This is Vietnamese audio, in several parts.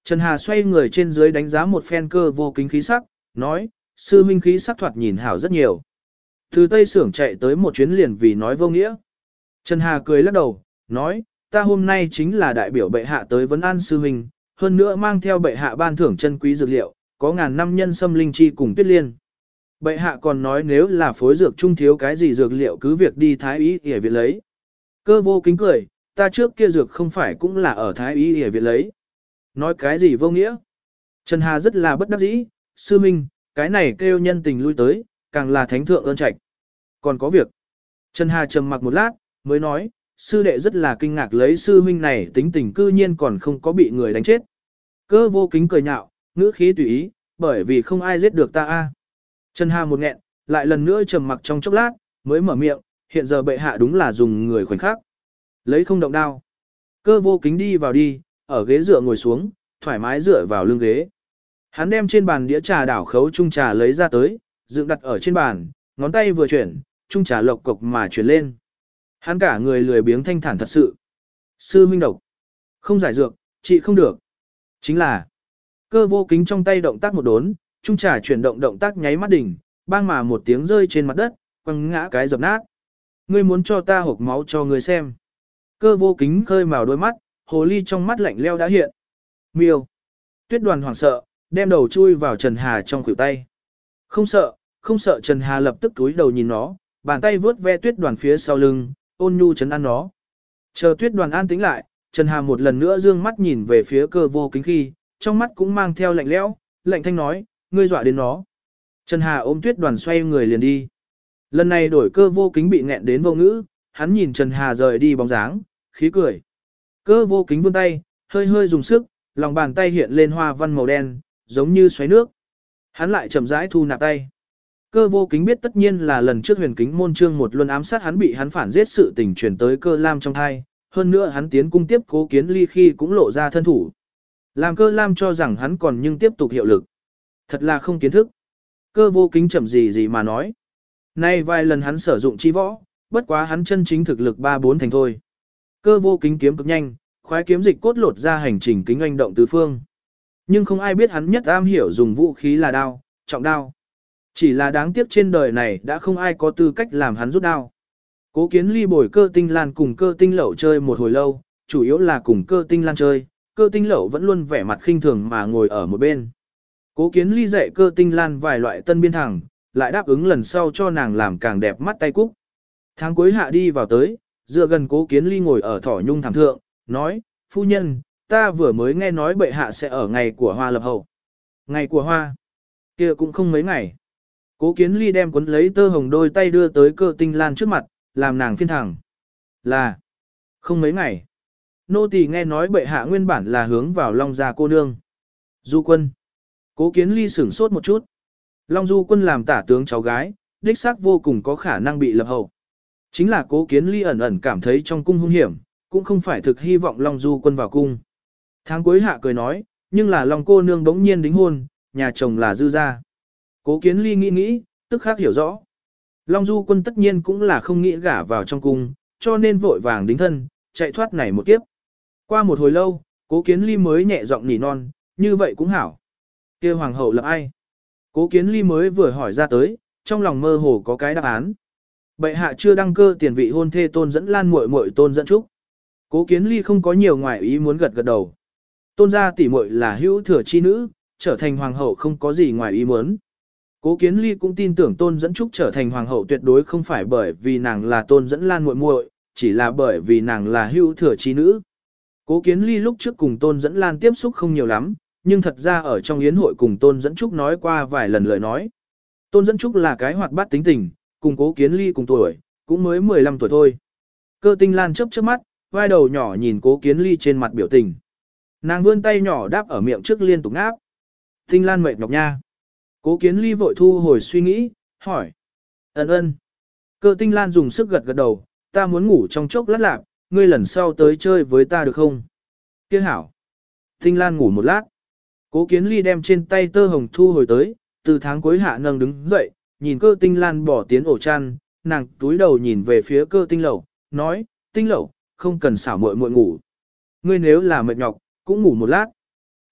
Trần Hà xoay người trên dưới đánh giá một phen Cơ Vô Kính khí sắc, nói, sư huynh khí sắc thoạt nhìn hảo rất nhiều. Từ Tây Sưởng chạy tới một chuyến liền vì nói vô nghĩa. Trần Hà cười lắc đầu, nói, ta hôm nay chính là đại biểu bệ hạ tới vấn an sư huynh, hơn nữa mang theo bệ hạ ban thưởng chân quý dược liệu, có ngàn năm nhân sâm linh chi cùng tuyết liên. Bệ hạ còn nói nếu là phối dược trung thiếu cái gì dược liệu cứ việc đi Thái Y Y viện lấy. Cơ Vô Kính cười, ta trước kia dược không phải cũng là ở Thái Y Y viện lấy. Nói cái gì vô nghĩa? Trần Hà rất là bất đắc dĩ, sư minh, cái này kêu nhân tình lui tới, càng là thánh thượng ơn trạch. Còn có việc. Trần Hà trầm mặc một lát, mới nói, sư đệ rất là kinh ngạc lấy sư huynh này tính tình cư nhiên còn không có bị người đánh chết. Cơ Vô Kính cười nhạo, ngữ khí tùy ý, bởi vì không ai giết được ta a. Trần Hà một nghẹn, lại lần nữa trầm mặc trong chốc lát, mới mở miệng, hiện giờ bệ hạ đúng là dùng người khoảnh khắc. Lấy không động đao. Cơ Vô Kính đi vào đi, ở ghế dựa ngồi xuống, thoải mái dựa vào lưng ghế. Hắn đem trên bàn đĩa trà đảo khấu chung trà lấy ra tới, dựng đặt ở trên bàn, ngón tay vừa chuyển, chung trà lộc cộc mà chuyển lên. Hắn cả người lười biếng thanh thản thật sự. Sư minh độc. Không giải dược, trị không được. Chính là, Cơ Vô Kính trong tay động tác một đốn, chung trà chuyển động tác nháy mắt đỉnh, bang mà một tiếng rơi trên mặt đất, quăng ngã cái dập nát. Ngươi muốn cho ta hộc máu cho ngươi xem. Cơ Vô Kính khơi màu đôi mắt, hồ ly trong mắt lạnh leo đã hiện. Miêu. Tuyết Đoàn hoảng sợ, đem đầu chui vào Trần Hà trong khuỷu tay. Không sợ, không sợ. Trần Hà lập tức túi đầu nhìn nó, bàn tay vướt ve Tuyết Đoàn phía sau lưng, ôn nhu trấn an nó. Chờ Tuyết Đoàn an tĩnh lại, Trần Hà một lần nữa dương mắt nhìn về phía Cơ Vô Kính khi, trong mắt cũng mang theo lạnh lẽo, lạnh thanh nói, ngươi dọa đến nó. Trần Hà ôm Tuyết Đoàn xoay người liền đi. Lần này đổi Cơ Vô Kính bị nghẹn đến vô ngữ, hắn nhìn Trần Hà rời đi bóng dáng, khí cười. Cơ Vô Kính vươn tay, hơi hơi dùng sức, lòng bàn tay hiện lên hoa văn màu đen, giống như xoáy nước. Hắn lại chậm rãi thu nạp tay. Cơ Vô Kính biết tất nhiên là lần trước Huyền Kính môn trương một luân ám sát hắn bị hắn phản giết sự tình truyền tới Cơ Lam trong thai, hơn nữa hắn tiến cung tiếp Cố Kiến Ly khi cũng lộ ra thân thủ. Làm Cơ Lam cho rằng hắn còn nhưng tiếp tục hiệu lực. Thật là không kiến thức. Cơ Vô Kính chậm gì mà nói. Nay vài lần hắn sử dụng chi võ, bất quá hắn chân chính thực lực 3-4 thành thôi. Cơ Vô Kính kiếm cực nhanh, khoái kiếm dịch cốt lột ra hành trình kính oanh động tứ phương. Nhưng không ai biết hắn nhất am hiểu dùng vũ khí là đao, trọng đao. Chỉ là đáng tiếc trên đời này đã không ai có tư cách làm hắn rút đao. Cố Kiến Ly bồi Cơ Tinh Lan cùng Cơ Tinh Lậu chơi một hồi lâu, chủ yếu là cùng Cơ Tinh Lan chơi, Cơ Tinh Lậu vẫn luôn vẻ mặt khinh thường mà ngồi ở một bên. Cố Kiến Ly dạy Cơ Tinh Lan vài loại tân biên thẳng, lại đáp ứng lần sau cho nàng làm càng đẹp mắt tay cúc. Tháng cuối hạ đi vào tới, dựa gần Cố Kiến Ly ngồi ở thỏ nhung thảm thượng, nói, phu nhân, ta vừa mới nghe nói bệ hạ sẽ ở ngày của hoa lập hậu. Ngày của hoa, kia cũng không mấy ngày. Cố Kiến Ly đem cuốn lấy tơ hồng đôi tay đưa tới Cơ Tinh Lan trước mặt, làm nàng phiên thẳng. Là, không mấy ngày. Nô tỳ nghe nói bệ hạ nguyên bản là hướng vào Long Gia cô nương. Du Quân. Cố Kiến Ly sửng sốt một chút. Long Du Quân làm tả tướng cháu gái, đích xác vô cùng có khả năng bị lập hậu. Chính là Cố Kiến Ly ẩn ẩn cảm thấy trong cung hung hiểm, cũng không phải thực hy vọng Long Du Quân vào cung. Tháng cuối hạ cười nói, nhưng là Long cô nương bỗng nhiên đính hôn, nhà chồng là Dư gia. Cố Kiến Ly nghĩ, tức khắc hiểu rõ. Long Du Quân tất nhiên cũng là không nghĩ gả vào trong cung, cho nên vội vàng đính thân, chạy thoát này một kiếp. Qua một hồi lâu, Cố Kiến Ly mới nhẹ giọng nỉ non, như vậy cũng hảo. Kia hoàng hậu là ai? Cố Kiến Ly mới vừa hỏi ra tới, trong lòng mơ hồ có cái đáp án. Bệ hạ chưa đăng cơ tiền vị hôn thê Tôn Dẫn Lan muội muội Tôn Dẫn Trúc. Cố Kiến Ly không có nhiều ngoại ý muốn gật đầu. Tôn gia tỷ muội là hữu thừa chi nữ, trở thành hoàng hậu không có gì ngoài ý muốn. Cố Kiến Ly cũng tin tưởng Tôn Dẫn Trúc trở thành hoàng hậu tuyệt đối không phải bởi vì nàng là Tôn Dẫn Lan muội muội, chỉ là bởi vì nàng là hữu thừa chi nữ. Cố Kiến Ly lúc trước cùng Tôn Dẫn Lan tiếp xúc không nhiều lắm, nhưng thật ra ở trong yến hội cùng Tôn Dẫn Trúc nói qua vài lần lời nói. Tôn Dẫn Trúc là cái hoạt bát tính tình, cùng Cố Kiến Ly cùng tuổi, cũng mới 15 tuổi thôi. Cơ Tinh Lan chớp chớp mắt, vai đầu nhỏ nhìn Cố Kiến Ly trên mặt biểu tình. Nàng vươn tay nhỏ đáp ở miệng trước liên tục ngáp. Tinh Lan mệt nhọc nha. Cố Kiến Ly vội thu hồi suy nghĩ, hỏi. Ân. Cơ Tinh Lan dùng sức gật đầu, ta muốn ngủ trong chốc lát lạc, ngươi lần sau tới chơi với ta được không? Kia hảo. Tinh Lan ngủ một lát. Cố Kiến Ly đem trên tay tơ hồng thu hồi tới, từ tháng cuối hạ nâng đứng dậy, nhìn Cơ Tinh Lan bỏ tiến ổ chăn, nàng túi đầu nhìn về phía Cơ Tinh Lẩu, nói, Tinh Lẩu, không cần xảo muội muội ngủ. Ngươi nếu là mệt nhọc, cũng ngủ một lát. Thiết,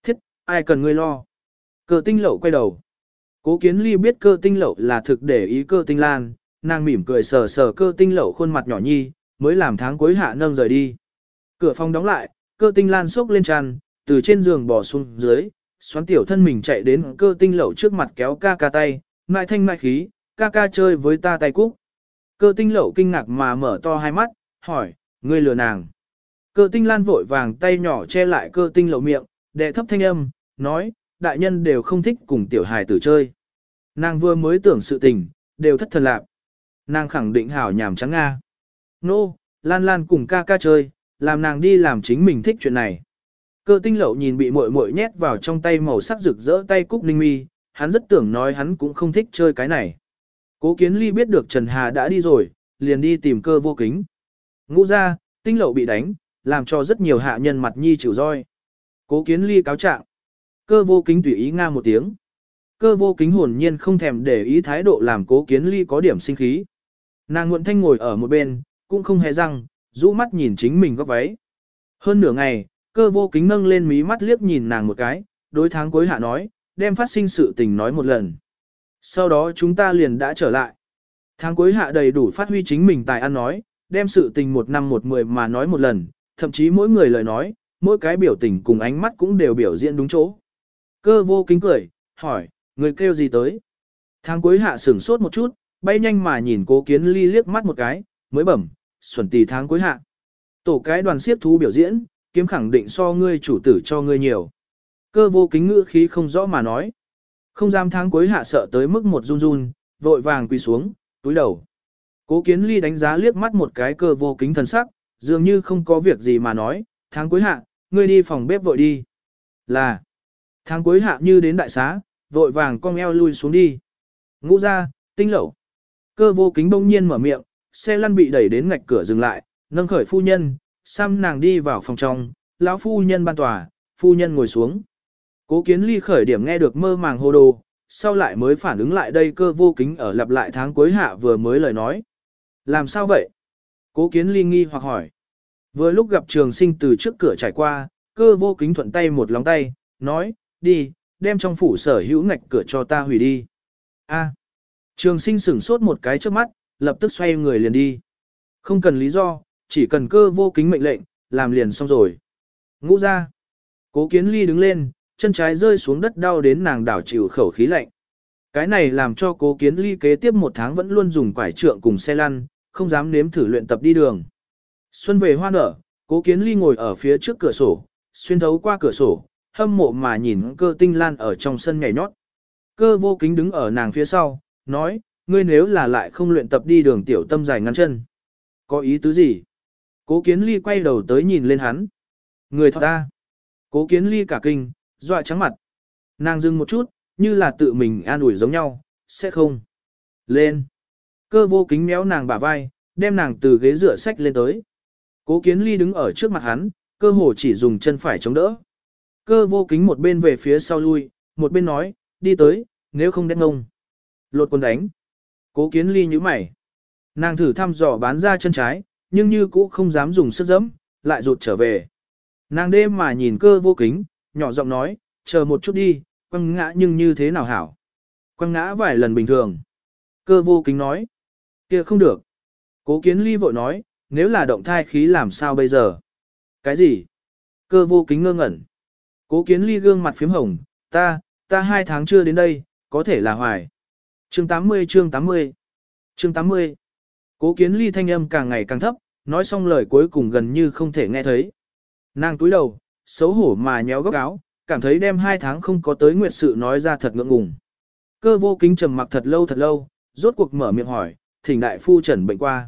ai cần ngươi lo. Cơ tinh lậu quay đầu. Cố Kiến Ly biết cơ tinh lậu là thực để ý cơ tinh lan, nàng mỉm cười sờ sờ cơ tinh lậu khuôn mặt nhỏ nhi, mới làm tháng cuối hạ nâng rời đi. Cửa phòng đóng lại, cơ tinh lan xốc lên tràn, từ trên giường bò xuống dưới, xoắn tiểu thân mình chạy đến cơ tinh lậu trước mặt kéo ca ca tay, mại thanh mại khí, ca ca chơi với ta tay cúc. Cơ tinh lậu kinh ngạc mà mở to hai mắt, hỏi, ngươi lừa nàng. Cơ tinh lan vội vàng tay nhỏ che lại cơ tinh lậu miệng, đệ thấp thanh âm, nói, đại nhân đều không thích cùng tiểu hài tử chơi. Nàng vừa mới tưởng sự tình, đều thất thần lạc. Nàng khẳng định hảo nhảm trắng Nga. Nô, Lan Lan cùng ca ca chơi, làm nàng đi làm chính mình thích chuyện này. Cơ tinh lậu nhìn bị muội muội nhét vào trong tay màu sắc rực rỡ tay cúc ninh mi, hắn rất tưởng nói hắn cũng không thích chơi cái này. Cố Kiến Ly biết được Trần Hà đã đi rồi, liền đi tìm cơ vô kính. Ngũ ra, tinh lậu bị đánh, làm cho rất nhiều hạ nhân mặt nhi chịu roi. Cố Kiến Ly cáo trạng. Cơ vô kính tùy ý nga một tiếng. Cơ vô kính hồn nhiên không thèm để ý thái độ làm Cố Kiến Ly có điểm sinh khí. Nàng Nguồn Thanh ngồi ở một bên, cũng không hề răng, rũ mắt nhìn chính mình góc váy. Hơn nửa ngày, cơ vô kính nâng lên mí mắt liếc nhìn nàng một cái, đối tháng cuối hạ nói, đem phát sinh sự tình nói một lần. Sau đó chúng ta liền đã trở lại. Tháng cuối hạ đầy đủ phát huy chính mình tài ăn nói, đem sự tình một năm một mười mà nói một lần, thậm chí mỗi người lời nói, mỗi cái biểu tình cùng ánh mắt cũng đều biểu diễn đúng chỗ. Cơ vô kính cười, hỏi, người kêu gì tới? Tháng cuối hạ sửng sốt một chút, bay nhanh mà nhìn Cố Kiến Ly liếc mắt một cái, mới bẩm, xuẩn tì tháng cuối hạ. Tổ cái đoàn siết thú biểu diễn, kiếm khẳng định so ngươi chủ tử cho ngươi nhiều. Cơ vô kính ngữ khí không rõ mà nói. Không dám tháng cuối hạ sợ tới mức một run run, vội vàng quỳ xuống, túi đầu. Cố Kiến Ly đánh giá liếc mắt một cái cơ vô kính thần sắc, dường như không có việc gì mà nói, tháng cuối hạ, ngươi đi phòng bếp vội đi. Là, tháng cuối hạ như đến đại xá, vội vàng cong eo lui xuống đi. Ngũ ra, tinh lẩu. Cơ vô kính bỗng nhiên mở miệng, xe lăn bị đẩy đến ngạch cửa dừng lại, nâng khởi phu nhân, xăm nàng đi vào phòng trong, lão phu nhân ban tòa, phu nhân ngồi xuống. Cố Kiến Ly khởi điểm nghe được mơ màng hồ đồ, sau lại mới phản ứng lại đây cơ vô kính ở lặp lại tháng cuối hạ vừa mới lời nói. Làm sao vậy? Cố Kiến Ly nghi hoặc hỏi. Vừa lúc gặp Trường Sinh từ trước cửa trải qua, cơ vô kính thuận tay một lóng tay, nói, đi, đem trong phủ sở hữu ngạch cửa cho ta hủy đi. A. Trường Sinh sửng sốt một cái trước mắt, lập tức xoay người liền đi. Không cần lý do, chỉ cần cơ vô kính mệnh lệnh, làm liền xong rồi. Ngũ ra. Cố Kiến Ly đứng lên, chân trái rơi xuống đất đau đến nàng đảo chịu khẩu khí lạnh. Cái này làm cho Cố Kiến Ly kế tiếp một tháng vẫn luôn dùng quải trượng cùng xe lăn, không dám nếm thử luyện tập đi đường. Xuân về hoa nở, Cố Kiến Ly ngồi ở phía trước cửa sổ, xuyên thấu qua cửa sổ, hâm mộ mà nhìn cơ tinh lan ở trong sân nhảy nhót. Cơ vô kính đứng ở nàng phía sau, nói, ngươi nếu là lại không luyện tập đi đường tiểu tâm dài ngắn chân. Có ý tứ gì? Cố Kiến Ly quay đầu tới nhìn lên hắn. Người thật ta. Cố Kiến Ly cả kinh, dọa trắng mặt. Nàng dừng một chút, như là tự mình an ủi giống nhau, sẽ không. Lên. Cơ vô kính méo nàng bả vai, đem nàng từ ghế dựa sách lên tới. Cố Kiến Ly đứng ở trước mặt hắn, cơ hồ chỉ dùng chân phải chống đỡ. Cơ vô kính một bên về phía sau lui, một bên nói, đi tới, nếu không đét ngông. Lột quần đánh. Cố Kiến Ly nhíu mày. Nàng thử thăm dò bán ra chân trái, nhưng như cũ không dám dùng sức dẫm, lại rụt trở về. Nàng đêm mà nhìn cơ vô kính, nhỏ giọng nói, chờ một chút đi, quăng ngã nhưng như thế nào hảo. Quăng ngã vài lần bình thường. Cơ vô kính nói, kia không được. Cố Kiến Ly vội nói, nếu là động thai khí làm sao bây giờ? Cái gì? Cơ vô kính ngơ ngẩn. Cố Kiến Ly gương mặt phím hồng, ta 2 tháng chưa đến đây, có thể là hoài. Chương 80 chương 80 chương 80. Cố Kiến Ly thanh âm càng ngày càng thấp, nói xong lời cuối cùng gần như không thể nghe thấy. Nàng túi đầu, xấu hổ mà nhéo góc áo, cảm thấy đem 2 tháng không có tới nguyệt sự nói ra thật ngượng ngùng. Cơ vô kính trầm mặc thật lâu, rốt cuộc mở miệng hỏi, thỉnh đại phu trần bệnh qua.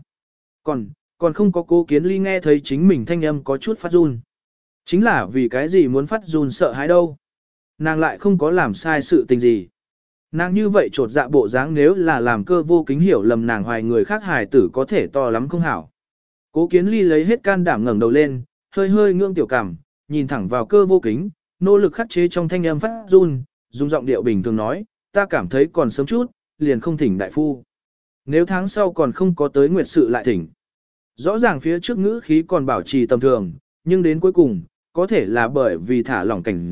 Còn không có Cố Kiến Ly nghe thấy chính mình thanh âm có chút phát run. Chính là vì cái gì muốn phát run sợ hãi đâu. Nàng lại không có làm sai sự tình gì. Nàng như vậy trột dạ bộ dáng nếu là làm cơ vô kính hiểu lầm nàng hoài người khác hài tử có thể to lắm không hảo. Cố Kiến Ly lấy hết can đảm ngẩng đầu lên, hơi ngưỡng tiểu cảm, nhìn thẳng vào cơ vô kính, nỗ lực khắc chế trong thanh âm phát run, dùng giọng điệu bình thường nói, ta cảm thấy còn sớm chút, liền không thỉnh đại phu. Nếu tháng sau còn không có tới nguyệt sự lại thỉnh. Rõ ràng phía trước ngữ khí còn bảo trì tầm thường, nhưng đến cuối cùng, có thể là bởi vì thả lỏng cảnh giác,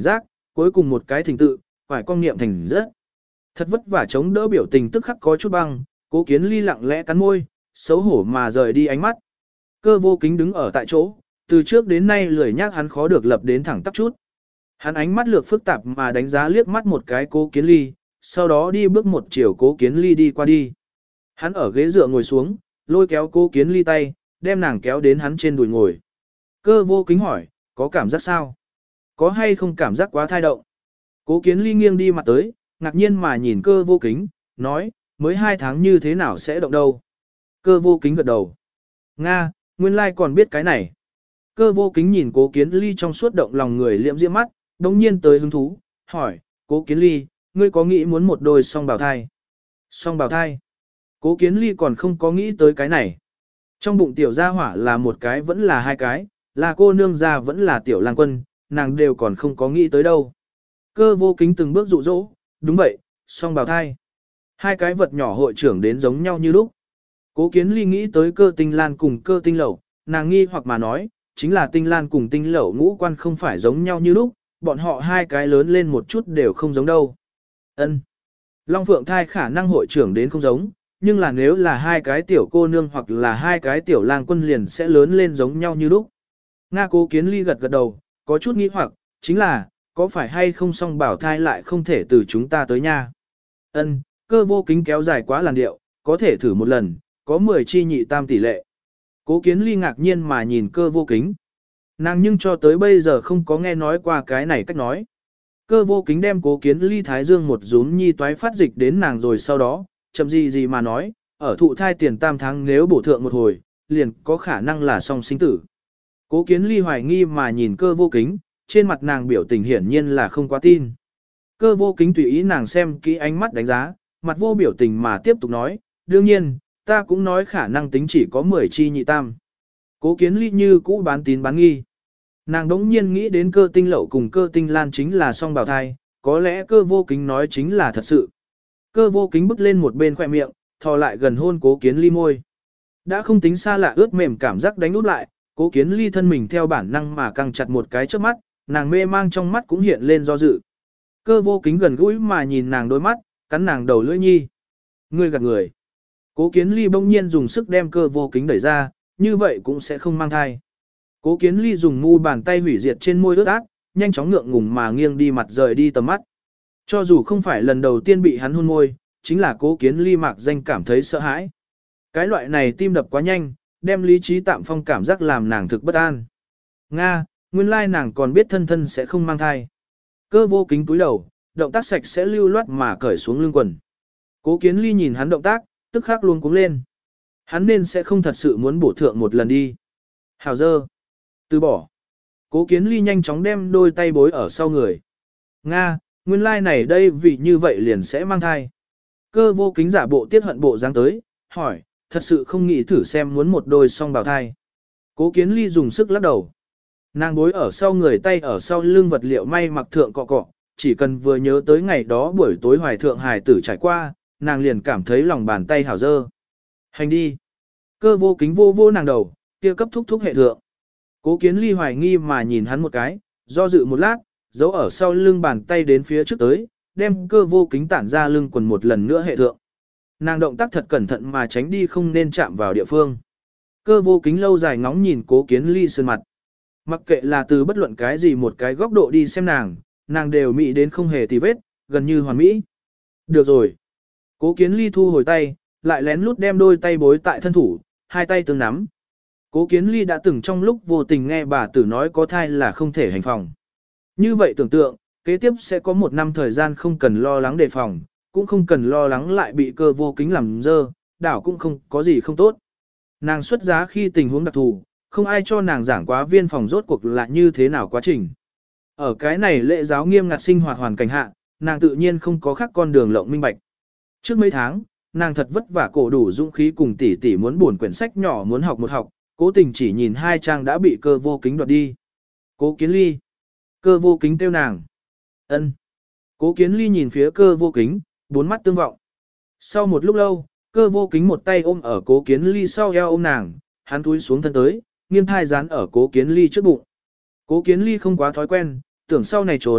cuối cùng một cái thỉnh tự, phải con niệm thành rất. Thật vất vả chống đỡ biểu tình tức khắc có chút băng, Cố Kiến Ly lặng lẽ cắn môi, xấu hổ mà rời đi ánh mắt. Cơ vô kính đứng ở tại chỗ, từ trước đến nay lười nhác hắn khó được lập đến thẳng tắp chút. Hắn ánh mắt lược phức tạp mà đánh giá liếc mắt một cái Cố Kiến Ly, sau đó đi bước một chiều Cố Kiến Ly đi qua đi. Hắn ở ghế dựa ngồi xuống, lôi kéo Cố Kiến Ly tay, đem nàng kéo đến hắn trên đùi ngồi. Cơ vô kính hỏi, có cảm giác sao? Có hay không cảm giác quá thai động? Cố Kiến Ly nghiêng đi mặt tới, ngạc nhiên mà nhìn cơ vô kính, nói, mới 2 tháng như thế nào sẽ động đâu? Cơ vô kính gật đầu. Nga, nguyên lai còn biết cái này. Cơ vô kính nhìn Cố Kiến Ly trong suốt động lòng người liệm diễm mắt, đồng nhiên tới hứng thú, hỏi, Cố Kiến Ly, ngươi có nghĩ muốn một đôi song bào thai? Song bào thai? Cố Kiến Ly còn không có nghĩ tới cái này. Trong bụng tiểu gia hỏa là một cái vẫn là 2 cái, là cô nương gia vẫn là tiểu lang quân, nàng đều còn không có nghĩ tới đâu. Cơ vô kính từng bước dụ dỗ, đúng vậy, song bào thai. 2 cái vật nhỏ hội trưởng đến giống nhau như lúc. Cố Kiến Ly nghĩ tới Cơ Tinh Lan cùng Cơ Tinh Lẩu, nàng nghi hoặc mà nói, chính là Tinh Lan cùng Tinh Lẩu ngũ quan không phải giống nhau như lúc, bọn họ 2 cái lớn lên một chút đều không giống đâu. Ân. Long Phượng thai khả năng hội trưởng đến không giống, nhưng là nếu là 2 cái tiểu cô nương hoặc là 2 cái tiểu lang quân liền sẽ lớn lên giống nhau như lúc. Nga. Cố Kiến Ly gật gật đầu, có chút nghi hoặc, chính là, có phải hay không song bảo thai lại không thể từ chúng ta tới nha. Ân. Cơ vô kính kéo dài quá làn điệu, có thể thử một lần, có 10 chi nhị tam tỷ lệ. Cố Kiến Ly ngạc nhiên mà nhìn cơ vô kính. Nàng nhưng cho tới bây giờ không có nghe nói qua cái này cách nói. Cơ vô kính đem Cố Kiến Ly thái dương một rúm nhi toái phát dịch đến nàng rồi sau đó, chậm gì mà nói, ở thụ thai tiền tam tháng nếu bổ thượng một hồi, liền có khả năng là song sinh tử. Cố Kiến Ly hoài nghi mà nhìn cơ vô kính, trên mặt nàng biểu tình hiển nhiên là không quá tin. Cơ vô kính tùy ý nàng xem kỹ ánh mắt đánh giá, mặt vô biểu tình mà tiếp tục nói, đương nhiên, ta cũng nói khả năng tính chỉ có 10 chi nhị tam. Cố Kiến Ly như cũ bán tín bán nghi. Nàng đống nhiên nghĩ đến Cơ Tinh Lẩu cùng Cơ Tinh Lan chính là song bào thai, có lẽ cơ vô kính nói chính là thật sự. Cơ vô kính bước lên một bên khỏe miệng, thò lại gần hôn Cố Kiến Ly môi. Đã không tính xa lạ ướt mềm cảm giác đánh út lại, Cố Kiến Ly thân mình theo bản năng mà căng chặt một cái trước mắt, nàng mê mang trong mắt cũng hiện lên do dự. Cơ vô kính gần gũi mà nhìn nàng đôi mắt, cắn nàng đầu lưỡi nhi. Ngươi gạt người. Cố Kiến Ly bỗng nhiên dùng sức đem cơ vô kính đẩy ra, như vậy cũng sẽ không mang thai. Cố Kiến Ly dùng mu bàn tay hủy diệt trên môi ướt át, nhanh chóng ngượng ngùng mà nghiêng đi mặt rời đi tầm mắt. Cho dù không phải lần đầu tiên bị hắn hôn môi, chính là Cố Kiến Ly mạc danh cảm thấy sợ hãi. Cái loại này tim đập quá nhanh, đem lý trí tạm phong cảm giác làm nàng thực bất an. Nga, nguyên lai nàng còn biết thân thân sẽ không mang thai. Cơ vô kính túi đầu, động tác sạch sẽ lưu loát mà cởi xuống lưng quần. Cố Kiến Ly nhìn hắn động tác, tức khắc luôn cuống lên. Hắn nên sẽ không thật sự muốn bổ thượng một lần đi. Hào dơ. Từ bỏ. Cố Kiến Ly nhanh chóng đem đôi tay bối ở sau người. Nga, nguyên lai này đây vì như vậy liền sẽ mang thai. Cơ vô kính giả bộ tiết hận bộ dáng tới, hỏi, thật sự không nghĩ thử xem muốn một đôi song bào thai. Cố Kiến Ly dùng sức lắc đầu. Nàng bối ở sau người tay ở sau lưng vật liệu may mặc thượng cọ cọ, chỉ cần vừa nhớ tới ngày đó buổi tối hoài thượng hài tử trải qua, nàng liền cảm thấy lòng bàn tay hảo dơ. Hành đi. Cơ vô kính vô vô nàng đầu, kia cấp thúc thúc hệ thượng. Cố Kiến Ly hoài nghi mà nhìn hắn một cái, do dự một lát, giấu ở sau lưng bàn tay đến phía trước tới, đem cơ vô kính tản ra lưng quần một lần nữa hệ thượng. Nàng động tác thật cẩn thận mà tránh đi không nên chạm vào địa phương. Cơ vô kính lâu dài ngóng nhìn Cố Kiến Ly sơn mặt. Mặc kệ là từ bất luận cái gì một cái góc độ đi xem nàng đều mỹ đến không hề tì vết, gần như hoàn mỹ. Được rồi. Cố Kiến Ly thu hồi tay, lại lén lút đem đôi tay bối tại thân thủ, hai tay tương nắm. Cố Kiến Ly đã từng trong lúc vô tình nghe bà tử nói có thai là không thể hành phòng. Như vậy tưởng tượng, kế tiếp sẽ có 1 năm thời gian không cần lo lắng đề phòng, cũng không cần lo lắng lại bị cơ vô kính làm dơ, đảo cũng không có gì không tốt. Nàng xuất giá khi tình huống đặc thù, không ai cho nàng giảng quá viên phòng rốt cuộc là như thế nào quá trình. Ở cái này lễ giáo nghiêm ngặt sinh hoạt hoàn cảnh hạ, nàng tự nhiên không có khác con đường lộng minh bạch. Trước mấy tháng, nàng thật vất vả cổ đủ dũng khí cùng tỷ tỷ muốn buồn quyển sách nhỏ muốn học một học, cố tình chỉ nhìn 2 trang đã bị cơ vô kính đoạt đi. Cố Kiến Ly. Cơ vô kính kêu nàng. Ân. Cố Kiến Ly nhìn phía cơ vô kính, 4 mắt tương vọng. Sau một lúc lâu, cơ vô kính một tay ôm ở Cố Kiến Ly sau eo ôm nàng, hắn túi xuống thân tới, nghiêng thai dán ở Cố Kiến Ly trước bụng. Cố Kiến Ly không quá thói quen, tưởng sau này trốn,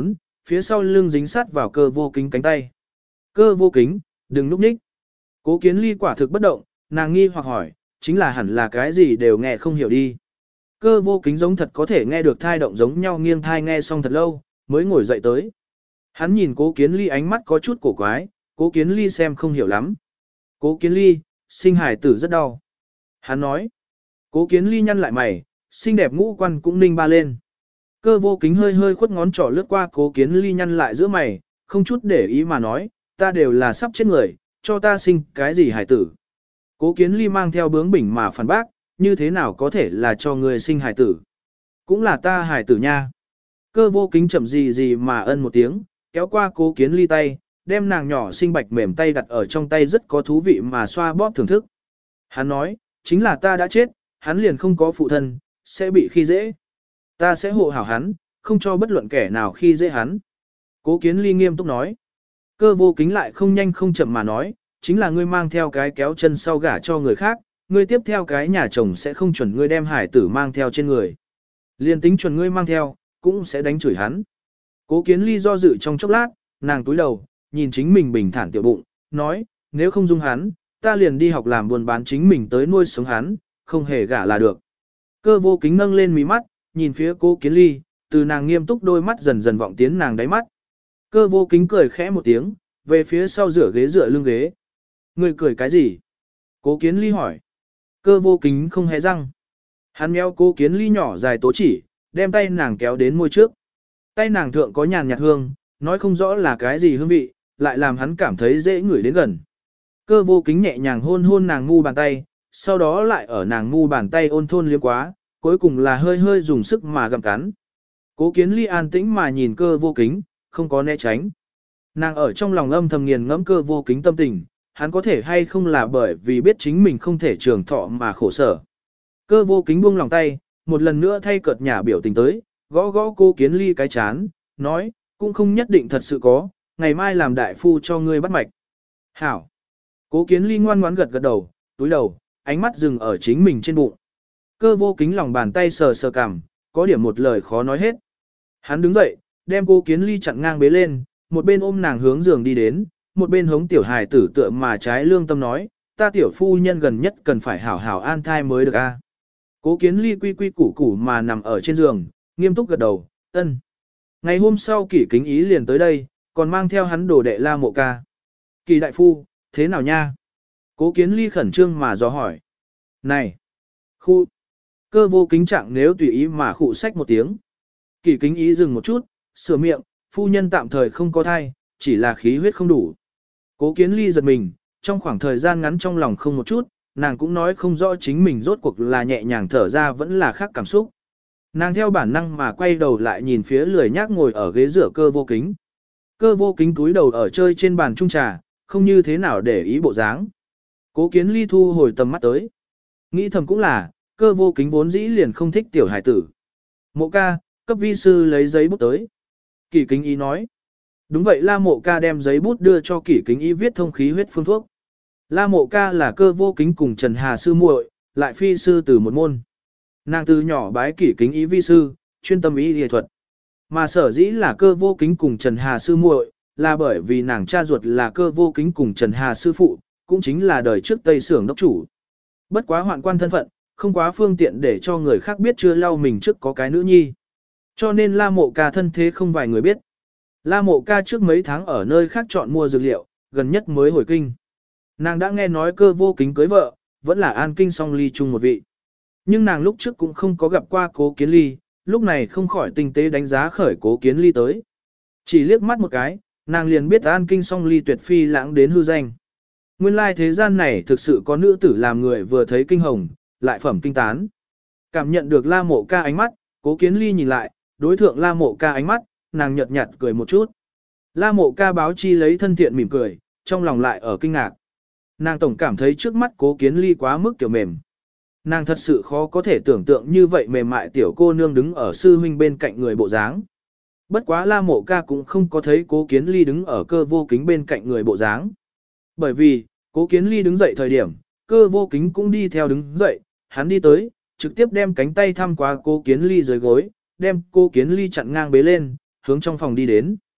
phía sau lưng dính sát vào Cơ Vô Kính cánh tay. Cơ Vô Kính, đừng núp ních. Cố Kiến Ly quả thực bất động, nàng nghi hoặc hỏi, chính là hẳn là cái gì đều nghe không hiểu đi. Cơ Vô Kính giống thật có thể nghe được thai động giống nhau, nghiêng thai nghe xong thật lâu, mới ngồi dậy tới. Hắn nhìn Cố Kiến Ly ánh mắt có chút cổ quái, Cố Kiến Ly xem không hiểu lắm. Cố Kiến Ly, sinh hải tử rất đau. Hắn nói. Cố Kiến Ly nhăn lại mày, xinh đẹp ngũ quan cũng ninh ba lên. Cơ Vô Kính hơi hơi khuất ngón trỏ lướt qua Cố Kiến Ly nhăn lại giữa mày, không chút để ý mà nói, ta đều là sắp chết người, cho ta sinh cái gì hải tử. Cố Kiến Ly mang theo bướng bỉnh mà phản bác, như thế nào có thể là cho người sinh hải tử. Cũng là ta hải tử nha. Cơ Vô Kính chậm gì mà ân một tiếng, kéo qua Cố Kiến Ly tay, đem nàng nhỏ xinh bạch mềm tay đặt ở trong tay rất có thú vị mà xoa bóp thưởng thức. Hắn nói, chính là ta đã chết, hắn liền không có phụ thân, sẽ bị khi dễ. Ta sẽ hộ hảo hắn, không cho bất luận kẻ nào khi dễ hắn. Cố Kiến Ly nghiêm túc nói. Cơ Vô Kính lại không nhanh không chậm mà nói, chính là ngươi mang theo cái kéo chân sau gả cho người khác, ngươi tiếp theo cái nhà chồng sẽ không chuẩn ngươi đem hải tử mang theo trên người. Liên tính chuẩn ngươi mang theo, cũng sẽ đánh chửi hắn. Cố Kiến Ly do dự trong chốc lát, nàng túi đầu, nhìn chính mình bình thản tiểu bụng, nói, nếu không dung hắn, ta liền đi học làm buôn bán chính mình tới nuôi sống hắn, không hề gả là được. Cơ Vô Kính nâng lên mí mắt, nhìn phía Cố Kiến Ly, từ nàng nghiêm túc đôi mắt dần dần vọng tiến nàng đáy mắt. Cơ Vô Kính cười khẽ một tiếng, về phía sau rửa ghế dựa lưng ghế. Ngươi cười cái gì? Cố Kiến Ly hỏi. Cơ Vô Kính không hé răng. Hắn méo Cố Kiến Ly nhỏ dài tố chỉ, đem tay nàng kéo đến môi trước. Tay nàng thượng có nhàn nhạt hương, nói không rõ là cái gì hương vị, lại làm hắn cảm thấy dễ ngửi đến gần. Cơ Vô Kính nhẹ nhàng hôn hôn nàng ngu bàn tay, sau đó lại ở nàng ngu bàn tay ôn thôn liếm quá, cuối cùng là hơi hơi dùng sức mà gặm cắn. Cố Kiến Ly an tĩnh mà nhìn Cơ Vô Kính, không có né tránh. Nàng ở trong lòng âm thầm nghiền ngẫm Cơ Vô Kính tâm tình, hắn có thể hay không là bởi vì biết chính mình không thể trường thọ mà khổ sở. Cơ Vô Kính buông lòng tay, một lần nữa thay cợt nhả biểu tình tới, gõ gõ Cố Kiến Ly cái chán, nói, cũng không nhất định thật sự có, ngày mai làm đại phu cho ngươi bắt mạch. Hảo. Cố Kiến Ly ngoan ngoãn gật gật đầu, túi đầu, ánh mắt dừng ở chính mình trên bụng. Cơ Vô Kính lòng bàn tay sờ sờ cằm, có điểm một lời khó nói hết. Hắn đứng dậy, đem Cố Kiến Ly chặn ngang bế lên, một bên ôm nàng hướng giường đi đến, một bên hống tiểu hài tử tựa mà trái lương tâm nói, ta tiểu phu nhân gần nhất cần phải hảo hảo an thai mới được a. Cố Kiến Ly quy quy củ củ mà nằm ở trên giường, nghiêm túc gật đầu, ân. Ngày hôm sau Kỷ Kính Ý liền tới đây, còn mang theo hắn đồ đệ La Mộ Ca. Kỳ đại phu, thế nào nha? Cố Kiến Ly khẩn trương mà dò hỏi. Này! Khu! Cơ Vô Kính trạng nếu tùy ý mà khụ sách một tiếng. Kỷ Kính Ý dừng một chút, sửa miệng, phu nhân tạm thời không có thai, chỉ là khí huyết không đủ. Cố Kiến Ly giật mình, trong khoảng thời gian ngắn trong lòng không một chút, nàng cũng nói không rõ chính mình rốt cuộc là nhẹ nhàng thở ra vẫn là khác cảm xúc. Nàng theo bản năng mà quay đầu lại nhìn phía lười nhác ngồi ở ghế rửa Cơ Vô Kính. Cơ Vô Kính túi đầu ở chơi trên bàn trung trà, không như thế nào để ý bộ dáng. Cố Kiến Ly thu hồi tầm mắt tới. Nghĩ thầm cũng là, Cơ Vô Kính vốn dĩ liền không thích tiểu hải tử. Mộ ca, cấp vi sư lấy giấy bút tới. Kỷ Kính Ý nói. Đúng vậy, La Mộ ca đem giấy bút đưa cho Kỷ Kính Ý viết thông khí huyết phương thuốc. La Mộ ca là Cơ Vô Kính cùng Trần Hà sư muội, lại phi sư từ một môn. Nàng từ nhỏ bái Kỷ Kính Ý vi sư, chuyên tâm y y thuật. Mà sở dĩ là Cơ Vô Kính cùng Trần Hà sư muội, là bởi vì nàng cha ruột là Cơ Vô Kính cùng Trần Hà sư phụ, cũng chính là đời trước Tây Sưởng đốc chủ. Bất quá hoạn quan thân phận, không quá phương tiện để cho người khác biết chưa lau mình trước có cái nữ nhi. Cho nên La Mộ ca thân thế không vài người biết. La Mộ ca trước mấy tháng ở nơi khác chọn mua dược liệu, gần nhất mới hồi kinh. Nàng đã nghe nói Cơ Vô Kính cưới vợ, vẫn là an kinh song ly chung một vị. Nhưng nàng lúc trước cũng không có gặp qua Cố Kiến Ly, lúc này không khỏi tinh tế đánh giá khởi Cố Kiến Ly tới. Chỉ liếc mắt một cái, nàng liền biết an kinh song ly tuyệt phi lãng đến hư danh. Nguyên lai thế gian này thực sự có nữ tử làm người vừa thấy kinh hồng, lại phẩm kinh tán. Cảm nhận được La Mộ ca ánh mắt, Cố Kiến Ly nhìn lại, đối thượng La Mộ ca ánh mắt, nàng nhợt nhạt cười một chút. La Mộ ca báo chi lấy thân thiện mỉm cười, trong lòng lại ở kinh ngạc. Nàng tổng cảm thấy trước mắt Cố Kiến Ly quá mức tiểu mềm. Nàng thật sự khó có thể tưởng tượng như vậy mềm mại tiểu cô nương đứng ở sư huynh bên cạnh người bộ dáng. Bất quá La Mộ ca cũng không có thấy Cố Kiến Ly đứng ở Cơ Vô Kính bên cạnh người bộ dáng. Bởi vì, Cố Kiến Ly đứng dậy thời điểm, Cơ Vô Kính cũng đi theo đứng dậy, hắn đi tới, trực tiếp đem cánh tay thăm qua Cố Kiến Ly dưới gối, đem Cố Kiến Ly chặn ngang bế lên, hướng trong phòng đi đến.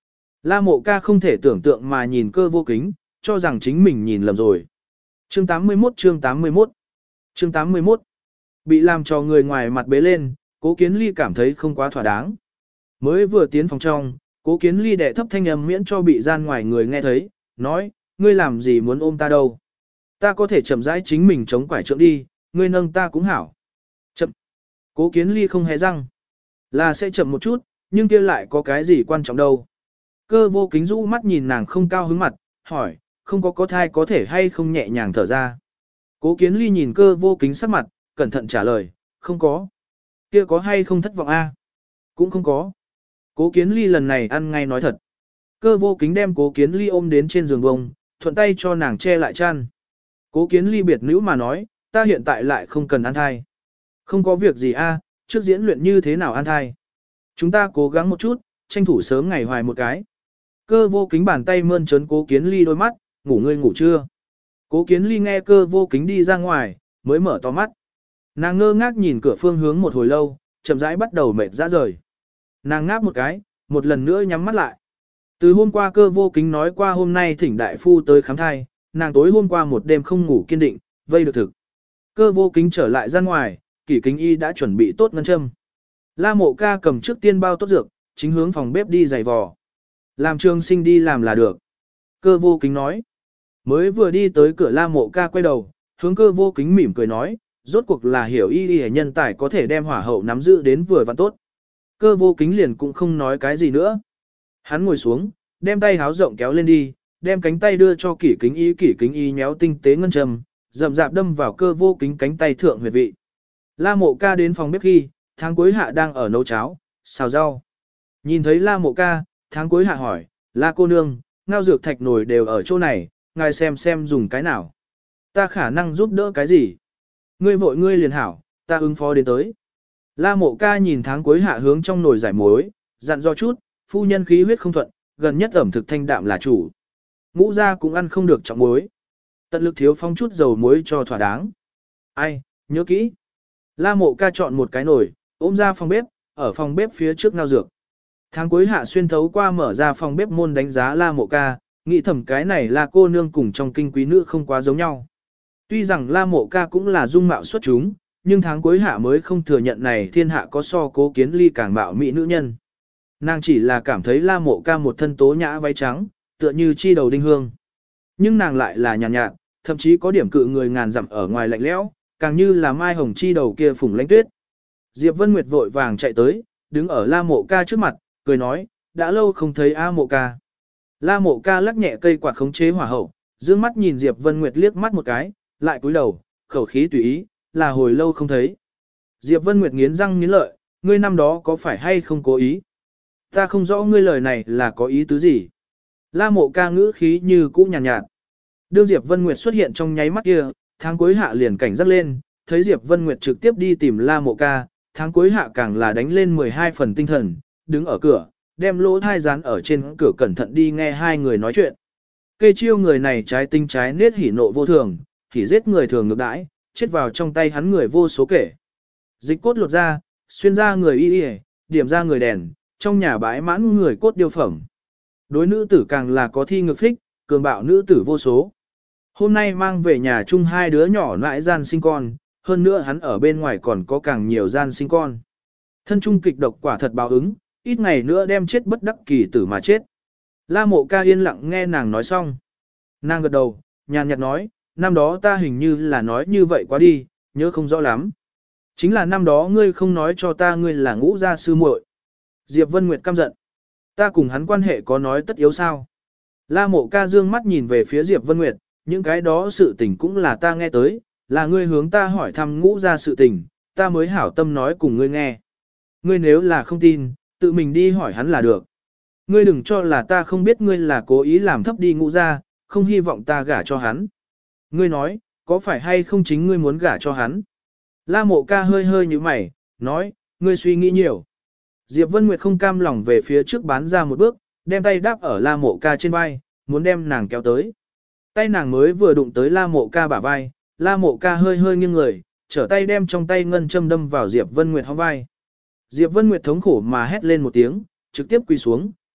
La Mộ Ca không thể tưởng tượng mà nhìn Cơ Vô Kính, cho rằng chính mình nhìn lầm rồi. Chương 81 chương 81 chương 81 Bị làm cho người ngoài mặt bế lên, Cố Kiến Ly cảm thấy không quá thỏa đáng. Mới vừa tiến phòng trong, Cố Kiến Ly đệ thấp thanh âm miễn cho bị gian ngoài người nghe thấy, nói, ngươi làm gì muốn ôm ta đâu. Ta có thể chậm rãi chính mình chống quải trượng đi, ngươi nâng ta cũng hảo. Chậm. Cố Kiến Ly không hề răng. Là sẽ chậm một chút, nhưng kia lại có cái gì quan trọng đâu. Cơ Vô Kính rũ mắt nhìn nàng không cao hứng mặt, hỏi, không có thai có thể hay không nhẹ nhàng thở ra. Cố Kiến Ly nhìn Cơ Vô Kính sắc mặt, cẩn thận trả lời, không có. Kia có hay không thất vọng a? Cũng không có. Cố Kiến Ly lần này ăn ngay nói thật. Cơ Vô Kính đem Cố Kiến Ly ôm đến trên giường bông, thuận tay cho nàng che lại chăn. Cố Kiến Ly biệt nữ mà nói, ta hiện tại lại không cần ăn thai. Không có việc gì a, trước diễn luyện như thế nào ăn thai. Chúng ta cố gắng một chút, tranh thủ sớm ngày hoài một cái. Cơ Vô Kính bàn tay mơn trớn Cố Kiến Ly đôi mắt, ngủ ngươi ngủ chưa? Cố Kiến Ly nghe Cơ Vô Kính đi ra ngoài, mới mở to mắt. Nàng ngơ ngác nhìn cửa phương hướng một hồi lâu, chậm rãi bắt đầu mệt ra rời. Nàng ngáp một cái, một lần nữa nhắm mắt lại. Từ hôm qua Cơ Vô Kính nói qua hôm nay thỉnh đại phu tới khám thai, nàng tối hôm qua một đêm không ngủ kiên định, vây được thực. Cơ Vô Kính trở lại ra ngoài, Kỷ Kính Y đã chuẩn bị tốt ngân châm. La Mộ Ca cầm trước tiên bao tốt dược, chính hướng phòng bếp đi giày vò. Làm Trường Sinh đi làm là được. Cơ Vô Kính nói. Mới vừa đi tới cửa La Mộ Ca quay đầu, hướng Cơ Vô Kính mỉm cười nói, rốt cuộc là hiểu y nhân tài có thể đem hỏa hậu nắm giữ đến vừa vặn tốt. Cơ Vô Kính liền cũng không nói cái gì nữa. Hắn ngồi xuống, đem tay háo rộng kéo lên đi, đem cánh tay đưa cho Kỷ Kính Y nhéo tinh tế ngân châm, rậm rạp đâm vào Cơ Vô Kính cánh tay thượng huyệt vị. La Mộ Ca đến phòng bếp khi, Tháng Cuối Hạ đang ở nấu cháo, xào rau. Nhìn thấy La Mộ Ca, Tháng Cuối Hạ hỏi, La cô nương, ngao dược thạch nồi đều ở chỗ này, ngài xem dùng cái nào. Ta khả năng giúp đỡ cái gì? Ngươi vội ngươi liền hảo, ta ứng phó đến tới. La Mộ Ca nhìn Tháng Cuối Hạ hướng trong nồi giải muối, dặn do chút, phu nhân khí huyết không thuận, gần nhất ẩm thực thanh đạm là chủ. Ngũ gia cũng ăn không được trọng muối. Tận lực thiếu phong chút dầu muối cho thỏa đáng. Ai, nhớ kỹ. La Mộ Ca chọn một cái nồi, ôm ra phòng bếp, ở phòng bếp phía trước ngao dược. Tháng Cuối Hạ xuyên thấu qua mở ra phòng bếp môn đánh giá La Mộ Ca, nghĩ thầm cái này là cô nương cùng trong kinh quý nữ không quá giống nhau. Tuy rằng La Mộ Ca cũng là dung mạo xuất chúng, nhưng Tháng Cuối Hạ mới không thừa nhận này thiên hạ có so Cố Kiến Ly càng mạo mỹ nữ nhân. Nàng chỉ là cảm thấy La Mộ Ca một thân tố nhã váy trắng, tựa như chi đầu đinh hương. Nhưng nàng lại là nhàn nhạt, thậm chí có điểm cự người ngàn dặm ở ngoài lạnh lẽo, càng như là mai hồng chi đầu kia phủng lãnh tuyết. Diệp Vân Nguyệt vội vàng chạy tới, đứng ở La Mộ Ca trước mặt, cười nói, đã lâu không thấy A Mộ Ca. La Mộ Ca lắc nhẹ cây quạt khống chế hỏa hậu, dương mắt nhìn Diệp Vân Nguyệt liếc mắt một cái, lại cúi đầu, khẩu khí tùy ý, là hồi lâu không thấy. Diệp Vân Nguyệt nghiến răng nghiến lợi, ngươi năm đó có phải hay không cố ý? Ta không rõ ngươi lời này là có ý tứ gì. La Mộ Ca ngữ khí như cũ nhàn nhạt. Đương Diệp Vân Nguyệt xuất hiện trong nháy mắt kia, Tháng Cuối Hạ liền cảnh giác lên, thấy Diệp Vân Nguyệt trực tiếp đi tìm La Mộ Ca, Tháng Cuối Hạ càng là đánh lên 12 phần tinh thần, đứng ở cửa, đem lỗ thai dán ở trên cửa cẩn thận đi nghe hai người nói chuyện. Kê Chiêu người này trái tinh trái nết hỉ nộ vô thường, hỉ giết người thường ngược đãi, chết vào trong tay hắn người vô số kể. Dịch cốt lột ra, xuyên ra người y y, điểm ra người đèn, trong nhà bãi mãn người cốt điêu phẩm. Đối nữ tử càng là có thi ngược phích, cường bạo nữ tử vô số. Hôm nay mang về nhà chung hai đứa nhỏ lại gian sinh con, hơn nữa hắn ở bên ngoài còn có càng nhiều gian sinh con. Thân trung kịch độc quả thật báo ứng, ít ngày nữa đem chết bất đắc kỳ tử mà chết. La Mộ Ca yên lặng nghe nàng nói xong. Nàng gật đầu, nhàn nhạt nói, năm đó ta hình như là nói như vậy quá đi, nhớ không rõ lắm. Chính là năm đó ngươi không nói cho ta ngươi là Ngũ gia sư muội. Diệp Vân Nguyệt căm giận. Ta cùng hắn quan hệ có nói tất yếu sao? La Mộ Ca dương mắt nhìn về phía Diệp Vân Nguyệt, những cái đó sự tình cũng là ta nghe tới, là ngươi hướng ta hỏi thăm Ngũ gia sự tình, ta mới hảo tâm nói cùng ngươi nghe. Ngươi nếu là không tin, tự mình đi hỏi hắn là được. Ngươi đừng cho là ta không biết ngươi là cố ý làm thấp đi Ngũ gia, không hy vọng ta gả cho hắn. Ngươi nói, có phải hay không chính ngươi muốn gả cho hắn? La Mộ Ca hơi hơi như mày, nói, ngươi suy nghĩ nhiều. Diệp Vân Nguyệt không cam lòng về phía trước bán ra một bước, đem tay đáp ở La Mộ Ca trên vai, muốn đem nàng kéo tới. Tay nàng mới vừa đụng tới La Mộ Ca bả vai, La Mộ Ca hơi hơi nghiêng người, trở tay đem trong tay ngân châm đâm vào Diệp Vân Nguyệt hông vai. Diệp Vân Nguyệt thống khổ mà hét lên một tiếng, trực tiếp quỳ xuống,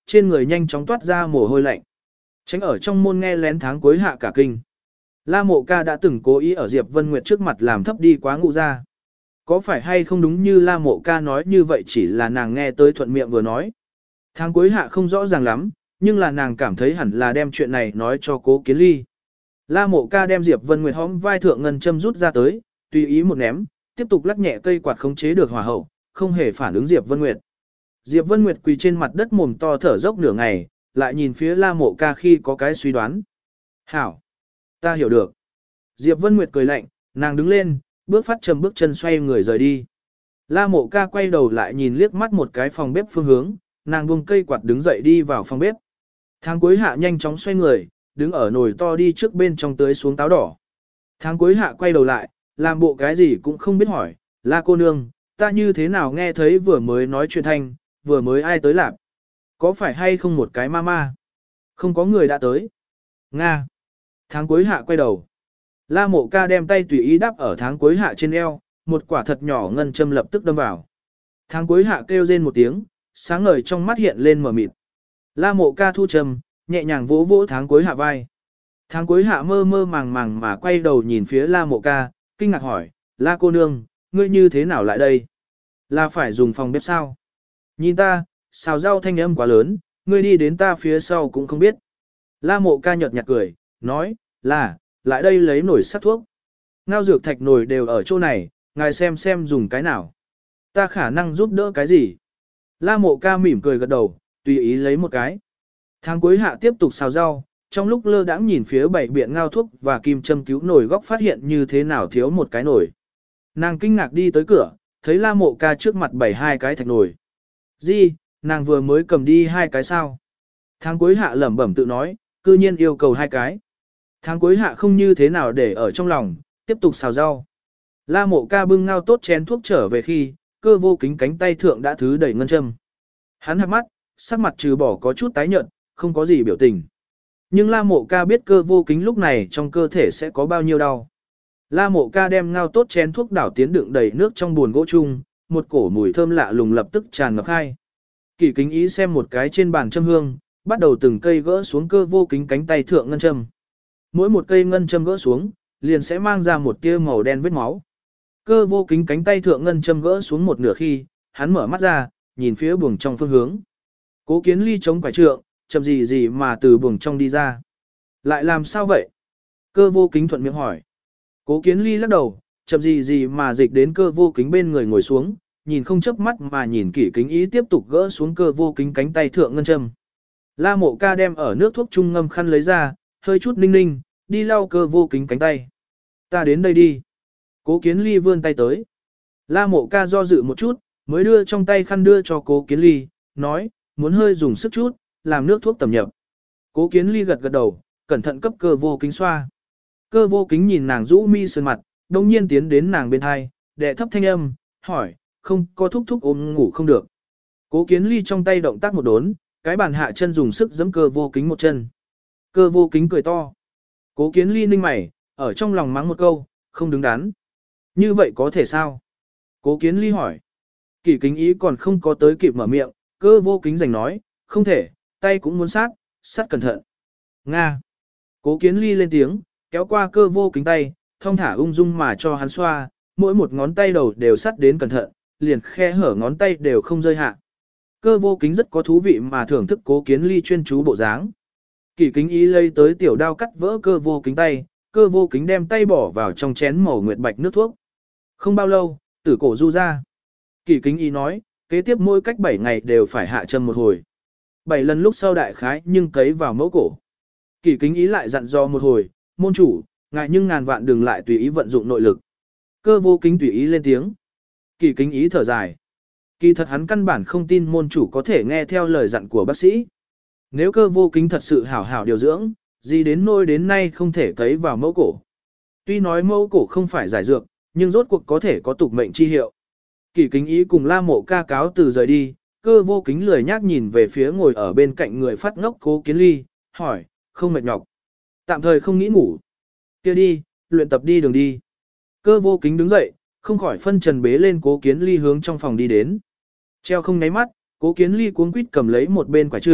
trên người nhanh chóng toát ra mồ hôi lạnh. Tránh ở trong môn nghe lén tháng cuối hạ cả kinh. La Mộ Ca đã từng cố ý ở Diệp Vân Nguyệt trước mặt làm thấp đi quá ngụ ra. Có phải hay không đúng như La Mộ Ca nói như vậy chỉ là nàng nghe tới thuận miệng vừa nói. Tháng cuối hạ không rõ ràng lắm, nhưng là nàng cảm thấy hẳn là đem chuyện này nói cho Cố Kiến Ly. La Mộ Ca đem Diệp Vân Nguyệt hõm vai thượng ngân châm rút ra tới, tùy ý một ném, tiếp tục lắc nhẹ cây quạt khống chế được hỏa hậu, không hề phản ứng Diệp Vân Nguyệt. Diệp Vân Nguyệt quỳ trên mặt đất mồm to thở dốc nửa ngày, lại nhìn phía La Mộ Ca khi có cái suy đoán. Hảo! Ta hiểu được. Diệp Vân Nguyệt cười lạnh, nàng đứng lên, bước phát trầm bước chân xoay người rời đi. La Mộ Ca quay đầu lại nhìn liếc mắt một cái phòng bếp phương hướng, nàng buông cây quạt đứng dậy đi vào phòng bếp. Tháng cuối hạ nhanh chóng xoay người, đứng ở nồi to đi trước bên trong tưới xuống táo đỏ. Tháng cuối hạ quay đầu lại, làm bộ cái gì cũng không biết hỏi, La cô nương, ta như thế nào nghe thấy vừa mới nói chuyện thanh, vừa mới ai tới làm? Có phải hay không một cái ma ma? Không có người đã tới. Nga. Tháng cuối hạ quay đầu. La Mộ Ca đem tay tùy ý đắp ở tháng cuối hạ trên eo, một quả thật nhỏ ngân châm lập tức đâm vào. Tháng cuối hạ kêu rên một tiếng, sáng ngời trong mắt hiện lên mờ mịt. La Mộ Ca thu châm, nhẹ nhàng vỗ vỗ tháng cuối hạ vai. Tháng cuối hạ mơ mơ màng màng mà quay đầu nhìn phía La Mộ Ca, kinh ngạc hỏi, La cô nương, ngươi như thế nào lại đây? Là phải dùng phòng bếp sao? Nhìn ta, xào rau thanh âm quá lớn, ngươi đi đến ta phía sau cũng không biết. La Mộ Ca nhợt nhạt cười, nói, là, lại đây lấy nồi sắc thuốc. Ngao dược thạch nồi đều ở chỗ này, ngài xem dùng cái nào. Ta khả năng giúp đỡ cái gì? La Mộ Ca mỉm cười gật đầu, tùy ý lấy một cái. Tháng cuối hạ tiếp tục xào rau, trong lúc lơ đãng nhìn phía bảy biện ngao thuốc và kim châm cứu nồi góc phát hiện như thế nào thiếu một cái nồi. Nàng kinh ngạc đi tới cửa, thấy La Mộ Ca trước mặt bày hai cái thạch nồi. Gì, nàng vừa mới cầm đi hai cái sao? Tháng cuối hạ lẩm bẩm tự nói, cư nhiên yêu cầu hai cái. Tháng cuối hạ không như thế nào để ở trong lòng, tiếp tục xào rau. La Mộ Ca bưng ngao tốt chén thuốc trở về khi, Cơ Vô Kính cánh tay thượng đã thứ đầy ngân châm. Hắn hắc mắt, sắc mặt trừ bỏ có chút tái nhợt, không có gì biểu tình. Nhưng La Mộ Ca biết Cơ Vô Kính lúc này trong cơ thể sẽ có bao nhiêu đau. La Mộ Ca đem ngao tốt chén thuốc đảo tiến đựng đầy nước trong buồn gỗ chung, một cổ mùi thơm lạ lùng lập tức tràn ngập khai. Kỷ Kính Ý xem một cái trên bàn châm hương, bắt đầu từng cây gỡ xuống Cơ Vô Kính cánh tay thượng ngân châm. Mỗi một cây ngân châm gỡ xuống, liền sẽ mang ra một tia màu đen vết máu. Cơ Vô Kính cánh tay thượng ngân châm gỡ xuống một nửa khi, hắn mở mắt ra, nhìn phía buồng trong phương hướng. Cố Kiến Ly chống quải trượng, chậm gì mà từ buồng trong đi ra. Lại làm sao vậy? Cơ Vô Kính thuận miệng hỏi. Cố Kiến Ly lắc đầu, chậm gì mà dịch đến Cơ Vô Kính bên người ngồi xuống, nhìn không chớp mắt mà nhìn Kỷ Kính Ý tiếp tục gỡ xuống Cơ Vô Kính cánh tay thượng ngân châm. La Mộ Ca đem ở nước thuốc trung ngâm khăn lấy ra, hơi chút ninh, đi lau Cơ Vô Kính cánh tay. Ta đến đây đi. Cố Kiến Ly vươn tay tới. La Mộ Ca do dự một chút, mới đưa trong tay khăn đưa cho Cố Kiến Ly, nói, muốn hơi dùng sức chút, làm nước thuốc tẩm nhập. Cố Kiến Ly gật đầu, cẩn thận cấp Cơ Vô Kính xoa. Cơ Vô Kính nhìn nàng rũ mi sơn mặt, đồng nhiên tiến đến nàng bên hai, đệ thấp thanh âm, hỏi, không có thúc ôm ngủ không được. Cố Kiến Ly trong tay động tác một đốn, cái bàn hạ chân dùng sức giẫm Cơ Vô Kính một chân. Cơ Vô Kính cười to. Cố Kiến Ly ninh mày, ở trong lòng mắng một câu, không đứng đắn. Như vậy có thể sao? Cố Kiến Ly hỏi. Kỷ Kính Ý còn không có tới kịp mở miệng, Cơ Vô Kính giành nói, không thể, tay cũng muốn sát cẩn thận. Nga. Cố Kiến Ly lên tiếng, kéo qua Cơ Vô Kính tay, thong thả ung dung mà cho hắn xoa, mỗi một ngón tay đầu đều sát đến cẩn thận, liền khe hở ngón tay đều không rơi hạ. Cơ Vô Kính rất có thú vị mà thưởng thức Cố Kiến Ly chuyên chú bộ dáng. Kỷ Kính Ý lấy tới tiểu đao cắt vỡ Cơ Vô Kính tay, Cơ Vô Kính đem tay bỏ vào trong chén màu nguyệt bạch nước thuốc. Không bao lâu, tử cổ du ra. Kỷ Kính Ý nói, kế tiếp mỗi cách 7 ngày đều phải hạ châm một hồi. 7 lần lúc sau đại khái nhưng cấy vào mẫu cổ. Kỷ Kính Ý lại dặn dò một hồi, môn chủ, ngại nhưng ngàn vạn đừng lại tùy ý vận dụng nội lực. Cơ Vô Kính tùy ý lên tiếng. Kỷ Kính Ý thở dài. Kỳ thật hắn căn bản không tin môn chủ có thể nghe theo lời dặn của bác sĩ. Nếu Cơ Vô Kính thật sự hảo hảo điều dưỡng, gì đến nôi đến nay không thể cấy vào mẫu cổ. Tuy nói mẫu cổ không phải giải dược, nhưng rốt cuộc có thể có tục mệnh chi hiệu. Kỷ Kính Ý cùng La Mộ Ca cáo từ rời đi, Cơ Vô Kính lười nhác nhìn về phía ngồi ở bên cạnh người phát ngốc Cố Kiến Ly, hỏi, không mệt nhọc. Tạm thời không nghĩ ngủ. Kia đi, luyện tập đi đường đi. Cơ Vô Kính đứng dậy, không khỏi phân trần bế lên Cố Kiến Ly hướng trong phòng đi đến. Treo không nháy mắt, Cố Kiến Ly cuống quýt cầm lấy một bên quả trượng,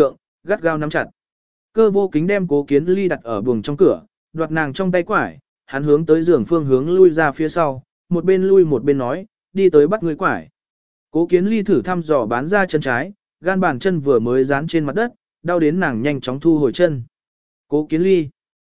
gắt gao nắm chặt. Cơ vô kính đem Cố Kiến Ly đặt ở buồng trong cửa, đoạt nàng trong tay quải, hắn hướng tới giường phương hướng lui ra phía sau, một bên lui một bên nói, đi tới bắt người quải. Cố Kiến Ly thử thăm dò bán ra chân trái, gan bàn chân vừa mới dán trên mặt đất, đau đến nàng nhanh chóng thu hồi chân. Cố Kiến Ly,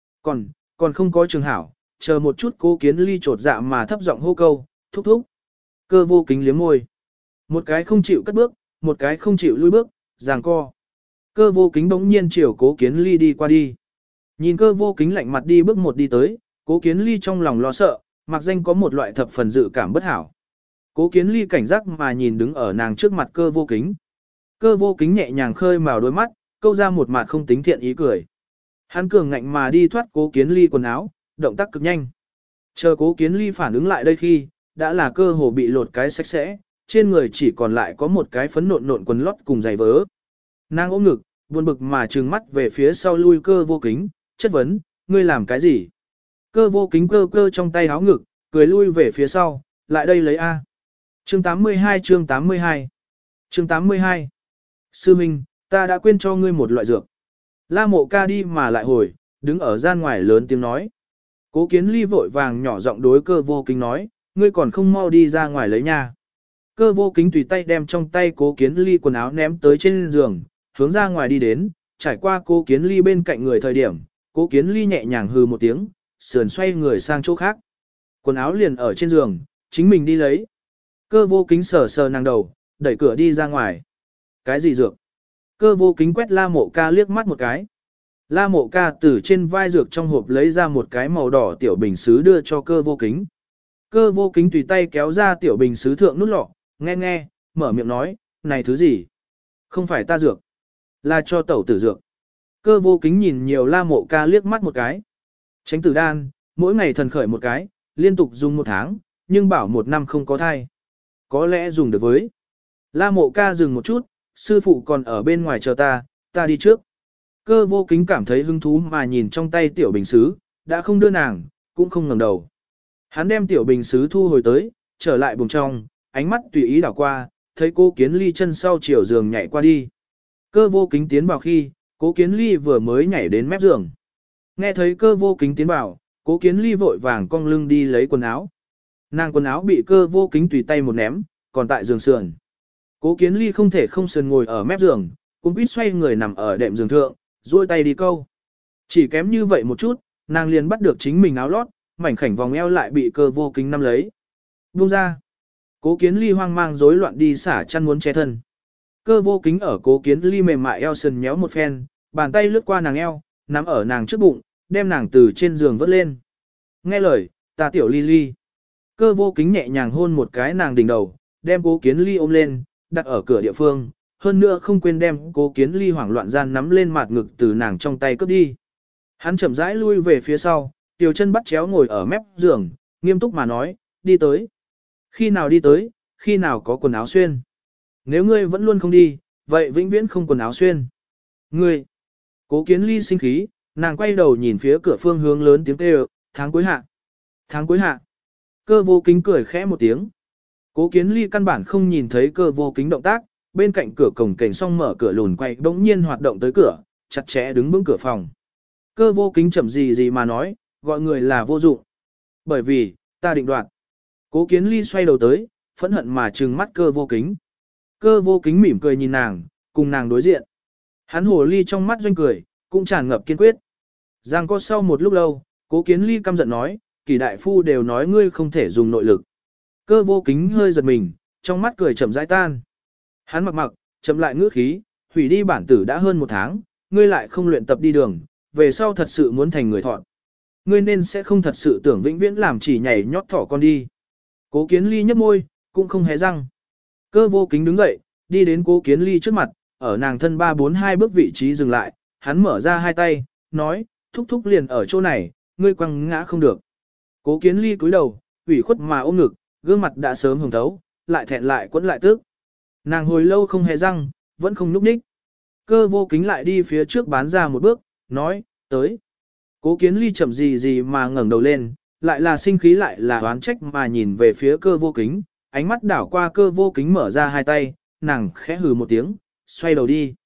còn không có trường hảo, chờ một chút. Cố Kiến Ly trột dạ mà thấp giọng hô câu, thúc thúc. Cơ vô kính liếm môi, một cái không chịu cất bước, một cái không chịu lui bước, giằng co. Cơ vô kính bỗng nhiên chiều Cố Kiến Ly đi qua đi. Nhìn cơ vô kính lạnh mặt đi bước một đi tới, Cố Kiến Ly trong lòng lo sợ, mặc danh có một loại thập phần dự cảm bất hảo. Cố Kiến Ly cảnh giác mà nhìn đứng ở nàng trước mặt cơ vô kính. Cơ vô kính nhẹ nhàng khơi màu đôi mắt, câu ra một mặt không tính thiện ý cười. Hắn cường ngạnh mà đi thoát Cố Kiến Ly quần áo, động tác cực nhanh. Chờ Cố Kiến Ly phản ứng lại đây khi, đã là cơ hồ bị lột cái sạch sẽ, trên người chỉ còn lại có một cái phấn nộn nộn quần lót cùng giày vớ. Nàng ôm ngực, buồn bực mà trừng mắt về phía sau lui cơ vô kính, chất vấn, ngươi làm cái gì? Cơ vô kính cơ cơ trong tay áo ngực, cười lui về phía sau, lại đây lấy A. Chương 82 chương 82 Chương 82 Sư Minh, ta đã quên cho ngươi một loại dược. La Mộ Ca đi mà lại hồi, đứng ở gian ngoài lớn tiếng nói. Cố Kiến Ly vội vàng nhỏ giọng đối cơ vô kính nói, ngươi còn không mau đi ra ngoài lấy nha. Cơ vô kính tùy tay đem trong tay Cố Kiến Ly quần áo ném tới trên giường, hướng ra ngoài đi đến, trải qua Cố Kiến Ly bên cạnh người thời điểm, Cố Kiến Ly nhẹ nhàng hừ một tiếng, sườn xoay người sang chỗ khác. Quần áo liền ở trên giường, chính mình đi lấy. Cơ vô kính sờ sờ nàng đầu, đẩy cửa đi ra ngoài. Cái gì dược? Cơ vô kính quét La Mộ Ca liếc mắt một cái. La Mộ Ca từ trên vai dược trong hộp lấy ra một cái màu đỏ tiểu bình sứ đưa cho cơ vô kính. Cơ vô kính tùy tay kéo ra tiểu bình sứ thượng nút lọ, nghe, mở miệng nói, này thứ gì? Không phải ta dược, là cho tẩu tử dược. Cơ vô kính nhìn nhiều La Mộ Ca liếc mắt một cái. Tránh tử đan, mỗi ngày thần khởi một cái, liên tục dùng 1 tháng, nhưng bảo 1 năm không có thai. Có lẽ dùng được với. La Mộ Ca dừng một chút, sư phụ còn ở bên ngoài chờ ta đi trước. Cơ vô kính cảm thấy hứng thú mà nhìn trong tay tiểu bình sứ, đã không đưa nàng, cũng không ngẩng đầu. Hắn đem tiểu bình sứ thu hồi tới, trở lại buồng trong, ánh mắt tùy ý đảo qua, thấy Cố Kiến Ly chân sau chiều giường nhảy qua đi. Cơ vô kính tiến vào khi, Cố Kiến Ly vừa mới nhảy đến mép giường. Nghe thấy cơ vô kính tiến vào, Cố Kiến Ly vội vàng cong lưng đi lấy quần áo. Nàng quần áo bị cơ vô kính tùy tay một ném, còn tại giường sườn. Cố Kiến Ly không thể không sườn ngồi ở mép giường, cũng quýt xoay người nằm ở đệm giường thượng, duỗi tay đi câu. Chỉ kém như vậy một chút, nàng liền bắt được chính mình áo lót, mảnh khảnh vòng eo lại bị cơ vô kính nắm lấy. Buông ra. Cố Kiến Ly hoang mang rối loạn đi xả chăn muốn che thân. Cơ vô kính ở Cố Kiến Ly mềm mại eo sườn nhéo một phen, bàn tay lướt qua nàng eo, nắm ở nàng trước bụng, đem nàng từ trên giường vớt lên. Nghe lời, ta tiểu Ly Ly. Cơ vô kính nhẹ nhàng hôn một cái nàng đỉnh đầu, đem Cố Kiến Ly ôm lên, đặt ở cửa địa phương, hơn nữa không quên đem Cố Kiến Ly hoảng loạn gian nắm lên mặt ngực từ nàng trong tay cướp đi. Hắn chậm rãi lui về phía sau, tiểu chân bắt chéo ngồi ở mép giường, nghiêm túc mà nói, đi tới. Khi nào đi tới, khi nào có quần áo xuyên. Nếu ngươi vẫn luôn không đi, vậy vĩnh viễn không quần áo xuyên. Ngươi. Cố Kiến Ly sinh khí, nàng quay đầu nhìn phía cửa phương hướng lớn tiếng kêu, tháng cuối hạ. Tháng cuối hạ. Cơ vô kính cười khẽ một tiếng. Cố Kiến Ly căn bản không nhìn thấy cơ vô kính động tác, bên cạnh cửa cổng cảnh xong mở cửa lùn quay bỗng nhiên hoạt động tới cửa, chặt chẽ đứng vững cửa phòng. Cơ vô kính chậm gì mà nói, gọi người là vô dụng. Bởi vì, ta định đoạt. Cố Kiến Ly xoay đầu tới, phẫn hận mà trừng mắt cơ vô kính. Cơ vô kính mỉm cười nhìn nàng, cùng nàng đối diện. Hắn hồ ly trong mắt doanh cười, cũng tràn ngập kiên quyết. Giang có sau một lúc lâu, Cố Kiến Ly căm giận nói, Kỳ đại phu đều nói ngươi không thể dùng nội lực. Cơ vô kính hơi giật mình, trong mắt cười chậm rãi tan. Hắn mặc, chậm lại ngữ khí, hủy đi bản tử đã hơn 1 tháng, ngươi lại không luyện tập đi đường, về sau thật sự muốn thành người thọn. Ngươi nên sẽ không thật sự tưởng vĩnh viễn làm chỉ nhảy nhót thỏ con đi. Cố Kiến Ly nhấp môi, cũng không hé răng. Cơ vô kính đứng dậy, đi đến Cố Kiến Ly trước mặt, ở nàng thân 3-4-2 bước vị trí dừng lại, hắn mở ra hai tay, nói, thúc thúc liền ở chỗ này, ngươi quăng ngã không được. Cố Kiến Ly cúi đầu, ủy khuất mà ôm ngực, gương mặt đã sớm hồng thấu, lại thẹn lại quẫn lại tức. Nàng hồi lâu không hề răng, vẫn không núp ních. Cơ vô kính lại đi phía trước bán ra một bước, nói, tới. Cố Kiến Ly chậm gì mà ngẩng đầu lên, lại là sinh khí lại là oán trách mà nhìn về phía cơ vô kính, ánh mắt đảo qua cơ vô kính mở ra hai tay, nàng khẽ hừ một tiếng, xoay đầu đi.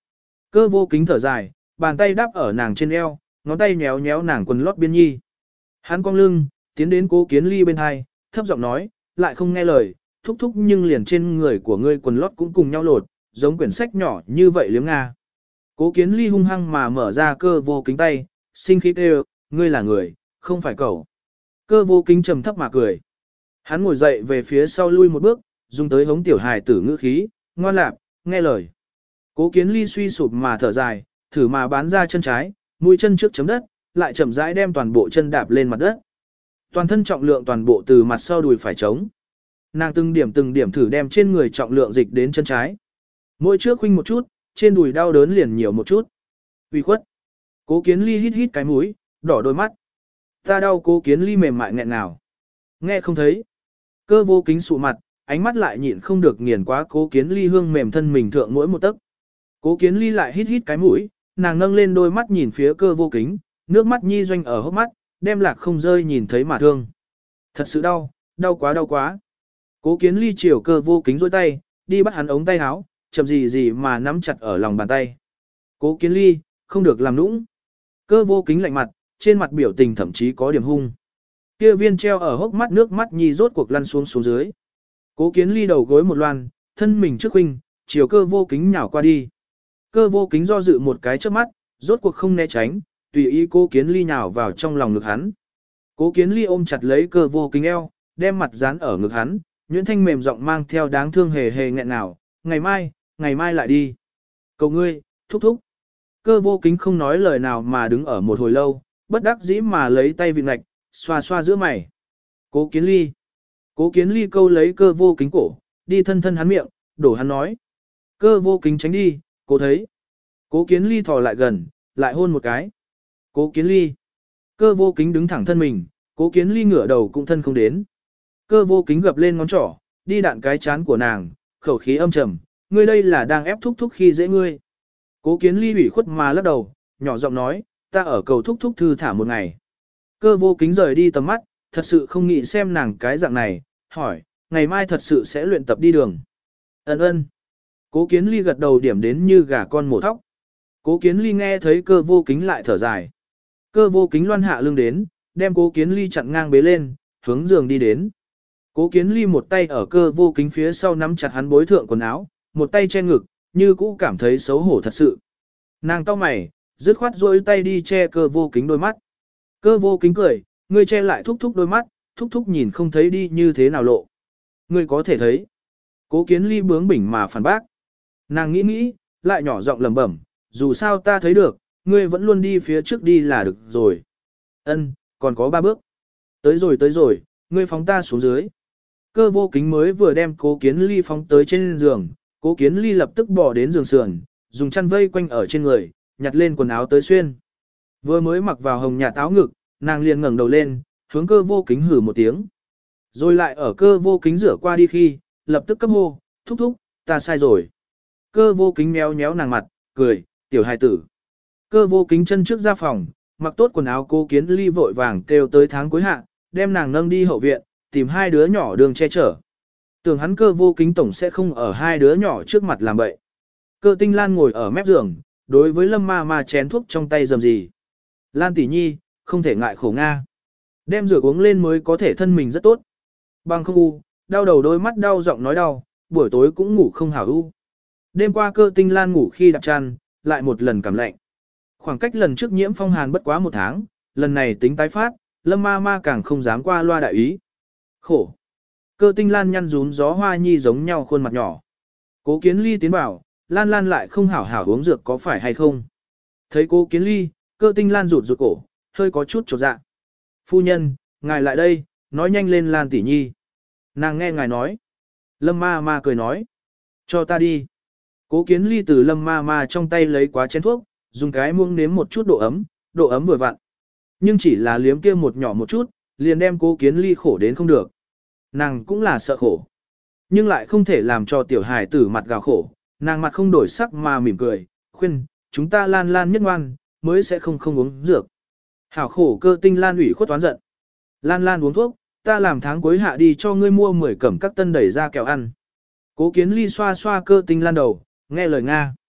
Cơ vô kính thở dài, bàn tay đáp ở nàng trên eo, ngón tay nhéo nhéo nàng quần lót biên nhi. Hắn cong lưng, tiến đến Cố Kiến Ly bên hai, thấp giọng nói, lại không nghe lời, thúc thúc nhưng liền trên người của ngươi quần lót cũng cùng nhau lột, giống quyển sách nhỏ như vậy liếm Nga. Cố Kiến Ly hung hăng mà mở ra cơ vô kính tay, sinh khí kêu, ngươi là người, không phải cậu. Cơ vô kính trầm thấp mà cười. Hắn ngồi dậy về phía sau lui một bước, dùng tới hống tiểu hài tử ngữ khí, ngoan lạp, nghe lời. Cố Kiến Ly suy sụp mà thở dài, thử mà bán ra chân trái, mũi chân trước chấm đất, lại chậm rãi đem toàn bộ chân đạp lên mặt đất. Toàn thân trọng lượng toàn bộ từ mặt sau đùi phải trống. Nàng từng điểm thử đem trên người trọng lượng dịch đến chân trái. Mỗi trước khuynh một chút, trên đùi đau đớn liền nhiều một chút. Uy khuất. Cố Kiến Ly hít hít cái mũi, đỏ đôi mắt. Ta đau. Cố Kiến Ly mềm mại nghẹn ngào. Nghe không thấy. Cơ vô kính sụ mặt, ánh mắt lại nhịn không được nghiền quá Cố Kiến Ly hương mềm thân mình thượng mỗi một tấc. Cố Kiến Ly lại hít hít cái mũi, nàng nâng lên đôi mắt nhìn phía cơ vô kính, nước mắt nhi doanh ở hốc mắt, đem lạc không rơi nhìn thấy mà thương. Thật sự đau, đau quá đau quá. Cố Kiến Ly chiều cơ vô kính dôi tay, đi bắt hắn ống tay áo, chậm gì mà nắm chặt ở lòng bàn tay. Cố Kiến Ly, không được làm nũng. Cơ vô kính lạnh mặt, trên mặt biểu tình thậm chí có điểm hung. Kia viên treo ở hốc mắt nước mắt nhi rốt cuộc lăn xuống dưới. Cố Kiến Ly đầu gối một loan, thân mình trước huynh, chiều cơ vô kính nhào qua đi. Cơ vô kính do dự một cái trước mắt, rốt cuộc không né tránh, tùy ý Cố Kiến Ly nhào vào trong lòng ngực hắn. Cố Kiến Ly ôm chặt lấy cơ vô kính eo, đem mặt dán ở ngực hắn, nhuyễn thanh mềm giọng mang theo đáng thương hề hề nghẹn ngào, ngày mai lại đi. Cầu ngươi, thúc thúc. Cơ vô kính không nói lời nào mà đứng ở một hồi lâu, bất đắc dĩ mà lấy tay vịn ngạch, xoa xoa giữa mày. Cố Kiến Ly. Cố Kiến Ly câu lấy cơ vô kính cổ, đi thân thân hắn miệng, đổ hắn nói. Cơ vô kính tránh đi, cố thấy. Cố Kiến Ly thò lại gần, lại hôn một cái. Cố Kiến Ly. Cơ vô kính đứng thẳng thân mình, Cố Kiến Ly ngửa đầu cũng thân không đến. Cơ vô kính gập lên ngón trỏ, đi đạn cái chán của nàng, khẩu khí âm trầm, ngươi đây là đang ép thúc thúc khi dễ ngươi. Cố Kiến Ly ủy khuất mà lắc đầu, nhỏ giọng nói, ta ở cầu thúc thúc thư thả một ngày. Cơ vô kính rời đi tầm mắt, thật sự không nghĩ xem nàng cái dạng này, hỏi, ngày mai thật sự sẽ luyện tập đi đường. Ân. Cố Kiến Ly gật đầu điểm đến như gà con mổ thóc. Cố Kiến Ly nghe thấy cơ vô kính lại thở dài. Cơ vô kính loan hạ lưng đến, đem Cố Kiến Ly chặn ngang bế lên, hướng giường đi đến. Cố Kiến Ly một tay ở cơ vô kính phía sau nắm chặt hắn bối thượng quần áo, một tay che ngực, như cũ cảm thấy xấu hổ thật sự. Nàng cau mày, dứt khoát duỗi tay đi che cơ vô kính đôi mắt. Cơ vô kính cười, ngươi che lại thúc thúc đôi mắt, thúc thúc nhìn không thấy đi như thế nào lộ. Ngươi có thể thấy. Cố Kiến Ly bướng bỉnh mà phản bác. Nàng nghĩ, lại nhỏ giọng lẩm bẩm, dù sao ta thấy được, ngươi vẫn luôn đi phía trước đi là được rồi. Ân, còn có 3 bước. Tới rồi, ngươi phóng ta xuống dưới. Cơ vô kính mới vừa đem Cố Kiến Ly phóng tới trên giường, Cố Kiến Ly lập tức bỏ đến giường sườn, dùng chăn vây quanh ở trên người, nhặt lên quần áo tới xuyên. Vừa mới mặc vào hồng nhạt áo ngực, nàng liền ngẩng đầu lên, hướng cơ vô kính hử một tiếng. Rồi lại ở cơ vô kính rửa qua đi khi, lập tức cấp hô, thúc thúc, ta sai rồi. Cơ vô kính méo méo nàng mặt, cười, tiểu hài tử. Cơ vô kính chân trước ra phòng, mặc tốt quần áo Cố Kiến Ly vội vàng kêu tới tháng cuối hạ, đem nàng nâng đi hậu viện, tìm 2 đứa nhỏ đường che chở. Tưởng hắn cơ vô kính tổng sẽ không ở 2 đứa nhỏ trước mặt làm bậy. Cơ Tinh Lan ngồi ở mép giường, đối với Lâm Ma Ma chén thuốc trong tay dầm gì. Lan tỷ nhi, không thể ngại khổ Nga. Đem dược uống lên mới có thể thân mình rất tốt. Bằng không u, đau đầu đôi mắt đau giọng nói đau, buổi tối cũng ngủ không hảo u. Đêm qua Cơ Tinh Lan ngủ khi đạp chăn, lại một lần cảm lạnh. Khoảng cách lần trước nhiễm phong hàn bất quá 1 tháng, lần này tính tái phát, Lâm Ma Ma càng không dám qua loa đại ý. Khổ. Cơ Tinh Lan nhăn rún gió hoa nhi giống nhau khuôn mặt nhỏ. Cố Kiến Ly tiến bảo, Lan Lan lại không hảo hảo uống dược có phải hay không. Thấy Cố Kiến Ly, Cơ Tinh Lan rụt cổ, hơi có chút chột dạ. Phu nhân, ngài lại đây, nói nhanh lên Lan tỷ nhi. Nàng nghe ngài nói. Lâm Ma Ma cười nói. Cho ta đi. Cố Kiến Ly từ Lâm Ma Ma trong tay lấy quá chén thuốc, dùng cái muỗng nếm một chút độ ấm vừa vặn. Nhưng chỉ là liếm kia một nhỏ một chút, liền đem Cố Kiến Ly khổ đến không được. Nàng cũng là sợ khổ. Nhưng lại không thể làm cho tiểu hài tử mặt gào khổ. Nàng mặt không đổi sắc mà mỉm cười, khuyên, chúng ta Lan Lan nhất ngoan, mới sẽ không uống dược. Hảo khổ Cơ Tinh Lan ủy khuất toán giận. Lan Lan uống thuốc, ta làm tháng cuối hạ đi cho ngươi mua 10 cẩm các tân đẩy ra kẹo ăn. Cố Kiến Ly xoa xoa Cơ Tinh Lan đầu, nghe lời Nga.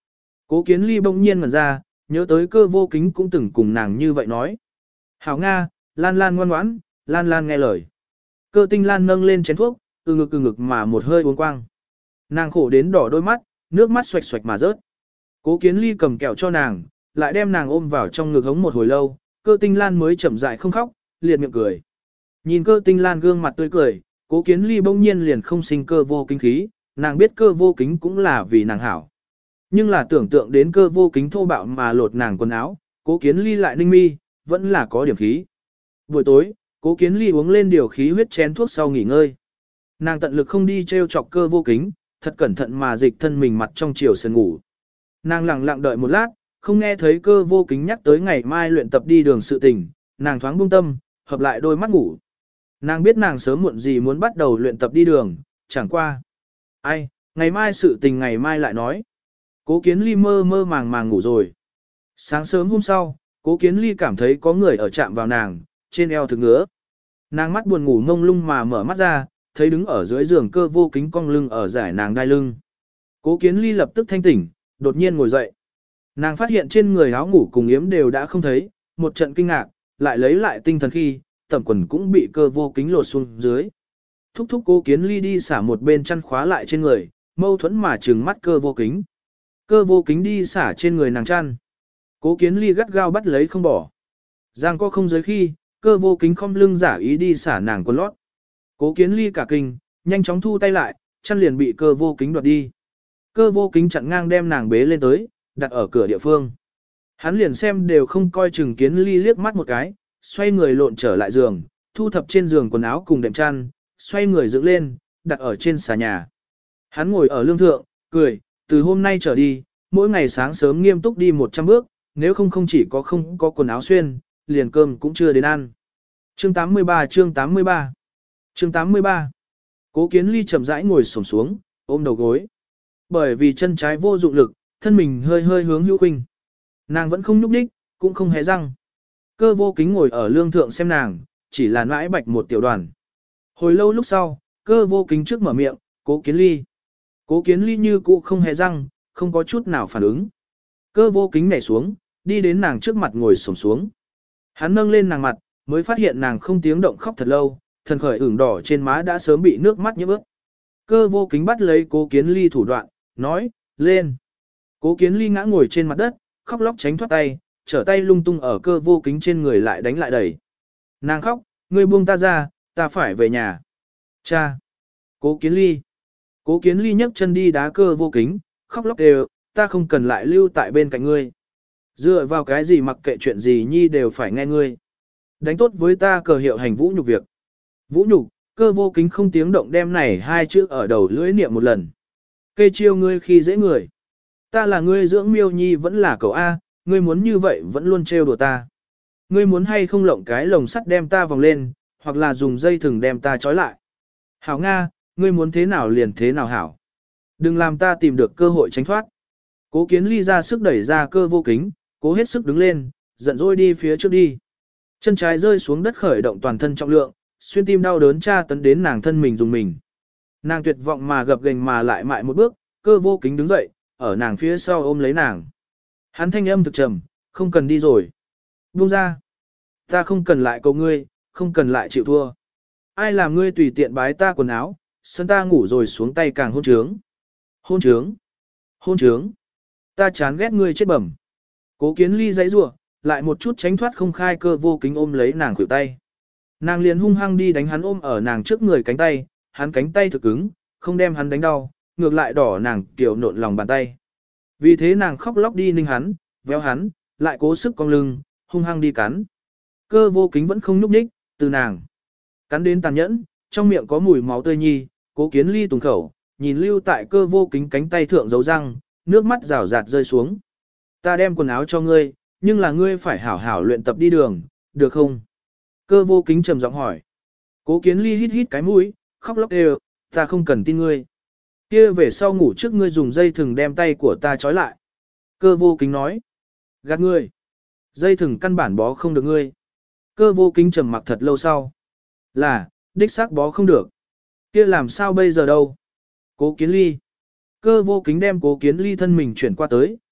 Cố Kiến Ly bỗng nhiên ngẩn ra, nhớ tới Cơ Vô Kính cũng từng cùng nàng như vậy nói. Hảo Nga, Lan Lan ngoan ngoãn, Lan Lan nghe lời. Cơ Tinh Lan nâng lên chén thuốc, từ ngực mà một hơi uống quang. Nàng khổ đến đỏ đôi mắt, nước mắt xoạch xoạch mà rớt. Cố Kiến Ly cầm kẹo cho nàng, lại đem nàng ôm vào trong ngực hống một hồi lâu, Cơ Tinh Lan mới chậm rãi không khóc, liệt miệng cười. Nhìn Cơ Tinh Lan gương mặt tươi cười, Cố Kiến Ly bỗng nhiên liền không sinh Cơ Vô Kính khí, nàng biết Cơ Vô Kính cũng là vì nàng hảo. Nhưng là tưởng tượng đến Cơ Vô Kính thô bạo mà lột nàng quần áo, Cố Kiến Ly lại ninh mi, vẫn là có điểm khí. Buổi tối, Cố Kiến Ly uống lên điều khí huyết chén thuốc sau nghỉ ngơi. Nàng tận lực không đi treo chọc Cơ Vô Kính, thật cẩn thận mà dịch thân mình mặt trong chiều sườn ngủ. Nàng lặng lặng đợi một lát, không nghe thấy Cơ Vô Kính nhắc tới ngày mai luyện tập đi đường sự tình, nàng thoáng buông tâm, hợp lại đôi mắt ngủ. Nàng biết nàng sớm muộn gì muốn bắt đầu luyện tập đi đường, chẳng qua. Ai, ngày mai sự tình ngày mai lại nói. Cố Kiến Ly mơ mơ màng màng ngủ rồi. Sáng sớm hôm sau, Cố Kiến Ly cảm thấy có người ở chạm vào nàng, trên eo thực ngứa. Nàng mắt buồn ngủ ngông lung mà mở mắt ra, thấy đứng ở dưới giường Cơ Vô Kính cong lưng ở giải nàng đai lưng. Cố Kiến Ly lập tức thanh tỉnh, đột nhiên ngồi dậy. Nàng phát hiện trên người áo ngủ cùng yếm đều đã không thấy, một trận kinh ngạc, lại lấy lại tinh thần khi, tẩm quần cũng bị Cơ Vô Kính lột xuống dưới. Thúc thúc Cố Kiến Ly đi xả một bên chăn khóa lại trên người, mâu thuẫn mà trừng mắt Cơ Vô Kính. Cơ Vô Kính đi xả trên người nàng chăn. Cố Kiến Ly gắt gao bắt lấy không bỏ. Giang có không giới khi, Cơ Vô Kính không lưng giả ý đi xả nàng quần lót. Cố Kiến Ly cả kinh, nhanh chóng thu tay lại, chăn liền bị Cơ Vô Kính đoạt đi. Cơ Vô Kính chặn ngang đem nàng bế lên tới, đặt ở cửa địa phương. Hắn liền xem đều không coi chừng Kiến Ly liếc mắt một cái, xoay người lộn trở lại giường, thu thập trên giường quần áo cùng đệm chăn, xoay người dựng lên, đặt ở trên xà nhà. Hắn ngồi ở lương thượng, cười, từ hôm nay trở đi, mỗi ngày sáng sớm nghiêm túc đi 100 bước, nếu không chỉ không có quần áo xuyên, liền cơm cũng chưa đến ăn. Chương 83 chương 83 Cố Kiến Ly chậm rãi ngồi xổm xuống, ôm đầu gối. Bởi vì chân trái vô dụng lực, thân mình hơi hơi hướng hữu khuynh. Nàng vẫn không nhúc đích, cũng không hé răng. Cơ Vô Kính ngồi ở lương thượng xem nàng, chỉ là nãi bạch một tiểu đoàn. Hồi lâu lúc sau, Cơ Vô Kính trước mở miệng, Cố Kiến Ly. Cố Kiến Ly như cũ không hé răng, không có chút nào phản ứng. Cơ Vô Kính nhảy xuống, đi đến nàng trước mặt ngồi xổm xuống. Hắn nâng lên nàng mặt, mới phát hiện nàng không tiếng động khóc thật lâu, thần khởi ửng đỏ trên má đã sớm bị nước mắt nhiễm ướt. Cơ Vô Kính bắt lấy Cố Kiến Ly thủ đoạn, nói, lên. Cố Kiến Ly ngã ngồi trên mặt đất, khóc lóc tránh thoát tay, trở tay lung tung ở Cơ Vô Kính trên người lại đánh lại đẩy. Nàng khóc, ngươi buông ta ra, ta phải về nhà. Cha. Cố Kiến Ly. Cố Kiến Ly nhấc chân đi đá Cơ Vô Kính, khóc lóc đều, ta không cần lại lưu tại bên cạnh ngươi. Dựa vào cái gì mặc kệ chuyện gì nhi đều phải nghe ngươi. Đánh tốt với ta cờ hiệu hành vũ nhục việc. Vũ nhục, Cơ Vô Kính không tiếng động đem này hai chữ ở đầu lưỡi niệm một lần. Kê chiêu ngươi khi dễ người. Ta là ngươi dưỡng miêu nhi vẫn là cậu A, ngươi muốn như vậy vẫn luôn trêu đùa ta. Ngươi muốn hay không lộng cái lồng sắt đem ta vòng lên, hoặc là dùng dây thừng đem ta trói lại. Hảo Nga, ngươi muốn thế nào liền thế nào hảo. Đừng làm ta tìm được cơ hội tránh thoát. Cố Kiến Ly ra sức đẩy ra Cơ Vô Kính, cố hết sức đứng lên, giận dỗi đi phía trước đi. Chân trái rơi xuống đất khởi động toàn thân trọng lượng, xuyên tim đau đớn tra tấn đến nàng thân mình dùng mình. Nàng tuyệt vọng mà gập ghềnh mà lại mại một bước, Cơ Vô Kính đứng dậy, ở nàng phía sau ôm lấy nàng. Hắn thanh âm thực trầm, không cần đi rồi. Buông ra. Ta không cần lại cầu ngươi, không cần lại chịu thua. Ai làm ngươi tùy tiện bái ta quần áo, sân ta ngủ rồi xuống tay càng hôn trướng. Hôn trướng. Hôn trướng. Ta chán ghét ngươi chết bẩm. Cố Kiến Ly giãy giụa, lại một chút tránh thoát không khai. Cơ Vô Kính ôm lấy nàng khuỷu tay. Nàng liền hung hăng đi đánh hắn ôm ở nàng trước người cánh tay, hắn cánh tay thực cứng, không đem hắn đánh đau, ngược lại đỏ nàng kiểu nộn lòng bàn tay. Vì thế nàng khóc lóc đi ninh hắn, véo hắn, lại cố sức cong lưng, hung hăng đi cắn. Cơ Vô Kính vẫn không nhúc nhích, từ nàng cắn đến tàn nhẫn, trong miệng có mùi máu tươi nhi, Cố Kiến Ly tùng khẩu, nhìn lưu tại Cơ Vô Kính cánh tay thượng dấu răng, nước mắt rào rạt rơi xuống. Ta đem quần áo cho ngươi, nhưng là ngươi phải hảo hảo luyện tập đi đường, được không? Cơ Vô Kính trầm giọng hỏi. Cố Kiến Ly hít hít cái mũi, khóc lóc đều, ta không cần tin ngươi. Kia về sau ngủ trước ngươi dùng dây thừng đem tay của ta trói lại. Cơ Vô Kính nói. Gạt ngươi. Dây thừng căn bản bó không được ngươi. Cơ Vô Kính trầm mặc thật lâu sau. Là, đích xác bó không được. Kia làm sao bây giờ đâu? Cố Kiến Ly. Cơ Vô Kính đem Cố Kiến Ly thân mình chuyển qua tới,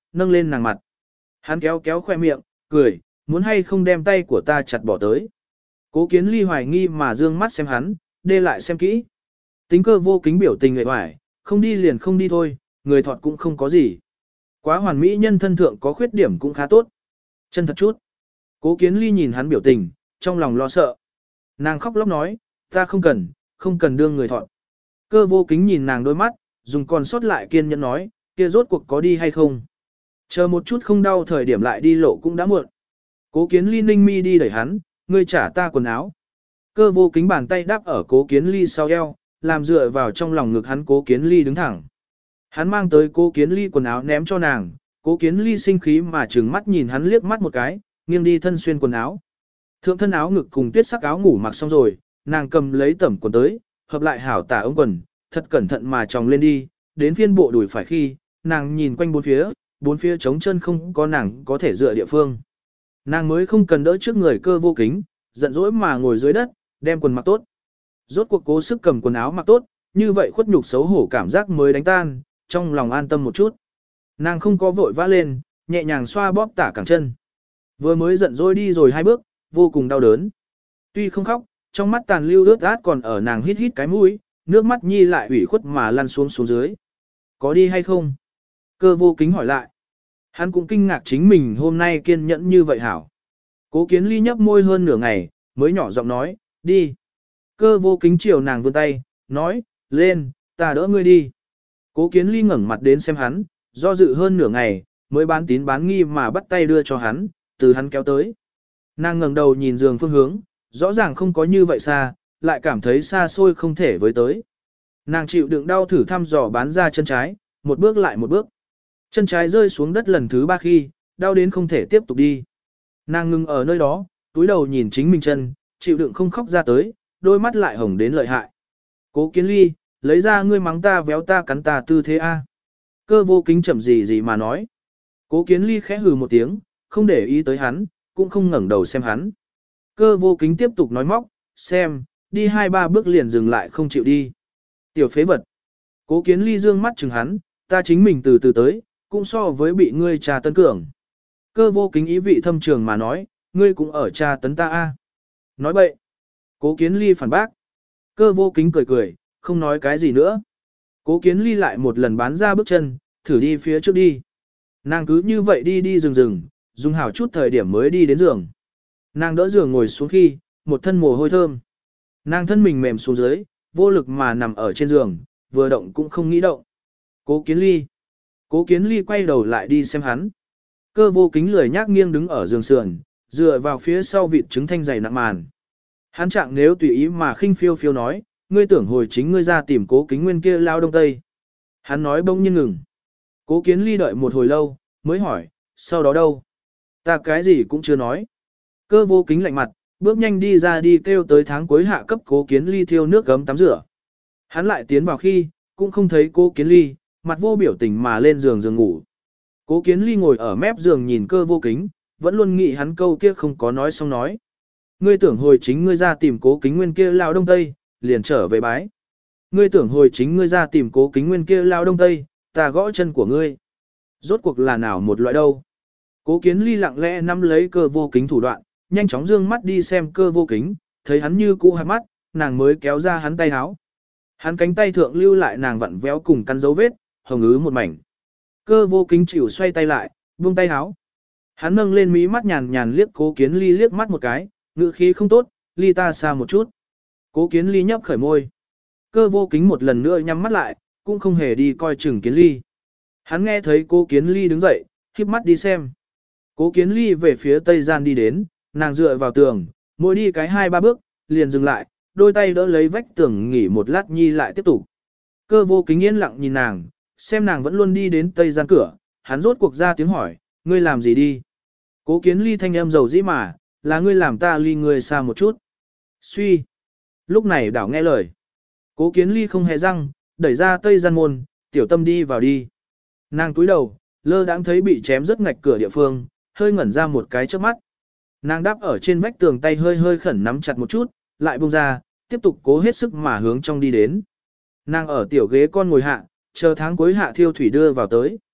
nâng lên nàng mặt. Hắn kéo kéo khoe miệng, cười, muốn hay không đem tay của ta chặt bỏ tới. Cố Kiến Ly hoài nghi mà dương mắt xem hắn, đê lại xem kỹ. Tính Cơ Vô Kính biểu tình nghệ hoài, không đi liền không đi thôi, người thọt cũng không có gì. Quá hoàn mỹ nhân thân thượng có khuyết điểm cũng khá tốt. Chân thật chút. Cố Kiến Ly nhìn hắn biểu tình, trong lòng lo sợ. Nàng khóc lóc nói, ta không cần đương người thọt. Cơ Vô Kính nhìn nàng đôi mắt, dùng còn sót lại kiên nhẫn nói, kia rốt cuộc có đi hay không. Chờ một chút không đau thời điểm lại đi lộ cũng đã muộn. Cố Kiến Ly ninh mi đi đẩy hắn, ngươi trả ta quần áo. Cơ Vô Kính bàn tay đáp ở Cố Kiến Ly sau eo, làm dựa vào trong lòng ngực hắn. Cố Kiến Ly đứng thẳng. Hắn mang tới Cố Kiến Ly quần áo ném cho nàng, Cố Kiến Ly sinh khí mà trừng mắt nhìn hắn liếc mắt một cái, nghiêng đi thân xuyên quần áo. Thượng thân áo ngực cùng tuyết sắc áo ngủ mặc xong rồi, nàng cầm lấy tẩm quần tới, hợp lại hảo tả ống quần, thật cẩn thận mà tròng lên đi, đến phiên bộ đùi phải khi, nàng nhìn quanh bốn phía trống chân không có nàng có thể dựa địa phương. Nàng mới không cần đỡ trước người Cơ Vô Kính, giận dỗi mà ngồi dưới đất, đem quần mặc tốt. Rốt cuộc cố sức cầm quần áo mặc tốt, như vậy khuất nhục xấu hổ cảm giác mới đánh tan, trong lòng an tâm một chút. Nàng không có vội vã lên, nhẹ nhàng xoa bóp tả cẳng chân. Vừa mới giận dỗi đi rồi 2 bước, vô cùng đau đớn. Tuy không khóc, trong mắt tàn lưu ướt át còn ở nàng hít hít cái mũi, nước mắt nhi lại ủy khuất mà lăn xuống dưới. Có đi hay không? Cơ Vô Kính hỏi lại. Hắn cũng kinh ngạc chính mình hôm nay kiên nhẫn như vậy hảo. Cố Kiến Ly nhấp môi hơn nửa ngày, mới nhỏ giọng nói, đi. Cơ Vô Kính chiều nàng vươn tay, nói, lên, ta đỡ ngươi đi. Cố Kiến Ly ngẩng mặt đến xem hắn, do dự hơn nửa ngày, mới bán tín bán nghi mà bắt tay đưa cho hắn, từ hắn kéo tới. Nàng ngẩng đầu nhìn giường phương hướng, rõ ràng không có như vậy xa, lại cảm thấy xa xôi không thể với tới. Nàng chịu đựng đau thử thăm dò bán ra chân trái, một bước lại một bước. Chân trái rơi xuống đất lần thứ 3 khi, đau đến không thể tiếp tục đi. Nàng ngừng ở nơi đó, túi đầu nhìn chính mình chân, chịu đựng không khóc ra tới, đôi mắt lại hồng đến lợi hại. Cố Kiến Ly, lấy ra ngươi mắng ta véo ta cắn ta tư thế A. Cơ Vô Kính chậm gì mà nói. Cố Kiến Ly khẽ hừ một tiếng, không để ý tới hắn, cũng không ngẩng đầu xem hắn. Cơ Vô Kính tiếp tục nói móc, xem, đi 2-3 bước liền dừng lại không chịu đi. Tiểu phế vật. Cố Kiến Ly dương mắt chừng hắn, ta chính mình từ từ tới, cũng so với bị ngươi trà tấn cường. Cơ Vô Kính ý vị thâm trường mà nói, ngươi cũng ở trà tấn ta a. Nói bậy. Cố Kiến Ly phản bác. Cơ Vô Kính cười cười, không nói cái gì nữa. Cố Kiến Ly lại một lần bán ra bước chân, thử đi phía trước đi. Nàng cứ như vậy đi rừng, dùng hảo chút thời điểm mới đi đến giường. Nàng đỡ giường ngồi xuống khi, một thân mồ hôi thơm. Nàng thân mình mềm xuống dưới, vô lực mà nằm ở trên giường, vừa động cũng không nghĩ động. Cố Kiến Ly. Cố Kiến Ly quay đầu lại đi xem hắn. Cơ Vô Kính lười nhác nghiêng đứng ở giường sườn, dựa vào phía sau vịt trứng thanh dày nặng màn. Hắn trạng nếu tùy ý mà khinh phiêu phiêu nói, ngươi tưởng hồi chính ngươi ra tìm Cố Kính Nguyên kia lao đông tây. Hắn nói bỗng nhiên ngừng. Cố Kiến Ly đợi một hồi lâu, mới hỏi, sau đó đâu? Ta cái gì cũng chưa nói. Cơ Vô Kính lạnh mặt, bước nhanh đi ra đi kêu tới tháng cuối hạ cấp Cố Kiến Ly thiêu nước gấm tắm rửa. Hắn lại tiến vào khi, cũng không thấy Cố Kiến Ly, mặt vô biểu tình mà lên giường ngủ. Cố Kiến Ly ngồi ở mép giường nhìn Cơ Vô Kính, vẫn luôn nghĩ hắn câu kia không có nói xong nói. Ngươi tưởng hồi chính ngươi ra tìm Cố Kính Nguyên kia lao đông tây, liền trở về bái. Ngươi tưởng hồi chính ngươi ra tìm Cố Kính Nguyên kia lao đông tây, ta gõ chân của ngươi. Rốt cuộc là nào một loại đâu? Cố Kiến Ly lặng lẽ nắm lấy Cơ Vô Kính thủ đoạn, nhanh chóng dương mắt đi xem Cơ Vô Kính, thấy hắn như cũ hạt mắt, nàng mới kéo ra hắn tay háo. Hắn cánh tay thượng lưu lại nàng vặn véo cùng căn dấu vết, hồng ứ một mảnh. Cơ Vô Kính chịu xoay tay lại, buông tay háo. Hắn nâng lên mí mắt nhàn nhàn liếc Cố Kiến Ly liếc mắt một cái, ngữ khí không tốt, ly ta xa một chút. Cố Kiến Ly nhấp khởi môi. Cơ Vô Kính một lần nữa nhắm mắt lại, cũng không hề đi coi chừng Kiến Ly. Hắn nghe thấy Cố Kiến Ly đứng dậy, khép mắt đi xem. Cố Kiến Ly về phía tây gian đi đến, nàng dựa vào tường, mỗi đi cái 2-3 bước, liền dừng lại, đôi tay đỡ lấy vách tường nghỉ một lát nhi lại tiếp tục. Cơ Vô Kính yên lặng nhìn nàng, xem nàng vẫn luôn đi đến tây gian cửa, hắn rốt cuộc ra tiếng hỏi, ngươi làm gì đi? Cố Kiến Ly thanh âm dầu dĩ mà, là ngươi làm ta ly ngươi xa một chút. Suy. Lúc này đảo nghe lời. Cố Kiến Ly không hề răng, đẩy ra tây gian môn, tiểu tâm đi vào đi. Nàng túi đầu, lơ đãng thấy bị chém rất ngạch cửa địa phương, hơi ngẩn ra một cái trước mắt. Nàng đáp ở trên vách tường tay hơi hơi khẩn nắm chặt một chút, lại buông ra, tiếp tục cố hết sức mà hướng trong đi đến. Nàng ở tiểu ghế con ngồi hạ, chờ tháng cuối hạ thiêu thủy đưa vào tới.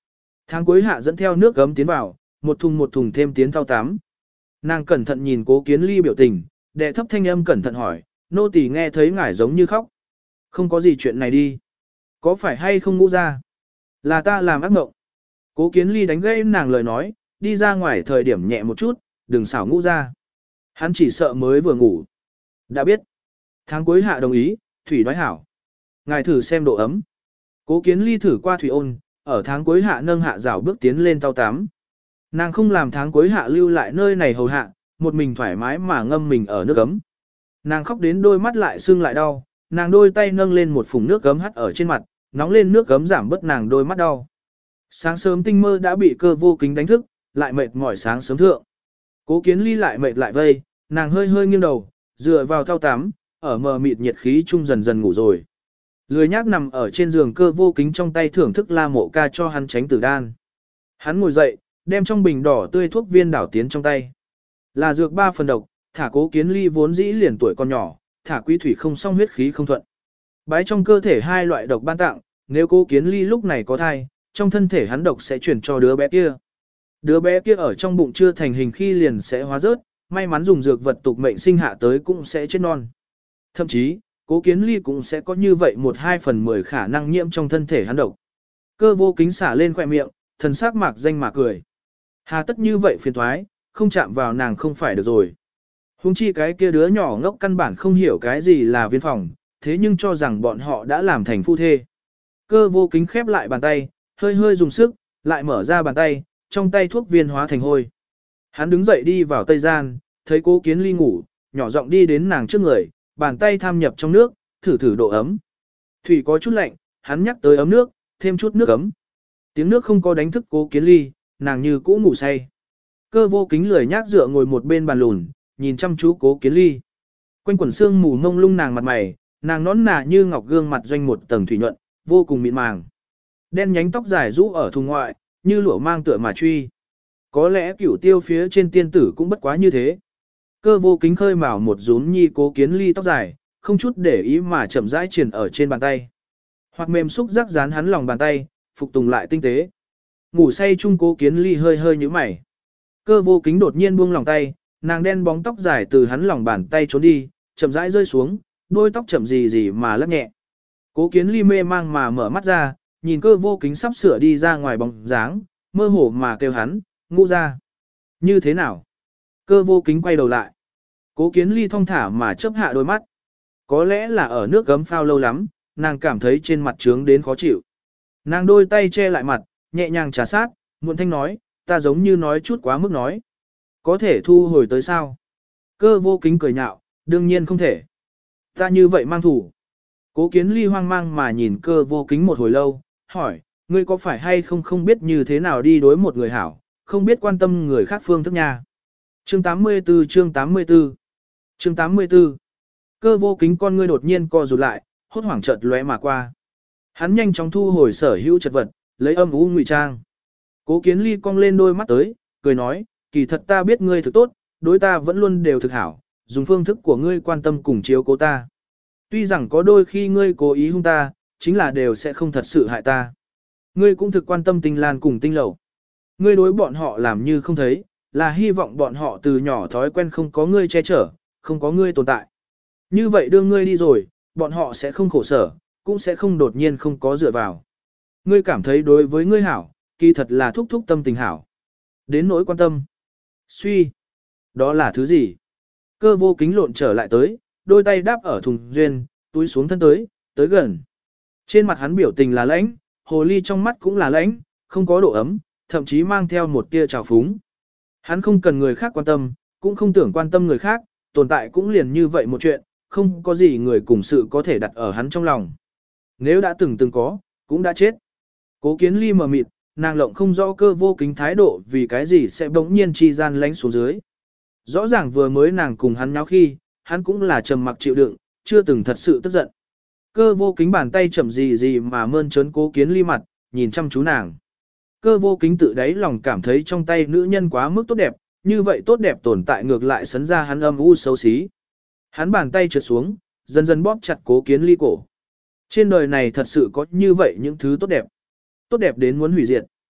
Tháng cuối hạ dẫn theo nước gấm tiến vào, một thùng thêm tiến thao tắm. Nàng cẩn thận nhìn Cố Kiến Ly biểu tình, đệ thấp thanh âm cẩn thận hỏi, nô tỳ nghe thấy ngài giống như khóc. Không có gì chuyện này đi. Có phải hay không ngủ ra? Là ta làm ác mộng. Cố Kiến Ly đánh gãy nàng lời nói, đi ra ngoài thời điểm nhẹ một chút, đừng xảo ngủ ra. Hắn chỉ sợ mới vừa ngủ. Đã biết. Tháng cuối hạ đồng ý, thủy nói hảo. Ngài thử xem độ ấm. Cố Kiến Ly thử qua thủy ôn, ở tháng cuối hạ nâng hạ rảo bước tiến lên tao tắm. Nàng không làm tháng cuối hạ lưu lại nơi này hầu hạ, một mình thoải mái mà ngâm mình ở nước ấm. Nàng khóc đến đôi mắt lại sưng lại đau, nàng đôi tay nâng lên một phùng nước gấm hắt ở trên mặt, nóng lên nước gấm giảm bớt nàng đôi mắt đau. Sáng sớm tinh mơ đã bị cơ vô kính đánh thức, lại mệt mỏi sáng sớm thượng. Cố Kiến Ly lại mệt lại vây, nàng hơi hơi nghiêng đầu, dựa vào thau tắm, ở mờ mịt nhiệt khí trung dần dần ngủ rồi. Lười nhác nằm ở trên giường cơ vô kính trong tay thưởng thức La Mộ Ca cho hắn tránh tử đan. Hắn ngồi dậy, đem trong bình đỏ tươi thuốc viên đảo tiến trong tay. Là dược 3 phần độc, thả Cố Kiến Ly vốn dĩ liền tuổi còn nhỏ, thả quý thủy không xong huyết khí không thuận. Bái trong cơ thể 2 loại độc ban tặng, nếu Cố Kiến Ly lúc này có thai, trong thân thể hắn độc sẽ chuyển cho đứa bé kia. Đứa bé kia ở trong bụng chưa thành hình khi liền sẽ hóa rớt, may mắn dùng dược vật tục mệnh sinh hạ tới cũng sẽ chết non. Thậm chí, Cố Kiến Ly cũng sẽ có như vậy 1/2/10 khả năng nhiễm trong thân thể hắn độc. Cơ vô kính xả lên khỏe miệng, thần sắc mạc danh mà cười. Hà tất như vậy phiền thoái, không chạm vào nàng không phải được rồi. Hùng chi cái kia đứa nhỏ ngốc căn bản không hiểu cái gì là viên phòng, thế nhưng cho rằng bọn họ đã làm thành phu thê. Cơ vô kính khép lại bàn tay, hơi hơi dùng sức, lại mở ra bàn tay, trong tay thuốc viên hóa thành hôi. Hắn đứng dậy đi vào tây gian, thấy Cố Kiến Ly ngủ, nhỏ giọng đi đến nàng trước người, bàn tay tham nhập trong nước, thử thử độ ấm. Thủy có chút lạnh, hắn nhắc tới ấm nước, thêm chút nước ấm. Tiếng nước không có đánh thức Cố Kiến Ly, nàng như cũ ngủ say. Cơ vô kính lười nhác dựa ngồi một bên bàn lùn, nhìn chăm chú Cố Kiến Ly. Quanh quần xương mù mông lung nàng mặt mày, nàng nón nà như ngọc gương mặt doanh một tầng thủy nhuận, vô cùng mịn màng. Đen nhánh tóc dài rũ ở thùng ngoại, như lụa mang tựa mà truy. Có lẽ cửu tiêu phía trên tiên tử cũng bất quá như thế. Cơ vô kính khơi mào một rúm nhi Cố Kiến Ly tóc dài, không chút để ý mà chậm rãi triển ở trên bàn tay. Hoặc mềm xúc giác dán hắn lòng bàn tay, phục tùng lại tinh tế. Ngủ say chung Cố Kiến Ly hơi hơi nhíu mày. Cơ vô kính đột nhiên buông lòng tay, nàng đen bóng tóc dài từ hắn lòng bàn tay trốn đi, chậm rãi rơi xuống, đôi tóc chậm gì gì mà lắc nhẹ. Cố Kiến Ly mê mang mà mở mắt ra, nhìn cơ vô kính sắp sửa đi ra ngoài bóng dáng, mơ hồ mà kêu hắn, ngủ ra. Như thế nào? Cơ vô kính quay đầu lại. Cố Kiến Ly thong thả mà chớp hạ đôi mắt. Có lẽ là ở nước gấm phao lâu lắm, nàng cảm thấy trên mặt trướng đến khó chịu. Nàng đôi tay che lại mặt, nhẹ nhàng trà sát, muộn thanh nói, ta giống như nói chút quá mức nói. Có thể thu hồi tới sao? Cơ vô kính cười nhạo, đương nhiên không thể. Ta như vậy mang thủ. Cố Kiến Ly hoang mang mà nhìn cơ vô kính một hồi lâu, hỏi, ngươi có phải hay không biết như thế nào đi đối một người hảo, không biết quan tâm người khác phương thức nha. Chương 84 chương 84 chương 84 Cơ vô kính con ngươi đột nhiên co rụt lại, hốt hoảng chợt lóe mà qua. Hắn nhanh chóng thu hồi sở hữu chật vật, lấy âm u ngụy trang. Cố Kiến Ly cong lên đôi mắt tới, cười nói, kỳ thật ta biết ngươi thực tốt, đối ta vẫn luôn đều thực hảo, dùng phương thức của ngươi quan tâm cùng chiếu cố ta. Tuy rằng có đôi khi ngươi cố ý hung ta, chính là đều sẽ không thật sự hại ta. Ngươi cũng thực quan tâm Tinh Lan cùng Tinh Lầu. Ngươi đối bọn họ làm như không thấy, là hy vọng bọn họ từ nhỏ thói quen không có ngươi che chở, không có ngươi tồn tại. Như vậy đưa ngươi đi rồi, bọn họ sẽ không khổ sở, cũng sẽ không đột nhiên không có dựa vào. Ngươi cảm thấy đối với ngươi hảo, kỳ thật là thúc thúc tâm tình hảo. Đến nỗi quan tâm. Suy. Đó là thứ gì? Cơ vô kính lộn trở lại tới, đôi tay đáp ở thùng duyên, túi xuống thân tới gần. Trên mặt hắn biểu tình là lãnh, hồ ly trong mắt cũng là lãnh, không có độ ấm, thậm chí mang theo một tia trào phúng. Hắn không cần người khác quan tâm, cũng không tưởng quan tâm người khác, tồn tại cũng liền như vậy một chuyện, không có gì người cùng sự có thể đặt ở hắn trong lòng. Nếu đã từng có, cũng đã chết. Cố Kiến Ly mờ mịt, nàng lộng không rõ cơ vô kính thái độ vì cái gì sẽ bỗng nhiên chi gian lánh xuống dưới. Rõ ràng vừa mới nàng cùng hắn nháo khi, hắn cũng là trầm mặc chịu đựng, chưa từng thật sự tức giận. Cơ vô kính bàn tay chậm gì gì mà mơn trớn Cố Kiến Ly mặt, nhìn chăm chú nàng. Cơ vô kính tự đáy lòng cảm thấy trong tay nữ nhân quá mức tốt đẹp, như vậy tốt đẹp tồn tại ngược lại sấn ra hắn âm u xấu xí. Hắn bàn tay trượt xuống, dần dần bóp chặt Cố Kiến Ly cổ. Trên đời này thật sự có như vậy những thứ tốt đẹp. Tốt đẹp đến muốn hủy diệt.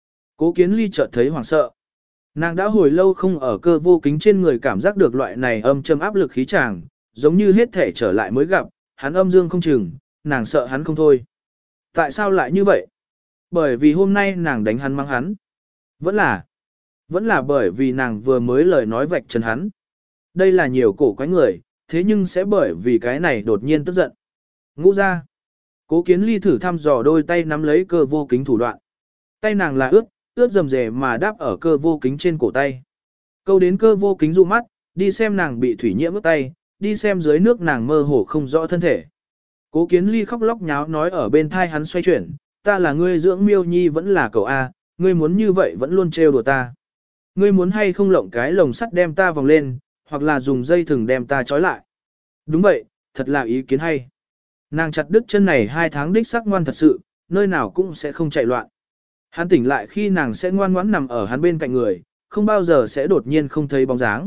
Cố Kiến Ly chợt thấy hoảng sợ. Nàng đã hồi lâu không ở Cơ Vô Kính trên người cảm giác được loại này âm châm áp lực khí chàng, giống như hết thể trở lại mới gặp, hắn âm dương không chừng, nàng sợ hắn không thôi. Tại sao lại như vậy? Bởi vì hôm nay nàng đánh hắn mắng hắn. Vẫn là bởi vì nàng vừa mới lời nói vạch trần hắn. Đây là nhiều cổ quái người, thế nhưng sẽ bởi vì cái này đột nhiên tức giận. Ngũ ra. Cố Kiến Ly thử thăm dò đôi tay nắm lấy Cơ Vô Kính thủ đoạn. Tay nàng là ướt rầm rề mà đáp ở Cơ Vô Kính trên cổ tay. Câu đến Cơ Vô Kính dụ mắt, đi xem nàng bị thủy nhiễm ướt tay, đi xem dưới nước nàng mơ hồ không rõ thân thể. Cố Kiến Ly khóc lóc nháo nói ở bên thai hắn xoay chuyển, ta là ngươi dưỡng miêu nhi vẫn là cậu A, ngươi muốn như vậy vẫn luôn trêu đùa ta. Ngươi muốn hay không lộng cái lồng sắt đem ta vòng lên, hoặc là dùng dây thừng đem ta trói lại. Đúng vậy, thật là ý kiến hay. Nàng chặt đứt chân này 2 tháng đích sắc ngoan thật sự, nơi nào cũng sẽ không chạy loạn. Hắn tỉnh lại khi nàng sẽ ngoan ngoãn nằm ở hắn bên cạnh người, không bao giờ sẽ đột nhiên không thấy bóng dáng.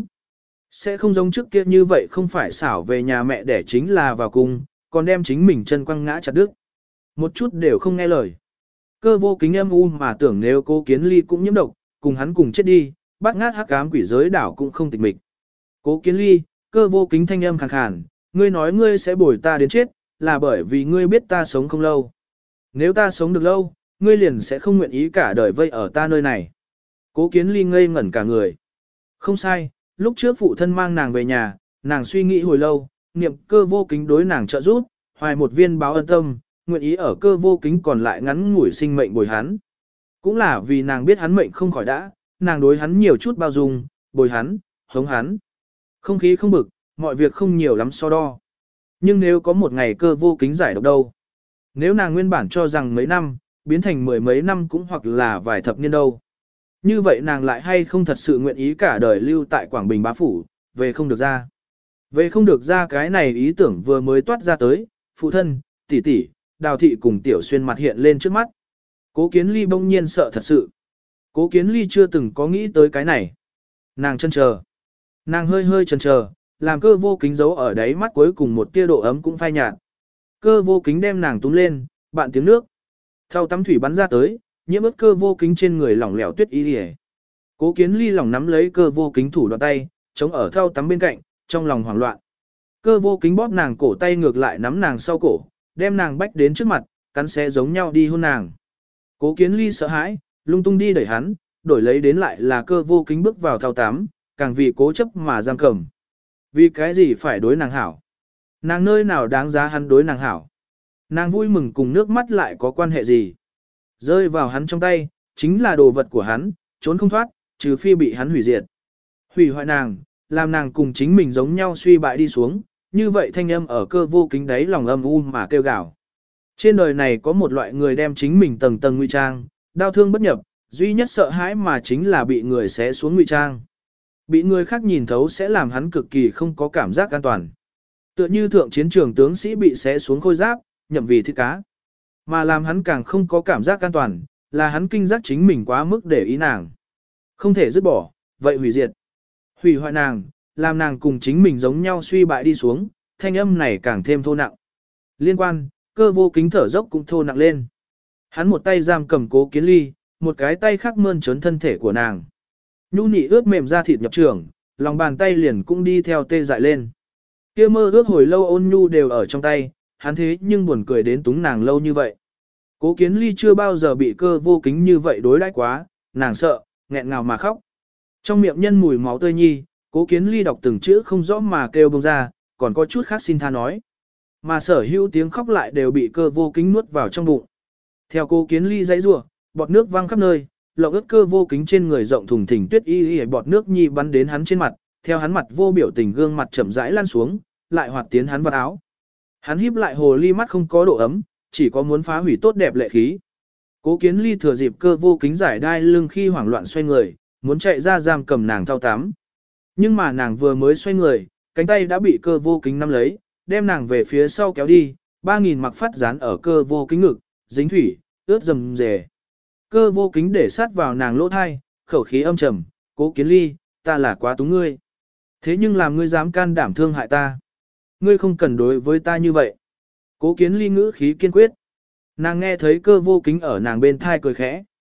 Sẽ không giống trước kia như vậy không phải xảo về nhà mẹ để chính là vào cung, còn đem chính mình chân quăng ngã chặt đứt. Một chút đều không nghe lời. Cơ Vô Kính âm u mà tưởng nếu Cố Kiến Ly cũng nhiễm độc, cùng hắn cùng chết đi, bắt ngát hắc ám quỷ giới đảo cũng không tịch mịch. Cố Kiến Ly, Cơ Vô Kính thanh âm khàn khàn, ngươi nói ngươi sẽ bồi ta đến chết, là bởi vì ngươi biết ta sống không lâu. Nếu ta sống được lâu, ngươi liền sẽ không nguyện ý cả đời vây ở ta nơi này. Cố Kiến Ly ngây ngẩn cả người. Không sai, lúc trước phụ thân mang nàng về nhà, nàng suy nghĩ hồi lâu, niệm Cơ Vô Kính đối nàng trợ giúp, hoài một viên báo ân tâm, nguyện ý ở Cơ Vô Kính còn lại ngắn ngủi sinh mệnh bồi hắn. Cũng là vì nàng biết hắn mệnh không khỏi đã, nàng đối hắn nhiều chút bao dung, bồi hắn, hống hắn. Không khí không bực, mọi việc không nhiều lắm so đo. Nhưng nếu có một ngày Cơ Vô Kính giải độc đâu? Nếu nàng nguyên bản cho rằng mấy năm, biến thành 10 mấy năm cũng hoặc là vài thập niên đâu. Như vậy nàng lại hay không thật sự nguyện ý cả đời lưu tại Quảng Bình bá phủ, về không được ra. Về không được ra cái này ý tưởng vừa mới toát ra tới, phụ thân, tỷ tỷ, Đào thị cùng Tiểu Xuyên mặt hiện lên trước mắt. Cố Kiến Ly bỗng nhiên sợ thật sự. Cố Kiến Ly chưa từng có nghĩ tới cái này. Nàng chần chờ. Nàng hơi hơi chần chờ, làm Cơ Vô Kính giấu ở đáy mắt cuối cùng một tia độ ấm cũng phai nhạt. Cơ Vô Kính đem nàng túm lên, bạn tiếng nước. Thau tắm thủy bắn ra tới, nhiễm ướt Cơ Vô Kính trên người lỏng lẻo tuyết y liễu. Cố Kiến Ly lỏng nắm lấy Cơ Vô Kính thủ đoạn tay, chống ở thau tắm bên cạnh, trong lòng hoảng loạn. Cơ Vô Kính bóp nàng cổ tay ngược lại nắm nàng sau cổ, đem nàng bách đến trước mặt, cắn xé giống nhau đi hôn nàng. Cố Kiến Ly sợ hãi, lung tung đi đẩy hắn, đổi lấy đến lại là Cơ Vô Kính bước vào thau tắm, càng vì cố chấp mà giam cầm. Vì cái gì phải đối nàng hảo? Nàng nơi nào đáng giá hắn đối nàng hảo? Nàng vui mừng cùng nước mắt lại có quan hệ gì? Rơi vào hắn trong tay, chính là đồ vật của hắn, trốn không thoát, trừ phi bị hắn hủy diệt. Hủy hoại nàng, làm nàng cùng chính mình giống nhau suy bại đi xuống, như vậy thanh âm ở Cơ Vô Kính đấy lòng âm u mà kêu gào. Trên đời này có một loại người đem chính mình tầng tầng ngụy trang, đau thương bất nhập, duy nhất sợ hãi mà chính là bị người xé xuống ngụy trang. Bị người khác nhìn thấu sẽ làm hắn cực kỳ không có cảm giác an toàn. Tựa như thượng chiến trường tướng sĩ bị xé xuống khôi giáp, nhậm vì thịt cá. Mà làm hắn càng không có cảm giác an toàn, là hắn kinh giác chính mình quá mức để ý nàng. Không thể dứt bỏ, vậy hủy diệt. Hủy hoại nàng, làm nàng cùng chính mình giống nhau suy bại đi xuống, thanh âm này càng thêm thô nặng. Liên quan, Cơ Vô Kính thở dốc cũng thô nặng lên. Hắn một tay giam cầm Cố Kiến Ly, một cái tay khác mơn trớn thân thể của nàng. Nhu nị ướt mềm da thịt nhập trưởng, lòng bàn tay liền cũng đi theo tê dại lên. Kia mơ ước hồi lâu ôn nhu đều ở trong tay, hắn thế nhưng buồn cười đến túng nàng lâu như vậy. Cố Kiến Ly chưa bao giờ bị Cơ Vô Kính như vậy đối đãi quá, nàng sợ, nghẹn ngào mà khóc. Trong miệng nhân mùi máu tươi nhi, Cố Kiến Ly đọc từng chữ không rõ mà kêu bông ra, còn có chút khác xin tha nói. Mà sở hữu tiếng khóc lại đều bị Cơ Vô Kính nuốt vào trong bụng. Theo Cố Kiến Ly dãy rủa, bọt nước văng khắp nơi, lộng ướt Cơ Vô Kính trên người rộng thùng thình tuyết y bọt nước nhi bắn đến hắn trên mặt, theo hắn mặt vô biểu tình gương mặt chậm rãi lan xuống, lại hoạt tiến hắn vào áo. Hắn híp lại hồ ly mắt không có độ ấm, chỉ có muốn phá hủy tốt đẹp lệ khí. Cố Kiến Ly thừa dịp Cơ Vô Kính giải đai lưng khi hoảng loạn xoay người, muốn chạy ra giam cầm nàng thao tắm. Nhưng mà nàng vừa mới xoay người, cánh tay đã bị Cơ Vô Kính nắm lấy, đem nàng về phía sau kéo đi, 3000 mặc phát dán ở Cơ Vô Kính ngực, dính thủy, ướt rầm rề. Cơ Vô Kính để sát vào nàng lỗ thai, khẩu khí âm trầm, Cố Kiến Ly, ta là quá túng ngươi. Thế nhưng làm ngươi dám can đảm thương hại ta. Ngươi không cần đối với ta như vậy. Cố Kiến Ly ngữ khí kiên quyết. Nàng nghe thấy Cơ Vô Kính ở nàng bên thai cười khẽ.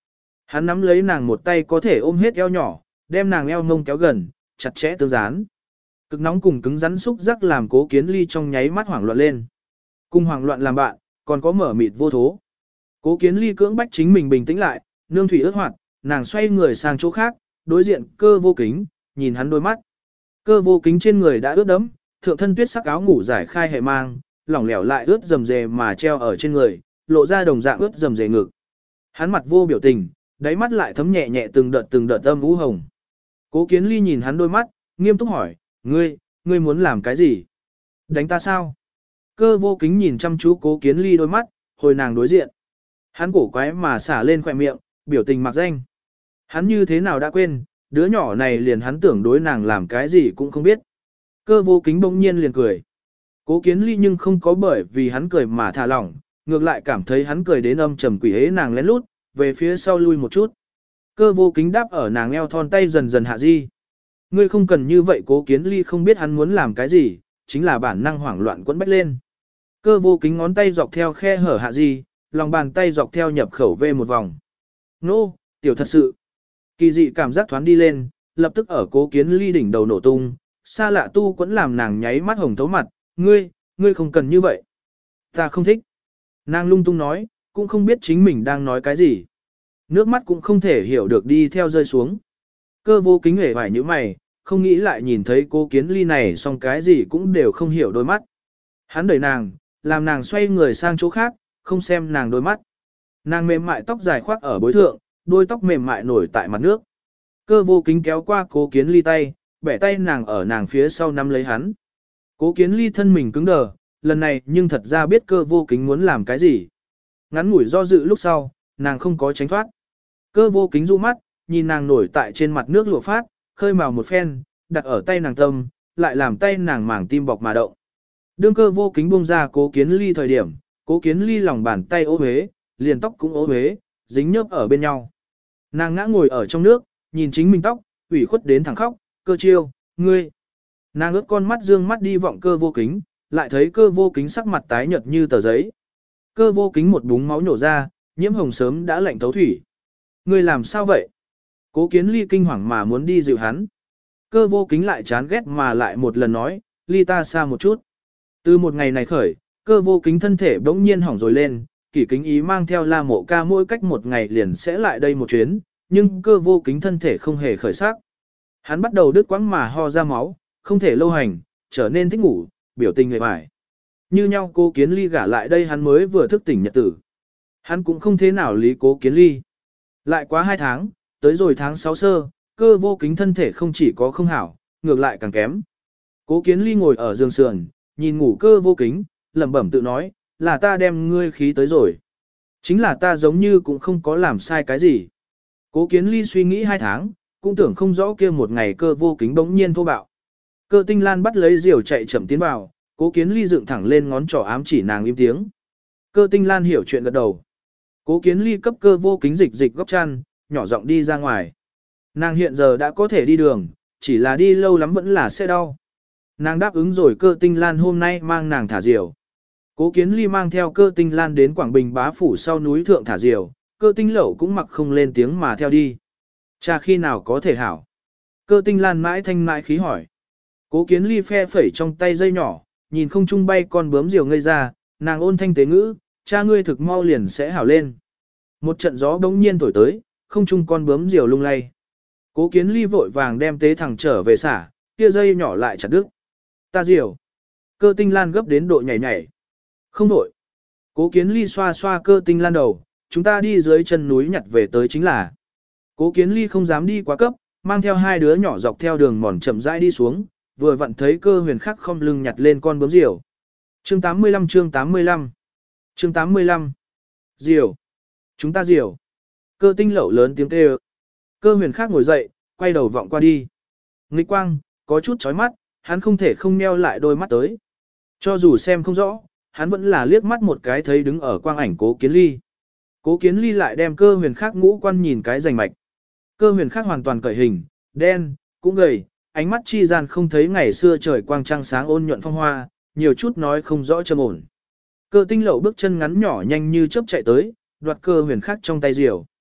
Hắn nắm lấy nàng một tay có thể ôm hết eo nhỏ, đem nàng eo ngông kéo gần, chặt chẽ tương dán. Cực nóng cùng cứng rắn xúc giác làm Cố Kiến Ly trong nháy mắt hoảng loạn lên. Cùng hoảng loạn làm bạn, còn có mở mịt vô thố. Cố Kiến Ly cưỡng bách chính mình bình tĩnh lại, nương thủy ướt hoạt, nàng xoay người sang chỗ khác, đối diện Cơ Vô Kính, nhìn hắn đôi mắt. Cơ Vô Kính trên người đã ướt đẫm, thượng thân tuyết sắc áo ngủ giải khai hệ mang, lỏng lẻo lại ướt rầm rề mà treo ở trên người, lộ ra đồng dạng ướt rầm rề ngực. Hắn mặt vô biểu tình, đáy mắt lại thấm nhẹ nhẹ từng đợt âm u hồng. Cố Kiến Ly nhìn hắn đôi mắt, nghiêm túc hỏi, ngươi muốn làm cái gì? Đánh ta sao? Cơ Vô Kính nhìn chăm chú Cố Kiến Ly đôi mắt, hồi nàng đối diện. Hắn cổ quái mà xả lên khỏe miệng, biểu tình mặc danh. Hắn như thế nào đã quên, đứa nhỏ này liền hắn tưởng đối nàng làm cái gì cũng không biết. Cơ Vô Kính bỗng nhiên liền cười. Cố Kiến Ly nhưng không có bởi vì hắn cười mà thả lỏng, ngược lại cảm thấy hắn cười đến âm trầm quỷ hế nàng lén lút, về phía sau lui một chút. Cơ Vô Kính đáp ở nàng eo thon tay dần dần hạ di. Ngươi không cần như vậy. Cố Kiến Ly không biết hắn muốn làm cái gì, chính là bản năng hoảng loạn quẫn bách lên. Cơ Vô Kính ngón tay dọc theo khe hở hạ di, lòng bàn tay dọc theo nhập khẩu vê một vòng. Nô, tiểu thật sự. Kỳ dị cảm giác thoáng đi lên, lập tức ở Cố Kiến Ly đỉnh đầu nổ tung, xa lạ tu quẫn làm nàng nháy mắt hồng thấu mặt, ngươi không cần như vậy. Ta không thích. Nàng lung tung nói, cũng không biết chính mình đang nói cái gì. Nước mắt cũng không thể hiểu được đi theo rơi xuống. Cơ Vô Kính hề vải như mày, không nghĩ lại nhìn thấy Cố Kiến Ly này xong cái gì cũng đều không hiểu đôi mắt. Hắn đẩy nàng, làm nàng xoay người sang chỗ khác, không xem nàng đôi mắt. Nàng mềm mại tóc dài khoác ở bối thượng, đôi tóc mềm mại nổi tại mặt nước. Cơ Vô Kính kéo qua Cố Kiến Ly tay, bẻ tay nàng ở nàng phía sau nắm lấy hắn. Cố Kiến Ly thân mình cứng đờ, lần này nhưng thật ra biết Cơ Vô Kính muốn làm cái gì. Ngắn ngủi do dự lúc sau, nàng không có tránh thoát. Cơ Vô Kính du mắt, nhìn nàng nổi tại trên mặt nước lụa phát, khơi mào một phen, đặt ở tay nàng tâm, lại làm tay nàng màng tim bọc mà động. Đương Cơ Vô Kính buông ra Cố Kiến Ly thời điểm, Cố Kiến Ly lòng bàn tay ố huế, liền tóc cũng ố huế, dính nhớp ở bên nhau. Nàng ngã ngồi ở trong nước, nhìn chính mình tóc, ủy khuất đến thẳng khóc, Cơ Chiêu, ngươi. Nàng ướt con mắt dương mắt đi vọng Cơ Vô Kính, lại thấy Cơ Vô Kính sắc mặt tái nhợt như tờ giấy. Cơ Vô Kính một búng máu nhổ ra, nhiễm hồng sớm đã lạnh thấu thủy. Ngươi làm sao vậy? Cố Kiến Ly kinh hoàng mà muốn đi dịu hắn. Cơ Vô Kính lại chán ghét mà lại một lần nói, ly ta xa một chút. Từ một ngày này khởi, Cơ Vô Kính thân thể bỗng nhiên hỏng rồi lên, Kỷ Kính Ý mang theo La Mộ Ca mỗi cách một ngày liền sẽ lại đây một chuyến, nhưng Cơ Vô Kính thân thể không hề khởi sắc. Hắn bắt đầu đứt quãng mà ho ra máu, không thể lâu hành, trở nên thích ngủ, biểu tình người bại. Như nhau Cố Kiến Ly gả lại đây hắn mới vừa thức tỉnh nhật tử. Hắn cũng không thế nào lý Cố Kiến Ly. Lại quá 2 tháng, tới rồi tháng 6 sơ, Cơ Vô Kính thân thể không chỉ có không hảo, ngược lại càng kém. Cố Kiến Ly ngồi ở giường sườn, nhìn ngủ Cơ Vô Kính, lẩm bẩm tự nói, là ta đem ngươi khí tới rồi. Chính là ta giống như cũng không có làm sai cái gì. Cố Kiến Ly suy nghĩ 2 tháng, cũng tưởng không rõ kia một ngày Cơ Vô Kính bỗng nhiên thô bạo. Cơ Tinh Lan bắt lấy diều chạy chậm tiến vào, Cố Kiến Ly dựng thẳng lên ngón trỏ ám chỉ nàng im tiếng. Cơ Tinh Lan hiểu chuyện gật đầu. Cố Kiến Ly cấp Cơ Vô Kính dịch góc chăn, nhỏ giọng đi ra ngoài. Nàng hiện giờ đã có thể đi đường, chỉ là đi lâu lắm vẫn là sẽ đau. Nàng đáp ứng rồi Cơ Tinh Lan hôm nay mang nàng thả diều. Cố Kiến Ly mang theo Cơ Tinh Lan đến Quảng Bình bá phủ sau núi thượng thả diều, Cơ Tinh Lẩu cũng mặc không lên tiếng mà theo đi. Cha khi nào có thể hảo? Cơ Tinh Lan mãi thanh mãi khí hỏi. Cố Kiến Ly phe phẩy trong tay dây nhỏ, nhìn không trung bay con bướm diều ngây ra, nàng ôn thanh tế ngữ, cha ngươi thực mau liền sẽ hảo lên. Một trận gió bỗng nhiên thổi tới, không trung con bướm diều lung lay. Cố Kiến Ly vội vàng đem tế thẳng trở về xả, kia dây nhỏ lại chặt đứt. Ta diều. Cơ Tinh Lan gấp đến độ nhảy nhảy. Không đổi. Cố Kiến Ly xoa xoa Cơ Tinh Lan đầu, chúng ta đi dưới chân núi nhặt về tới chính là. Cố Kiến Ly không dám đi quá cấp, mang theo 2 đứa nhỏ dọc theo đường mòn chậm rãi đi xuống, vừa vặn thấy Cơ Huyền Khắc không lưng nhặt lên con bướm diều. Chương 85 chương 85 chương 85 Diều. Chúng ta diều. Cơ Tinh Lẩu lớn tiếng kêu. Cơ Huyền Khắc ngồi dậy, quay đầu vọng qua đi. Nghịch quang, có chút chói mắt, hắn không thể không meo lại đôi mắt tới. Cho dù xem không rõ, hắn vẫn là liếc mắt một cái thấy đứng ở quang ảnh Cố Kiến Ly. Cố Kiến Ly lại đem Cơ Huyền Khắc ngũ quan nhìn cái rành mạch. Cơ Huyền Khắc hoàn toàn cởi hình, đen, cũng gầy, ánh mắt chi gian không thấy ngày xưa trời quang trăng sáng ôn nhuận phong hoa, nhiều chút nói không rõ trầm ổn. Cơ Tinh Lẩu bước chân ngắn nhỏ nhanh như chớp chạy tới, đoạt Cơ Huyền Khắc trong tay diều.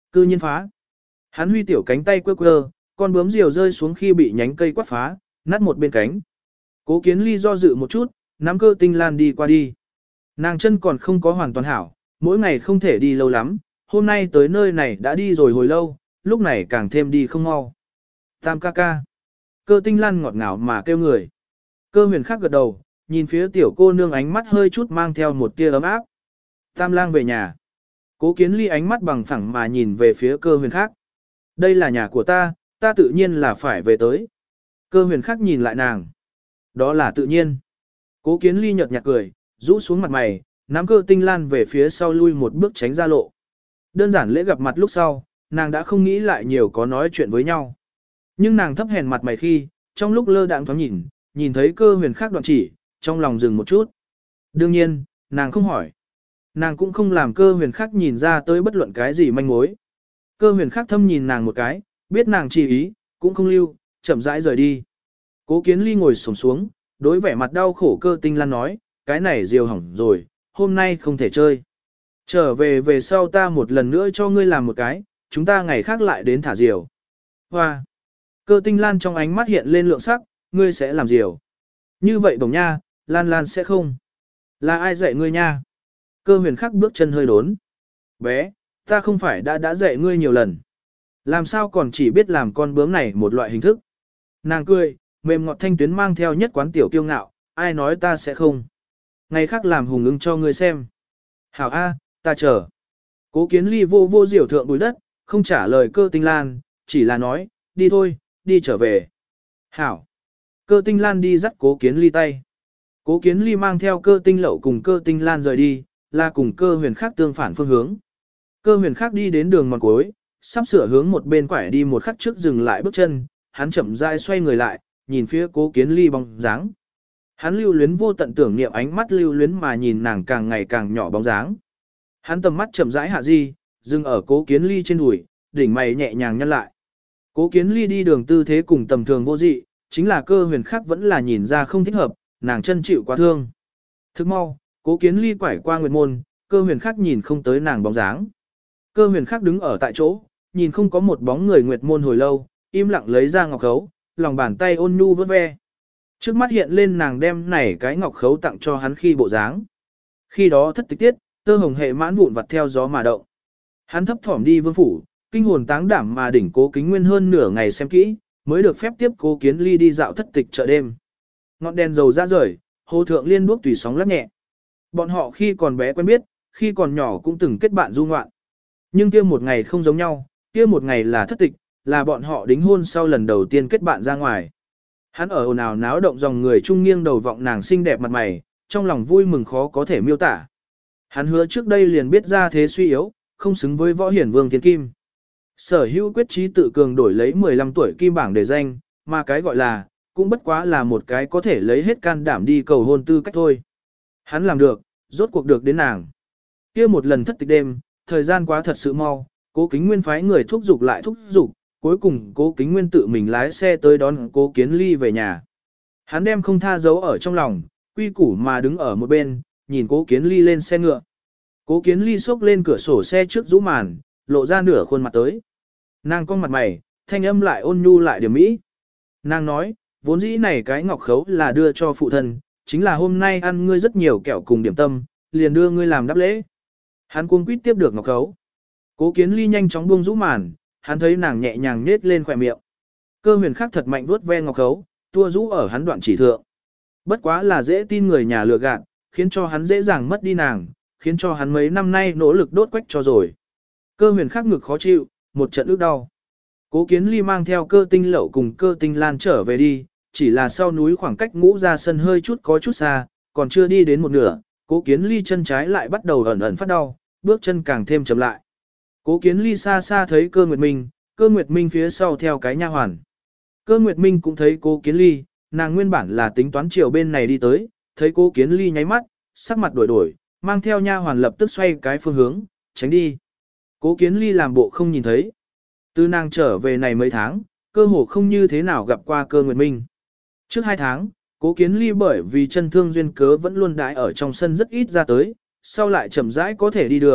Cư nhiên phá. Hắn huy tiểu cánh tay quơ quơ, con bướm diều rơi xuống khi bị nhánh cây quát phá, nát một bên cánh. Cố Kiến Ly do dự một chút, nắm Cơ Tinh Lan đi qua đi. Nàng chân còn không có hoàn toàn hảo, mỗi ngày không thể đi lâu lắm, hôm nay tới nơi này đã đi rồi hồi lâu, lúc này càng thêm đi không mau. Tam ca ca. Cơ Tinh Lan ngọt ngào mà kêu người. Cơ Huyền Khắc gật đầu, nhìn phía tiểu cô nương ánh mắt hơi chút mang theo một tia ấm áp. Tam lang về nhà. Cố Kiến Ly ánh mắt bằng phẳng mà nhìn về phía Cơ Huyền Khắc. Đây là nhà của ta tự nhiên là phải về tới. Cơ Huyền Khắc nhìn lại nàng. Đó là tự nhiên. Cố Kiến Ly nhợt nhạt cười, rũ xuống mặt mày, nắm Cơ Tinh Lan về phía sau lui một bước tránh ra lộ. Đơn giản lễ gặp mặt lúc sau, nàng đã không nghĩ lại nhiều có nói chuyện với nhau. Nhưng nàng thấp hèn mặt mày khi, trong lúc lơ đãng thoáng nhìn thấy Cơ Huyền Khắc đoạn chỉ, trong lòng dừng một chút. Đương nhiên, nàng không hỏi. Nàng cũng không làm Cơ Huyền Khắc nhìn ra tới bất luận cái gì manh mối. Cơ Huyền Khắc thâm nhìn nàng một cái, biết nàng chỉ ý, cũng không lưu, chậm rãi rời đi. Cố Kiến Ly ngồi xổm xuống, đối vẻ mặt đau khổ Cơ Tinh Lan nói, cái này diều hỏng rồi, hôm nay không thể chơi. Trở về sau ta một lần nữa cho ngươi làm một cái, chúng ta ngày khác lại đến thả diều. Hoa! Cơ Tinh Lan trong ánh mắt hiện lên lượng sắc, ngươi sẽ làm diều. Như vậy bổng nha, Lan Lan sẽ không. Là ai dạy ngươi nha? Cơ Huyền Khắc bước chân hơi đốn. Bé, ta không phải đã dạy ngươi nhiều lần. Làm sao còn chỉ biết làm con bướm này một loại hình thức. Nàng cười, mềm ngọt thanh tuyến mang theo nhất quán tiểu kiêu ngạo, ai nói ta sẽ không. Ngày khác làm hùng ưng cho ngươi xem. Hảo A, ta chờ. Cố Kiến Ly vô diểu thượng bùi đất, không trả lời Cơ Tinh Lan, chỉ là nói, đi thôi, đi trở về. Hảo. Cơ Tinh Lan đi dắt Cố Kiến Ly tay. Cố Kiến Ly mang theo Cơ Tinh Lậu cùng Cơ Tinh Lan rời đi, là cùng Cơ Huyền Khắc tương phản phương hướng. Cơ Huyền Khắc đi đến đường mòn cuối, sắp sửa hướng một bên quải đi một khắc trước dừng lại bước chân, hắn chậm rãi xoay người lại, nhìn phía Cố Kiến Ly bóng dáng. Hắn lưu luyến vô tận tưởng niệm ánh mắt lưu luyến mà nhìn nàng càng ngày càng nhỏ bóng dáng. Hắn tầm mắt chậm rãi hạ di, dừng ở Cố Kiến Ly trên đùi, đỉnh mày nhẹ nhàng nhăn lại. Cố Kiến Ly đi đường tư thế cùng tầm thường vô dị, chính là Cơ Huyền Khắc vẫn là nhìn ra không thích hợp, nàng chân chịu quá thương. Thức mau, Cố Kiến Ly quải qua nguyệt môn, Cơ Huyền Khắc nhìn không tới nàng bóng dáng. Cơ Huyền Khắc đứng ở tại chỗ, nhìn không có một bóng người nguyệt môn hồi lâu, im lặng lấy ra ngọc khấu, lòng bàn tay ôn nhu vớt ve. Trước mắt hiện lên nàng đem này cái ngọc khấu tặng cho hắn khi bộ dáng. Khi đó thất tịch tiết, tơ hồng hệ mãn vụn vặt theo gió mà động. Hắn thấp thỏm đi vương phủ, kinh hồn táng đảm mà đỉnh Cố Kính Nguyên hơn nửa ngày xem kỹ, mới được phép tiếp Cố Kiến Ly đi dạo thất tịch chợ đêm. Ngọn đèn dầu ra rời, hồ thượng liên đuốc tùy sóng lắc nhẹ. Bọn họ khi còn bé quen biết, khi còn nhỏ cũng từng kết bạn du ngoạn. Nhưng kia một ngày không giống nhau, kia một ngày là thất tịch, là bọn họ đính hôn sau lần đầu tiên kết bạn ra ngoài. Hắn ở ồn ào náo động dòng người trung nghiêng đầu vọng nàng xinh đẹp mặt mày, trong lòng vui mừng khó có thể miêu tả. Hắn hứa trước đây liền biết ra thế suy yếu, không xứng với võ hiển vương thiên kim. Sở hữu quyết chí tự cường đổi lấy 15 tuổi kim bảng để danh, mà cái gọi là, cũng bất quá là một cái có thể lấy hết can đảm đi cầu hôn tư cách thôi. Hắn làm được, rốt cuộc được đến nàng. Kia một lần thất tịch đêm, thời gian quá thật sự mau, Cố Kính Nguyên phái người thúc giục lại thúc giục, cuối cùng Cố Kính Nguyên tự mình lái xe tới đón Cố Kiến Ly về nhà. Hắn đem không tha giấu ở trong lòng, quy củ mà đứng ở một bên, nhìn Cố Kiến Ly lên xe ngựa. Cố Kiến Ly xốc lên cửa sổ xe trước rũ màn, lộ ra nửa khuôn mặt tới. Nàng cong mặt mày, thanh âm lại ôn nhu lại điểm mỹ. Nàng nói, vốn dĩ này cái ngọc khấu là đưa cho phụ thân, chính là hôm nay ăn ngươi rất nhiều kẹo cùng điểm tâm, liền đưa ngươi làm đáp lễ. Hắn cuống quýt tiếp được ngọc khấu. Cố Kiến Ly nhanh chóng buông rũ màn, hắn thấy nàng nhẹ nhàng nết lên khỏe miệng. Cơ Huyền Khắc thật mạnh vuốt ve ngọc khấu, tua rũ ở hắn đoạn chỉ thượng. Bất quá là dễ tin người nhà lừa gạt, khiến cho hắn dễ dàng mất đi nàng, khiến cho hắn mấy năm nay nỗ lực đốt quách cho rồi. Cơ Huyền Khắc ngực khó chịu, một trận ức đau. Cố Kiến Ly mang theo Cơ Tinh Lậu cùng Cơ Tinh Lan trở về đi, chỉ là sau núi khoảng cách ngũ ra sân hơi chút có chút xa, còn chưa đi đến một nửa, Cố Kiến Ly chân trái lại bắt đầu ẩn ẩn phát đau, bước chân càng thêm chậm lại. Cố Kiến Ly xa xa thấy Cơ Nguyệt Minh phía sau theo cái nha hoàn. Cơ Nguyệt Minh cũng thấy Cố Kiến Ly, nàng nguyên bản là tính toán chiều bên này đi tới, thấy Cố Kiến Ly nháy mắt, sắc mặt đổi, mang theo nha hoàn lập tức xoay cái phương hướng, tránh đi. Cố Kiến Ly làm bộ không nhìn thấy. Từ nàng trở về này mấy tháng, cơ hồ không như thế nào gặp qua Cơ Nguyệt Minh. Trước 2 tháng, Cố Kiến Ly bởi vì chân thương duyên cớ vẫn luôn đãi ở trong sân rất ít ra tới, sau lại chậm rãi có thể đi đường,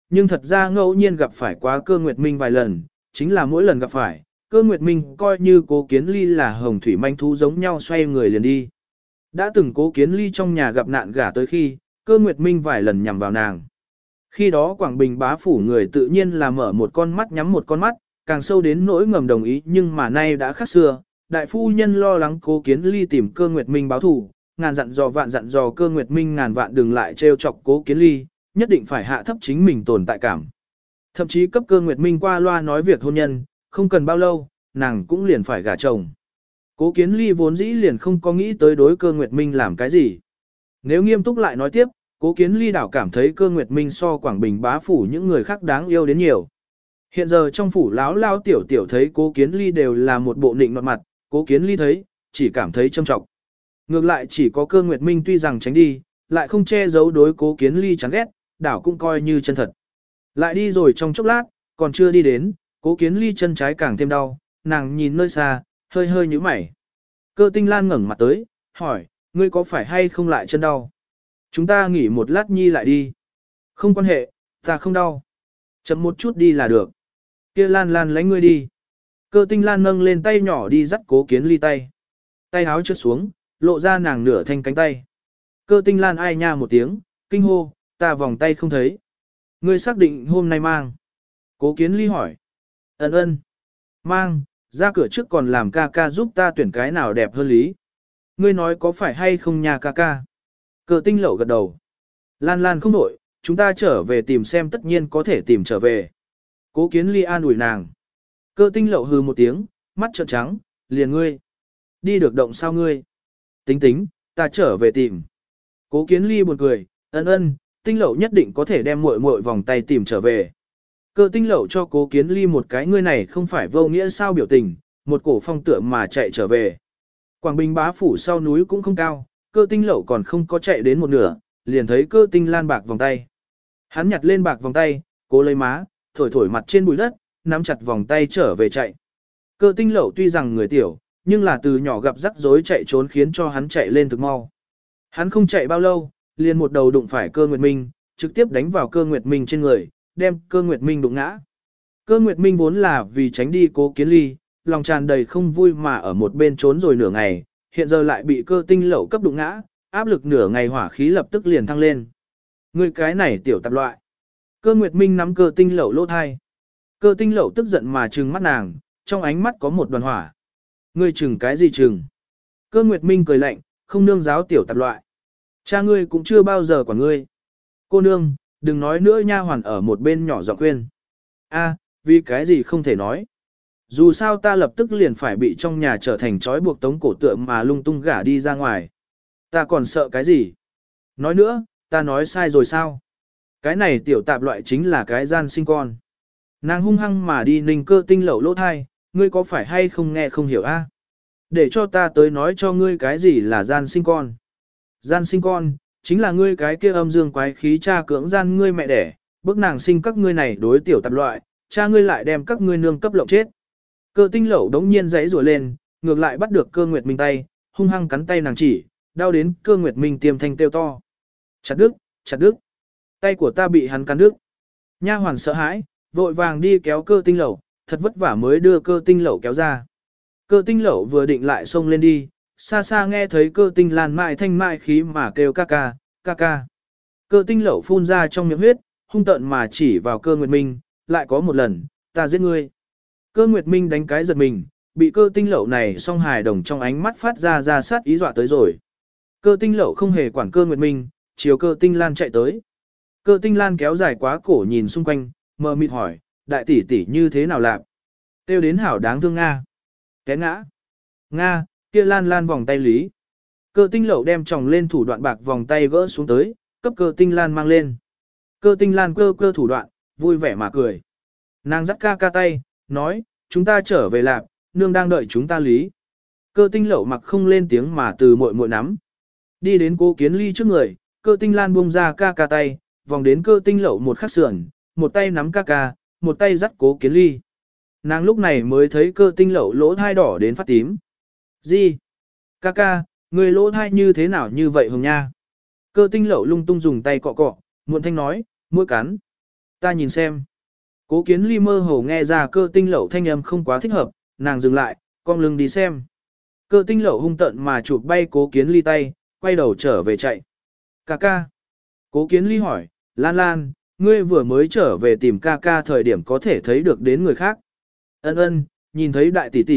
nhưng thật ra ngẫu nhiên gặp phải quá Cơ Nguyệt Minh vài lần, chính là mỗi lần gặp phải, Cơ Nguyệt Minh coi như Cố Kiến Ly là hồng thủy manh thú giống nhau xoay người liền đi. Đã từng Cố Kiến Ly trong nhà gặp nạn gả tới khi, Cơ Nguyệt Minh vài lần nhằm vào nàng. Khi đó Quảng Bình bá phủ người tự nhiên là mở một con mắt nhắm một con mắt, càng sâu đến nỗi ngầm đồng ý, nhưng mà nay đã khác xưa, đại phu nhân lo lắng Cố Kiến Ly tìm Cơ Nguyệt Minh báo thù, ngàn dặn dò vạn dặn dò Cơ Nguyệt Minh ngàn vạn đừng lại trêu chọc Cố Kiến Ly, nhất định phải hạ thấp chính mình tồn tại cảm. Thậm chí cấp Cơ Nguyệt Minh qua loa nói việc hôn nhân, không cần bao lâu, nàng cũng liền phải gả chồng. Cố Kiến Ly vốn dĩ liền không có nghĩ tới đối Cơ Nguyệt Minh làm cái gì. Nếu nghiêm túc lại nói tiếp, Cố Kiến Ly đảo cảm thấy Cơ Nguyệt Minh so Quảng Bình bá phủ những người khác đáng yêu đến nhiều. Hiện giờ trong phủ láo lao tiểu tiểu thấy Cố Kiến Ly đều là một bộ nịnh nọt mặt, Cố Kiến Ly thấy, chỉ cảm thấy châm trọng. Ngược lại chỉ có Cơ Nguyệt Minh tuy rằng tránh đi, lại không che giấu đối Cố Kiến Ly chán ghét, đảo cũng coi như chân thật. Lại đi rồi trong chốc lát, còn chưa đi đến, Cố Kiến Ly chân trái càng thêm đau, nàng nhìn nơi xa, hơi hơi nhíu mày. Cơ Tinh Lan ngẩng mặt tới, hỏi, ngươi có phải hay không lại chân đau? Chúng ta nghỉ một lát nhi lại đi. Không quan hệ, ta không đau. Chậm một chút đi là được. Kia Lan Lan lấy ngươi đi. Cơ Tinh Lan nâng lên tay nhỏ đi dắt Cố Kiến Ly tay. Tay háo trượt xuống, lộ ra nàng nửa thanh cánh tay. Cơ Tinh Lan ai nha một tiếng, kinh hô, ta vòng tay không thấy. Ngươi xác định hôm nay mang. Cố Kiến Ly hỏi. Ấn ơn. Mang, ra cửa trước còn làm ca ca giúp ta tuyển cái nào đẹp hơn lý. Ngươi nói có phải hay không nhà ca ca? Cơ Tinh Lậu gật đầu. Lan Lan không đổi, chúng ta trở về tìm xem, tất nhiên có thể tìm trở về. Cố Kiến Ly an ủi nàng. Cơ Tinh Lậu hừ một tiếng, mắt trợn trắng, liền ngươi. Đi được động sao ngươi? Tính tính, ta trở về tìm. Cố Kiến Ly buồn cười, ân, Tinh Lậu nhất định có thể đem muội muội vòng tay tìm trở về. Cơ Tinh Lậu cho Cố Kiến Ly một cái ngươi này không phải vô nghĩa sao biểu tình, một cổ phong tựa mà chạy trở về. Quảng Bình bá phủ sau núi cũng không cao, Cơ Tinh Lậu còn không có chạy đến một nửa, liền thấy Cơ Tinh Lan bạc vòng tay. Hắn nhặt lên bạc vòng tay, cố lấy má, thổi thổi mặt trên bụi đất, nắm chặt vòng tay trở về chạy. Cơ Tinh Lậu tuy rằng người tiểu, nhưng là từ nhỏ gặp rắc rối chạy trốn khiến cho hắn chạy lên thực mau. Hắn không chạy bao lâu, liền một đầu đụng phải Cơ Nguyệt Minh, trực tiếp đánh vào Cơ Nguyệt Minh trên người, đem Cơ Nguyệt Minh đụng ngã. Cơ Nguyệt Minh vốn là vì tránh đi Cố Kiến Ly, lòng tràn đầy không vui mà ở một bên trốn rồi nửa ngày, hiện giờ lại bị Cơ Tinh Lậu cấp đụng ngã, áp lực nửa ngày hỏa khí lập tức liền thăng lên. Ngươi cái này tiểu tạp loại. Cơ Nguyệt Minh nắm Cơ Tinh Lậu lỗ thai. Cơ Tinh Lậu tức giận mà trừng mắt nàng, trong ánh mắt có một đoàn hỏa. Ngươi trừng cái gì trừng? Cơ Nguyệt Minh cười lạnh, không nương giáo tiểu tạp loại. Cha ngươi cũng chưa bao giờ quản ngươi. Cô nương, đừng nói nữa, nha hoàn ở một bên nhỏ giọng khuyên. A, vì cái gì không thể nói. Dù sao ta lập tức liền phải bị trong nhà trở thành trói buộc tống cổ tượng mà lung tung gả đi ra ngoài. Ta còn sợ cái gì? Nói nữa, ta nói sai rồi sao? Cái này tiểu tạp loại chính là cái gian sinh con. Nàng hung hăng mà đi ninh Cơ Tinh Lậu lỗ thai, ngươi có phải hay không nghe không hiểu a? Để cho ta tới nói cho ngươi cái gì là gian sinh con. Gian sinh con, chính là ngươi cái kia âm dương quái khí cha cưỡng gian ngươi mẹ đẻ, bức nàng sinh các ngươi này đối tiểu tạp loại, cha ngươi lại đem các ngươi nương cấp lộng chết. Cơ Tinh Lậu đống nhiên giãy rủa lên, ngược lại bắt được Cơ Nguyệt Minh tay, hung hăng cắn tay nàng chỉ, đau đến Cơ Nguyệt Minh tiêm thanh kêu to. Chặt đứt, chặt đứt. Tay của ta bị hắn cắn đứt. Nha hoàn sợ hãi, vội vàng đi kéo Cơ Tinh Lậu, thật vất vả mới đưa Cơ Tinh Lậu kéo ra. Cơ Tinh Lậu vừa định lại xông lên đi, xa xa nghe thấy Cơ Tinh Lan mại thanh mại khí mà kêu ca ca, ca ca. Cơ Tinh Lậu phun ra trong miệng huyết, hung tợn mà chỉ vào Cơ Nguyệt Minh, lại có một lần, ta giết ngươi. Cơ Nguyệt Minh đánh cái giật mình, bị Cơ Tinh Lậu này song hài đồng trong ánh mắt phát ra sát ý dọa tới rồi. Cơ Tinh Lậu không hề quản Cơ Nguyệt Minh, chiều Cơ Tinh Lan chạy tới. Cơ Tinh Lan kéo dài quá cổ nhìn xung quanh, mờ mịt hỏi, đại tỷ tỷ như thế nào lạc? Tiêu đến hảo đáng thương Nga. Té ngã. Nga, kia Lan Lan vòng tay lý. Cơ Tinh Lậu đem tròng lên thủ đoạn bạc vòng tay gỡ xuống tới, cấp Cơ Tinh Lan mang lên. Cơ Tinh Lan cơ thủ đoạn, vui vẻ mà cười. Nàng dắt ca ca tay, nói, chúng ta trở về lạc, nương đang đợi chúng ta lý. Cơ Tinh Lậu mặc không lên tiếng mà từ muội muội nắm. Đi đến Cố Kiến Ly trước người, Cơ Tinh Lan buông ra ca ca tay, vòng đến Cơ Tinh Lậu một khắc sườn, một tay nắm ca ca, một tay dắt Cố Kiến Ly. Nàng lúc này mới thấy Cơ Tinh Lậu lỗ thai đỏ đến phát tím. Gì? Ca ca, người lỗ thai như thế nào như vậy hồng nha? Cơ Tinh Lậu lung tung dùng tay cọ cọ, muộn thanh nói, mũi cắn. Ta nhìn xem. Cố Kiến Ly mơ hồ nghe ra Cơ Tinh Lậu thanh âm không quá thích hợp, nàng dừng lại, cong lưng đi xem. Cơ Tinh Lậu hung tận mà chụp bay Cố Kiến Ly tay, quay đầu trở về chạy. Ca ca. Cố Kiến Ly hỏi, Lan Lan, ngươi vừa mới trở về tìm ca ca thời điểm có thể thấy được đến người khác. Ân ân, nhìn thấy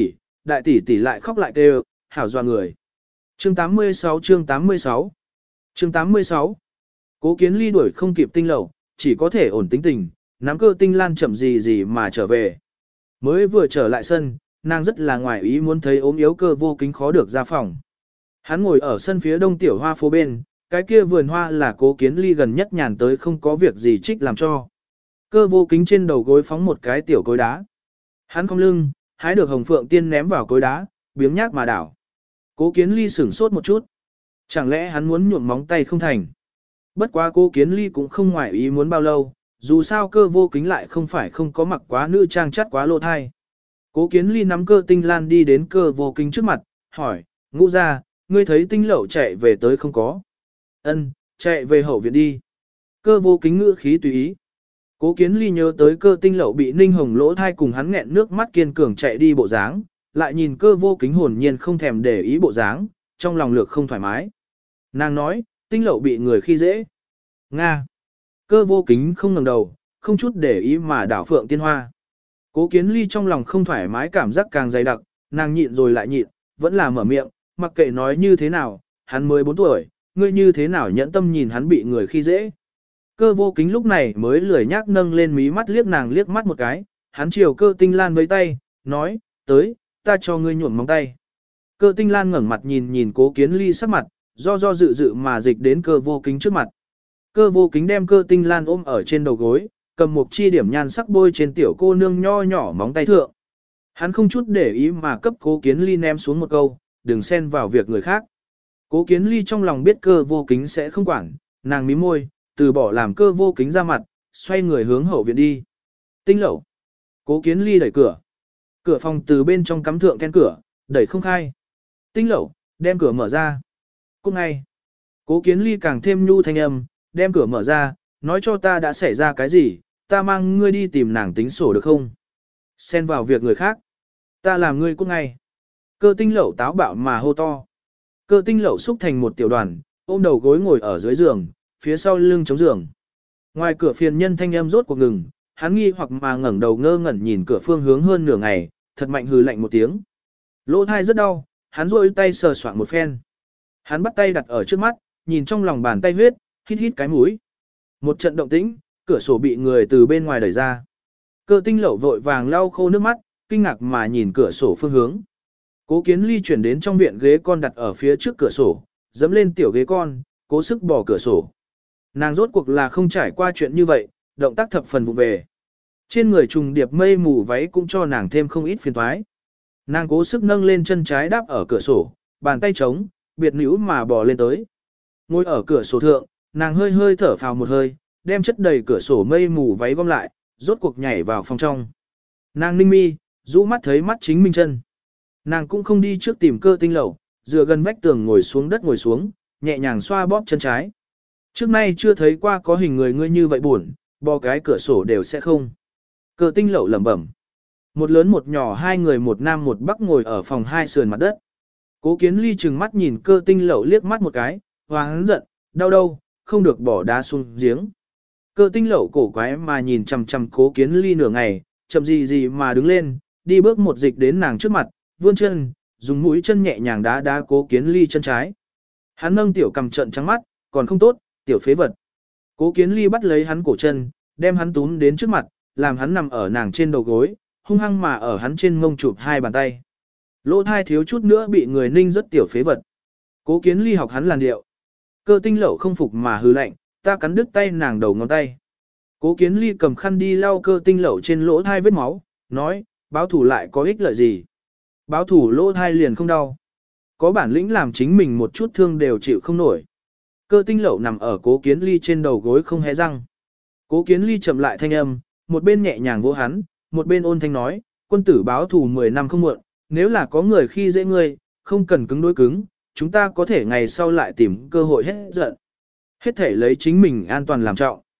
đại tỷ tỷ lại khóc lại kêu, hảo doa người. Chương 86 chương 86 chương 86 Cố Kiến Ly đuổi không kịp Tinh Lậu, chỉ có thể ổn tính tình, nắm Cơ Tinh Lan chậm gì mà trở về. Mới vừa trở lại sân, nàng rất là ngoài ý muốn thấy ốm yếu Cơ Vô Kính khó được ra phòng. Hắn ngồi ở sân phía đông tiểu hoa phố bên, cái kia vườn hoa là Cố Kiến Ly gần nhất nhàn tới không có việc gì trích làm cho. Cơ Vô Kính trên đầu gối phóng một cái tiểu cối đá. Hắn cong lưng, hái được hồng phượng tiên ném vào cối đá, biếng nhác mà đảo. Cố Kiến Ly sửng sốt một chút. Chẳng lẽ hắn muốn nhuộm móng tay không thành? Bất quá Cố Kiến Ly cũng không ngoài ý muốn bao lâu, dù sao Cơ Vô Kính lại không phải không có mặc quá nữ trang chắt quá lô thai. Cố Kiến Ly nắm Cơ Tinh Lan đi đến Cơ Vô Kính trước mặt, hỏi, Ngũ gia, ngươi thấy Tinh Lậu chạy về tới không có? Ân, chạy về hậu viện đi. Cơ Vô Kính ngữ khí tùy ý. Cố Kiến Ly nhớ tới Cơ Tinh Lậu bị Ninh Hồng lỗ thai cùng hắn nghẹn nước mắt kiên cường chạy đi bộ dáng, lại nhìn Cơ Vô Kính hồn nhiên không thèm để ý bộ dáng, trong lòng lược không thoải mái. Nàng nói, Tinh Lậu bị người khi dễ. Nga. Cơ Vô Kính không ngẩng đầu, không chút để ý mà đảo Phượng Tiên Hoa. Cố Kiến Ly trong lòng không thoải mái cảm giác càng dày đặc, nàng nhịn rồi lại nhịn, vẫn là mở miệng, mặc kệ nói như thế nào, hắn mới 4 tuổi, ngươi như thế nào nhẫn tâm nhìn hắn bị người khi dễ. Cơ Vô Kính lúc này mới lười nhác nâng lên mí mắt liếc nàng liếc mắt một cái, hắn chiều Cơ Tinh Lan với tay, nói, tới, ta cho ngươi nhuộm móng tay. Cơ Tinh Lan ngẩng mặt nhìn Cố Kiến Ly sắc mặt, do dự mà dịch đến Cơ Vô Kính trước mặt. Cơ Vô Kính đem Cơ Tinh Lan ôm ở trên đầu gối, cầm một chi điểm nhan sắc bôi trên tiểu cô nương nho nhỏ móng tay thượng. Hắn không chút để ý mà cấp Cố Kiến Ly ném xuống một câu, đừng xen vào việc người khác. Cố Kiến Ly trong lòng biết Cơ Vô Kính sẽ không quản, nàng mím môi, từ bỏ làm Cơ Vô Kính ra mặt, xoay người hướng hậu viện đi. Tinh Lậu. Cố Kiến Ly đẩy cửa. Cửa phòng từ bên trong cắm thượng then cửa, đẩy không khai. Tinh Lậu, đem cửa mở ra. Cút ngay. Cố Kiến Ly càng thêm nhu thanh âm, đem cửa mở ra, nói cho ta đã xảy ra cái gì, ta mang ngươi đi tìm nàng tính sổ được không? Xen vào việc người khác. Ta làm ngươi cút ngay. Cơ Tinh Lậu táo bạo mà hô to. Cơ Tinh Lậu xúc thành một tiểu đoàn, ôm đầu gối ngồi ở dưới giường, phía sau lưng chống giường. Ngoài cửa phiền nhân thanh âm rốt cuộc ngừng, hắn nghi hoặc mà ngẩng đầu ngơ ngẩn nhìn cửa phương hướng hơn nửa ngày, thật mạnh hừ lạnh một tiếng. Lỗ thai rất đau, hắn rôi tay sờ soạn một phen. Hắn bắt tay đặt ở trước mắt, nhìn trong lòng bàn tay huyết, hít hít cái mũi. Một trận động tĩnh, cửa sổ bị người từ bên ngoài đẩy ra. Cơ Tinh Lậu vội vàng lau khô nước mắt, kinh ngạc mà nhìn cửa sổ phương hướng. Cố Kiến Ly chuyển đến trong viện ghế con đặt ở phía trước cửa sổ, dẫm lên tiểu ghế con, cố sức bỏ cửa sổ. Nàng rốt cuộc là không trải qua chuyện như vậy, động tác thập phần vụ về. Trên người trùng điệp mây mù váy cũng cho nàng thêm không ít phiền toái. Nàng cố sức nâng lên chân trái đáp ở cửa sổ, bàn tay trống, biệt nữ mà bò lên tới. Ngồi ở cửa sổ thượng, nàng hơi hơi thở phào một hơi, đem chất đầy cửa sổ mây mù váy gom lại, rốt cuộc nhảy vào phòng trong. Nàng ninh mi, rũ mắt thấy mắt chính mình chân. Nàng cũng không đi trước tìm Cơ Tinh Lậu, dựa gần vách tường ngồi xuống đất ngồi xuống, nhẹ nhàng xoa bóp chân trái. Trước nay chưa thấy qua có hình người ngươi như vậy buồn, bò cái cửa sổ đều sẽ không. Cơ Tinh Lậu lẩm bẩm. Một lớn một nhỏ hai người một nam một bắc ngồi ở phòng hai sườn mặt đất. Cố Kiến Ly trừng mắt nhìn Cơ Tinh Lậu liếc mắt một cái, hoáng giận, đau đâu, không được bỏ đá xuống giếng. Cơ Tinh Lậu cổ quái mà nhìn chằm chằm Cố Kiến Ly nửa ngày, chậm gì mà đứng lên, đi bước một dịch đến nàng trước mặt, vươn chân, dùng mũi chân nhẹ nhàng đá đá Cố Kiến Ly chân trái. Hắn nâng tiểu cầm trận trắng mắt, còn không tốt, tiểu phế vật. Cố Kiến Ly bắt lấy hắn cổ chân, đem hắn túm đến trước mặt, làm hắn nằm ở nàng trên đầu gối, hung hăng mà ở hắn trên mông chụp hai bàn tay. Lỗ thai thiếu chút nữa bị người ninh rất tiểu phế vật. Cố Kiến Ly học hắn làn điệu. Cơ Tinh Lậu không phục mà hừ lạnh, ta cắn đứt tay nàng đầu ngón tay. Cố Kiến Ly cầm khăn đi lau Cơ Tinh Lậu trên lỗ thai vết máu, nói, báo thủ lại có ích lợi gì. Báo thủ lỗ thai liền không đau. Có bản lĩnh làm chính mình một chút thương đều chịu không nổi. Cơ Tinh Lậu nằm ở Cố Kiến Ly trên đầu gối không hé răng. Cố Kiến Ly chậm lại thanh âm, một bên nhẹ nhàng vỗ hắn, một bên ôn thanh nói, quân tử báo thù 10 năm không muộn, nếu là có người khi dễ ngươi, không cần cứng đối cứng, chúng ta có thể ngày sau lại tìm cơ hội hết giận. Hết thể lấy chính mình an toàn làm trọng.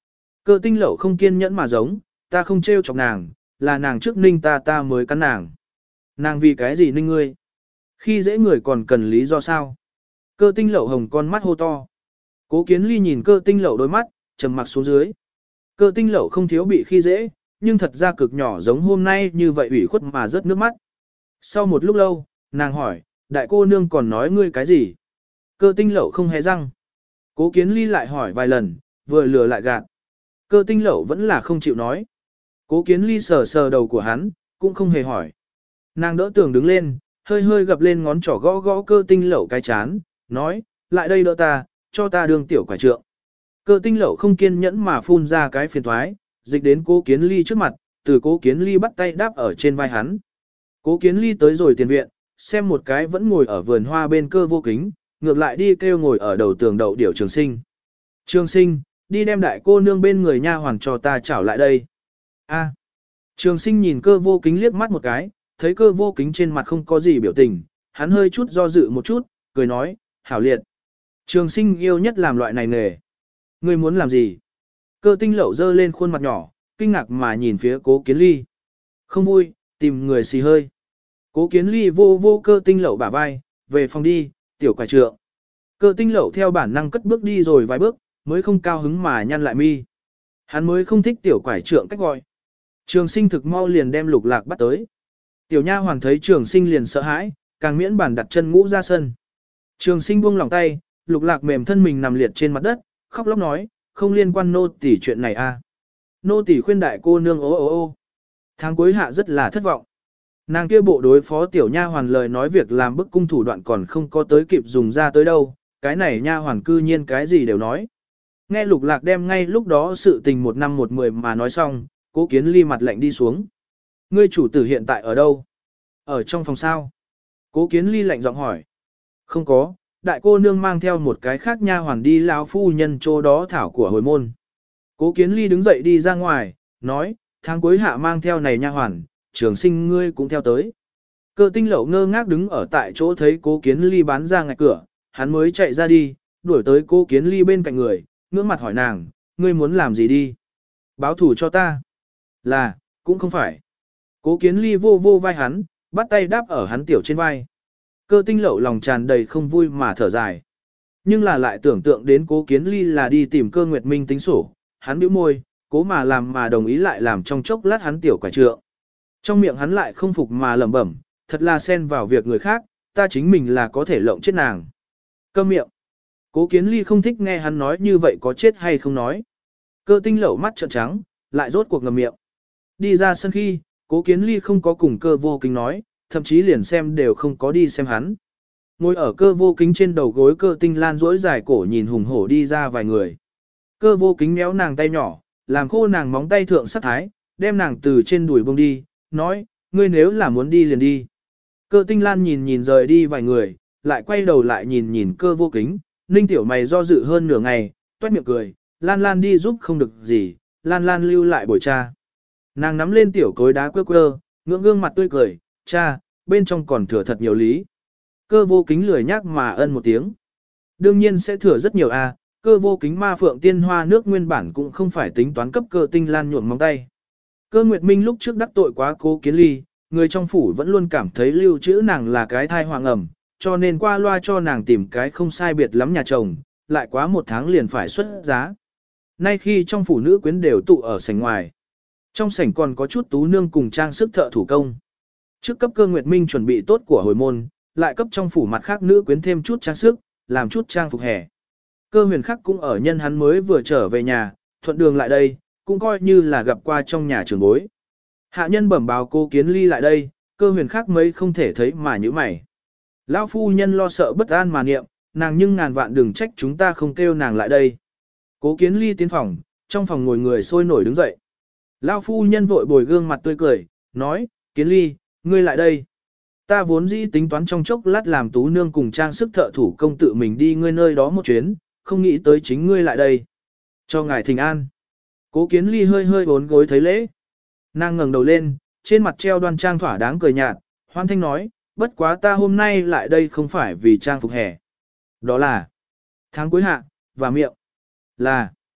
Cơ tinh lậu không kiên nhẫn mà giống, ta không trêu chọc nàng, là nàng trước ninh ta mới cắn nàng. Nàng vì cái gì ninh ngươi? Khi dễ người còn cần lý do sao? Cơ tinh lậu hồng con mắt hô to. Cố Kiến Ly nhìn cơ tinh lậu đôi mắt, trầm mặc xuống dưới. Cơ tinh lậu không thiếu bị khi dễ, nhưng thật ra cực nhỏ giống hôm nay như vậy ủy khuất mà rớt nước mắt. Sau một lúc lâu, nàng hỏi, đại cô nương còn nói ngươi cái gì? Cơ tinh lậu không hề răng. Cố Kiến Ly lại hỏi vài lần, vừa lừa lại gạt. Cơ tinh lậu vẫn là không chịu nói. Cố Kiến Ly sờ sờ đầu của hắn, cũng không hề hỏi. Nàng đỡ tường đứng lên, hơi hơi gập lên ngón trỏ gõ gõ cơ tinh lậu cái chán, nói, lại đây đỡ ta, cho ta đương tiểu quả trượng. Cơ tinh lậu không kiên nhẫn mà phun ra cái phiền thoái, dịch đến Cố Kiến Ly trước mặt, từ Cố Kiến Ly bắt tay đáp ở trên vai hắn. Cố Kiến Ly tới rồi tiền viện, xem một cái vẫn ngồi ở vườn hoa bên Cơ Vô Kính, ngược lại đi kêu ngồi ở đầu tường đậu điểu Trường Sinh. Trường Sinh, đi đem đại cô nương bên người nha hoàn cho ta chảo lại đây. A. Trường Sinh nhìn Cơ Vô Kính liếc mắt một cái, thấy Cơ Vô Kính trên mặt không có gì biểu tình, hắn hơi chút do dự một chút, cười nói, hảo liệt. Trường Sinh yêu nhất làm loại này nghề. Ngươi muốn làm gì? Cơ tinh lậu dơ lên khuôn mặt nhỏ, kinh ngạc mà nhìn phía Cố Kiến Ly. Không vui, tìm người xì hơi. Cố Kiến Ly vô vô cơ tinh lậu bả vai, về phòng đi, tiểu quải trượng. Cơ tinh lậu theo bản năng cất bước đi rồi vài bước, mới không cao hứng mà nhăn lại mi. Hắn mới không thích tiểu quải trượng cách gọi. Trường Sinh thực mau liền đem Lục Lạc bắt tới. Tiểu nha hoàn thấy Trường Sinh liền sợ hãi, càng miễn bản đặt chân ngũ ra sân. Trường Sinh buông lòng tay, Lục Lạc mềm thân mình nằm liệt trên mặt đất, khóc lóc nói, không liên quan nô tỳ chuyện này a. Nô tỳ khuyên đại cô nương ô ô ô. Tháng cuối hạ rất là thất vọng. Nàng kia bộ đối phó tiểu nha hoàn lời nói việc làm bức cung thủ đoạn còn không có tới kịp dùng ra tới đâu, cái này nha hoàn cư nhiên cái gì đều nói. Nghe Lục Lạc đem ngay lúc đó sự tình 1 năm 1 10 mà nói xong, Cố Kiến Ly mặt lạnh đi xuống. Ngươi chủ tử hiện tại ở đâu? Ở trong phòng sao? Cố Kiến Ly lạnh giọng hỏi. Không có, đại cô nương mang theo một cái khác nha hoàn đi lão phu nhân chỗ đó thảo của hồi môn. Cố Kiến Ly đứng dậy đi ra ngoài, nói, tháng cuối hạ mang theo này nha hoàn, Trường Sinh ngươi cũng theo tới. Cơ tinh lậu ngơ ngác đứng ở tại chỗ thấy Cố Kiến Ly bán ra ngạch cửa, hắn mới chạy ra đi, đuổi tới Cố Kiến Ly bên cạnh người, ngưỡng mặt hỏi nàng, ngươi muốn làm gì đi? Báo thủ cho ta. Là, cũng không phải. Cố Kiến Ly vô vô vai hắn, bắt tay đáp ở hắn tiểu trên vai. Cơ tinh lậu lòng tràn đầy không vui mà thở dài. Nhưng là lại tưởng tượng đến Cố Kiến Ly là đi tìm Cơ Nguyệt Minh tính sổ, hắn bĩu môi, cố mà làm mà đồng ý lại làm trong chốc lát hắn tiểu quả trượng. Trong miệng hắn lại không phục mà lẩm bẩm, thật là xen vào việc người khác, ta chính mình là có thể lộng chết nàng. Câm miệng. Cố Kiến Ly không thích nghe hắn nói như vậy có chết hay không nói. Cơ tinh lậu mắt trợn trắng, lại rốt cuộc ngậm miệng. Đi ra sân khi, Cố Kiến Ly không có cùng Cơ Vô Kính nói, thậm chí liền xem đều không có đi xem hắn. Ngồi ở Cơ Vô Kính trên đầu gối Cơ Tinh Lan duỗi dài cổ nhìn hùng hổ đi ra vài người. Cơ Vô Kính méo nàng tay nhỏ, làm khô nàng móng tay thượng sắc thái, đem nàng từ trên đùi bông đi, nói, ngươi nếu là muốn đi liền đi. Cơ Tinh Lan nhìn nhìn rời đi vài người, lại quay đầu lại nhìn nhìn Cơ Vô Kính, ninh tiểu mày do dự hơn nửa ngày, toét miệng cười, Lan Lan đi giúp không được gì, Lan Lan lưu lại bồi cha. Nàng nắm lên tiểu cối đá quơ quơ, ngưỡng gương mặt tươi cười, cha, bên trong còn thừa thật nhiều lý. Cơ Vô Kính lười nhác mà ân một tiếng. Đương nhiên sẽ thừa rất nhiều a. Cơ Vô Kính ma phượng tiên hoa nước nguyên bản cũng không phải tính toán cấp Cơ Tinh Lan nhuộm móng tay. Cơ Nguyệt Minh lúc trước đắc tội quá Cố Kiến Ly, người trong phủ vẫn luôn cảm thấy lưu trữ nàng là cái thai hoàng ẩm, cho nên qua loa cho nàng tìm cái không sai biệt lắm nhà chồng, lại quá 1 tháng liền phải xuất giá. Nay khi trong phủ nữ quyến đều tụ ở sảnh ngoài. Trong sảnh còn có chút tú nương cùng trang sức thợ thủ công. Trước cấp Cơ Nguyệt Minh chuẩn bị tốt của hồi môn, lại cấp trong phủ mặt khác nữ quyến thêm chút trang sức, làm chút trang phục hè. Cơ Huyền Khắc cũng ở nhân hắn mới vừa trở về nhà, thuận đường lại đây, cũng coi như là gặp qua trong nhà trưởng bối. Hạ nhân bẩm báo Cố Kiến Ly lại đây, Cơ Huyền Khắc mấy không thể thấy mà như mày. Lão phu nhân lo sợ bất an mà niệm, nàng nhưng ngàn vạn đừng trách chúng ta không kêu nàng lại đây. Cố Kiến Ly tiến phòng, trong phòng ngồi người sôi nổi đứng dậy. Lão phu nhân vội bồi gương mặt tươi cười, nói, Kiến Ly, ngươi lại đây. Ta vốn dĩ tính toán trong chốc lát làm tú nương cùng trang sức thợ thủ công tự mình đi ngươi nơi đó một chuyến, không nghĩ tới chính ngươi lại đây. Cho ngài thỉnh an. Cố Kiến Ly hơi hơi bốn gối thấy lễ. Nàng ngẩng đầu lên, trên mặt treo đoan trang thỏa đáng cười nhạt, hoan thanh nói, bất quá ta hôm nay lại đây không phải vì trang phục hè. Đó là tháng cuối hạ, và miệng. Là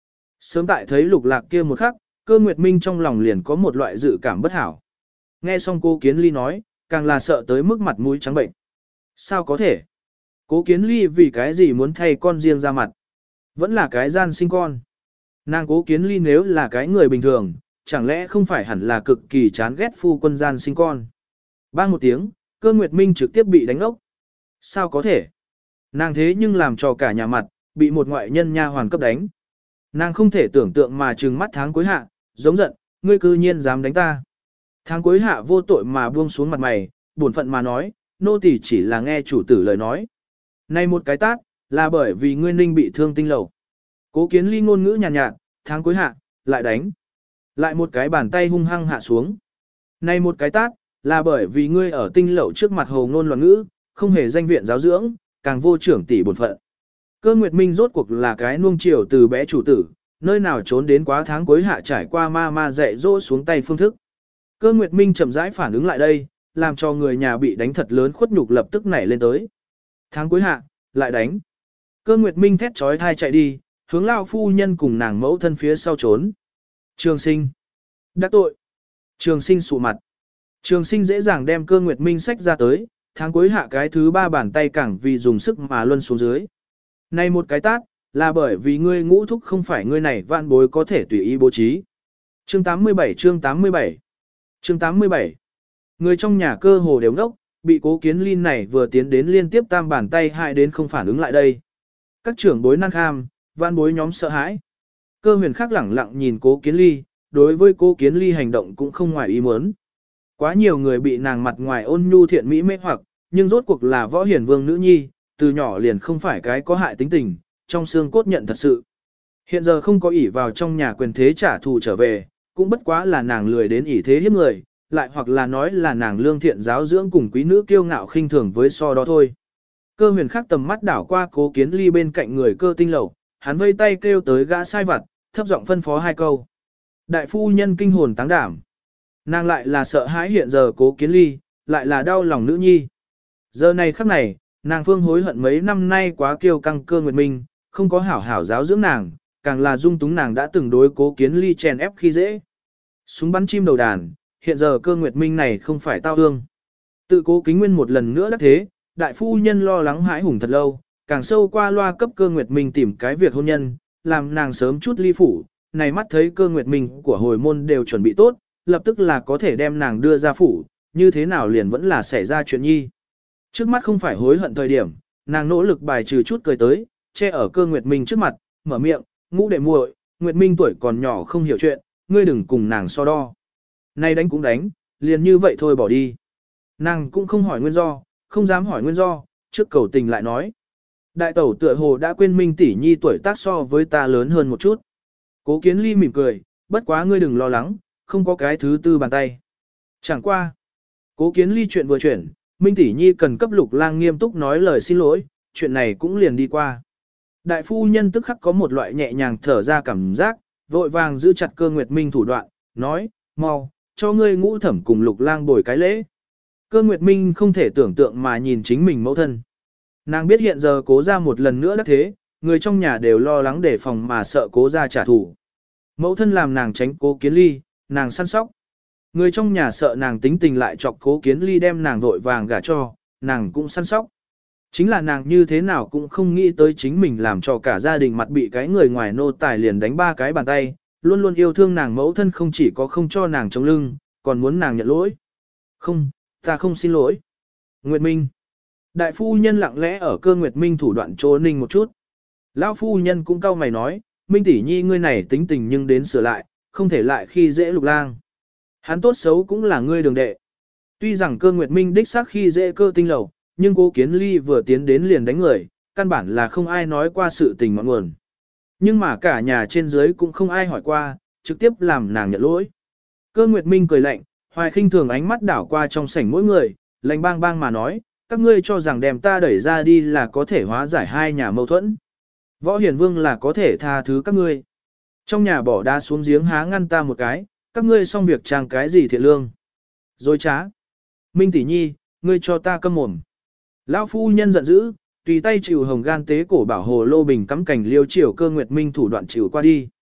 Sớm tại thấy Lục Lạc kia một khắc, Cơ Nguyệt Minh trong lòng liền có một loại dự cảm bất hảo. Nghe xong Cố Kiến Ly nói, càng là sợ tới mức mặt mũi trắng bệnh. Sao có thể? Cố Kiến Ly vì cái gì muốn thay con riêng ra mặt? Vẫn là cái gian sinh con. Nàng Cố Kiến Ly nếu là cái người bình thường, chẳng lẽ không phải hẳn là cực kỳ chán ghét phu quân gian sinh con? Bang một tiếng, Cơ Nguyệt Minh trực tiếp bị đánh ốc. Sao có thể? Nàng thế nhưng làm cho cả nhà mặt, bị một ngoại nhân nha hoàn cấp đánh. Nàng không thể tưởng tượng mà trừng mắt Tháng Cuối Hạ, giống giận, ngươi cư nhiên dám đánh ta. Tháng Cuối Hạ vô tội mà buông xuống mặt mày, buồn phận mà nói, nô tỳ chỉ là nghe chủ tử lời nói. Này một cái tát, là bởi vì ngươi ninh bị thương tinh lầu. Cố Kiến Ly ngôn ngữ nhàn nhạt, Tháng Cuối Hạ, lại đánh. Lại một cái bàn tay hung hăng hạ xuống. Này một cái tát, là bởi vì ngươi ở tinh lậu trước mặt hồ ngôn loạn ngữ, không hề danh viện giáo dưỡng, càng vô trưởng tỷ bổn phận. Cơ Nguyệt Minh rốt cuộc là cái nuông chiều từ bé chủ tử, nơi nào trốn đến quá Tháng Cuối Hạ trải qua ma dạy dỗ xuống tay phương thức. Cơ Nguyệt Minh chậm rãi phản ứng lại đây, làm cho người nhà bị đánh thật lớn khuất nhục lập tức nảy lên tới. Tháng Cuối Hạ, lại đánh. Cơ Nguyệt Minh thét trói thai chạy đi, hướng lao phu nhân cùng nàng mẫu thân phía sau trốn. Trường Sinh. Đắc tội. Trường Sinh sụ mặt. Trường Sinh dễ dàng đem Cơ Nguyệt Minh xách ra tới, Tháng Cuối Hạ cái thứ ba bàn tay cẳng vì dùng sức mà luân xuống dưới. Này một cái tát, là bởi vì ngươi ngũ thúc không phải ngươi này vạn bối có thể tùy ý bố trí. Chương 87 chương 87 chương 87 Người trong nhà cơ hồ đều ngốc, bị Cố Kiến Ly này vừa tiến đến liên tiếp tam bàn tay hại đến không phản ứng lại đây. Các trưởng bối năng kham, vạn bối nhóm sợ hãi. Cơ Huyền khắc lẳng lặng nhìn Cố Kiến Ly, đối với Cố Kiến Ly hành động cũng không ngoài ý muốn. Quá nhiều người bị nàng mặt ngoài ôn nhu thiện mỹ mê hoặc, nhưng rốt cuộc là võ hiển vương nữ nhi, từ nhỏ liền không phải cái có hại tính tình, trong xương cốt nhận thật sự. Hiện giờ không có ỷ vào trong nhà quyền thế trả thù trở về, cũng bất quá là nàng lười đến ỷ thế hiếp người, lại hoặc là nói là nàng lương thiện giáo dưỡng cùng quý nữ kiêu ngạo khinh thường với so đó thôi. Cơ Huyền khắc tầm mắt đảo qua Cố Kiến Ly bên cạnh người Cơ Tinh Lầu, hắn vây tay kêu tới gã sai vặt, thấp giọng phân phó hai câu. Đại phu nhân kinh hồn táng đảm. Nàng lại là sợ hãi hiện giờ Cố Kiến Ly, lại là đau lòng nữ nhi. Giờ này khắc này, nàng phương hối hận mấy năm nay quá kiêu căng Cơ Nguyệt Minh, không có hảo hảo giáo dưỡng nàng, càng là dung túng nàng đã từng đối Cố Kiến Ly chèn ép khi dễ. Súng bắn chim đầu đàn, hiện giờ Cơ Nguyệt Minh này không phải tao ương. Tự Cố Kính Nguyên một lần nữa đắc thế, đại phu nhân lo lắng hãi hùng thật lâu, càng sâu qua loa cấp Cơ Nguyệt Minh tìm cái việc hôn nhân, làm nàng sớm chút ly phủ, này mắt thấy Cơ Nguyệt Minh của hồi môn đều chuẩn bị tốt, lập tức là có thể đem nàng đưa ra phủ, như thế nào liền vẫn là xảy ra chuyện nhi. Trước mắt không phải hối hận thời điểm, nàng nỗ lực bài trừ chút cười tới, che ở Cơ Nguyệt Minh trước mặt, mở miệng, ngũ đệ muội, Nguyệt Minh tuổi còn nhỏ không hiểu chuyện, ngươi đừng cùng nàng so đo. Nay đánh cũng đánh, liền như vậy thôi bỏ đi. Nàng cũng không hỏi nguyên do, không dám hỏi nguyên do, trước cầu tình lại nói. Đại tẩu tựa hồ đã quên Minh tỷ nhi tuổi tác so với ta lớn hơn một chút. Cố Kiến Ly mỉm cười, bất quá ngươi đừng lo lắng, không có cái thứ tư bàn tay. Chẳng qua. Cố Kiến Ly chuyện vừa chuyển, Minh tỷ nhi cần cấp Lục Lang nghiêm túc nói lời xin lỗi, chuyện này cũng liền đi qua. Đại phu nhân tức khắc có một loại nhẹ nhàng thở ra cảm giác, vội vàng giữ chặt Cơ Nguyệt Minh thủ đoạn, nói, mau, cho ngươi ngũ thẩm cùng Lục Lang bồi cái lễ. Cơ Nguyệt Minh không thể tưởng tượng mà nhìn chính mình mẫu thân. Nàng biết hiện giờ Cố gia một lần nữa đắc thế, người trong nhà đều lo lắng đề phòng mà sợ Cố gia trả thù. Mẫu thân làm nàng tránh Cố Kiến Ly, nàng săn sóc. Người trong nhà sợ nàng tính tình lại chọc Cố Kiến Ly đem nàng vội vàng gả cho, nàng cũng săn sóc. Chính là nàng như thế nào cũng không nghĩ tới chính mình làm cho cả gia đình mặt bị cái người ngoài nô tài liền đánh ba cái bàn tay, luôn luôn yêu thương nàng mẫu thân không chỉ có không cho nàng chống lưng, còn muốn nàng nhận lỗi. Không, ta không xin lỗi. Nguyệt Minh. Đại phu nhân lặng lẽ ở Cơ Nguyệt Minh thủ đoạn chỗ ninh một chút. Lão phu nhân cũng cau mày nói, Minh tỷ nhi ngươi này tính tình nhưng đến sửa lại, không thể lại khi dễ Lục Lang. Hắn tốt xấu cũng là ngươi đường đệ. Tuy rằng Cơ Nguyệt Minh đích xác khi dễ Cơ Tinh Lầu, nhưng Cố Kiến Ly vừa tiến đến liền đánh người, căn bản là không ai nói qua sự tình ngọn nguồn. Nhưng mà cả nhà trên dưới cũng không ai hỏi qua, trực tiếp làm nàng nhận lỗi. Cơ Nguyệt Minh cười lạnh, hoài khinh thường ánh mắt đảo qua trong sảnh mỗi người, lạnh bang bang mà nói, các ngươi cho rằng đem ta đẩy ra đi là có thể hóa giải hai nhà mâu thuẫn. Võ Hiển Vương là có thể tha thứ các ngươi. Trong nhà bỏ đá xuống giếng há ngăn ta một cái, các ngươi xong việc trang cái gì thiện lương. Dối trá. Minh tỷ nhi, ngươi cho ta câm mồm. Lão phu nhân giận dữ, tùy tay chịu hồng gan tế cổ bảo hồ lô bình cắm cảnh liêu chiều Cơ Nguyệt Minh thủ đoạn chịu qua đi.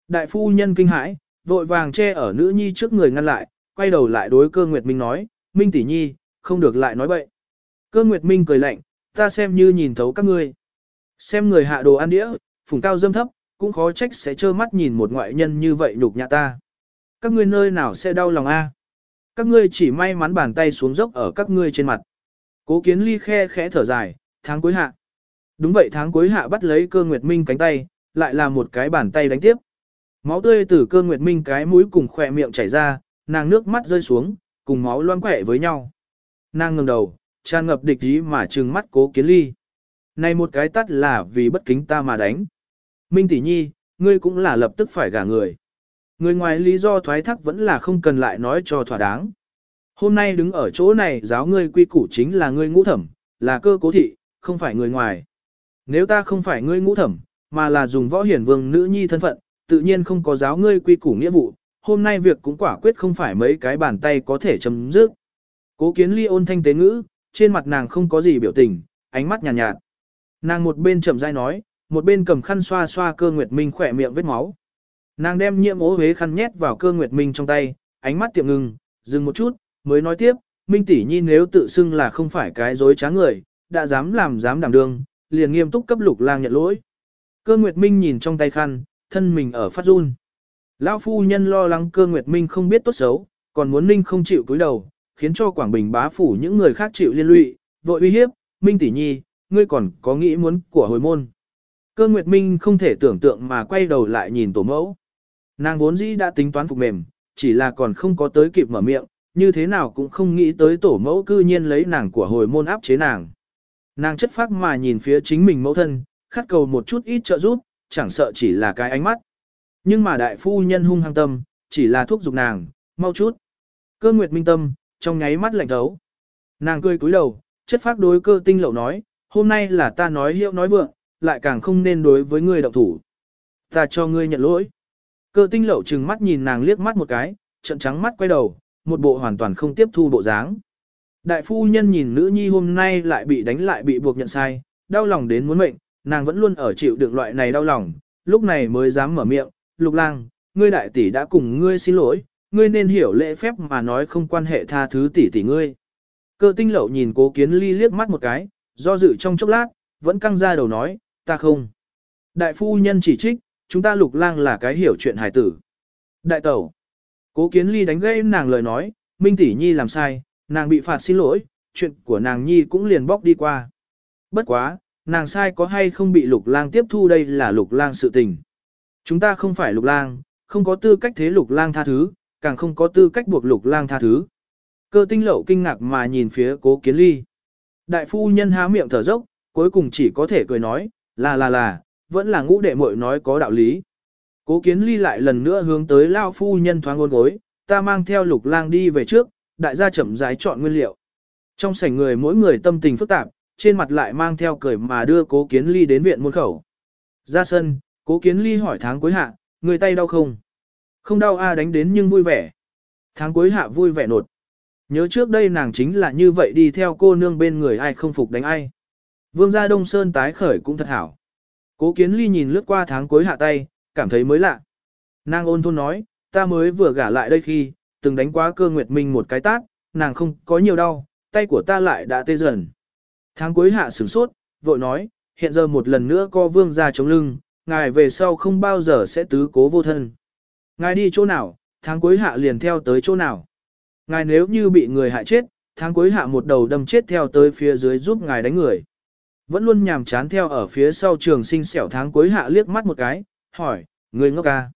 Đại phu nhân kinh hãi, vội vàng che ở nữ nhi trước người ngăn lại, quay đầu lại đối Cơ Nguyệt Minh nói, Minh tỷ nhi, không được lại nói bậy. Cơ Nguyệt Minh cười lạnh, ta xem như nhìn thấu các ngươi. Xem người hạ đồ ăn đĩa, phùng cao dâm thấp, cũng khó trách sẽ trơ mắt nhìn một ngoại nhân như vậy nhục nhã ta. Các ngươi nơi nào sẽ đau lòng a? Các ngươi chỉ may mắn bàn tay xuống dốc ở các ngươi trên mặt. Cố Kiến Ly khe khẽ thở dài, tháng cuối hạ. Đúng vậy, tháng cuối hạ bắt lấy Cơ Nguyệt Minh cánh tay, lại là một cái bàn tay đánh tiếp. Máu tươi từ Cơ Nguyệt Minh cái mũi cùng khỏe miệng chảy ra, nàng nước mắt rơi xuống, cùng máu loang quẹ với nhau. Nàng ngẩng đầu, tràn ngập địch ý mà trừng mắt Cố Kiến Ly. Này một cái tắt là vì bất kính ta mà đánh. Minh tỷ nhi, ngươi cũng là lập tức phải gả người. Người ngoài lý do thoái thác vẫn là không cần lại nói cho thỏa đáng. Hôm nay đứng ở chỗ này giáo ngươi quy củ chính là ngươi ngũ thẩm, là Cơ Cố thị, không phải người ngoài. Nếu ta không phải ngươi ngũ thẩm, mà là dùng võ hiển vương nữ nhi thân phận, tự nhiên không có giáo ngươi quy củ nghĩa vụ, hôm nay việc cũng quả quyết không phải mấy cái bàn tay có thể chấm dứt. Cố Kiến Ly ôn thanh tế ngữ, trên mặt nàng không có gì biểu tình, ánh mắt nhàn nhạt. Nàng một bên chậm rãi nói, một bên cầm khăn xoa xoa Cơ Nguyệt Minh khỏe miệng vết máu. Nàng đem nhiễm ố huế khăn nhét vào Cơ Nguyệt Minh trong tay, ánh mắt tiệm ngừng, dừng một chút, mới nói tiếp, Minh tỷ nhi nếu tự xưng là không phải cái dối trá người, đã dám đảm đương, liền nghiêm túc cấp Lục Lang nhận lỗi. Cơ Nguyệt Minh nhìn trong tay khăn, thân mình ở phát run. Lão phu nhân lo lắng Cơ Nguyệt Minh không biết tốt xấu, còn muốn Ninh không chịu cúi đầu, khiến cho Quảng Bình bá phủ những người khác chịu liên lụy, vội uy hiếp, Minh tỷ nhi, ngươi còn có nghĩ muốn của hồi môn. Cơ Nguyệt Minh không thể tưởng tượng mà quay đầu lại nhìn tổ mẫu. Nàng vốn dĩ đã tính toán phục mềm, chỉ là còn không có tới kịp mở miệng, như thế nào cũng không nghĩ tới tổ mẫu cư nhiên lấy nàng của hồi môn áp chế nàng. Nàng chất phác mà nhìn phía chính mình mẫu thân, khát cầu một chút ít trợ giúp, chẳng sợ chỉ là cái ánh mắt. Nhưng mà đại phu nhân hung hăng tâm, chỉ là thúc giục nàng, mau chút. Cơ Nguyệt Minh tâm, trong nháy mắt lạnh thấu. Nàng cười cúi đầu, chất phác đối Cơ Tinh Lậu nói, hôm nay là ta nói hiệu nói vượng, lại càng không nên đối với ngươi động thủ. Ta cho ngươi nhận lỗi. Cơ Tinh Lậu trừng mắt nhìn nàng liếc mắt một cái, trợn trắng mắt quay đầu, một bộ hoàn toàn không tiếp thu bộ dáng. Đại phu nhân nhìn nữ nhi hôm nay lại bị đánh lại bị buộc nhận sai, đau lòng đến muốn mệnh, nàng vẫn luôn ở chịu đựng loại này đau lòng, lúc này mới dám mở miệng, Lục Lang, ngươi đại tỷ đã cùng ngươi xin lỗi, ngươi nên hiểu lễ phép mà nói không quan hệ tha thứ tỷ tỷ ngươi. Cơ Tinh Lậu nhìn Cố Kiến Ly liếc mắt một cái, do dự trong chốc lát, vẫn căng ra đầu nói, ta không. Đại phu nhân chỉ trích, chúng ta Lục Lang là cái hiểu chuyện hài tử. Đại tẩu. Cố Kiến Ly đánh gãy nàng lời nói, Minh tỷ nhi làm sai, nàng bị phạt xin lỗi, chuyện của nàng nhi cũng liền bóc đi qua. Bất quá, nàng sai có hay không bị Lục Lang tiếp thu đây là Lục Lang sự tình. Chúng ta không phải Lục Lang, không có tư cách thế Lục Lang tha thứ, càng không có tư cách buộc Lục Lang tha thứ. Cơ Tinh Lậu kinh ngạc mà nhìn phía Cố Kiến Ly. Đại phu nhân há miệng thở dốc, cuối cùng chỉ có thể cười nói, là, vẫn là ngũ đệ muội nói có đạo lý. Cố Kiến Ly lại lần nữa hướng tới lao phu nhân thoáng ngôn gối, ta mang theo Lục Lang đi về trước, đại gia chậm rãi chọn nguyên liệu. Trong sảnh người mỗi người tâm tình phức tạp, trên mặt lại mang theo cười mà đưa Cố Kiến Ly đến viện môn khẩu. Ra sân, Cố Kiến Ly hỏi tháng cuối hạ, người tay đau không? Không đau a, đánh đến nhưng vui vẻ. Tháng cuối hạ vui vẻ nột. Nhớ trước đây nàng chính là như vậy đi theo cô nương bên người ai không phục đánh ai. Vương gia Đông Sơn tái khởi cũng thật hảo. Cố Kiến Ly nhìn lướt qua tháng cuối hạ tay, cảm thấy mới lạ. Nàng ôn thôn nói, ta mới vừa gả lại đây khi, từng đánh quá Cơ Nguyệt Minh một cái tát, nàng không có nhiều đau, tay của ta lại đã tê dần. Tháng cuối hạ sửng sốt, vội nói, hiện giờ một lần nữa co vương gia chống lưng, ngài về sau không bao giờ sẽ tứ cố vô thân. Ngài đi chỗ nào, tháng cuối hạ liền theo tới chỗ nào. Ngài nếu như bị người hại chết, tháng cuối hạ một đầu đâm chết theo tới phía dưới giúp ngài đánh người. Vẫn luôn nhàm chán theo ở phía sau Trường Sinh xẻo tháng cuối hạ liếc mắt một cái, hỏi, người ngốc ca.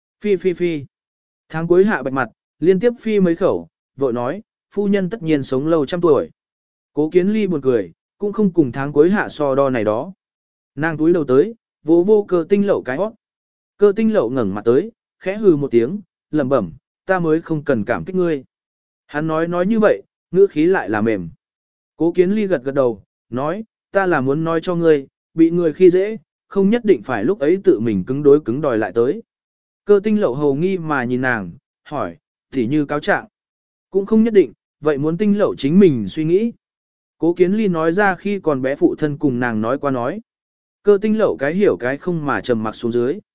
Phi. Tháng cuối hạ bạch mặt, liên tiếp phi mấy khẩu, vội nói, phu nhân tất nhiên sống lâu trăm tuổi. Cố Kiến Ly buồn cười, cũng không cùng tháng cuối hạ so đo này đó. Nàng túi đầu tới, vô Cơ Tinh Lậu cái hót. Cơ Tinh Lậu ngẩng mặt tới, khẽ hừ một tiếng, lẩm bẩm, ta mới không cần cảm kích ngươi. Hắn nói như vậy, ngữ khí lại là mềm. Cố Kiến Ly gật đầu, nói, ta là muốn nói cho ngươi, bị người khi dễ, không nhất định phải lúc ấy tự mình cứng đối cứng đòi lại tới. Cơ Tinh Lậu hầu nghi mà nhìn nàng, hỏi, thì như cáo trạng. Cũng không nhất định, vậy muốn Tinh Lậu chính mình suy nghĩ. Cố Kiến Ly nói ra khi còn bé phụ thân cùng nàng nói qua nói. Cơ Tinh Lậu cái hiểu cái không mà trầm mặc xuống dưới.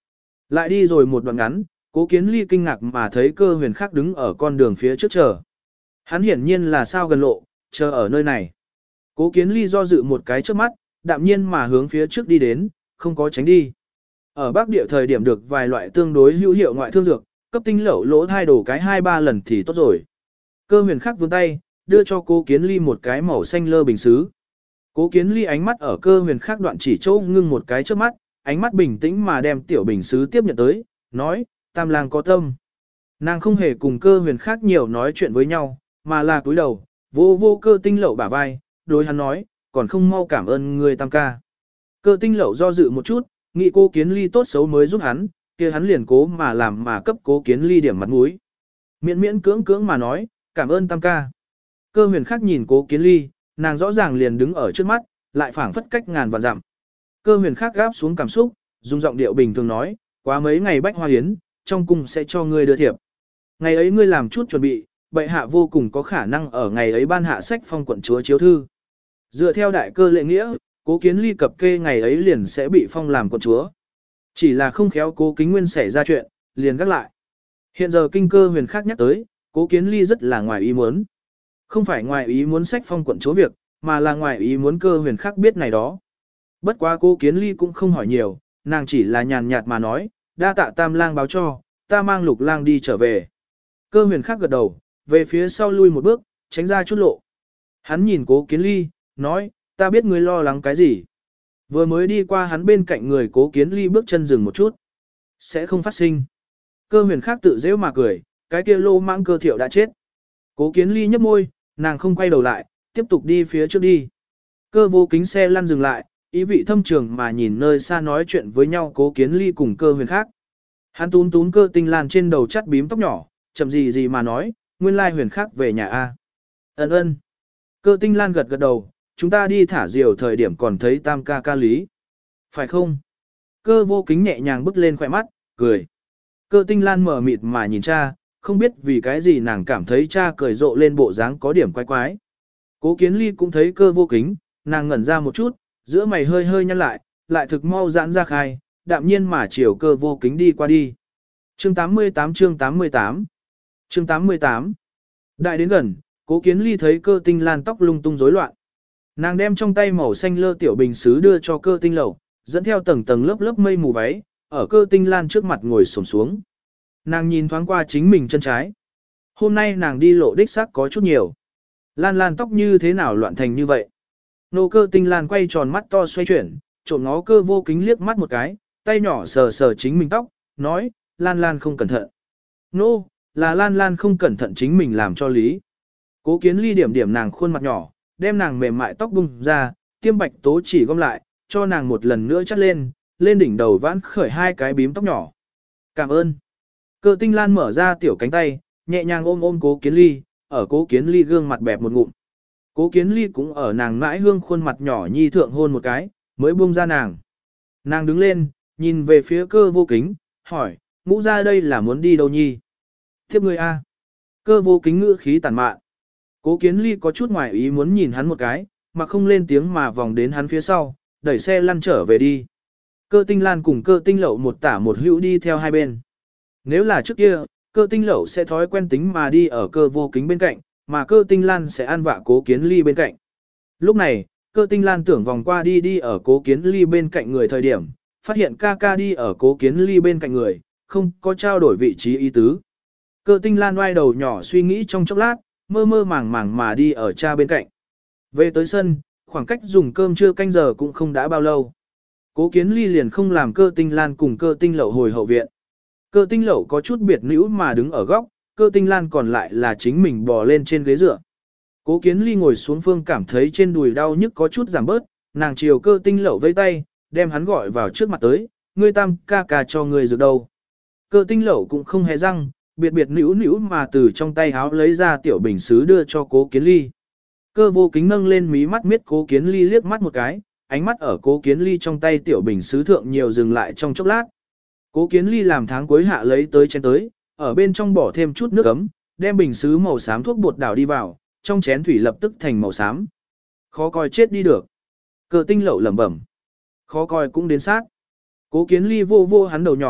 Lại đi rồi một đoạn ngắn, Cố Kiến Ly kinh ngạc mà thấy Cơ Huyền Khắc đứng ở con đường phía trước chờ. Hắn hiển nhiên là sao gần lộ, chờ ở nơi này. Cố Kiến Ly do dự một cái trước mắt, đạm nhiên mà hướng phía trước đi đến, không có tránh đi. Ở Bắc Địa thời điểm được vài loại tương đối hữu hiệu ngoại thương dược, cấp tinh lẩu lỗ thai đổ cái 2-3 lần thì tốt rồi. Cơ Huyền Khắc vươn tay, đưa cho Cố Kiến Ly một cái màu xanh lơ bình sứ. Cố Kiến Ly ánh mắt ở Cơ Huyền Khắc đoạn chỉ chỗ ngưng một cái trước mắt, ánh mắt bình tĩnh mà đem tiểu bình sứ tiếp nhận tới, nói, Tam lang có tâm. Nàng không hề cùng Cơ Huyền Khắc nhiều nói chuyện với nhau, mà là cúi đầu, vô vô Cơ tinh lẩu bả vai, đối hắn nói, còn không mau cảm ơn người Tam ca. Cơ tinh lẩu do dự một chút, nghĩ Cố Kiến Ly tốt xấu mới giúp hắn, kia hắn liền cố mà làm mà cấp Cố Kiến Ly điểm mặt mũi. Miễn miễn cưỡng cưỡng mà nói, cảm ơn Tam ca. Cơ Huyền Khắc nhìn Cố Kiến Ly, nàng rõ ràng liền đứng ở trước mắt, lại phảng phất cách ngàn vạn dặm. Cơ Huyền Khắc gáp xuống cảm xúc, dùng giọng điệu bình thường nói, quá mấy ngày bách hoa hiến, trong cung sẽ cho ngươi đưa thiệp. Ngày ấy ngươi làm chút chuẩn bị, bệ hạ vô cùng có khả năng ở ngày ấy ban hạ sách phong quận chúa chiếu thư. Dựa theo đại cơ lệ nghĩa, Cố Kiến Ly cập kê ngày ấy liền sẽ bị phong làm quận chúa. Chỉ là không khéo Cố Kính Nguyên xảy ra chuyện, liền gác lại. Hiện giờ kinh Cơ Huyền Khắc nhắc tới, Cố Kiến Ly rất là ngoài ý muốn. Không phải ngoài ý muốn sách phong quận chúa việc, mà là ngoài ý muốn Cơ Huyền Khắc biết này đó. Bất quá Cố Kiến Ly cũng không hỏi nhiều, nàng chỉ là nhàn nhạt mà nói, đa tạ Tam lang báo cho, ta mang Lục lang đi trở về. Cơ Huyền Khắc gật đầu, về phía sau lui một bước, tránh ra chút lộ. Hắn nhìn Cố Kiến Ly, nói, ta biết ngươi lo lắng cái gì. Vừa mới đi qua hắn bên cạnh người Cố Kiến Ly bước chân dừng một chút. Sẽ không phát sinh. Cơ Huyền Khắc tự dễ mà cười, cái kia lô mãng Cơ Thiệu đã chết. Cố Kiến Ly nhấp môi, nàng không quay đầu lại, tiếp tục đi phía trước đi. Cơ Vô Kính xe lăn dừng lại, ý vị thâm trường mà nhìn nơi xa nói chuyện với nhau Cố Kiến Ly cùng Cơ Huyền Khắc. Hắn tún tún Cơ Tinh Lan trên đầu chắt bím tóc nhỏ, chậm gì gì mà nói, nguyên lai Huyền Khắc về nhà a. Ân ân. Cơ Tinh Lan gật gật đầu, chúng ta đi thả diều thời điểm còn thấy Tam ca ca lý. Phải không? Cơ Vô Kính nhẹ nhàng bước lên khỏe mắt, cười. Cơ Tinh Lan mở mịt mà nhìn cha, không biết vì cái gì nàng cảm thấy cha cười rộ lên bộ dáng có điểm quái quái. Cố Kiến Ly cũng thấy Cơ Vô Kính, nàng ngẩn ra một chút, giữa mày hơi hơi nhăn lại thực mau giãn ra khai, đạm nhiên mà chiều Cơ Vô Kính đi qua đi. Chương 88 chương 88 Chương 88 Đại đến gần, Cố Kiến Ly thấy Cơ Tinh Lan tóc lung tung rối loạn. Nàng đem trong tay màu xanh lơ tiểu bình sứ đưa cho Cơ Tinh Lẩu, dẫn theo tầng tầng lớp lớp mây mù váy, ở Cơ Tinh Lan trước mặt ngồi xổm xuống. Nàng nhìn thoáng qua chính mình chân trái. Hôm nay nàng đi lộ đích xác có chút nhiều. Lan Lan tóc như thế nào loạn thành như vậy? Nô Cơ Tinh Lan quay tròn mắt to xoay chuyển, trộm ngó Cơ Vô Kính liếc mắt một cái, tay nhỏ sờ sờ chính mình tóc, nói, Lan Lan không cẩn thận. Nô, là Lan Lan không cẩn thận chính mình làm cho lý. Cố Kiến Ly điểm điểm nàng khuôn mặt nhỏ, đem nàng mềm mại tóc bung ra, tiêm bạch tố chỉ gom lại, cho nàng một lần nữa chắt lên đỉnh đầu vãn khởi 2 cái bím tóc nhỏ. Cảm ơn. Cơ Tinh Lan mở ra tiểu cánh tay, nhẹ nhàng ôm ôm Cố Kiến Ly, ở Cố Kiến Ly gương mặt bẹp một ngụm. Cố Kiến Ly cũng ở nàng mãi hương khuôn mặt nhỏ nhi thượng hôn một cái, mới buông ra nàng. Nàng đứng lên, nhìn về phía Cơ Vô Kính, hỏi, ngũ ra đây là muốn đi đâu nhi? Tiếp người A. Cơ Vô Kính ngữ khí tàn mạn. Cố Kiến Ly có chút ngoài ý muốn nhìn hắn một cái, mà không lên tiếng mà vòng đến hắn phía sau, đẩy xe lăn trở về đi. Cơ Tinh Lan cùng Cơ Tinh Lậu một tả một hữu đi theo hai bên. Nếu là trước kia, Cơ Tinh Lậu sẽ thói quen tính mà đi ở Cơ Vô Kính bên cạnh, mà Cơ Tinh Lan sẽ ăn vạ Cố Kiến Ly bên cạnh. Lúc này, Cơ Tinh Lan tưởng vòng qua đi ở Cố Kiến Ly bên cạnh người thời điểm, phát hiện ca ca đi ở Cố Kiến Ly bên cạnh người, không có trao đổi vị trí ý tứ. Cơ Tinh Lan oai đầu nhỏ suy nghĩ trong chốc lát, mơ mơ màng màng mà đi ở cha bên cạnh. Về tới sân, khoảng cách dùng cơm trưa canh giờ cũng không đã bao lâu. Cố Kiến Ly liền không làm Cơ Tinh Lan cùng Cơ Tinh Lậu hồi hậu viện. Cơ Tinh Lậu có chút biệt nữ mà đứng ở góc, Cơ Tinh Lan còn lại là chính mình bò lên trên ghế dựa. Cố Kiến Ly ngồi xuống phương cảm thấy trên đùi đau nhức có chút giảm bớt, nàng chiều Cơ Tinh Lậu vẫy tay, đem hắn gọi vào trước mặt tới, ngươi Tam ca ca cho ngươi dược đâu. Cơ Tinh Lậu cũng không hề răng, biệt biệt nữu nữu mà từ trong tay háo lấy ra tiểu bình sứ đưa cho Cố Kiến Ly. Cơ Vô Kính nâng lên mí mắt miết Cố Kiến Ly liếc mắt một cái, ánh mắt ở Cố Kiến Ly trong tay tiểu bình sứ thượng nhiều dừng lại trong chốc lát. Cố Kiến Ly làm tháng cuối hạ lấy tới chén tới, ở bên trong bỏ thêm chút nước ấm, đem bình sứ màu xám thuốc bột đảo đi vào, trong chén thủy lập tức thành màu xám. Khó coi chết đi được. Cơ Tinh Lậu lẩm bẩm. Khó coi cũng đến sát. Cố Kiến Ly vô vô hắn đầu nhỏ,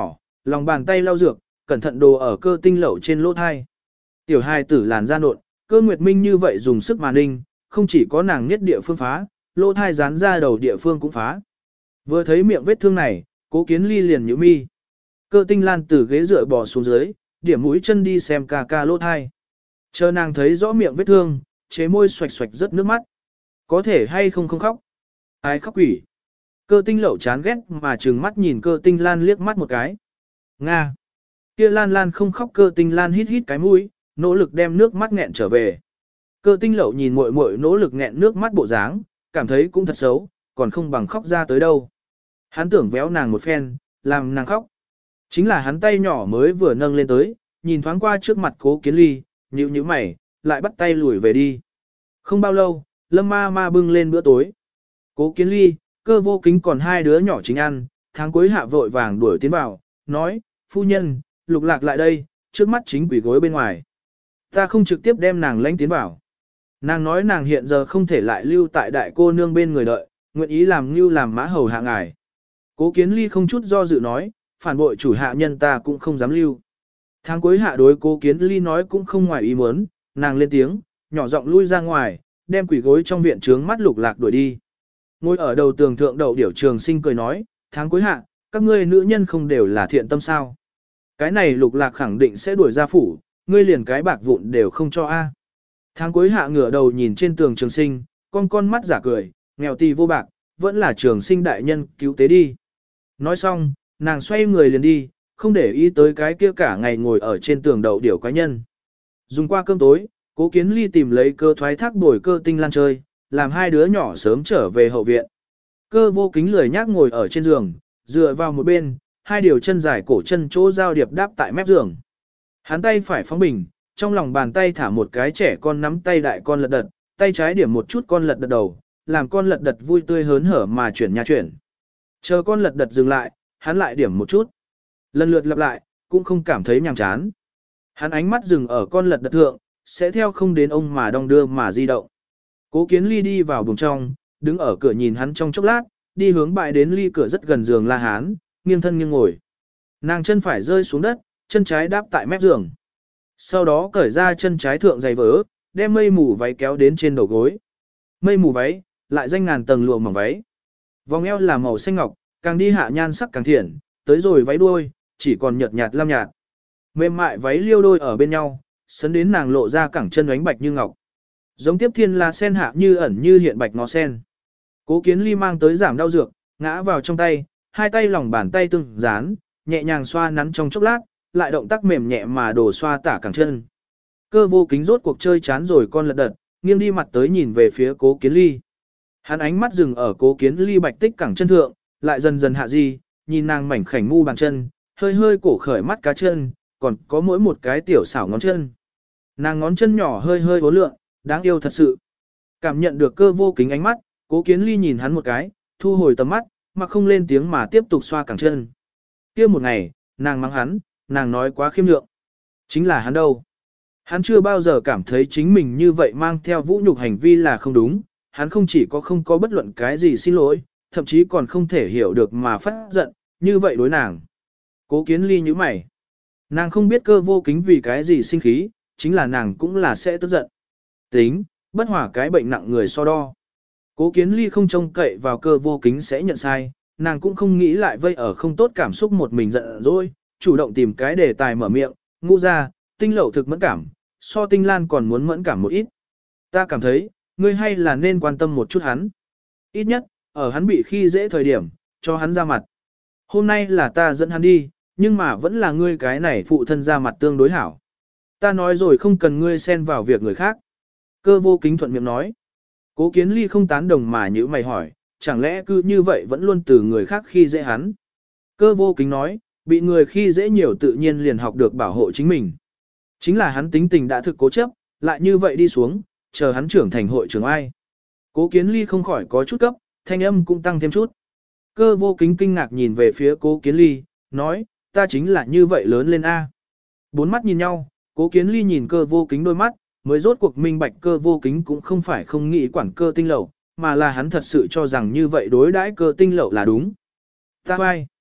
lòng bàn tay lau dược, cẩn thận đồ ở cơ tinh lậu trên lỗ thai. Tiểu hài tử làn da nộn, cơ nguyệt minh như vậy dùng sức mà ninh, không chỉ có nàng niết địa phương phá, lỗ thai dán ra đầu địa phương cũng phá. Vừa thấy miệng vết thương này, Cố Kiến Ly liền nhíu mi. Cơ tinh lan từ ghế dựa bò xuống dưới, điểm mũi chân đi xem ca ca lỗ thai. Chờ nàng thấy rõ miệng vết thương, chế môi xoạch xoạch rất nước mắt. Có thể hay không không khóc? Ai khóc quỷ? Cơ tinh lậu chán ghét mà trừng mắt nhìn cơ tinh lan liếc mắt một cái. Nga! Kia lan lan không khóc, cơ tinh lan hít hít cái mũi, nỗ lực đem nước mắt nghẹn trở về. Cơ tinh lậu nhìn muội muội nỗ lực nghẹn nước mắt bộ dáng, cảm thấy cũng thật xấu, còn không bằng khóc ra tới đâu. Hắn tưởng véo nàng một phen, làm nàng khóc. Chính là hắn tay nhỏ mới vừa nâng lên tới, nhìn thoáng qua trước mặt Cố Kiến Ly, nhíu nhíu mày, lại bắt tay lùi về đi. Không bao lâu, Lâm ma ma bưng lên bữa tối. Cố Kiến Ly, Cơ Vô Kính còn hai đứa nhỏ chính ăn, tháng cuối hạ vội vàng đuổi tiến vào, nói, phu nhân, Lục Lạc lại đây, trước mắt chính quỷ gối bên ngoài. Ta không trực tiếp đem nàng lãnh tiến vào. Nàng nói nàng hiện giờ không thể lại lưu tại đại cô nương bên người đợi, nguyện ý làm như làm mã hầu hạ ngài. Cố Kiến Ly không chút do dự nói, phản bội chủ hạ nhân ta cũng không dám lưu. Tháng cuối hạ đối Cố Kiến Ly nói cũng không ngoài ý muốn, nàng lên tiếng, nhỏ giọng lui ra ngoài, đem quỷ gối trong viện trướng mắt Lục Lạc đuổi đi. Ngồi ở đầu tường thượng đậu điểu Trường Sinh cười nói, tháng cuối hạ, các ngươi nữ nhân không đều là thiện tâm sao. Cái này Lục Lạc khẳng định sẽ đuổi ra phủ, ngươi liền cái bạc vụn đều không cho a. Tháng cuối hạ ngửa đầu nhìn trên tường Trường Sinh, con mắt giả cười, nghèo tì vô bạc, vẫn là Trường Sinh đại nhân cứu tế đi. Nói xong, nàng xoay người liền đi, không để ý tới cái kia cả ngày ngồi ở trên tường đậu điểu quái nhân. Dùng qua cơm tối, Cố Kiến Ly tìm lấy cơ thoái thác bồi cơ tinh lan chơi, làm hai đứa nhỏ sớm trở về hậu viện. Cơ Vô Kính lười nhác ngồi ở trên giường, dựa vào một bên, hai điều chân dài cổ chân chỗ giao điệp đáp tại mép giường. Hắn tay phải phóng bình, trong lòng bàn tay thả một cái trẻ con nắm tay đại con lật đật, tay trái điểm một chút con lật đật đầu, làm con lật đật vui tươi hớn hở mà chuyển nha chuyển. Chờ con lật đật dừng lại, hắn lại điểm một chút. Lần lượt lặp lại, cũng không cảm thấy nhàm chán. Hắn ánh mắt dừng ở con lật đật thượng, sẽ theo không đến ông mà đong đưa mà di động. Cố Kiến Ly đi vào buồng trong, đứng ở cửa nhìn hắn trong chốc lát, đi hướng bại đến ly cửa rất gần giường La Hán, nghiêng thân nghiêng ngồi. Nàng chân phải rơi xuống đất, chân trái đáp tại mép giường. Sau đó cởi ra chân trái thượng giày vớ, đem mây mù váy kéo đến trên đầu gối. Mây mù váy, lại danh ngàn tầng lụa mỏng váy. Vòng eo là màu xanh ngọc, càng đi hạ nhan sắc càng thiện, tới rồi váy đuôi, chỉ còn nhợt nhạt lam nhạt. Mềm mại váy liêu đôi ở bên nhau, sấn đến nàng lộ ra cẳng chân ánh bạch như ngọc. Giống tiếp thiên là sen hạ như ẩn như hiện bạch ngó sen. Cố Kiến Ly mang tới giảm đau dược, ngã vào trong tay, hai tay lòng bàn tay tương dán, nhẹ nhàng xoa nắn trong chốc lát, lại động tác mềm nhẹ mà đổ xoa tả cẳng chân. Cơ Vô Kính rốt cuộc chơi chán rồi con lật đật, nghiêng đi mặt tới nhìn về phía Cố Kiến Ly. Hắn ánh mắt dừng ở Cố Kiến Ly bạch tích cẳng chân thượng, lại dần dần hạ di, nhìn nàng mảnh khảnh mu bàn chân, hơi hơi cổ khởi mắt cá chân, còn có mỗi một cái tiểu xảo ngón chân. Nàng ngón chân nhỏ hơi hơi uốn lượn, đáng yêu thật sự. Cảm nhận được Cơ Vô Kính ánh mắt, Cố Kiến Ly nhìn hắn một cái, thu hồi tầm mắt, mà không lên tiếng mà tiếp tục xoa cẳng chân. Kia một ngày, nàng mắng hắn, nàng nói quá khiêm lượng. Chính là hắn đâu. Hắn chưa bao giờ cảm thấy chính mình như vậy mang theo vũ nhục hành vi là không đúng, hắn không chỉ có không có bất luận cái gì xin lỗi, thậm chí còn không thể hiểu được mà phát giận, như vậy đối nàng. Cố Kiến Ly như mày. Nàng không biết Cơ Vô Kính vì cái gì sinh khí, chính là nàng cũng là sẽ tức giận. Tính, bất hòa cái bệnh nặng người so đo. Cố Kiến Ly không trông cậy vào Cơ Vô Kính sẽ nhận sai, nàng cũng không nghĩ lại vây ở không tốt cảm xúc một mình giận dỗi, chủ động tìm cái đề tài mở miệng, ngũ ra, tinh lậu thực mẫn cảm, so tinh lan còn muốn mẫn cảm một ít. Ta cảm thấy, ngươi hay là nên quan tâm một chút hắn. Ít nhất, ở hắn bị khi dễ thời điểm, cho hắn ra mặt. Hôm nay là ta dẫn hắn đi, nhưng mà vẫn là ngươi cái này phụ thân ra mặt tương đối hảo. Ta nói rồi không cần ngươi xen vào việc người khác. Cơ Vô Kính thuận miệng nói. Cố Kiến Ly không tán đồng mà nhữ mày hỏi, chẳng lẽ cứ như vậy vẫn luôn từ người khác khi dễ hắn. Cơ Vô Kính nói, bị người khi dễ nhiều tự nhiên liền học được bảo hộ chính mình. Chính là hắn tính tình đã thực cố chấp, lại như vậy đi xuống, chờ hắn trưởng thành hội trưởng ai. Cố Kiến Ly không khỏi có chút cấp, thanh âm cũng tăng thêm chút. Cơ Vô Kính kinh ngạc nhìn về phía Cố Kiến Ly, nói, ta chính là như vậy lớn lên A. Bốn mắt nhìn nhau, Cố Kiến Ly nhìn Cơ Vô Kính đôi mắt, mới rốt cuộc minh bạch Cơ Vô Kính cũng không phải không nghĩ quản Cơ Tinh Lậu, mà là hắn thật sự cho rằng như vậy đối đãi Cơ Tinh Lậu là đúng. Ta vai.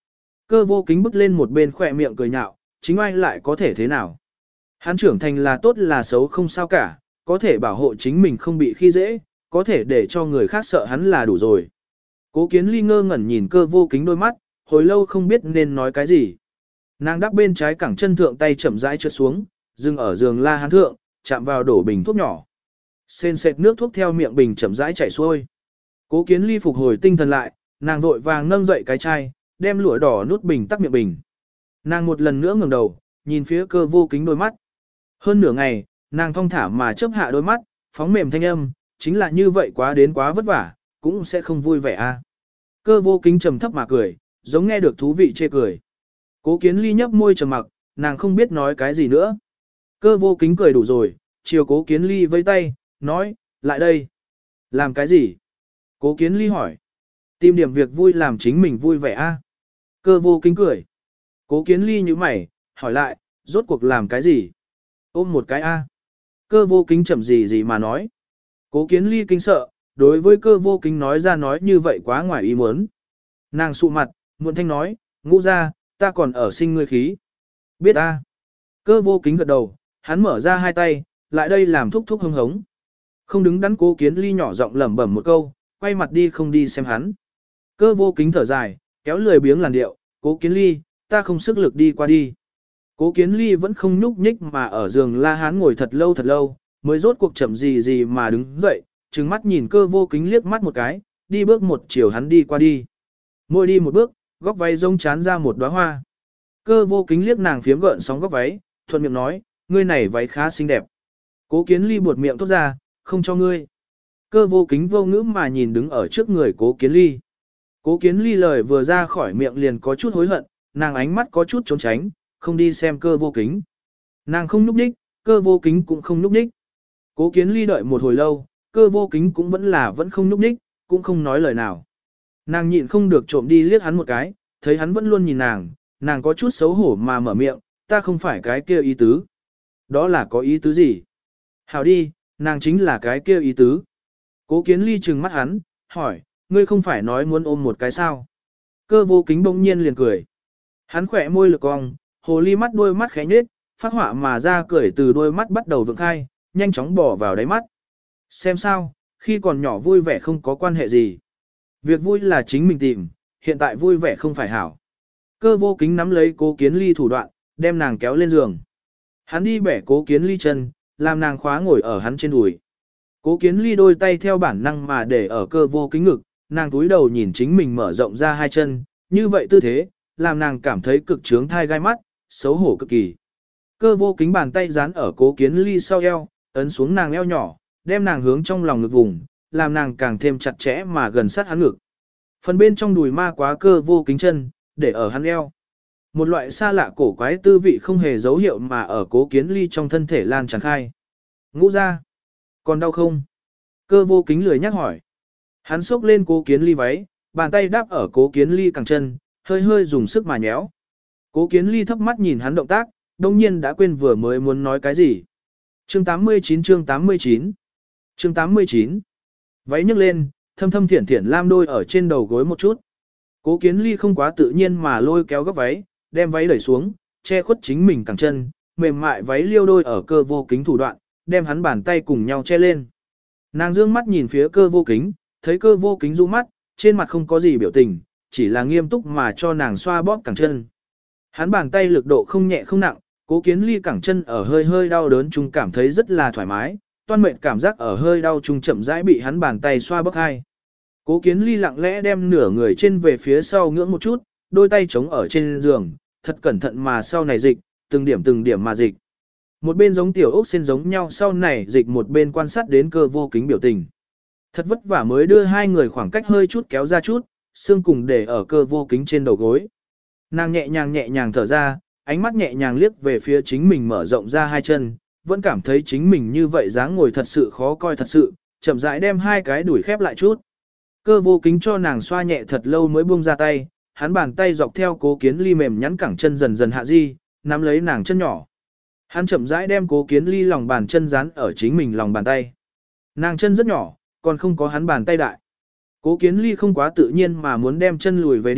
Cơ vô kính bước lên một bên khỏe miệng cười nhạo, chính ai lại có thể thế nào. Hắn trưởng thành là tốt là xấu không sao cả, có thể bảo hộ chính mình không bị khi dễ, có thể để cho người khác sợ hắn là đủ rồi. Cố Kiến Ly ngơ ngẩn nhìn Cơ vô kính đôi mắt, hồi lâu không biết nên nói cái gì. Nàng đắp bên trái cẳng chân thượng tay chậm rãi trượt xuống, dừng ở giường la hán thượng, chạm vào đổ bình thuốc nhỏ. Sên sệt nước thuốc theo miệng bình chậm rãi chảy xuôi. Cố Kiến Ly phục hồi tinh thần lại, nàng vội vàng nâng dậy cái chai, đem lụa đỏ nút bình tắc miệng bình. Nàng một lần nữa ngẩng đầu, nhìn phía Cơ vô kính đôi mắt. Hơn nửa ngày, nàng thong thả mà chớp hạ đôi mắt, phóng mềm thanh âm, chính là như vậy quá đến quá vất vả, cũng sẽ không vui vẻ a. Cơ vô kính trầm thấp mà cười, giống nghe được thú vị chê cười. Cố Kiến Ly nhấp môi trầm mặc, nàng không biết nói cái gì nữa. Cơ vô kính cười đủ rồi, chiều Cố Kiến Ly vây tay, nói, lại đây. Làm cái gì? Cố Kiến Ly hỏi. Tìm điểm việc vui làm chính mình vui vẻ a. Cơ vô kính cười. Cố Kiến Ly như mày, hỏi lại, rốt cuộc làm cái gì? Ôm một cái a. Cơ vô kính chậm gì mà nói. Cố Kiến Ly kinh sợ, đối với cơ vô kính nói ra nói như vậy quá ngoài ý muốn. Nàng sụ mặt, muộn thanh nói, ngũ ra, ta còn ở sinh ngươi khí. Biết a. Cơ vô kính gật đầu, hắn mở ra hai tay, lại đây làm thúc thúc hưng hống. Không đứng đắn Cố Kiến Ly nhỏ giọng lẩm bẩm một câu, quay mặt đi không đi xem hắn. Cơ vô kính thở dài, kéo lười biếng làn điệu, Cố Kiến Ly, ta không sức lực đi qua đi. Cố Kiến Ly vẫn không nhúc nhích mà ở giường la hán ngồi thật lâu, mới rốt cuộc chậm gì mà đứng dậy, trừng mắt nhìn cơ vô kính liếc mắt một cái, đi bước một chiều hắn đi qua đi. Mỗi đi một bước, góc váy rông chán ra một đóa hoa. Cơ vô kính liếc nàng phiếm gợn sóng góc váy, thuận miệng nói, ngươi này váy khá xinh đẹp. Cố Kiến Ly buột miệng thốt ra, không cho ngươi. Cơ vô kính vô ngữ mà nhìn đứng ở trước người Cố Kiến Ly. Cố Kiến Ly lời vừa ra khỏi miệng liền có chút hối hận, nàng ánh mắt có chút trốn tránh, không đi xem cơ vô kính. Nàng không núp đích, cơ vô kính cũng không núp đích. Cố Kiến Ly đợi một hồi lâu, cơ vô kính cũng vẫn không núp đích, cũng không nói lời nào. Nàng nhịn không được trộm đi liếc hắn một cái, thấy hắn vẫn luôn nhìn nàng có chút xấu hổ mà mở miệng, ta không phải cái kia ý tứ. Đó là có ý tứ gì? Hảo đi, nàng chính là cái kia ý tứ. Cố Kiến Ly trừng mắt hắn, hỏi, ngươi không phải nói muốn ôm một cái sao? Cơ vô kính bỗng nhiên liền cười. Hắn khỏe môi lực cong, hồ ly mắt đôi mắt khẽ nhếch, phát họa mà ra cười từ đôi mắt bắt đầu vượng khai, nhanh chóng bỏ vào đáy mắt. Xem sao, khi còn nhỏ vui vẻ không có quan hệ gì. Việc vui là chính mình tìm, hiện tại vui vẻ không phải hảo. Cơ vô kính nắm lấy Cố Kiến Ly thủ đoạn, đem nàng kéo lên giường. Hắn đi bẻ Cố Kiến Ly chân, làm nàng khóa ngồi ở hắn trên đùi. Cố Kiến Ly đôi tay theo bản năng mà để ở cơ vô kính ngực, nàng túi đầu nhìn chính mình mở rộng ra hai chân, như vậy tư thế, làm nàng cảm thấy cực trướng thai gai mắt, xấu hổ cực kỳ. Cơ vô kính bàn tay dán ở Cố Kiến Ly sau eo, ấn xuống nàng eo nhỏ, đem nàng hướng trong lòng ngực vùng, làm nàng càng thêm chặt chẽ mà gần sát hắn ngực. Phần bên trong đùi ma quá cơ vô kính chân, để ở hắn eo. Một loại xa lạ cổ quái tư vị không hề dấu hiệu mà ở Cố Kiến Ly trong thân thể lan tràn khai. Ngũ ra, còn đau không? Cơ vô kính lười nhắc hỏi. Hắn xốc lên Cố Kiến Ly váy, bàn tay đáp ở Cố Kiến Ly cẳng chân, hơi hơi dùng sức mà nhéo. Cố Kiến Ly thấp mắt nhìn hắn động tác, đông nhiên đã quên vừa mới muốn nói cái gì. Chương 89 chương 89 chương 89 Váy nhấc lên, thâm thâm thiển thiển lam đôi ở trên đầu gối một chút. Cố Kiến Ly không quá tự nhiên mà lôi kéo góc váy, đem váy đẩy xuống, che khuất chính mình cẳng chân, mềm mại váy liêu đôi ở cơ vô kính thủ đoạn, đem hắn bàn tay cùng nhau che lên. Nàng dương mắt nhìn phía cơ vô kính, thấy cơ vô kính rũ mắt, trên mặt không có gì biểu tình, chỉ là nghiêm túc mà cho nàng xoa bóp cẳng chân. Hắn bàn tay lực độ không nhẹ không nặng, Cố Kiến Ly cẳng chân ở hơi hơi đau đớn chung cảm thấy rất là thoải mái, toan mệt cảm giác ở hơi đau chung chậm rãi bị hắn bàn tay xoa bóp hai. Cố Kiến Ly lặng lẽ đem nửa người trên về phía sau ngưỡng một chút, đôi tay chống ở trên giường, thật cẩn thận mà sau này dịch, từng điểm mà dịch. Một bên giống tiểu ốc sen giống nhau sau này dịch một bên quan sát đến cơ vô kính biểu tình. Thật vất vả mới đưa hai người khoảng cách hơi chút kéo ra chút, xương cùng để ở cơ vô kính trên đầu gối. Nàng nhẹ nhàng thở ra, ánh mắt nhẹ nhàng liếc về phía chính mình mở rộng ra hai chân, vẫn cảm thấy chính mình như vậy dáng ngồi thật sự khó coi thật sự, chậm rãi đem hai cái đùi khép lại chút. Cơ vô kính cho nàng xoa nhẹ thật lâu mới buông ra tay, hắn bàn tay dọc theo Cố Kiến Ly mềm nhắn cẳng chân dần dần hạ di, nắm lấy nàng chân nhỏ. Hắn chậm rãi đem Cố Kiến Ly lòng bàn chân dán ở chính mình lòng bàn tay. Nàng chân rất nhỏ, còn không có hắn bàn tay đại. Cố Kiến Ly không quá tự nhiên mà muốn đem chân lùi về đi,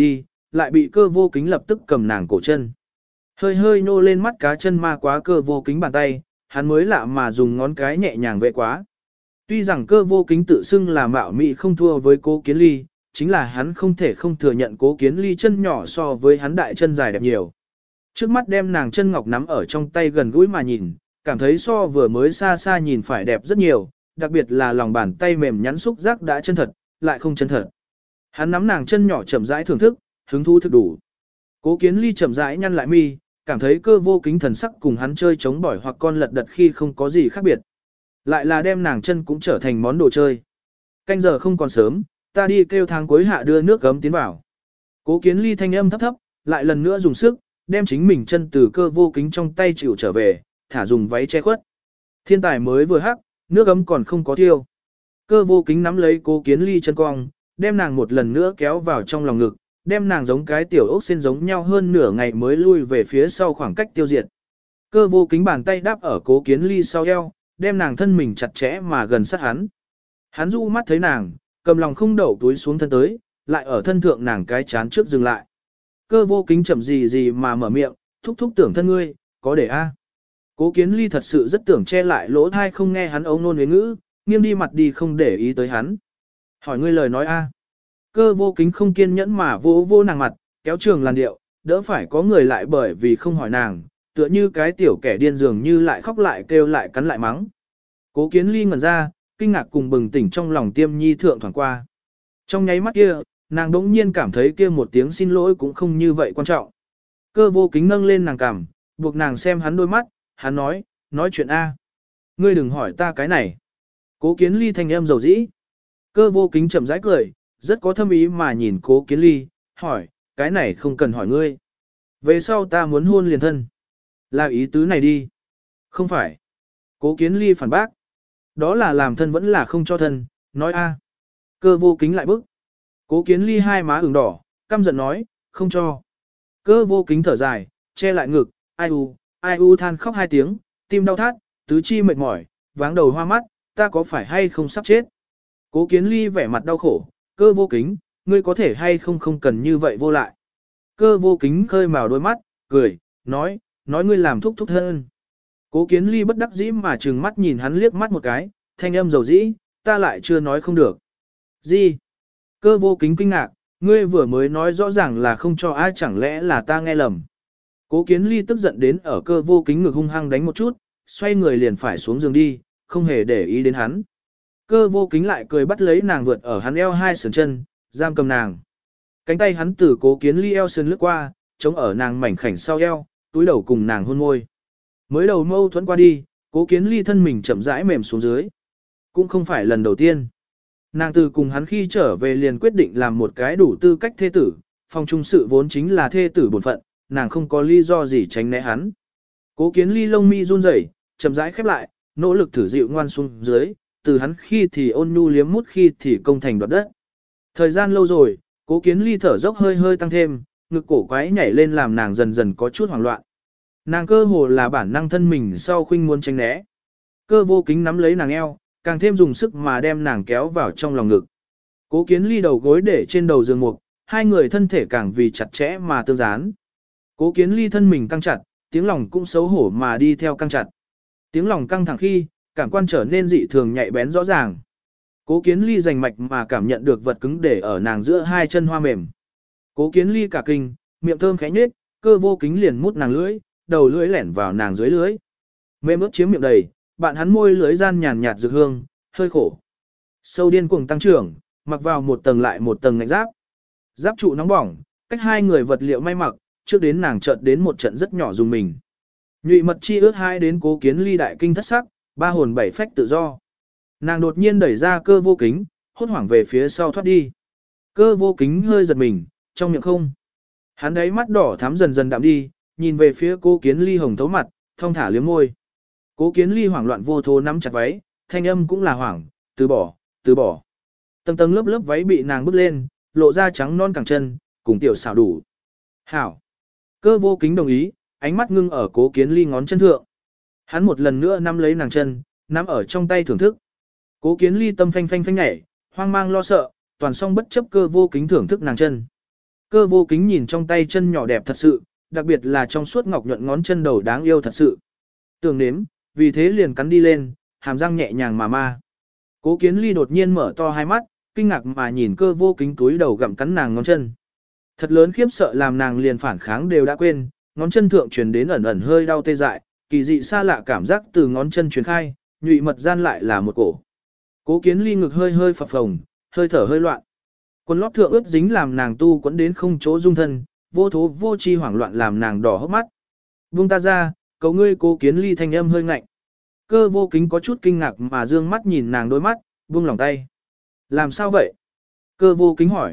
lại bị Cơ Vô Kính lập tức cầm nàng cổ chân. Hơi hơi nô lên mắt cá chân ma quá Cơ Vô Kính bàn tay, hắn mới lạ mà dùng ngón cái nhẹ nhàng vệ quá. Tuy rằng Cơ Vô Kính tự xưng là mạo mị không thua với Cố Kiến Ly, chính là hắn không thể không thừa nhận Cố Kiến Ly chân nhỏ so với hắn đại chân dài đẹp nhiều. Trước mắt đem nàng chân ngọc nắm ở trong tay gần gũi mà nhìn, cảm thấy so vừa mới xa xa nhìn phải đẹp rất nhiều, đặc biệt là lòng bàn tay mềm nhắn xúc giác đã chân thật, lại không chân thật. Hắn nắm nàng chân nhỏ chậm rãi thưởng thức, hứng thú thực đủ. Cố Kiến Ly chậm rãi nhăn lại mi, cảm thấy Cơ Vô Kính thần sắc cùng hắn chơi chống bỏi hoặc con lật đật khi không có gì khác biệt. Lại là đem nàng chân cũng trở thành món đồ chơi. Canh giờ không còn sớm, ta đi kêu thang cuối hạ đưa nước gấm tiến vào. Cố Kiến Ly thanh âm thấp thấp, lại lần nữa dùng sức, đem chính mình chân từ Cơ Vô Kính trong tay chịu trở về, thả dùng váy che khuất. Thiên tài mới vừa hắc, nước ấm còn không có thiêu. Cơ Vô Kính nắm lấy Cố Kiến Ly chân cong, đem nàng một lần nữa kéo vào trong lòng ngực, đem nàng giống cái tiểu ốc sen giống nhau hơn nửa ngày mới lui về phía sau khoảng cách tiêu diệt. Cơ Vô Kính bàn tay đáp ở Cố Kiến Ly sau eo, đem nàng thân mình chặt chẽ mà gần sát hắn. Hắn du mắt thấy nàng, cầm lòng không đậu túi xuống thân tới, lại ở thân thượng nàng cái chán trước dừng lại. Cơ Vô Kính chậm gì gì mà mở miệng, thúc thúc tưởng thân ngươi, có để a? Cố Kiến Ly thật sự rất tưởng che lại lỗ thai không nghe hắn ấu nôn với ngữ, nghiêng đi mặt đi không để ý tới hắn. Hỏi ngươi lời nói a? Cơ Vô Kính không kiên nhẫn mà vỗ vỗ nàng mặt, kéo trường làn điệu, đỡ phải có người lại bởi vì không hỏi nàng, tựa như cái tiểu kẻ điên dường như lại khóc lại kêu lại cắn lại mắng. Cố Kiến Ly ngẩn ra, kinh ngạc cùng bừng tỉnh trong lòng Tiêm Nhi thượng thoảng qua. Trong nháy mắt kia, nàng đỗng nhiên cảm thấy kia một tiếng xin lỗi cũng không như vậy quan trọng. Cơ Vô Kính nâng lên nàng cằm, buộc nàng xem hắn đôi mắt, hắn nói chuyện A. Ngươi đừng hỏi ta cái này. Cố Kiến Ly thanh âm dầu dĩ. Cơ Vô Kính chậm rãi cười, rất có thâm ý mà nhìn Cố Kiến Ly, hỏi, cái này không cần hỏi ngươi. Về sau ta muốn hôn liền thân. Là ý tứ này đi. Không phải. Cố Kiến Ly phản bác. Đó là làm thân vẫn là không cho thân, nói A. Cơ Vô Kính lại bức. Cố Kiến Ly hai má ửng đỏ, căm giận nói, không cho. Cơ Vô Kính thở dài, che lại ngực, ai u than khóc hai tiếng, tim đau thắt, tứ chi mệt mỏi, váng đầu hoa mắt, ta có phải hay không sắp chết. Cố Kiến Ly vẻ mặt đau khổ, Cơ Vô Kính, ngươi có thể hay không cần như vậy vô lại. Cơ Vô Kính khơi mào đôi mắt, cười, nói ngươi làm thúc thúc thân. Cố Kiến Ly bất đắc dĩ mà trừng mắt nhìn hắn liếc mắt một cái, thanh âm dầu dĩ, ta lại chưa nói không được. Gì? Cơ Vô Kính kinh ngạc, ngươi vừa mới nói rõ ràng là không cho ai, chẳng lẽ là ta nghe lầm. Cố Kiến Ly tức giận đến ở Cơ Vô Kính ngực hung hăng đánh một chút, xoay người liền phải xuống giường đi, không hề để ý đến hắn. Cơ Vô Kính lại cười bắt lấy nàng vượt ở hắn eo hai sườn chân, giam cầm nàng. Cánh tay hắn từ Cố Kiến Ly eo sườn lướt qua, chống ở nàng mảnh khảnh sau eo, túi đầu cùng nàng hôn môi. Mới đầu mâu thuẫn qua đi, Cố Kiến Ly thân mình chậm rãi mềm xuống dưới. Cũng không phải lần đầu tiên. Nàng từ cùng hắn khi trở về liền quyết định làm một cái đủ tư cách thê tử, phòng trung sự vốn chính là thê tử bổn phận, nàng không có lý do gì tránh né hắn. Cố Kiến Ly lông mi run rẩy, chậm rãi khép lại, nỗ lực thử dịu ngoan xuống dưới, từ hắn khi thì ôn nhu liếm mút khi thì công thành đoạt đất. Thời gian lâu rồi, Cố Kiến Ly thở dốc hơi hơi tăng thêm, ngực cổ quái nhảy lên làm nàng dần dần có chút hoảng loạn. Nàng cơ hồ là bản năng thân mình sau khuynh muốn tránh né. Cơ Vô Kính nắm lấy nàng eo, càng thêm dùng sức mà đem nàng kéo vào trong lòng ngực. Cố Kiến Ly đầu gối để trên đầu giường mục, hai người thân thể càng vì chặt chẽ mà tương dán. Cố Kiến Ly thân mình căng chặt, tiếng lòng cũng xấu hổ mà đi theo căng chặt. Tiếng lòng căng thẳng khi, cảm quan trở nên dị thường nhạy bén rõ ràng. Cố Kiến Ly rành mạch mà cảm nhận được vật cứng để ở nàng giữa hai chân hoa mềm. Cố Kiến Ly cả kinh, miệng thơm khẽ nhếch, Cơ Vô Kính liền mút nàng lưỡi, đầu lưỡi lẻn vào nàng dưới lưỡi. Mềm ướt chiếm miệng đầy, bạn hắn môi lưỡi gian nhàn nhạt dược hương, hơi khổ. Sâu điên cuồng tăng trưởng, mặc vào một tầng lại một tầng ngạch giáp. Giáp trụ nóng bỏng, cách hai người vật liệu may mặc, trước đến nàng chợt đến một trận rất nhỏ dùng mình. Nhụy mật chi ướt hai đến Cố Kiến Ly đại kinh thất sắc, ba hồn bảy phách tự do. Nàng đột nhiên đẩy ra Cơ Vô Kính, hốt hoảng về phía sau thoát đi. Cơ Vô Kính hơi giật mình, trong miệng không. Hắn đấy mắt đỏ thắm dần dần đạm đi, nhìn về phía Cố Kiến Ly hồng thấu mặt, thong thả liếm môi. Cố Kiến Ly hoảng loạn vô thố nắm chặt váy, thanh âm cũng là hoảng, từ bỏ. Tầng tầng lớp lớp váy bị nàng bước lên, lộ ra trắng non cẳng chân, cùng tiểu xảo đủ. Hảo. Cơ Vô Kính đồng ý, ánh mắt ngưng ở Cố Kiến Ly ngón chân thượng. Hắn một lần nữa nắm lấy nàng chân, nắm ở trong tay thưởng thức. Cố Kiến Ly tâm phanh phanh phanh nhảy, hoang mang lo sợ, toàn song bất chấp Cơ Vô Kính thưởng thức nàng chân. Cơ vô kính nhìn trong tay chân nhỏ đẹp thật sự, đặc biệt là trong suốt ngọc nhuận ngón chân đầu đáng yêu thật sự. Tưởng nếm, vì thế liền cắn đi lên, hàm răng nhẹ nhàng mà ma. Cố Kiến Ly đột nhiên mở to hai mắt, kinh ngạc mà nhìn cơ vô kính túi đầu gặm cắn nàng ngón chân. Thật lớn khiếp sợ làm nàng liền phản kháng đều đã quên, ngón chân thượng truyền đến ẩn ẩn hơi đau tê dại, kỳ dị xa lạ cảm giác từ ngón chân truyền khai, nhụy mật gian lại là một cổ. Cố Kiến Ly ngực hơi hơi phập phồng, hơi thở hơi loạn. Quần lót thượng ướt dính làm nàng tu quẫn đến không chỗ dung thân, vô thố vô chi hoảng loạn làm nàng đỏ hốc mắt. Buông ta ra, cầu ngươi. Cố Kiến Ly thanh âm hơi ngạnh. Cơ vô kính có chút kinh ngạc mà dương mắt nhìn nàng đôi mắt, buông lòng tay. Làm sao vậy? Cơ vô kính hỏi.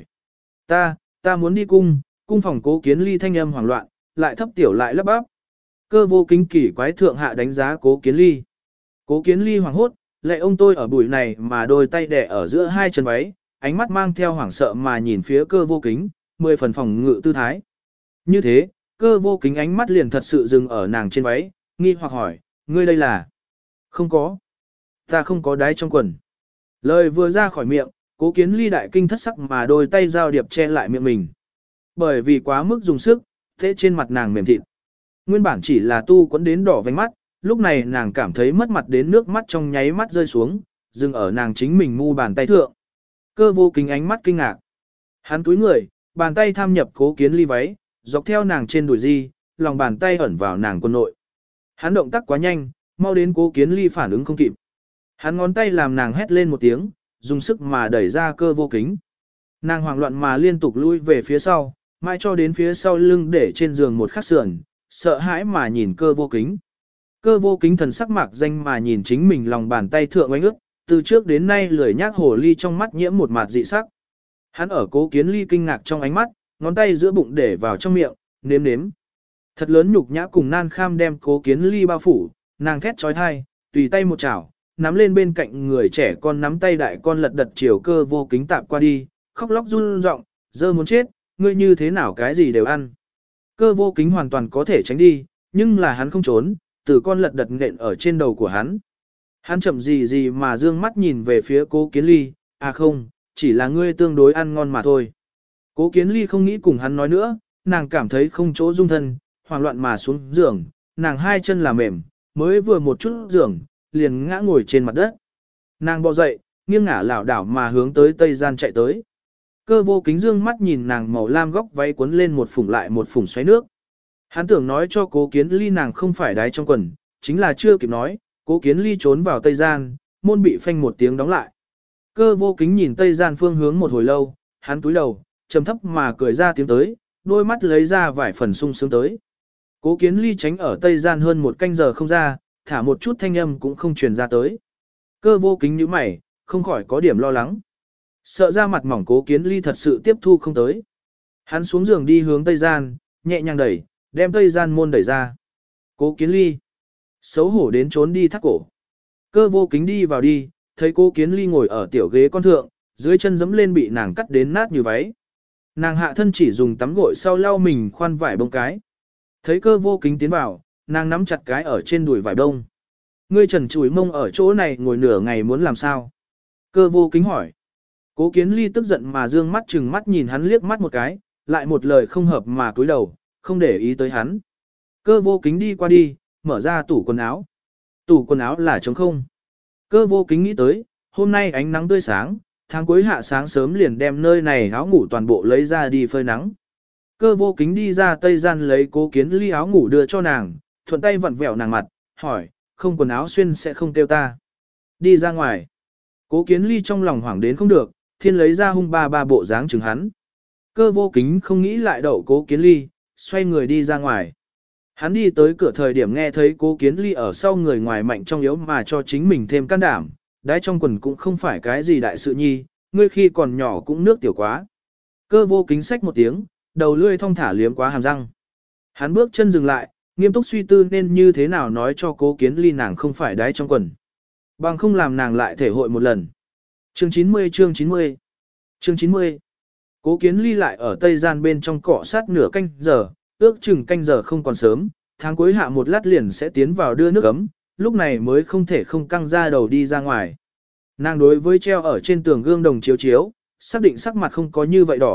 Ta muốn đi cung phòng. Cố Kiến Ly thanh âm hoảng loạn, lại thấp tiểu lại lắp bắp. Cơ vô kính kỳ quái thượng hạ đánh giá Cố Kiến Ly. Cố Kiến Ly hoảng hốt, lệ ông tôi ở bụi này mà đôi tay đẻ ở giữa hai chân váy, ánh mắt mang theo hoảng sợ mà nhìn phía cơ vô kính, 10 phần phòng ngự tư thái. Như thế, cơ vô kính ánh mắt liền thật sự dừng ở nàng trên váy, nghi hoặc hỏi, ngươi đây là? Không có. Ta không có đáy trong quần. Lời vừa ra khỏi miệng, Cố Kiến Ly đại kinh thất sắc mà đôi tay giao điệp che lại miệng mình. Bởi vì quá mức dùng sức, thế trên mặt nàng mềm thịt. Nguyên bản chỉ là tu quấn đến đỏ vành mắt, lúc này nàng cảm thấy mất mặt đến nước mắt trong nháy mắt rơi xuống, dừng ở nàng chính mình mu bàn tay thượng. Cơ vô kính ánh mắt kinh ngạc. Hắn túi người, bàn tay tham nhập Cố Kiến Ly váy, dọc theo nàng trên đùi di, lòng bàn tay ẩn vào nàng quần nội. Hắn động tác quá nhanh, mau đến Cố Kiến Ly phản ứng không kịp. Hắn ngón tay làm nàng hét lên một tiếng, dùng sức mà đẩy ra cơ vô kính. Nàng hoảng loạn mà liên tục lui về phía sau, mãi cho đến phía sau lưng để trên giường một khắc sườn, sợ hãi mà nhìn cơ vô kính. Cơ vô kính thần sắc mạc danh mà nhìn chính mình lòng bàn tay thượng oanh ước, từ trước đến nay lười nhác hồ ly trong mắt nhiễm một mạt dị sắc. Hắn ở Cố Kiến Ly kinh ngạc trong ánh mắt, ngón tay giữa bụng để vào trong miệng, nếm nếm. Thật lớn nhục nhã cùng nan kham đem Cố Kiến Ly bao phủ, nàng thét trói thai, tùy tay một chảo, nắm lên bên cạnh người trẻ con nắm tay đại con lật đật chiều cơ vô kính tạp qua đi, khóc lóc run rộng, dơ muốn chết, ngươi như thế nào cái gì đều ăn. Cơ vô kính hoàn toàn có thể tránh đi, nhưng là hắn không trốn, từ con lật đật nện ở trên đầu của hắn. Hắn chậm gì mà dương mắt nhìn về phía Cố Kiến Ly, à không, chỉ là ngươi tương đối ăn ngon mà thôi. Cố Kiến Ly không nghĩ cùng hắn nói nữa, nàng cảm thấy không chỗ dung thân, hoảng loạn mà xuống giường, nàng hai chân là mềm, mới vừa một chút giường, liền ngã ngồi trên mặt đất. Nàng bò dậy, nghiêng ngả lảo đảo mà hướng tới tây gian chạy tới. Cơ vô kính dương mắt nhìn nàng màu lam góc váy cuốn lên một phủng lại một phủng xoáy nước. Hắn tưởng nói cho Cố Kiến Ly nàng không phải đái trong quần, chính là chưa kịp nói, Cố Kiến Ly trốn vào tây gian, môn bị phanh một tiếng đóng lại. Cơ vô kính nhìn tây gian phương hướng một hồi lâu, hắn túi đầu, trầm thấp mà cười ra tiếng tới, đôi mắt lấy ra vài phần sung sướng tới. Cố Kiến Ly tránh ở tây gian hơn một canh giờ không ra, thả một chút thanh âm cũng không truyền ra tới. Cơ vô kính nhíu mày, không khỏi có điểm lo lắng. Sợ ra mặt mỏng Cố Kiến Ly thật sự tiếp thu không tới. Hắn xuống giường đi hướng tây gian, nhẹ nhàng đẩy, đem tây gian môn đẩy ra. Cố Kiến Ly xấu hổ đến trốn đi thắt cổ. Cơ vô kính đi vào đi, thấy Cố Kiến Ly ngồi ở tiểu ghế con thượng, dưới chân giẫm lên bị nàng cắt đến nát như váy. Nàng hạ thân chỉ dùng tắm gội sau lau mình khoan vải bông cái. Thấy cơ vô kính tiến vào, nàng nắm chặt cái ở trên đùi vải đông. Ngươi trần trùi mông ở chỗ này ngồi nửa ngày muốn làm sao? Cơ vô kính hỏi. Cố Kiến Ly tức giận mà dương mắt chừng mắt nhìn hắn liếc mắt một cái, lại một lời không hợp mà cúi đầu, không để ý tới hắn. Cơ vô kính đi qua đi, mở ra tủ quần áo. Tủ quần áo là trống không. Cơ vô kính nghĩ tới, hôm nay ánh nắng tươi sáng, tháng cuối hạ sáng sớm liền đem nơi này áo ngủ toàn bộ lấy ra đi phơi nắng. Cơ vô kính đi ra tây gian lấy Cố Kiến Ly áo ngủ đưa cho nàng, thuận tay vặn vẹo nàng mặt, hỏi, không quần áo xuyên sẽ không kêu ta. Đi ra ngoài. Cố Kiến Ly trong lòng hoảng đến không được, thiên lấy ra hung ba bộ dáng chừng hắn. Cơ vô kính không nghĩ lại đậu Cố Kiến Ly, xoay người đi ra ngoài. Hắn đi tới cửa thời điểm nghe thấy Cố Kiến Ly ở sau người ngoài mạnh trong yếu mà cho chính mình thêm can đảm, đái trong quần cũng không phải cái gì đại sự nhi, ngươi khi còn nhỏ cũng nước tiểu quá. Cơ vô kính xách một tiếng, đầu lươi thong thả liếm quá hàm răng. Hắn bước chân dừng lại, nghiêm túc suy tư nên như thế nào nói cho Cố Kiến Ly nàng không phải đái trong quần. Bằng không làm nàng lại thể hội một lần. Chương 90 chương 90 Chương 90 Cố Kiến Ly lại ở tây gian bên trong cọ sát nửa canh giờ, ước chừng canh giờ không còn sớm, tháng cuối hạ một lát liền sẽ tiến vào đưa nước ấm, lúc này mới không thể không căng ra đầu đi ra ngoài. Nàng đối với treo ở trên tường gương đồng chiếu chiếu, xác định sắc mặt không có như vậy đỏ,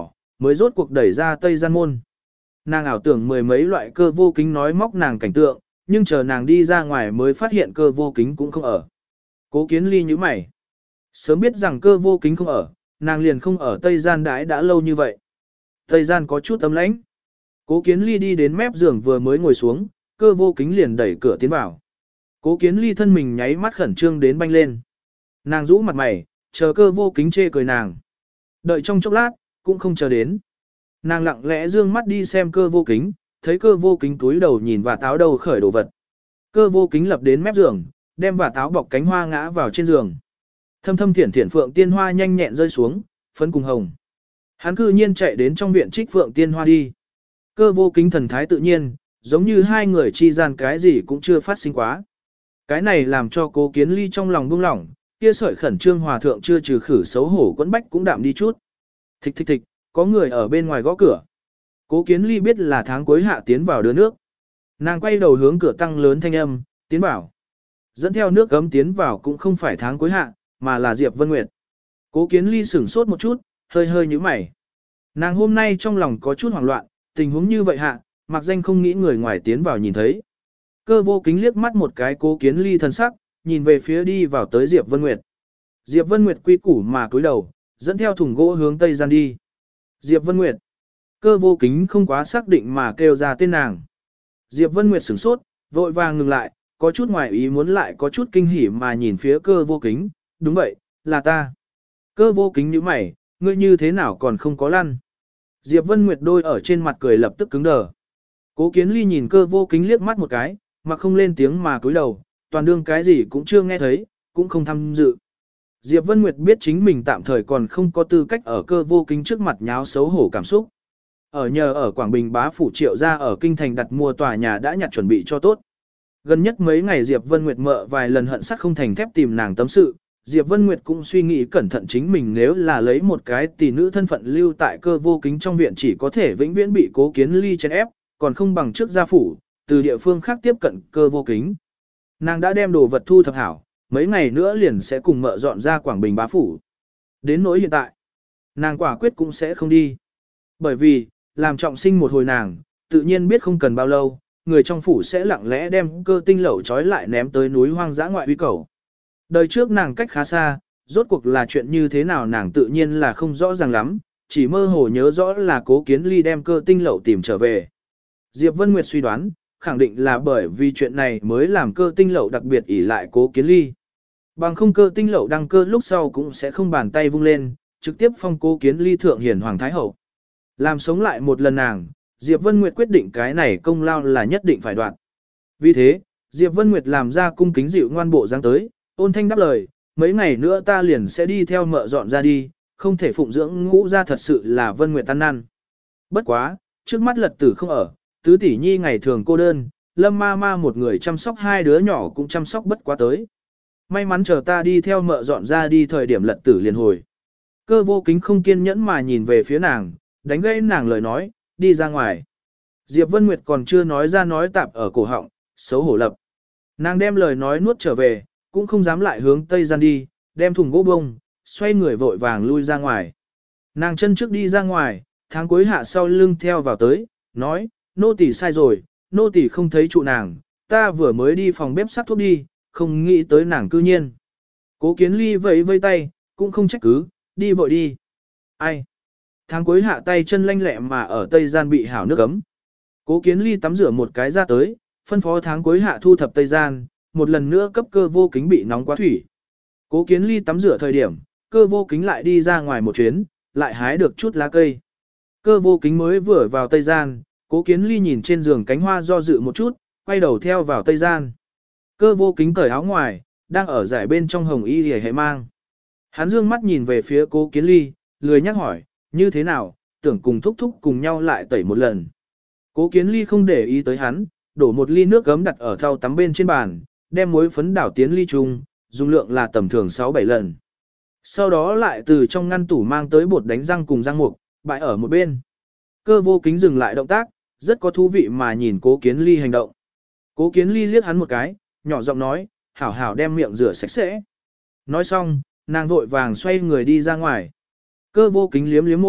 mới rốt cuộc đẩy ra tây gian môn. Nàng ảo tưởng mười mấy loại cơ vô kính nói móc nàng cảnh tượng, nhưng chờ nàng đi ra ngoài mới phát hiện cơ vô kính cũng không ở. Cố Kiến Ly nhíu mày. Sớm biết rằng cơ vô kính không ở, nàng liền không ở tây gian đãi đã lâu như vậy. Tây gian có chút ấm lãnh. Cố Kiến Ly đi đến mép giường vừa mới ngồi xuống, cơ vô kính liền đẩy cửa tiến vào. Cố Kiến Ly thân mình nháy mắt khẩn trương đến banh lên. Nàng rũ mặt mày, chờ cơ vô kính chê cười nàng. Đợi trong chốc lát, cũng không chờ đến. Nàng lặng lẽ dương mắt đi xem cơ vô kính, thấy cơ vô kính túi đầu nhìn và táo đầu khởi đồ vật. Cơ vô kính lập đến mép giường, đem và táo bọc cánh hoa ngã vào trên giường. Thâm thâm thiển thiển phượng tiên hoa nhanh nhẹn rơi xuống, phấn cùng hồng. Hắn cư nhiên chạy đến trong viện trích phượng tiên hoa đi. Cơ vô kính thần thái tự nhiên, giống như hai người chi gian cái gì cũng chưa phát sinh quá. Cái này làm cho Cố Kiến Ly trong lòng buông lỏng, kia sợi khẩn trương hòa thượng chưa trừ khử xấu hổ quẫn bách cũng đạm đi chút. Thịch thịch thịch, có người ở bên ngoài gõ cửa. Cố Kiến Ly biết là tháng cuối hạ tiến vào đưa nước. Nàng quay đầu hướng cửa tăng lớn thanh âm, tiến vào. Dẫn theo nước gấm tiến vào cũng không phải tháng cuối hạ, mà là Diệp Vân Nguyệt. Cố Kiến Ly sửng sốt một chút, hơi hơi nhíu mày. Nàng hôm nay trong lòng có chút hoảng loạn, tình huống như vậy hạ, mặc danh không nghĩ người ngoài tiến vào nhìn thấy. Cơ vô kính liếc mắt một cái Cố Kiến Ly thân sắc, nhìn về phía đi vào tới Diệp Vân Nguyệt. Diệp Vân Nguyệt quy củ mà cúi đầu, dẫn theo thùng gỗ hướng tây gian đi. Diệp Vân Nguyệt. Cơ vô kính không quá xác định mà kêu ra tên nàng. Diệp Vân Nguyệt sửng sốt, vội vàng ngừng lại, có chút ngoài ý muốn lại có chút kinh hỉ mà nhìn phía cơ vô kính. Đúng vậy, là ta. Cơ vô kính nhíu mày, ngươi như thế nào còn không có lăn. Diệp Vân Nguyệt đôi ở trên mặt cười lập tức cứng đờ. Cố Kiến Ly nhìn cơ vô kính liếc mắt một cái, mà không lên tiếng mà cúi đầu, toàn đương cái gì cũng chưa nghe thấy, cũng không tham dự. Diệp Vân Nguyệt biết chính mình tạm thời còn không có tư cách ở cơ vô kính trước mặt nháo xấu hổ cảm xúc. Ở nhờ ở Quảng Bình bá phủ Triệu gia ở kinh thành đặt mua tòa nhà đã nhặt chuẩn bị cho tốt. Gần nhất mấy ngày Diệp Vân Nguyệt mợ vài lần hận sắt không thành thép tìm nàng tâm sự, Diệp Vân Nguyệt cũng suy nghĩ cẩn thận chính mình nếu là lấy một cái tỷ nữ thân phận lưu tại cơ vô kính trong viện chỉ có thể vĩnh viễn bị Cố Kiến Ly chèn ép, còn không bằng trước gia phủ, từ địa phương khác tiếp cận cơ vô kính. Nàng đã đem đồ vật thu thập hảo, mấy ngày nữa liền sẽ cùng mợ dọn ra Quảng Bình bá phủ. Đến nỗi hiện tại, nàng quả quyết cũng sẽ không đi. Bởi vì, làm trọng sinh một hồi nàng, tự nhiên biết không cần bao lâu, người trong phủ sẽ lặng lẽ đem cơ tinh lẩu trói lại ném tới núi hoang dã ngoại uy cầu. Đời trước nàng cách khá xa, rốt cuộc là chuyện như thế nào nàng tự nhiên là không rõ ràng lắm, chỉ mơ hồ nhớ rõ là Cố Kiến Ly đem cơ tinh lẩu tìm trở về. Diệp Vân Nguyệt suy đoán, khẳng định là bởi vì chuyện này mới làm cơ tinh lẩu đặc biệt ỷ lại Cố Kiến Ly. Bằng không cơ tinh lẩu đăng cơ lúc sau cũng sẽ không bàn tay vung lên, trực tiếp phong Cố Kiến Ly thượng hiển hoàng thái hậu. Làm sống lại một lần nàng, Diệp Vân Nguyệt quyết định cái này công lao là nhất định phải đoạt. Vì thế, Diệp Vân Nguyệt làm ra cung kính dịu ngoan bộ dáng tới, ôn thanh đáp lời, mấy ngày nữa ta liền sẽ đi theo mợ dọn ra đi, không thể phụng dưỡng ngũ ra thật sự là Vân Nguyệt tan năn. Bất quá, trước mắt lật tử không ở, tứ tỷ nhi ngày thường cô đơn, lâm ma ma một người chăm sóc hai đứa nhỏ cũng chăm sóc bất quá tới. May mắn chờ ta đi theo mợ dọn ra đi thời điểm lật tử liền hồi. Cơ vô kính không kiên nhẫn mà nhìn về phía nàng, đánh gãy nàng lời nói, đi ra ngoài. Diệp Vân Nguyệt còn chưa nói ra nói tạp ở cổ họng, xấu hổ lập. Nàng đem lời nói nuốt trở về, cũng không dám lại hướng tây gian đi, đem thùng gỗ bông, xoay người vội vàng lui ra ngoài. Nàng chân trước đi ra ngoài, tháng cuối hạ sau lưng theo vào tới, nói, nô tỳ sai rồi, nô tỳ không thấy trụ nàng, ta vừa mới đi phòng bếp sắc thuốc đi, không nghĩ tới nàng cư nhiên. Cố Kiến Ly vẫy vây tay, cũng không trách cứ, đi vội đi. Ai? Tháng cuối hạ tay chân lanh lẹ mà ở tây gian bị hảo nước ấm. Cố Kiến Ly tắm rửa một cái ra tới, phân phó tháng cuối hạ thu thập tây gian, một lần nữa cấp cơ vô kính bị nóng quá thủy. Cố Kiến Ly tắm rửa thời điểm, cơ vô kính lại đi ra ngoài một chuyến, lại hái được chút lá cây. Cơ vô kính mới vừa vào tây gian, Cố Kiến Ly nhìn trên giường cánh hoa do dự một chút, quay đầu theo vào tây gian. Cơ vô kính cởi áo ngoài, đang ở giải bên trong hồng y hề hệ mang. Hắn dương mắt nhìn về phía Cố Kiến Ly, lười nhắc hỏi, như thế nào, tưởng cùng thúc thúc cùng nhau lại tẩy một lần. Cố Kiến Ly không để ý tới hắn, đổ một ly nước gấm đặt ở thau tắm bên trên bàn, đem muối phấn đảo tiến ly chung, dung lượng là tầm thường 6-7 lần. Sau đó lại từ trong ngăn tủ mang tới bột đánh răng cùng răng mục, bãi ở một bên. Cơ vô kính dừng lại động tác, rất có thú vị mà nhìn Cố Kiến Ly hành động. Cố Kiến Ly liếc hắn một cái, nhỏ giọng nói, hảo hảo đem miệng rửa sạch sẽ. Nói xong, nàng vội vàng xoay người đi ra ngoài. Cơ vô kính liếm liếm môi,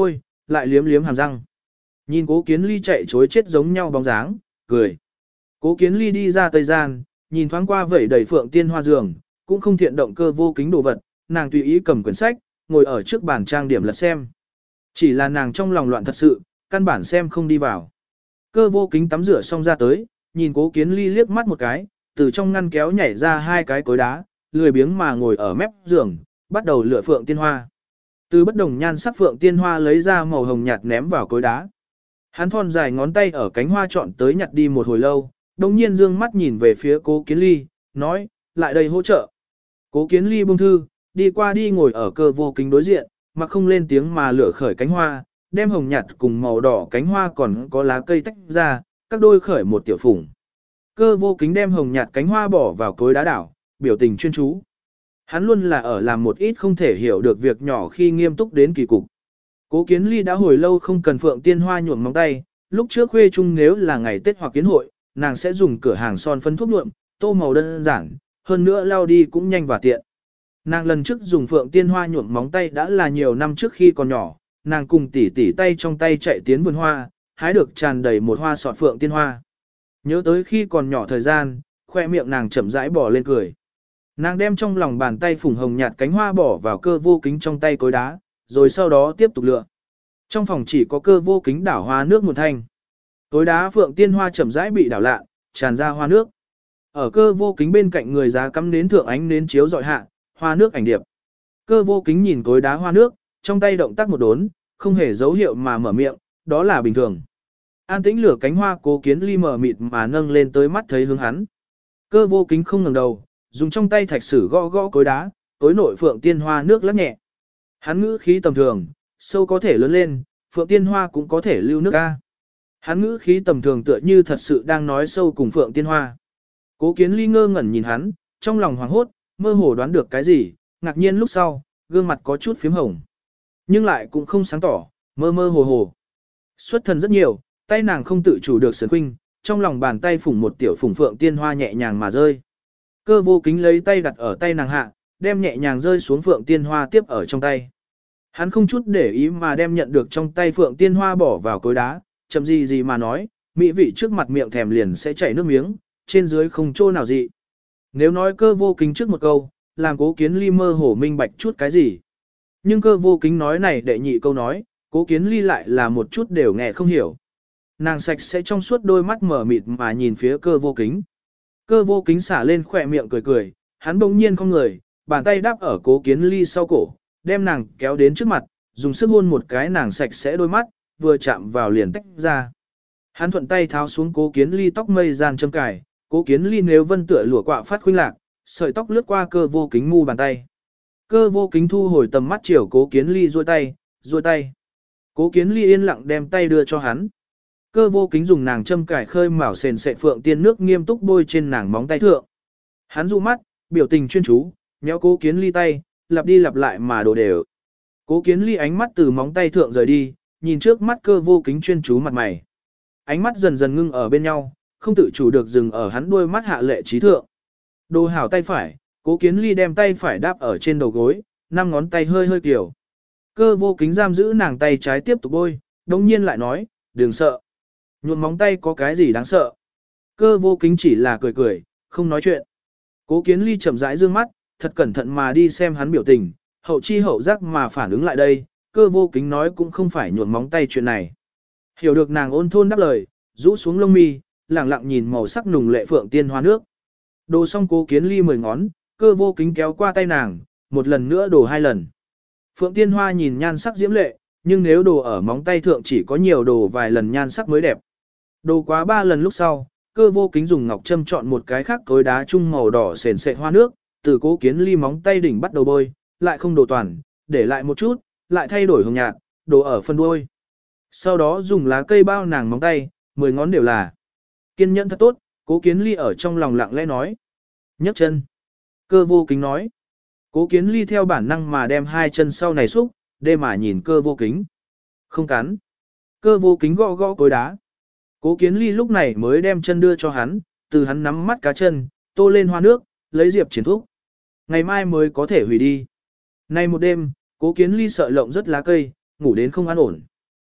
lại liếm liếm hàm răng. Nhìn Cố Kiến Ly chạy chối chết giống nhau bóng dáng, cười. Cố Kiến Ly đi ra tây gian, nhìn thoáng qua vẩy đầy phượng tiên hoa giường, cũng không thiện động cơ vô kính đồ vật, nàng tùy ý cầm quyển sách, ngồi ở trước bàn trang điểm lật xem. Chỉ là nàng trong lòng loạn thật sự, căn bản xem không đi vào. Cơ vô kính tắm rửa xong ra tới, nhìn Cố Kiến Ly liếc mắt một cái, từ trong ngăn kéo nhảy ra hai cái cối đá, lười biếng mà ngồi ở mép giường, bắt đầu lựa phượng tiên hoa. Từ bất đồng nhan sắc phượng tiên hoa lấy ra màu hồng nhạt ném vào cối đá. Hắn thon dài ngón tay ở cánh hoa chọn tới nhặt đi một hồi lâu, đồng nhiên dương mắt nhìn về phía Cố Kiến Ly, nói, lại đây hỗ trợ. Cố Kiến Ly buông thư, đi qua đi ngồi ở cơ vô kính đối diện, mà không lên tiếng mà lửa khởi cánh hoa, đem hồng nhạt cùng màu đỏ cánh hoa còn có lá cây tách ra, các đôi khởi một tiểu phủng. Cơ vô kính đem hồng nhạt cánh hoa bỏ vào cối đá đảo, biểu tình chuyên chú. Hắn luôn là ở làm một ít không thể hiểu được việc nhỏ khi nghiêm túc đến kỳ cục. Cố Kiến Ly đã hồi lâu không cần phượng tiên hoa nhuộm móng tay, lúc trước khuê chung nếu là ngày Tết hoặc kiến hội, nàng sẽ dùng cửa hàng son phấn thuốc nhuộm, tô màu đơn giản, hơn nữa lau đi cũng nhanh và tiện. Nàng lần trước dùng phượng tiên hoa nhuộm móng tay đã là nhiều năm trước khi còn nhỏ, nàng cùng tỉ tỉ tay trong tay chạy tiến vườn hoa, hái được tràn đầy một hoa sọt phượng tiên hoa. Nhớ tới khi còn nhỏ thời gian, khoe miệng nàng chậm rãi bỏ lên cười. Nàng đem trong lòng bàn tay phùng hồng nhạt cánh hoa bỏ vào cơ vô kính trong tay cối đá, rồi sau đó tiếp tục lựa. Trong phòng chỉ có cơ vô kính đảo hoa nước một thanh. Cối đá phượng tiên hoa chậm rãi bị đảo lạ, tràn ra hoa nước. Ở cơ vô kính bên cạnh người giá cắm nến thượng ánh nến chiếu dọi hạ, hoa nước ảnh điệp. Cơ vô kính nhìn cối đá hoa nước, trong tay động tác một đốn, không hề dấu hiệu mà mở miệng, đó là bình thường. An tĩnh lửa cánh hoa Cố Kiến Ly mở mịt mà nâng lên tới mắt thấy hướng hắn. Cơ vô kính không ngẩng đầu, dùng trong tay thạch sử gõ gõ cối đá, tối nội phượng tiên hoa nước lắc nhẹ. Hắn ngữ khí tầm thường, sâu có thể lớn lên, phượng tiên hoa cũng có thể lưu nước ca. Hắn ngữ khí tầm thường tựa như thật sự đang nói sâu cùng phượng tiên hoa. Cố Kiến Ly ngơ ngẩn nhìn hắn, trong lòng hoảng hốt, mơ hồ đoán được cái gì, ngạc nhiên lúc sau, gương mặt có chút phím hồng. Nhưng lại cũng không sáng tỏ, mơ mơ hồ hồ. Xuất thần rất nhiều, tay nàng không tự chủ được sườn khuynh, trong lòng bàn tay phủng một tiểu phủng phượng tiên hoa nhẹ nhàng mà rơi. Cơ vô kính lấy tay đặt ở tay nàng hạ, đem nhẹ nhàng rơi xuống phượng tiên hoa tiếp ở trong tay. Hắn không chút để ý mà đem nhận được trong tay phượng tiên hoa bỏ vào cối đá, chậm gì gì mà nói, mỹ vị trước mặt miệng thèm liền sẽ chảy nước miếng, trên dưới không chỗ nào dị. Nếu nói cơ vô kính trước một câu, làm Cố Kiến Ly mơ hồ minh bạch chút cái gì. Nhưng cơ vô kính nói này đệ nhị câu nói, Cố Kiến Ly lại là một chút đều nghe không hiểu. Nàng sạch sẽ trong suốt đôi mắt mở mịt mà nhìn phía cơ vô kính. Cơ vô kính xả lên khỏe miệng cười cười, hắn bỗng nhiên không người, bàn tay đáp ở Cố Kiến Ly sau cổ, đem nàng kéo đến trước mặt, dùng sức hôn một cái nàng sạch sẽ đôi mắt, vừa chạm vào liền tách ra. Hắn thuận tay tháo xuống Cố Kiến Ly tóc mây gian châm cài, Cố Kiến Ly nếu vân tựa lụa quạ phát khuynh lạc, sợi tóc lướt qua cơ vô kính mu bàn tay. Cơ vô kính thu hồi tầm mắt chiều Cố Kiến Ly duỗi tay, duỗi tay. Cố Kiến Ly yên lặng đem tay đưa cho hắn. Cơ vô kính dùng nàng châm cài khơi mào sền sệ phượng tiên nước nghiêm túc bôi trên nàng móng tay thượng. Hắn dụ mắt, biểu tình chuyên chú, nhéo Cố Kiến Ly tay, lặp đi lặp lại mà đổ đều. Cố Kiến Ly ánh mắt từ móng tay thượng rời đi, nhìn trước mắt cơ vô kính chuyên chú mặt mày. Ánh mắt dần dần ngưng ở bên nhau, không tự chủ được dừng ở hắn đuôi mắt hạ lệ trí thượng. Đồ hảo tay phải, Cố Kiến Ly đem tay phải đáp ở trên đầu gối, 5 ngón tay hơi hơi kiểu. Cơ vô kính giam giữ nàng tay trái tiếp tục bôi, đồng nhiên lại nói, đừng sợ. Nhuộm móng tay có cái gì đáng sợ. Cơ vô kính chỉ là cười cười, không nói chuyện. Cố Kiến Ly chậm rãi dương mắt, thật cẩn thận mà đi xem hắn biểu tình, hậu chi hậu giác mà phản ứng lại đây, cơ vô kính nói cũng không phải nhuộm móng tay chuyện này. Hiểu được nàng ôn thôn đáp lời, rũ xuống lông mi, lặng lặng nhìn màu sắc nùng lệ phượng tiên hoa nước. Đồ xong Cố Kiến Ly 10 ngón, cơ vô kính kéo qua tay nàng, một lần nữa đồ 2 lần. Phượng tiên hoa nhìn nhan sắc diễm lệ, nhưng nếu đồ ở móng tay thượng chỉ có nhiều đồ vài lần nhan sắc mới đẹp. Đồ quá 3 lần lúc sau, cơ vô kính dùng ngọc châm chọn một cái khác cối đá chung màu đỏ sền sệt hoa nước, từ Cố Kiến Ly móng tay đỉnh bắt đầu bôi, lại không đồ toàn, để lại một chút, lại thay đổi hồng nhạt, đồ ở phân đuôi. Sau đó dùng lá cây bao nàng móng tay, 10 ngón đều là. Kiên nhẫn thật tốt, Cố Kiến Ly ở trong lòng lặng lẽ nói. Nhấc chân. Cơ vô kính nói. Cố Kiến Ly theo bản năng mà đem 2 chân sau này xúc, đê mà nhìn cơ vô kính. Không cắn. Cơ vô kính gõ gõ cối đá. Cố Kiến Ly lúc này mới đem chân đưa cho hắn, từ hắn nắm mắt cá chân, tô lên hoa nước, lấy diệp triển thúc. Ngày mai mới có thể hủy đi. Nay một đêm, Cố Kiến Ly sợ lộng rất lá cây, ngủ đến không an ổn.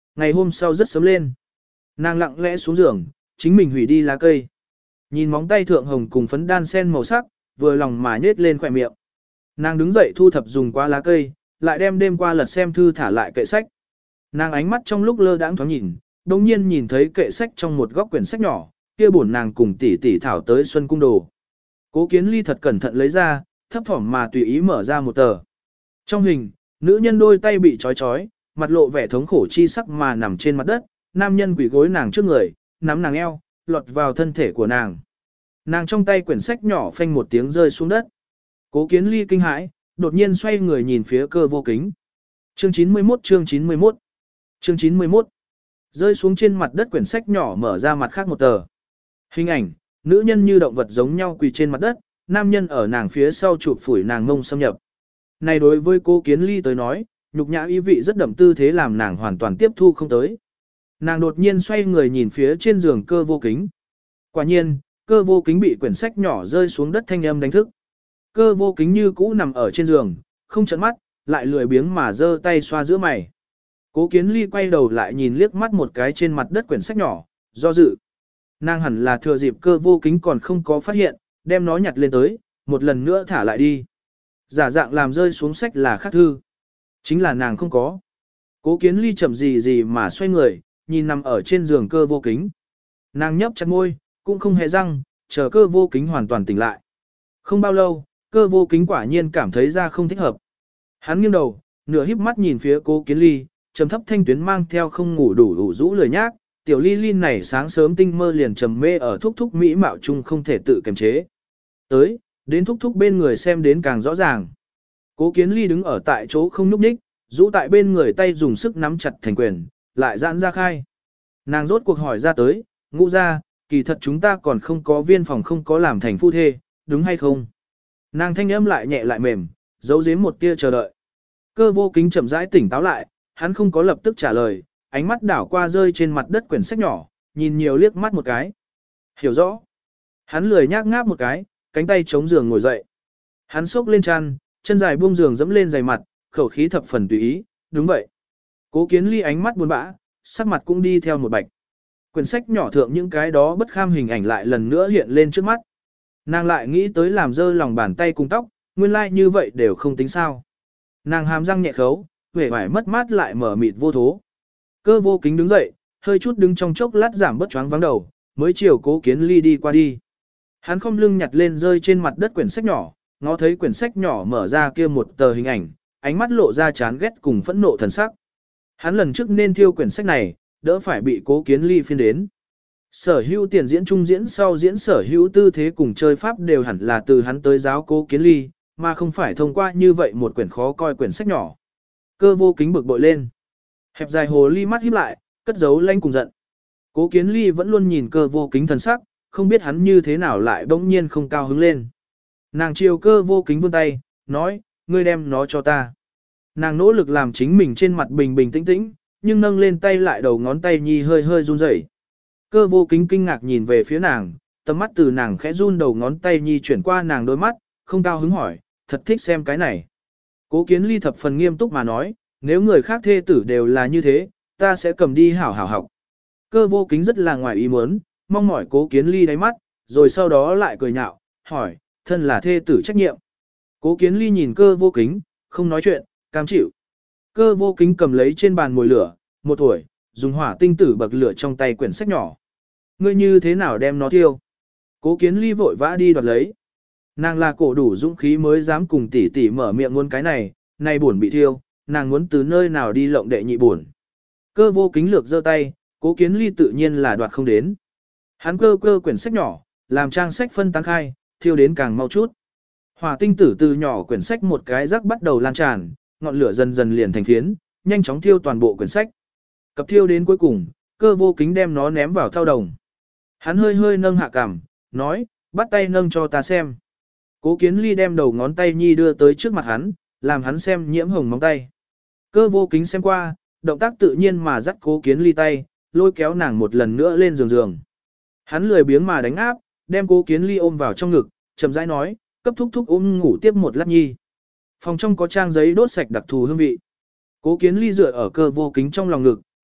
Ngày hôm sau rất sớm lên. Nàng lặng lẽ xuống giường, chính mình hủy đi lá cây. Nhìn móng tay thượng hồng cùng phấn đan sen màu sắc, vừa lòng mà nết lên khỏe miệng. Nàng đứng dậy thu thập dùng qua lá cây, lại đem đêm qua lật xem thư thả lại kệ sách. Nàng ánh mắt trong lúc lơ đãng thoáng nhìn, đồng nhiên nhìn thấy kệ sách trong một góc quyển sách nhỏ, kia bổn nàng cùng tỷ tỷ thảo tới Xuân Cung Đồ. Cố Kiến Ly thật cẩn thận lấy ra, thấp thỏm mà tùy ý mở ra một tờ. Trong hình, nữ nhân đôi tay bị trói trói, mặt lộ vẻ thống khổ chi sắc mà nằm trên mặt đất, nam nhân quỳ gối nàng trước người, nắm nàng eo, lọt vào thân thể của nàng. Nàng trong tay quyển sách nhỏ phanh một tiếng rơi xuống đất. Cố Kiến Ly kinh hãi, đột nhiên xoay người nhìn phía Cơ Vô Kính. Chương 91 chương 91 chương 91 Rơi xuống trên mặt đất quyển sách nhỏ mở ra mặt khác một tờ. Hình ảnh, nữ nhân như động vật giống nhau quỳ trên mặt đất, nam nhân ở nàng phía sau chụp phủi nàng ngông xâm nhập. Này đối với Cố Kiến Ly tới nói, nhục nhã ý vị rất đậm, tư thế làm nàng hoàn toàn tiếp thu không tới. Nàng đột nhiên xoay người nhìn phía trên giường Cơ Vô Kính. Quả nhiên, Cơ Vô Kính bị quyển sách nhỏ rơi xuống đất thanh âm đánh thức. Cơ Vô Kính như cũ nằm ở trên giường, không chớp mắt, lại lười biếng mà giơ tay xoa giữa mày. Cố Kiến Ly quay đầu lại nhìn liếc mắt một cái trên mặt đất quyển sách nhỏ, do dự. Nàng hẳn là thừa dịp Cơ Vô Kính còn không có phát hiện, đem nó nhặt lên tới, một lần nữa thả lại đi. Giả dạng làm rơi xuống sách là khác thư. Chính là nàng không có. Cố Kiến Ly chậm gì mà xoay người, nhìn nằm ở trên giường Cơ Vô Kính. Nàng nhấp chặt môi, cũng không hề răng, chờ Cơ Vô Kính hoàn toàn tỉnh lại. Không bao lâu, Cơ Vô Kính quả nhiên cảm thấy ra không thích hợp. Hắn nghiêng đầu, nửa híp mắt nhìn phía Cố Kiến Ly, trầm thấp thanh tuyến mang theo không ngủ đủ rũ lười nhác, tiểu Ly Ly này sáng sớm tinh mơ liền trầm mê ở thúc thúc mỹ mạo chung không thể tự kiềm chế. Đến thúc thúc bên người xem đến càng rõ ràng. Cố Kiến Ly đứng ở tại chỗ không nhúc nhích, rũ tại bên người tay dùng sức nắm chặt thành quyền, lại giãn ra khai. Nàng rốt cuộc hỏi ra tới, Ngũ gia, kỳ thật chúng ta còn không có viên phòng, không có làm thành phu thê, đúng hay không? Nàng thanh âm lại nhẹ lại mềm, giấu giếm một tia chờ đợi. Cơ Vô Kính chậm rãi tỉnh táo lại, hắn không có lập tức trả lời, ánh mắt đảo qua rơi trên mặt đất quyển sách nhỏ, nhìn nhiều liếc mắt một cái. Hiểu rõ. Hắn lười nhác ngáp một cái, cánh tay chống giường ngồi dậy. Hắn xốc lên chăn, chân dài buông giường dẫm lên giày mặt, khẩu khí thập phần tùy ý, đúng vậy. Cố Kiến Ly ánh mắt buồn bã, sắc mặt cũng đi theo một bạch. Quyển sách nhỏ thượng những cái đó bất kham hình ảnh lại lần nữa hiện lên trước mắt. Nàng lại nghĩ tới làm dơ lòng bàn tay cùng tóc, nguyên lai like như vậy đều không tính sao. Nàng hàm răng nhẹ khấu, vẻ vải mất mát lại mở mịt vô thố. Cơ Vô Kính đứng dậy, hơi chút đứng trong chốc lát giảm bớt choáng vắng đầu, mới chiều Cố Kiến Ly đi qua đi. Hắn không lưng nhặt lên rơi trên mặt đất quyển sách nhỏ, ngó thấy quyển sách nhỏ mở ra kia một tờ hình ảnh, ánh mắt lộ ra chán ghét cùng phẫn nộ thần sắc. Hắn lần trước nên thiêu quyển sách này, đỡ phải bị Cố Kiến Ly phiên đến. Sở hữu tiền diễn trung diễn sau diễn, sở hữu tư thế cùng chơi pháp đều hẳn là từ hắn tới giáo Cố Kiến Ly, mà không phải thông qua như vậy một quyển khó coi quyển sách nhỏ. Cơ Vô Kính bực bội lên. Hẹp dài hồ ly mắt híp lại, cất giấu lanh cùng giận. Cố Kiến Ly vẫn luôn nhìn Cơ Vô Kính thần sắc, không biết hắn như thế nào lại bỗng nhiên không cao hứng lên. Nàng chiều Cơ Vô Kính vươn tay, nói, ngươi đem nó cho ta. Nàng nỗ lực làm chính mình trên mặt bình bình tĩnh tĩnh, nhưng nâng lên tay lại đầu ngón tay nhi hơi hơi run rẩy. Cơ Vô Kính kinh ngạc nhìn về phía nàng, tầm mắt từ nàng khẽ run đầu ngón tay nhi chuyển qua nàng đôi mắt, không cao hứng hỏi, thật thích xem cái này. Cố Kiến Ly thập phần nghiêm túc mà nói, nếu người khác thê tử đều là như thế, ta sẽ cầm đi hảo hảo học. Cơ Vô Kính rất là ngoài ý muốn, mong mỏi Cố Kiến Ly đáy mắt, rồi sau đó lại cười nhạo, hỏi, thân là thê tử trách nhiệm. Cố Kiến Ly nhìn Cơ Vô Kính, không nói chuyện, cam chịu. Cơ Vô Kính cầm lấy trên bàn mồi lửa, một tuổi, dùng hỏa tinh tử bậc lửa trong tay quyển sách nhỏ. Ngươi như thế nào đem nó thiêu? Cố Kiến Ly vội vã đi đoạt lấy. Nàng là cổ đủ dũng khí mới dám cùng tỷ tỷ mở miệng muốn cái này buồn bị thiêu, nàng muốn từ nơi nào đi lộng đệ nhị buồn. Cơ Vô Kính lược giơ tay, Cố Kiến Ly tự nhiên là đoạt không đến. Hắn cơ quyển sách nhỏ, làm trang sách phân tán khai, thiêu đến càng mau chút. Hỏa tinh tử từ nhỏ quyển sách một cái rắc bắt đầu lan tràn, ngọn lửa dần dần liền thành phiến, nhanh chóng thiêu toàn bộ quyển sách. Cặp thiêu đến cuối cùng, Cơ Vô Kính đem nó ném vào thau đồng. Hắn hơi hơi nâng hạ cằm, nói, bắt tay nâng cho ta xem. Cố Kiến Ly đem đầu ngón tay nhi đưa tới trước mặt hắn, làm hắn xem nhiễm hồng móng tay. Cơ Vô Kính xem qua, động tác tự nhiên mà dắt Cố Kiến Ly tay, lôi kéo nàng một lần nữa lên giường. Hắn lười biếng mà đánh áp, đem Cố Kiến Ly ôm vào trong ngực, chậm rãi nói, cấp thúc thúc ôm ngủ tiếp một lát nhi. Phòng trong có trang giấy đốt sạch đặc thù hương vị. Cố Kiến Ly dựa ở Cơ Vô Kính trong lòng ngực,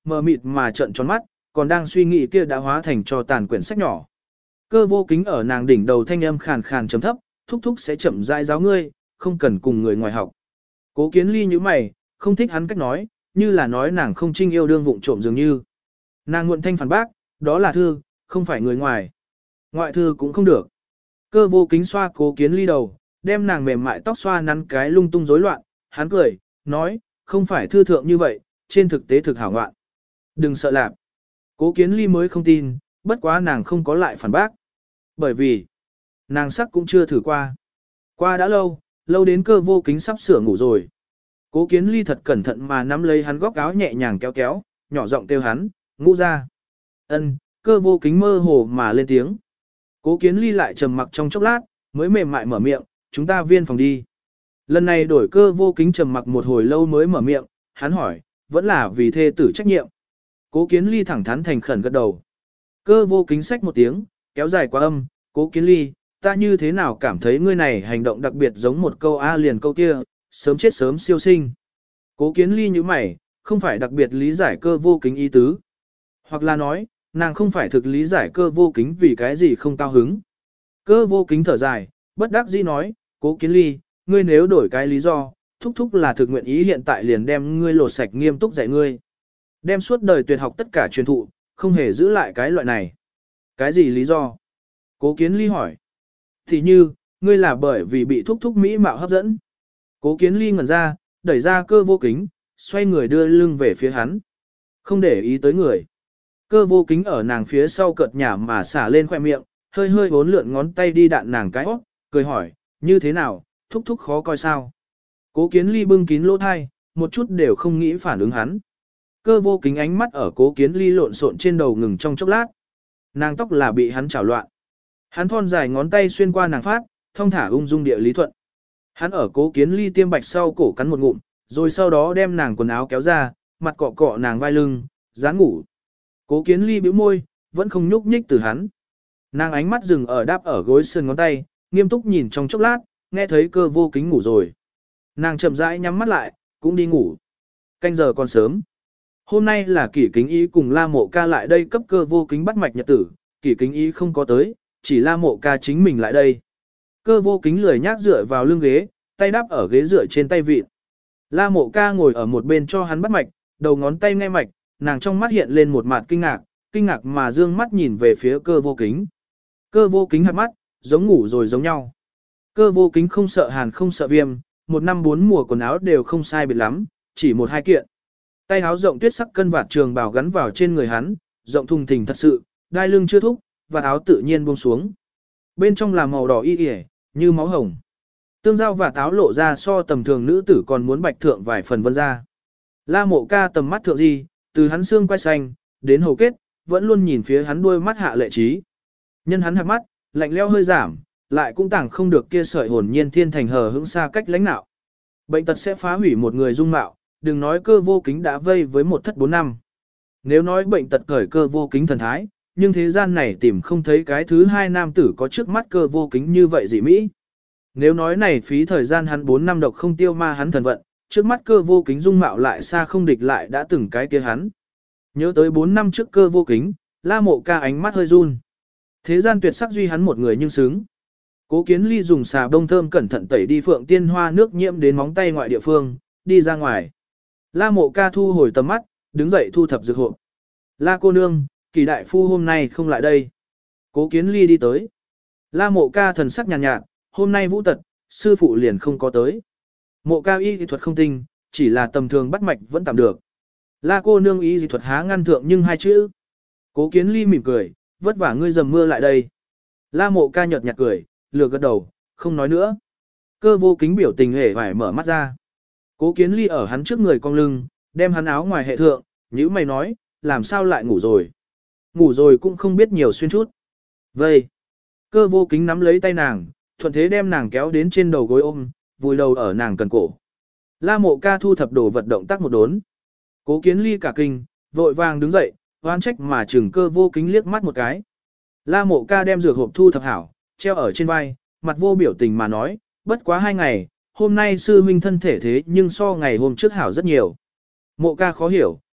mờ mịt mà trợn tròn mắt, còn đang suy nghĩ kia đã hóa thành cho tàn quyển sách nhỏ. Cơ vô kính ở nàng đỉnh đầu thanh âm khàn khàn chấm thấp, thúc thúc sẽ chậm rãi giáo ngươi, không cần cùng người ngoài học. Cố Kiến Ly như mày, không thích hắn cách nói, như là nói nàng không trinh yêu đương vụng trộm dường như. Nàng muộn thanh phản bác, đó là thư, không phải người ngoài. Ngoại thư cũng không được. Cơ vô kính xoa Cố Kiến Ly đầu, đem nàng mềm mại tóc xoa nắn cái lung tung rối loạn, hắn cười, nói, không phải thư thượng như vậy, trên thực tế thực hảo ngoạn. Đừng sợ lạp. Cố Kiến Ly mới không tin, bất quá nàng không có lại phản bác. Bởi vì, nàng sắc cũng chưa thử qua. Qua đã lâu, lâu đến cơ vô kính sắp sửa ngủ rồi. Cố Kiến Ly thật cẩn thận mà nắm lấy hắn góc áo nhẹ nhàng kéo kéo, nhỏ giọng kêu hắn, ngủ ra. Ân, cơ vô kính mơ hồ mà lên tiếng. Cố Kiến Ly lại trầm mặc trong chốc lát, mới mềm mại mở miệng, chúng ta viên phòng đi. Lần này đổi cơ vô kính trầm mặc một hồi lâu mới mở miệng, hắn hỏi, vẫn là vì thê tử trách nhiệm. Cố Kiến Ly thẳng thắn thành khẩn gật đầu. Cơ vô kính xách một tiếng, kéo dài quá âm, Cố Kiến Ly, ta như thế nào cảm thấy ngươi này hành động đặc biệt giống một câu A liền câu kia, sớm chết sớm siêu sinh. Cố Kiến Ly như mày, không phải đặc biệt lý giải cơ vô kính ý tứ. Hoặc là nói, nàng không phải thực lý giải cơ vô kính vì cái gì không cao hứng. Cơ vô kính thở dài, bất đắc dĩ nói, Cố Kiến Ly, ngươi nếu đổi cái lý do, thúc thúc là thực nguyện ý hiện tại liền đem ngươi lột sạch nghiêm túc dạy ngươi. Đem suốt đời tuyệt học tất cả truyền thụ, không hề giữ lại cái loại này. Cái gì lý do? Cố Kiến Ly hỏi. Thì như, ngươi là bởi vì bị thúc thúc mỹ mạo hấp dẫn. Cố Kiến Ly ngẩn ra, đẩy ra cơ vô kính, xoay người đưa lưng về phía hắn. Không để ý tới người. Cơ vô kính ở nàng phía sau cợt nhả mà xả lên khoẻ miệng, hơi hơi vốn lượn ngón tay đi đạn nàng cái óc, cười hỏi, như thế nào, thúc thúc khó coi sao. Cố Kiến Ly bưng kín lỗ thai, một chút đều không nghĩ phản ứng hắn. Cơ vô kính ánh mắt ở Cố Kiến Ly lộn xộn trên đầu ngừng trong chốc lát. Nàng tóc là bị hắn chảo loạn. Hắn thon dài ngón tay xuyên qua nàng phát, thong thả ung dung địa lý thuận. Hắn ở Cố Kiến Ly tiêm bạch sau cổ cắn một ngụm, rồi sau đó đem nàng quần áo kéo ra, mặt cọ cọ nàng vai lưng, dán ngủ. Cố Kiến Ly bĩu môi, vẫn không nhúc nhích từ hắn. Nàng ánh mắt dừng ở đáp ở gối sườn ngón tay, nghiêm túc nhìn trong chốc lát, nghe thấy cơ vô kính ngủ rồi. Nàng chậm rãi nhắm mắt lại, cũng đi ngủ. Canh giờ còn sớm. Hôm nay là Kỷ Kính Ý cùng La Mộ Ca lại đây cấp cơ vô kính bắt mạch nhật tử, Kỷ Kính Ý không có tới, chỉ La Mộ Ca chính mình lại đây. Cơ vô kính lười nhác dựa vào lưng ghế, tay đáp ở ghế dựa trên tay vịn. La Mộ Ca ngồi ở một bên cho hắn bắt mạch, đầu ngón tay nghe mạch, nàng trong mắt hiện lên một mặt kinh ngạc mà dương mắt nhìn về phía cơ vô kính. Cơ vô kính hạt mắt, giống ngủ rồi giống nhau. Cơ vô kính không sợ hàn không sợ viêm, một năm bốn mùa quần áo đều không sai biệt lắm, chỉ một hai kiện. Tay áo rộng tuyết sắc cân vạt trường bào gắn vào trên người hắn, rộng thùng thình thật sự, đai lưng chưa thúc, vạt áo tự nhiên buông xuống. Bên trong là màu đỏ y yể, như máu hồng. Tương giao vạt áo lộ ra so tầm thường nữ tử còn muốn bạch thượng vài phần vân ra. La Mộ Ca tầm mắt thượng gì, từ hắn xương quai xanh, đến hầu kết, vẫn luôn nhìn phía hắn đuôi mắt hạ lệ trí. Nhân hắn hạt mắt, lạnh leo hơi giảm, lại cũng tảng không được kia sợi hồn nhiên thiên thành hờ hững xa cách lãnh nạo. Bệnh tật sẽ phá hủy một người dung mạo, đừng nói cơ vô kính đã vây với một thất 4 năm. Nếu nói bệnh tật cởi cơ vô kính thần thái, nhưng thế gian này tìm không thấy cái thứ hai nam tử có trước mắt cơ vô kính như vậy dị mỹ. Nếu nói này phí thời gian hắn 4 năm độc không tiêu ma hắn thần vận, trước mắt cơ vô kính dung mạo lại xa không địch lại đã từng cái kia hắn. Nhớ tới 4 năm trước cơ vô kính, La Mộ Ca ánh mắt hơi run. Thế gian tuyệt sắc duy hắn một người nhưng xứng. Cố Kiến Ly dùng xà bông thơm cẩn thận tẩy đi phượng tiên hoa nước nhiễm đến móng tay ngoại địa phương, đi ra ngoài. La Mộ Ca thu hồi tầm mắt, đứng dậy thu thập dược hộp. La cô nương, Kỳ đại phu hôm nay không lại đây. Cố Kiến Ly đi tới. La Mộ Ca thần sắc nhàn nhạt, hôm nay vũ tật, sư phụ liền không có tới. Mộ Ca y dị thuật không tinh, chỉ là tầm thường bắt mạch vẫn tạm được. La cô nương y dị thuật há ngăn thượng nhưng hai chữ. Cố Kiến Ly mỉm cười, vất vả ngươi dầm mưa lại đây. La Mộ Ca nhợt nhạt cười, lừa gật đầu, không nói nữa. Cơ vô kính biểu tình hề phải mở mắt ra. Cố Kiến Ly ở hắn trước người cong lưng, đem hắn áo ngoài hệ thượng, nhữ mày nói, làm sao lại ngủ rồi. Ngủ rồi cũng không biết nhiều xuyên chút. Vây. Cơ vô kính nắm lấy tay nàng, thuận thế đem nàng kéo đến trên đầu gối ôm, vùi đầu ở nàng cần cổ. La Mộ Ca thu thập đồ vật động tác một đốn. Cố Kiến Ly cả kinh, vội vàng đứng dậy, oan trách mà chừng cơ vô kính liếc mắt một cái. La Mộ Ca đem dược hộp thu thập hảo, treo ở trên vai, mặt vô biểu tình mà nói, bất quá 2 ngày, hôm nay sư huynh thân thể thế nhưng so ngày hôm trước hảo rất nhiều. Mộ Ca khó hiểu,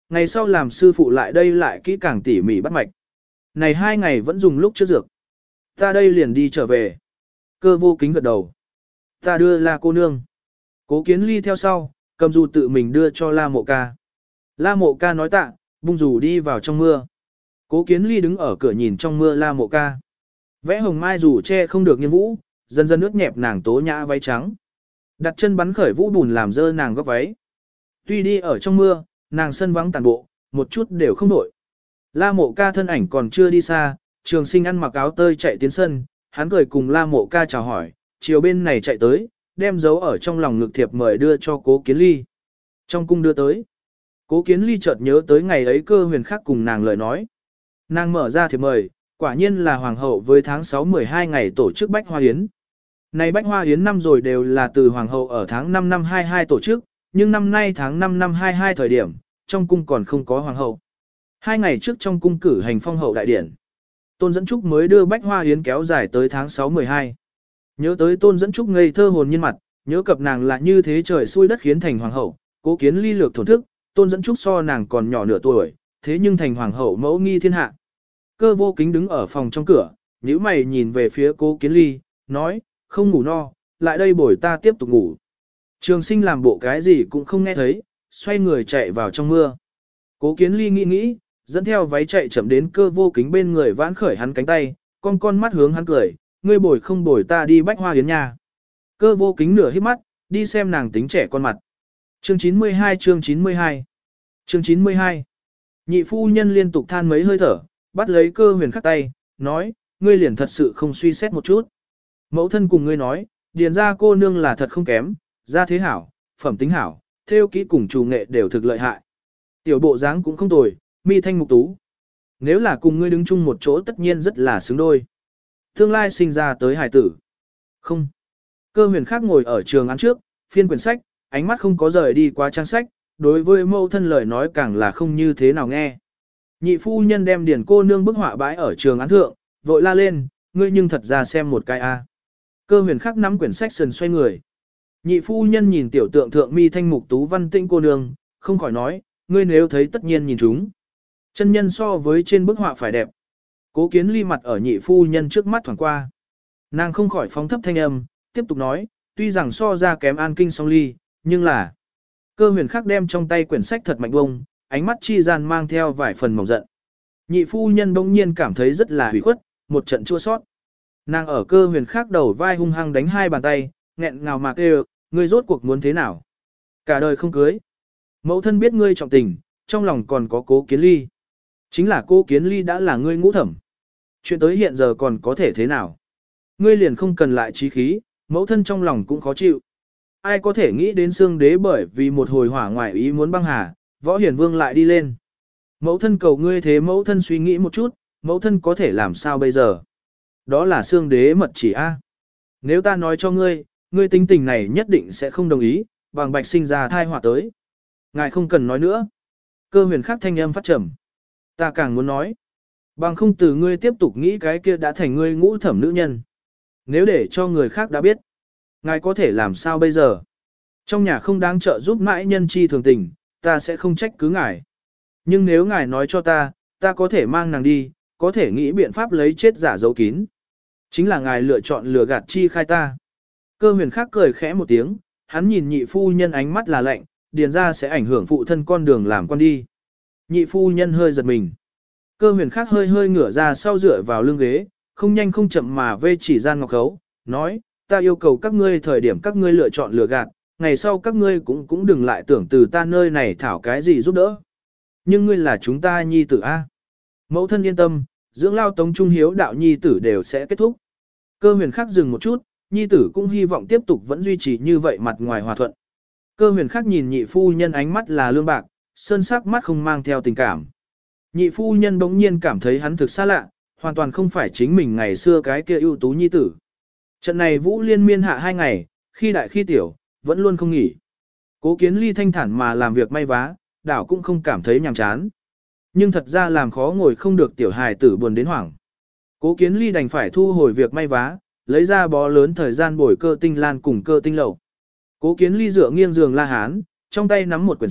Ngày sau làm sư phụ lại đây lại kỹ càng tỉ mỉ bắt mạch. Này 2 ngày vẫn dùng lúc trước dược. Ta đây liền đi trở về. Cơ vô kính gật đầu. Ta đưa La cô nương. Cố Kiến Ly theo sau, cầm dù tự mình đưa cho La Mộ Ca. La Mộ Ca nói tạ, bung dù đi vào trong mưa. Cố Kiến Ly đứng ở cửa nhìn trong mưa La Mộ Ca. Vẽ hồng mai dù che không được nghiêng vũ, dần dần ướt nhẹp nàng tố nhã váy trắng. Đặt chân bắn khởi vũ bùn làm dơ nàng góc váy. Tuy đi ở trong mưa, nàng sân vắng tàn bộ, một chút đều không nổi. La Mộ Ca thân ảnh còn chưa đi xa, Trường Sinh ăn mặc áo tơi chạy tiến sân, hắn cười cùng La Mộ Ca chào hỏi, chiều bên này chạy tới, đem dấu ở trong lòng ngực thiệp mời đưa cho Cố Kiến Ly. Trong cung đưa tới. Cố Kiến Ly chợt nhớ tới ngày ấy Cơ Huyền Khắc cùng nàng lời nói. Nàng mở ra thiệp mời, quả nhiên là hoàng hậu với tháng 6-12 ngày tổ chức Bách Hoa Yến. Này Bách Hoa Yến năm rồi đều là từ hoàng hậu ở tháng 5 năm 22 tổ chức, nhưng năm nay tháng 5 năm 22 thời điểm, trong cung còn không có hoàng hậu. 2 ngày trước trong cung cử hành phong hậu đại điển. Tôn Dẫn Trúc mới đưa Bách Hoa Yến kéo dài tới tháng 6-12. Nhớ tới Tôn Dẫn Trúc ngây thơ hồn nhiên mặt, nhớ cập nàng là như thế trời xui đất khiến thành hoàng hậu, Cố Kiến Ly lược thổn thức, Tôn Dẫn Trúc so nàng còn nhỏ nửa tuổi, thế nhưng thành hoàng hậu mẫu nghi thiên hạ. Cơ vô kính đứng ở phòng trong cửa, nhíu mày nhìn về phía Cố Kiến Ly, nói, không ngủ no, lại đây bồi ta tiếp tục ngủ. Trường Sinh làm bộ cái gì cũng không nghe thấy, xoay người chạy vào trong mưa. Cố Kiến Ly nghĩ, dẫn theo váy chạy chậm đến Cơ vô kính bên người vãn khởi hắn cánh tay, con mắt hướng hắn cười, ngươi bồi không bồi ta đi Bách Hoa Yến nha. Cơ vô kính nửa híp mắt, đi xem nàng tính trẻ con mặt. Chương 92 chương 92 Chương 92 Nhị phu nhân liên tục than mấy hơi thở, bắt lấy Cơ Huyền Khắc tay, nói, ngươi liền thật sự không suy xét một chút. Mẫu thân cùng ngươi nói, điền ra cô nương là thật không kém, gia thế hảo, phẩm tính hảo, theo kỹ cùng chủ nghệ đều thực lợi hại. Tiểu bộ dáng cũng không tồi, mi thanh mục tú. Nếu là cùng ngươi đứng chung một chỗ tất nhiên rất là xứng đôi. Tương lai sinh ra tới hài tử. Không. Cơ Huyền Khắc ngồi ở trường án trước, phiên quyển sách, ánh mắt không có rời đi qua trang sách, đối với mẫu thân lời nói càng là không như thế nào nghe. Nhị phu nhân đem điển cô nương bức họa bãi ở trường án thượng, vội la lên, ngươi nhưng thật ra xem một cái a. Cơ Huyền Khắc nắm quyển sách sần xoay người. Nhị phu nhân nhìn tiểu tượng thượng mi thanh mục tú văn tĩnh cô nương, không khỏi nói, ngươi nếu thấy tất nhiên nhìn chúng. Chân nhân so với trên bức họa phải đẹp. Cố Kiến Ly mặt ở nhị phu nhân trước mắt thoảng qua. Nàng không khỏi phóng thấp thanh âm, tiếp tục nói, tuy rằng so ra kém An Kinh song ly, nhưng là... Cơ Huyền Khắc đem trong tay quyển sách thật mạnh bông, ánh mắt chi gian mang theo vài phần mỏng giận. Nhị phu nhân bỗng nhiên cảm thấy rất là hủy khuất, một trận chua sót. Nàng ở Cơ Huyền Khắc đầu vai hung hăng đánh 2 bàn tay, nghẹn ngào mà kêu, ngươi rốt cuộc muốn thế nào? Cả đời không cưới. Mẫu thân biết ngươi trọng tình, trong lòng còn có Cố Kiến Ly. Chính là Cố Kiến Ly đã là ngươi ngũ thẩm. Chuyện tới hiện giờ còn có thể thế nào? Ngươi liền không cần lại trí khí, mẫu thân trong lòng cũng khó chịu. Ai có thể nghĩ đến xương đế bởi vì một hồi hỏa ngoại ý muốn băng hà, Võ Hiển Vương lại đi lên. Mẫu thân cầu ngươi thế mẫu thân suy nghĩ một chút, mẫu thân có thể làm sao bây giờ? Đó là xương đế mật chỉ a. Nếu ta nói cho ngươi, ngươi tính tình này nhất định sẽ không đồng ý, bằng bạch sinh ra thai họa tới. Ngài không cần nói nữa. Cơ Huyền Khắc thanh âm phát trầm. Ta càng muốn nói. Bằng không từ ngươi tiếp tục nghĩ cái kia đã thành ngươi ngũ thẩm nữ nhân. Nếu để cho người khác đã biết, ngài có thể làm sao bây giờ? Trong nhà không đáng trợ giúp mãi nhân chi thường tình, ta sẽ không trách cứ ngài. Nhưng nếu ngài nói cho ta, ta có thể mang nàng đi, có thể nghĩ biện pháp lấy chết giả giấu kín. Chính là ngài lựa chọn lừa gạt chi khai ta. Cơ Huyền Khắc cười khẽ một tiếng, hắn nhìn nhị phu nhân ánh mắt là lạnh, điền ra sẽ ảnh hưởng phụ thân con đường làm con đi. Nhị phu nhân hơi giật mình. Cơ Huyền Khắc hơi ngửa ra sau dựa vào lưng ghế, không nhanh không chậm mà vê chỉ gian ngọc khấu, nói, ta yêu cầu các ngươi thời điểm các ngươi lựa chọn lừa gạt, ngày sau các ngươi cũng đừng lại tưởng từ ta nơi này thảo cái gì giúp đỡ. Nhưng ngươi là chúng ta nhi tử a. Mẫu thân yên tâm, dưỡng lao tống trung hiếu đạo nhi tử đều sẽ kết thúc. Cơ Huyền Khắc dừng một chút, nhi tử cũng hy vọng tiếp tục vẫn duy trì như vậy mặt ngoài hòa thuận. Cơ Huyền Khắc nhìn nhị phu nhân ánh mắt là lương bạc, sơn sắc mắt không mang theo tình cảm. Nhị phu nhân bỗng nhiên cảm thấy hắn thực xa lạ, hoàn toàn không phải chính mình ngày xưa cái kia ưu tú nhi tử. Trận này vũ liên miên hạ 2 ngày, khi đại khi tiểu, vẫn luôn không nghỉ. Cố Kiến Ly thanh thản mà làm việc may vá, đảo cũng không cảm thấy nhàm chán. Nhưng thật ra làm khó ngồi không được tiểu hài tử buồn đến hoảng. Cố Kiến Ly đành phải thu hồi việc may vá, lấy ra bó lớn thời gian bồi Cơ Tinh Lan cùng Cơ Tinh Lậu. Cố Kiến Ly dựa nghiêng giường la hán, trong tay nắm một quyển sách,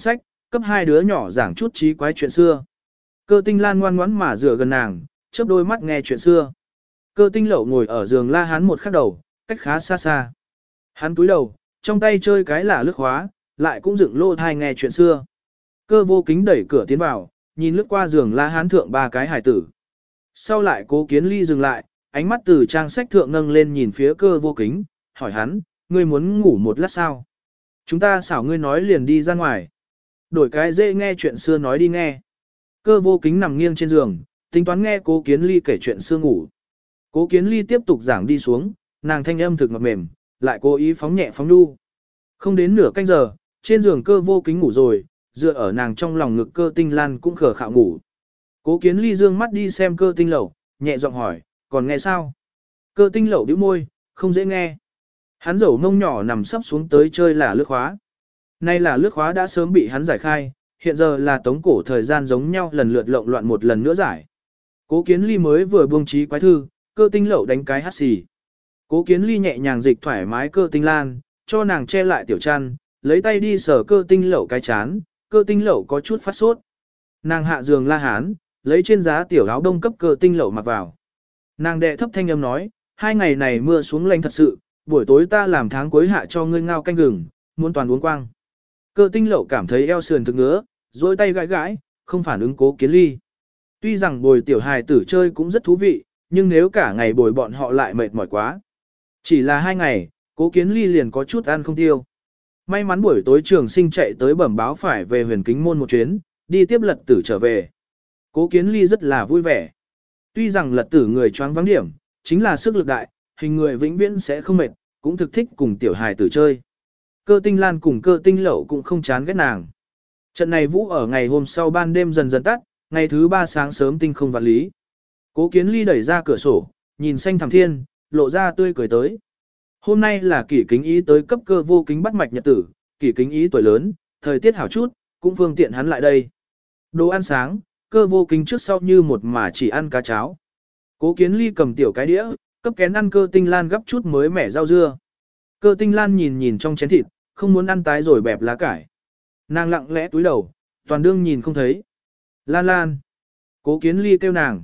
cấp hai đứa nhỏ giảng chút trí quái chuyện xưa. Cơ Tinh Lan ngoan ngoãn mà dựa gần nàng, chớp đôi mắt nghe chuyện xưa. Cơ Tinh Lậu ngồi ở giường La Hán một khắc đầu, cách khá xa xa. Hắn túi đầu, trong tay chơi cái lả lướt khóa, lại cũng dựng lô thai nghe chuyện xưa. Cơ Vô Kính đẩy cửa tiến vào, nhìn lướt qua giường La Hán thượng ba cái hài tử. Sau lại Cố Kiến Ly dừng lại, ánh mắt từ trang sách thượng nâng lên nhìn phía Cơ Vô Kính, hỏi hắn, ngươi muốn ngủ một lát sao? Chúng ta xảo ngươi nói liền đi ra ngoài. Đổi cái dễ nghe chuyện xưa nói đi nghe. Cơ Vô Kính nằm nghiêng trên giường, tính toán nghe Cố Kiến Ly kể chuyện xưa ngủ. Cố Kiến Ly tiếp tục giảng đi xuống, nàng thanh âm thực ngọt mềm, lại cố ý phóng nhẹ phóng nhu. Không đến nửa canh giờ, trên giường Cơ Vô Kính ngủ rồi, dựa ở nàng trong lòng ngực Cơ Tinh Lan cũng khờ khạo ngủ. Cố Kiến Ly dương mắt đi xem Cơ Tinh Lậu, nhẹ giọng hỏi, còn nghe sao? Cơ Tinh Lậu bĩu môi, không dễ nghe. Hắn dầu mông nhỏ nằm sấp xuống tới chơi là lướt khóa. Nay là lướt khóa đã sớm bị hắn giải khai, hiện giờ là tống cổ thời gian giống nhau lần lượt lộn loạn một lần nữa giải. Cố Kiến Ly mới vừa buông trí quái thư, Cơ Tinh Lậu đánh cái hắt xì. Cố Kiến Ly nhẹ nhàng dịch thoải mái Cơ Tinh Lan, cho nàng che lại tiểu chăn, lấy tay đi sờ Cơ Tinh Lậu cái chán, Cơ Tinh Lậu có chút phát sốt. Nàng hạ giường La Hán, lấy trên giá tiểu áo đông cấp Cơ Tinh Lậu mặc vào. Nàng đệ thấp thanh âm nói, 2 ngày này mưa xuống lạnh thật sự, buổi tối ta làm tháng cuối hạ cho ngươi ngao canh gừng, muốn toàn uống quang. Cơ Tinh Lậu cảm thấy eo sườn thực ngứa, dôi tay gãi gãi, không phản ứng Cố Kiến Ly. Tuy rằng bồi tiểu hài tử chơi cũng rất thú vị, nhưng nếu cả ngày bồi bọn họ lại mệt mỏi quá. Chỉ là 2 ngày, Cố Kiến Ly liền có chút ăn không tiêu. May mắn buổi tối trường sinh chạy tới bẩm báo phải về Huyền Kính Môn một chuyến, đi tiếp Lật Tử trở về. Cố Kiến Ly rất là vui vẻ. Tuy rằng Lật Tử người choáng vắng điểm, chính là sức lực đại, hình người vĩnh viễn sẽ không mệt, cũng thực thích cùng tiểu hài tử chơi. Cơ Tinh Lan cùng Cơ Tinh Lậu cũng không chán ghét nàng. Trận này vũ ở ngày hôm sau ban đêm dần dần tắt, ngày thứ 3 sáng sớm tinh không vạn lý. Cố Kiến Ly đẩy ra cửa sổ, nhìn xanh thẳm thiên, lộ ra tươi cười tới. Hôm nay là Kỷ Kính Ý tới cấp Cơ Vô Kính bắt mạch nhật tử, Kỷ Kính Ý tuổi lớn, thời tiết hảo chút, cũng phương tiện hắn lại đây. Đồ ăn sáng, Cơ Vô Kính trước sau như một mà chỉ ăn cá cháo. Cố Kiến Ly cầm tiểu cái đĩa, cấp kén ăn Cơ Tinh Lan gấp chút mới mẻ rau dưa. Cơ Tinh Lan nhìn nhìn trong chén thịt, không muốn ăn tái rồi bẹp lá cải. Nàng lặng lẽ túi đầu, toàn đương nhìn không thấy. Lan Lan. Cố Kiến Ly kêu nàng.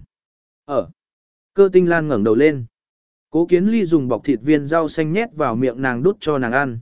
Cơ Tinh Lan ngẩng đầu lên. Cố Kiến Ly dùng bọc thịt viên rau xanh nhét vào miệng nàng đút cho nàng ăn.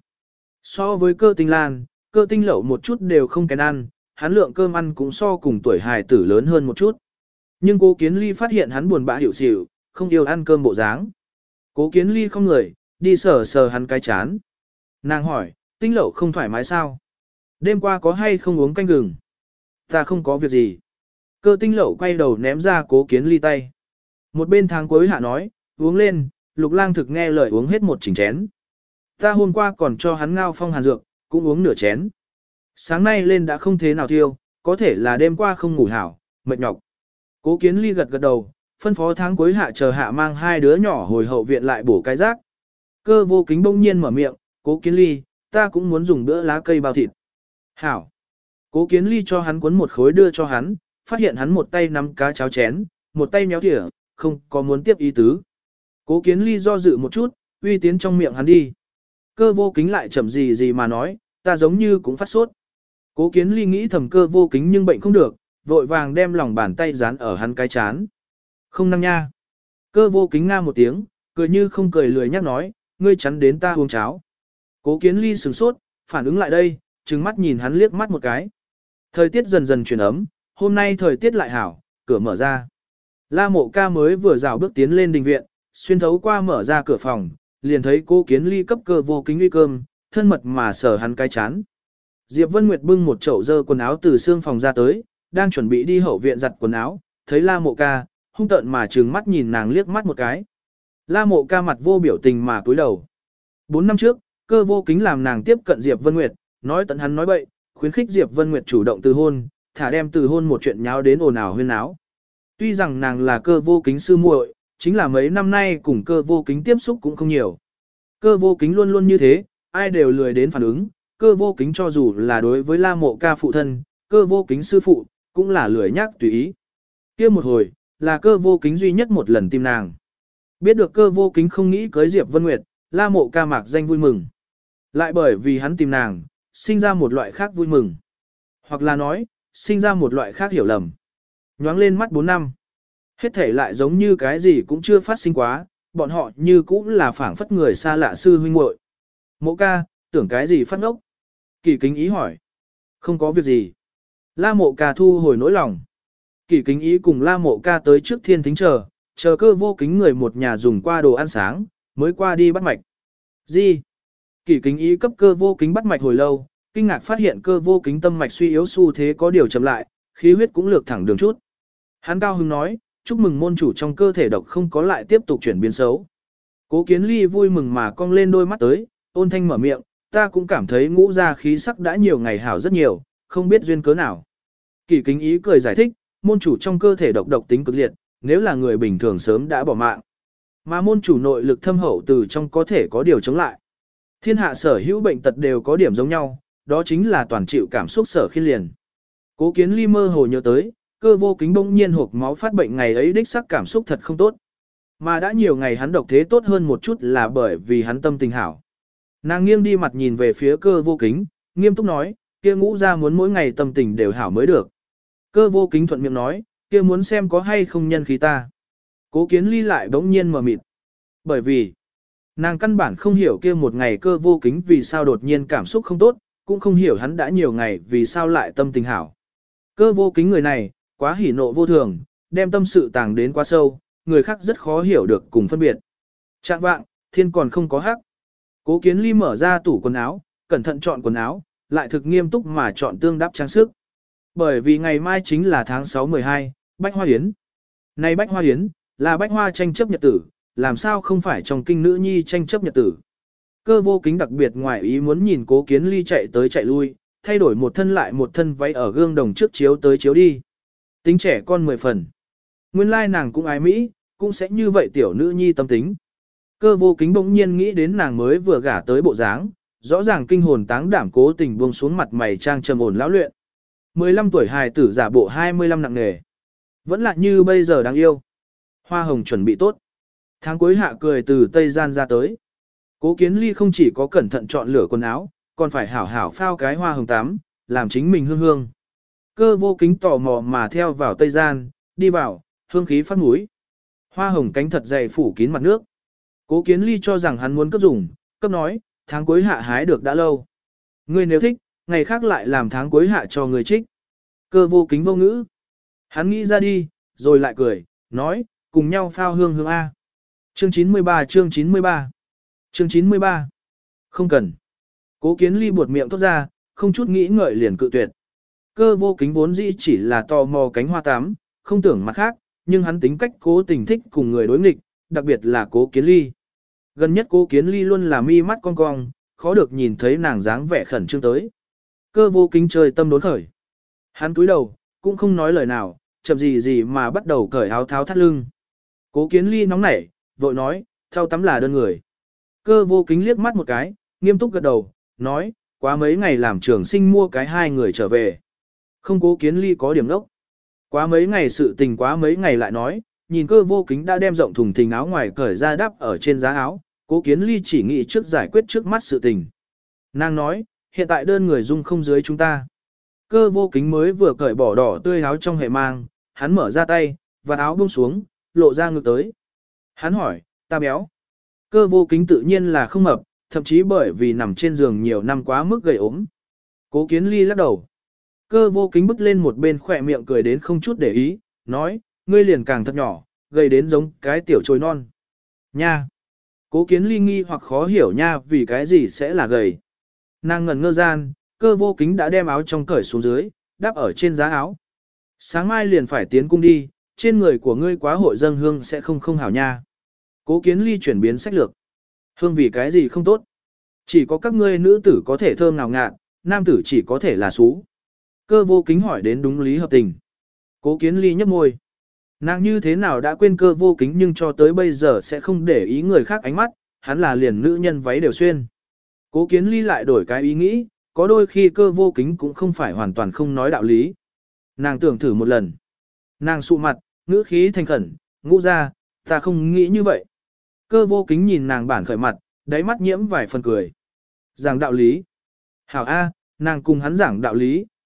So với Cơ Tinh Lan, Cơ Tinh Lậu một chút đều không kén ăn, hắn lượng cơm ăn cũng so cùng tuổi hài tử lớn hơn một chút. Nhưng Cố Kiến Ly phát hiện hắn buồn bã hiểu xỉu, không yêu ăn cơm bộ dáng. Cố Kiến Ly không người, đi sờ sờ hắn cái chán. Nàng hỏi, Tinh Lậu không thoải mái sao? Đêm qua có hay không uống canh gừng? Ta không có việc gì. Cơ Tinh Lậu quay đầu ném ra Cố Kiến Ly tay. Một bên tháng cuối hạ nói, uống lên, Lục Lang thực nghe lời uống hết một chỉnh chén. Ta hôm qua còn cho hắn ngao phong hàn dược, cũng uống nửa chén. Sáng nay lên đã không thế nào thiêu, có thể là đêm qua không ngủ hảo, mệt nhọc. Cố Kiến Ly gật gật đầu, phân phó tháng cuối hạ chờ hạ mang 2 đứa nhỏ hồi hậu viện lại bổ cái rác. Cơ Vô Kính bỗng nhiên mở miệng, Cố Kiến Ly, ta cũng muốn dùng bữa lá cây bao thịt. Hảo. Cố Kiến Ly cho hắn cuốn một khối đưa cho hắn, phát hiện hắn một tay nắm cá cháo chén, một tay méo thìa, không có muốn tiếp ý tứ. Cố Kiến Ly do dự một chút, uy tiến trong miệng hắn đi. Cơ Vô Kính lại chậm gì mà nói, ta giống như cũng phát sốt. Cố Kiến Ly nghĩ thầm Cơ Vô Kính nhưng bệnh không được, vội vàng đem lòng bàn tay dán ở hắn cái chán. Không năng nha. Cơ Vô Kính nga một tiếng, cười như không cười lười nhắc nói, ngươi chắn đến ta uống cháo. Cố Kiến Ly sửng sốt, phản ứng lại đây, trừng mắt nhìn hắn liếc mắt một cái. Thời tiết dần dần chuyển ấm, hôm nay thời tiết lại hảo, cửa mở ra. La Mộ Ca mới vừa rào bước tiến lên đình viện, xuyên thấu qua mở ra cửa phòng, liền thấy Cố Kiến Ly cấp Cơ Vô Kính uy cơm, thân mật mà sờ hắn cái chán. Diệp Vân Nguyệt bưng một chậu dơ quần áo từ xương phòng ra tới, đang chuẩn bị đi hậu viện giặt quần áo, thấy La Mộ Ca, hung tợn mà trừng mắt nhìn nàng liếc mắt một cái. La Mộ Ca mặt vô biểu tình mà cúi đầu. 4 năm trước, Cơ Vô Kính làm nàng tiếp cận Diệp Vân Nguyệt, nói tận hắn nói bậy, khuyến khích Diệp Vân Nguyệt chủ động từ hôn, thả đem từ hôn một chuyện nháo đến ồn ào huyên náo. Tuy rằng nàng là Cơ Vô Kính sư muội, chính là mấy năm nay cùng Cơ Vô Kính tiếp xúc cũng không nhiều. Cơ Vô Kính luôn luôn như thế, ai đều lười đến phản ứng, Cơ Vô Kính cho dù là đối với La Mộ Ca phụ thân, Cơ Vô Kính sư phụ, cũng là lười nhắc tùy ý. Kia một hồi, là Cơ Vô Kính duy nhất một lần tìm nàng. Biết được Cơ Vô Kính không nghĩ cưới Diệp Vân Nguyệt, La Mộ Ca mạc danh vui mừng. Lại bởi vì hắn tìm nàng, sinh ra một loại khác vui mừng. Hoặc là nói, sinh ra một loại khác hiểu lầm. Nhoáng lên mắt 4 năm. Hết thể lại giống như cái gì cũng chưa phát sinh quá, bọn họ như cũng là phảng phất người xa lạ sư huynh muội. Mộ ca, tưởng cái gì phát ngốc? Kỳ kính ý hỏi. Không có việc gì. La mộ ca thu hồi nỗi lòng. Kỳ kính ý cùng la mộ ca tới trước thiên thính chờ cơ vô kính người một nhà dùng qua đồ ăn sáng, mới qua đi bắt mạch. Gì? Kỳ kính ý cấp cơ vô kính bắt mạch hồi lâu, kinh ngạc phát hiện cơ vô kính tâm mạch suy yếu xu thế có điều chậm lại, khí huyết cũng lược thẳng đường chút. Hắn cao hứng nói, chúc mừng môn chủ trong cơ thể độc không có lại tiếp tục chuyển biến xấu. Cố Kiến Ly vui mừng mà cong lên đôi mắt tới, ôn thanh mở miệng, ta cũng cảm thấy ngũ ra khí sắc đã nhiều ngày hảo rất nhiều, không biết duyên cớ nào. Kỳ kính ý cười giải thích, môn chủ trong cơ thể độc tính cực liệt, nếu là người bình thường sớm đã bỏ mạng. Mà môn chủ nội lực thâm hậu từ trong có thể có điều chống lại. Thiên hạ sở hữu bệnh tật đều có điểm giống nhau, đó chính là toàn chịu cảm xúc sở khiên liền. Cố Kiến Ly mơ hồ nhớ tới, cơ vô kính bỗng nhiên hộp máu phát bệnh ngày ấy đích xác cảm xúc thật không tốt. Mà đã nhiều ngày hắn độc thế tốt hơn một chút là bởi vì hắn tâm tình hảo. Nàng nghiêng đi mặt nhìn về phía cơ vô kính, nghiêm túc nói, kia ngũ ra muốn mỗi ngày tâm tình đều hảo mới được. Cơ vô kính thuận miệng nói, kia muốn xem có hay không nhân khí ta. Cố Kiến Ly lại bỗng nhiên mờ mịt. Bởi vì, nàng căn bản không hiểu kia một ngày cơ vô kính vì sao đột nhiên cảm xúc không tốt, cũng không hiểu hắn đã nhiều ngày vì sao lại tâm tình hảo. Cơ vô kính người này, quá hỉ nộ vô thường, đem tâm sự tàng đến quá sâu, người khác rất khó hiểu được cùng phân biệt. Trạng vạng, thiên còn không có hắc. Cố Kiến Ly mở ra tủ quần áo, cẩn thận chọn quần áo, lại thực nghiêm túc mà chọn tương đáp trang sức. Bởi vì ngày mai chính là tháng 6-12, Bách Hoa Yến. Này Bách Hoa Yến, là Bách Hoa tranh chấp nhật tử, làm sao không phải trong kinh nữ nhi tranh chấp nhật tử. Cơ vô kính đặc biệt ngoài ý muốn nhìn Cố Kiến Ly chạy tới chạy lui, thay đổi một thân lại một thân váy ở gương đồng trước chiếu tới chiếu đi. Tính trẻ con 10 phần. Nguyên lai nàng cũng ái Mỹ, cũng sẽ như vậy tiểu nữ nhi tâm tính. Cơ vô kính bỗng nhiên nghĩ đến nàng mới vừa gả tới bộ dáng, rõ ràng kinh hồn táng đảm cố tình buông xuống mặt mày trang trầm ổn lão luyện. 15 tuổi hài tử giả bộ 25 nặng nề. Vẫn là như bây giờ đáng yêu. Hoa hồng chuẩn bị tốt. Tháng cuối hạ cười từ Tây Gian ra tới. Cố Kiến Ly không chỉ có cẩn thận chọn lựa quần áo, còn phải hảo hảo phao cái hoa hồng tắm, làm chính mình hương hương. Cơ vô kính tò mò mà theo vào Tây Gian, đi vào, hương khí phát mũi. Hoa hồng cánh thật dày phủ kín mặt nước. Cố Kiến Ly cho rằng hắn muốn cấp dùng, cấp nói, tháng cuối hạ hái được đã lâu. Ngươi nếu thích, ngày khác lại làm tháng cuối hạ cho người trích. Cơ vô kính vô ngữ. Hắn nghĩ ra đi, rồi lại cười, nói, cùng nhau phao hương hương A. Chương 93 chương 93 chương 93 Không cần. Cố Kiến Ly buột miệng thốt ra, không chút nghĩ ngợi liền cự tuyệt. Cơ vô kính vốn dĩ chỉ là tò mò cánh hoa tám, không tưởng mặt khác, nhưng hắn tính cách cố tình thích cùng người đối nghịch, đặc biệt là Cố Kiến Ly. Gần nhất Cố Kiến Ly luôn là mi mắt cong cong, khó được nhìn thấy nàng dáng vẻ khẩn trương tới. Cơ vô kính trời tâm đốn khởi. Hắn cúi đầu, cũng không nói lời nào, chậm gì gì mà bắt đầu cởi áo tháo thắt lưng. Cố Kiến Ly nóng nảy, vội nói, thao tắm là đơn người. Cơ vô kính liếc mắt một cái, nghiêm túc gật đầu, nói, quá mấy ngày làm trường sinh mua cái hai người trở về. Không. Cố Kiến Ly có điểm đốc. Quá mấy ngày sự tình quá mấy ngày lại nói, nhìn cơ vô kính đã đem rộng thùng thình áo ngoài cởi ra đắp ở trên giá áo, Cố Kiến Ly chỉ nghĩ trước giải quyết trước mắt sự tình. Nàng nói, hiện tại đơn người dung không dưới chúng ta. Cơ vô kính mới vừa cởi bỏ đỏ tươi áo trong hệ mang, hắn mở ra tay, và áo buông xuống, lộ ra ngực tới. Hắn hỏi, ta béo. Cơ vô kính tự nhiên là không mập, thậm chí bởi vì nằm trên giường nhiều năm quá mức gầy ốm. Cố Kiến Ly lắc đầu. Cơ vô kính bứt lên một bên khỏe miệng cười đến không chút để ý, nói, ngươi liền càng thật nhỏ, gầy đến giống cái tiểu trồi non. Nha. Cố Kiến Ly nghi hoặc khó hiểu nha vì cái gì sẽ là gầy. Nàng ngẩn ngơ gian, cơ vô kính đã đem áo trong cởi xuống dưới, đắp ở trên giá áo. Sáng mai liền phải tiến cung đi, trên người của ngươi quá hội dâng hương sẽ không hảo nha. Cố Kiến Ly chuyển biến sách lược. Hương vì cái gì không tốt? Chỉ có các ngươi nữ tử có thể thơm nào ngạn, nam tử chỉ có thể là xú. Cơ vô kính hỏi đến đúng lý hợp tình. Cố Kiến Ly nhấp môi. Nàng như thế nào đã quên cơ vô kính nhưng cho tới bây giờ sẽ không để ý người khác ánh mắt, hắn là liền nữ nhân váy đều xuyên. Cố Kiến Ly lại đổi cái ý nghĩ, có đôi khi cơ vô kính cũng không phải hoàn toàn không nói đạo lý. Nàng tưởng thử một lần. Nàng sụ mặt, ngữ khí thành khẩn, ngũ ra, ta không nghĩ như vậy. Cơ vô kính nhìn nàng bản khởi mặt, đáy mắt nhiễm vài phần cười. Giảng đạo lý. Hảo A, nàng cùng hắn giảng đạo lý,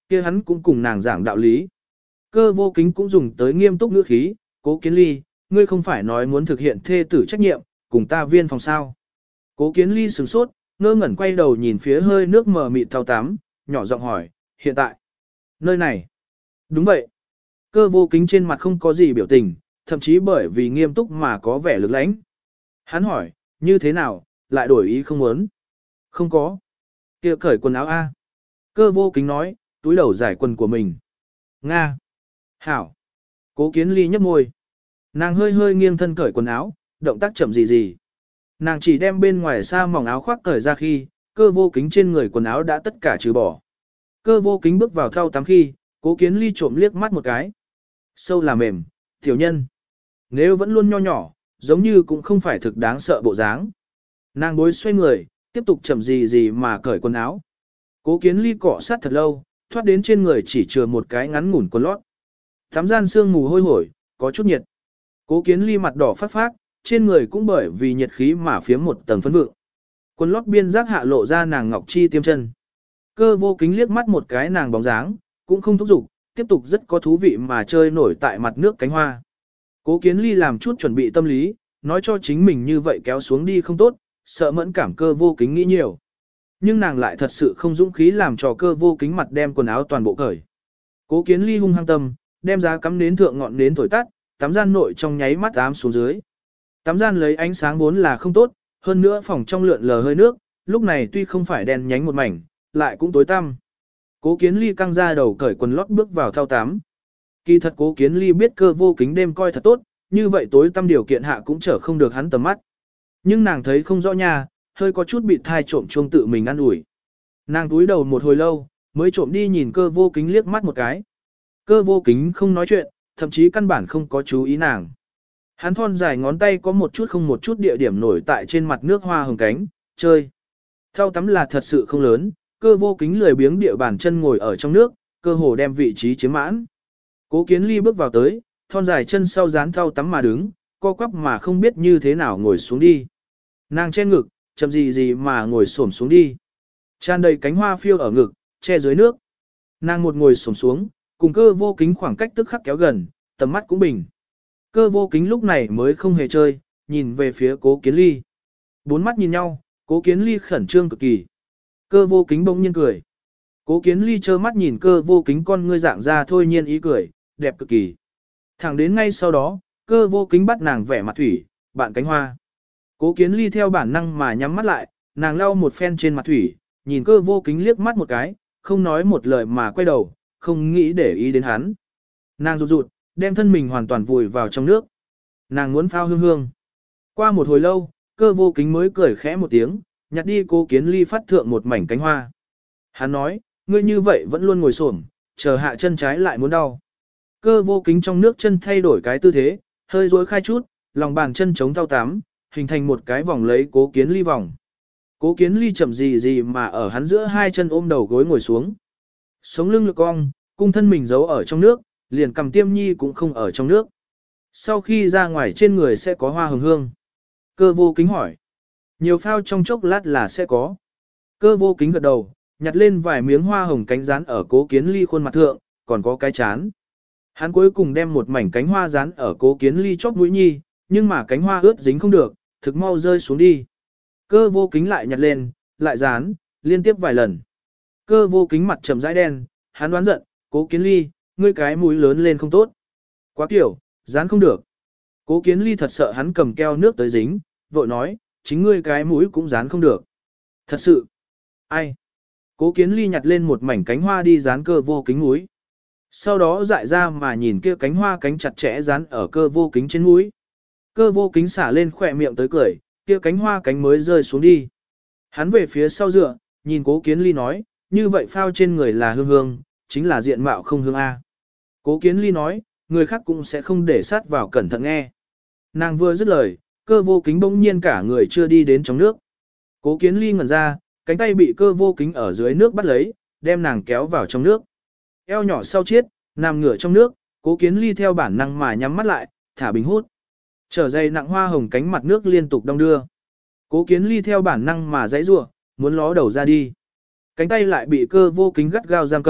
kia hắn cũng cùng nàng giảng đạo lý. Cơ vô kính cũng dùng tới nghiêm túc ngữ khí, Cố Kiến Ly, ngươi không phải nói muốn thực hiện thê tử trách nhiệm, cùng ta viên phòng sao. Cố Kiến Ly sửng sốt, ngơ ngẩn quay đầu nhìn phía hơi nước mờ mịt thao tắm, nhỏ giọng hỏi, hiện tại, nơi này. Đúng vậy. Cơ vô kính trên mặt không có gì biểu tình, thậm chí bởi vì nghiêm túc mà có vẻ lực lãnh. Hắn hỏi, như thế nào, lại đổi ý không muốn? Không có. Kia cởi quần áo A. Cơ vô kính nói, túi đầu giải quần của mình. Nga. Hảo. Cố Kiến Ly nhấp môi. Nàng hơi hơi nghiêng thân cởi quần áo, động tác chậm gì gì. Nàng chỉ đem bên ngoài xa mỏng áo khoác cởi ra khi, cơ vô kính trên người quần áo đã tất cả trừ bỏ. Cơ vô kính bước vào thau tắm khi, Cố Kiến Ly trộm liếc mắt một cái. Sâu là mềm, tiểu nhân. Nếu vẫn luôn nho nhỏ, giống như cũng không phải thực đáng sợ bộ dáng. Nàng bối xoay người, tiếp tục chậm gì gì mà cởi quần áo. Cố Kiến Ly cọ sát thật lâu, thoát đến trên người chỉ chừa một cái ngắn ngủn quần lót. Tắm gian sương mù hôi hổi, có chút nhiệt. Cố Kiến Ly mặt đỏ phát phát, trên người cũng bởi vì nhiệt khí mà phiếm một tầng phấn vượng. Quần lót biên giác hạ lộ ra nàng ngọc chi tiêm chân. Cơ vô kính liếc mắt một cái nàng bóng dáng, cũng không thúc giục, tiếp tục rất có thú vị mà chơi nổi tại mặt nước cánh hoa. Cố Kiến Ly làm chút chuẩn bị tâm lý, nói cho chính mình như vậy kéo xuống đi không tốt, sợ mẫn cảm cơ vô kính nghĩ nhiều. Nhưng nàng lại thật sự không dũng khí làm cho cơ vô kính mặt đem quần áo toàn bộ cởi. Cố Kiến Ly hung hăng tâm, đem giá cắm nến thượng ngọn nến thổi tắt, tắm gian nội trong nháy mắt ám xuống dưới. Tắm gian lấy ánh sáng vốn là không tốt, hơn nữa phòng trong lượn lờ hơi nước, lúc này tuy không phải đèn nhánh một mảnh, lại cũng tối tăm. Cố Kiến Ly căng ra đầu cởi quần lót bước vào thau tắm. Kỳ thật Cố Kiến Ly biết cơ vô kính đêm coi thật tốt, như vậy tối tăm điều kiện hạ cũng trở không được hắn tầm mắt. Nhưng nàng thấy không rõ nha, hơi có chút bị thai trộm chuông tự mình ăn ủi. Nàng túi đầu một hồi lâu, mới trộm đi nhìn cơ vô kính liếc mắt một cái. Cơ vô kính không nói chuyện, thậm chí căn bản không có chú ý nàng. Hắn thon dài ngón tay có một chút không một chút địa điểm nổi tại trên mặt nước hoa hồng cánh, chơi. Thau tắm là thật sự không lớn, cơ vô kính lười biếng địa bàn chân ngồi ở trong nước, cơ hồ đem vị trí chiếm mãn. Cố Kiến Ly bước vào tới, thon dài chân sau dán thau tắm mà đứng, co quắp mà không biết như thế nào ngồi xuống đi. Nàng che ngực, chậm gì gì mà ngồi xổm xuống đi. Tràn đầy cánh hoa phiêu ở ngực, che dưới nước. Nàng một ngồi xổm xuống, cùng cơ vô kính khoảng cách tức khắc kéo gần, tầm mắt cũng bình. Cơ vô kính lúc này mới không hề chơi, nhìn về phía Cố Kiến Ly. Bốn mắt nhìn nhau, Cố Kiến Ly khẩn trương cực kỳ. Cơ vô kính bỗng nhiên cười. Cố Kiến Ly trơ mắt nhìn cơ vô kính con ngươi dạng ra thôi nhiên ý cười, đẹp cực kỳ. Thẳng đến ngay sau đó, cơ vô kính bắt nàng vẻ mặt thủy, bạn cánh hoa. Cố Kiến Ly theo bản năng mà nhắm mắt lại, nàng lau một phen trên mặt thủy, nhìn cơ vô kính liếc mắt một cái, không nói một lời mà quay đầu, không nghĩ để ý đến hắn. Nàng rụt rụt, đem thân mình hoàn toàn vùi vào trong nước. Nàng muốn phao hương hương. Qua một hồi lâu, cơ vô kính mới cười khẽ một tiếng, nhặt đi Cố Kiến Ly phát thượng một mảnh cánh hoa. Hắn nói, ngươi như vậy vẫn luôn ngồi xổm, chờ hạ chân trái lại muốn đau. Cơ vô kính trong nước chân thay đổi cái tư thế, hơi duỗi khai chút, lòng bàn chân chống thau tắm, hình thành một cái vòng lấy Cố Kiến Ly vòng. Cố Kiến Ly chậm gì gì mà ở hắn giữa hai chân ôm đầu gối ngồi xuống. Sống lưng lực cong, cung thân mình giấu ở trong nước, liền cầm tiêm nhi cũng không ở trong nước. Sau khi ra ngoài trên người sẽ có hoa hồng hương. Cơ vô kính hỏi. Nhiều phao trong chốc lát là sẽ có. Cơ vô kính gật đầu, nhặt lên vài miếng hoa hồng cánh rán ở Cố Kiến Ly khuôn mặt thượng, còn có cái chán. Hắn cuối cùng đem một mảnh cánh hoa rán ở Cố Kiến Ly chóp mũi nhi, nhưng mà cánh hoa ướt dính không được, thực mau rơi xuống đi. Cơ vô kính lại nhặt lên, lại dán, liên tiếp vài lần. Cơ vô kính mặt trầm rãi đen, hắn đoán giận, Cố Kiến Ly, ngươi cái mũi lớn lên không tốt. Quá kiểu, dán không được. Cố Kiến Ly thật sợ hắn cầm keo nước tới dính, vội nói, chính ngươi cái mũi cũng dán không được. Thật sự. Ai? Cố Kiến Ly nhặt lên một mảnh cánh hoa đi dán cơ vô kính mũi. Sau đó dại ra mà nhìn kia cánh hoa cánh chặt chẽ dán ở cơ vô kính trên mũi. Cơ vô kính xả lên khỏe miệng tới cười, kia cánh hoa cánh mới rơi xuống đi. Hắn về phía sau dựa, nhìn Cố Kiến Ly nói, như vậy phao trên người là hương hương, chính là diện mạo không hương A. Cố Kiến Ly nói, người khác cũng sẽ không để sát vào cẩn thận nghe. Nàng vừa dứt lời, cơ vô kính bỗng nhiên cả người chưa đi đến trong nước. Cố Kiến Ly ngẩn ra, cánh tay bị cơ vô kính ở dưới nước bắt lấy, đem nàng kéo vào trong nước. Eo nhỏ sau chiết, nằm ngửa trong nước, Cố Kiến Ly theo bản năng mà nhắm mắt lại, thả bình hút. Trở dây nặng hoa hồng cánh mặt nước liên tục đong đưa. Cố Kiến Ly theo bản năng mà giãy giụa, muốn ló đầu ra đi. Cánh tay lại bị cơ vô kính gắt gao giam cầm,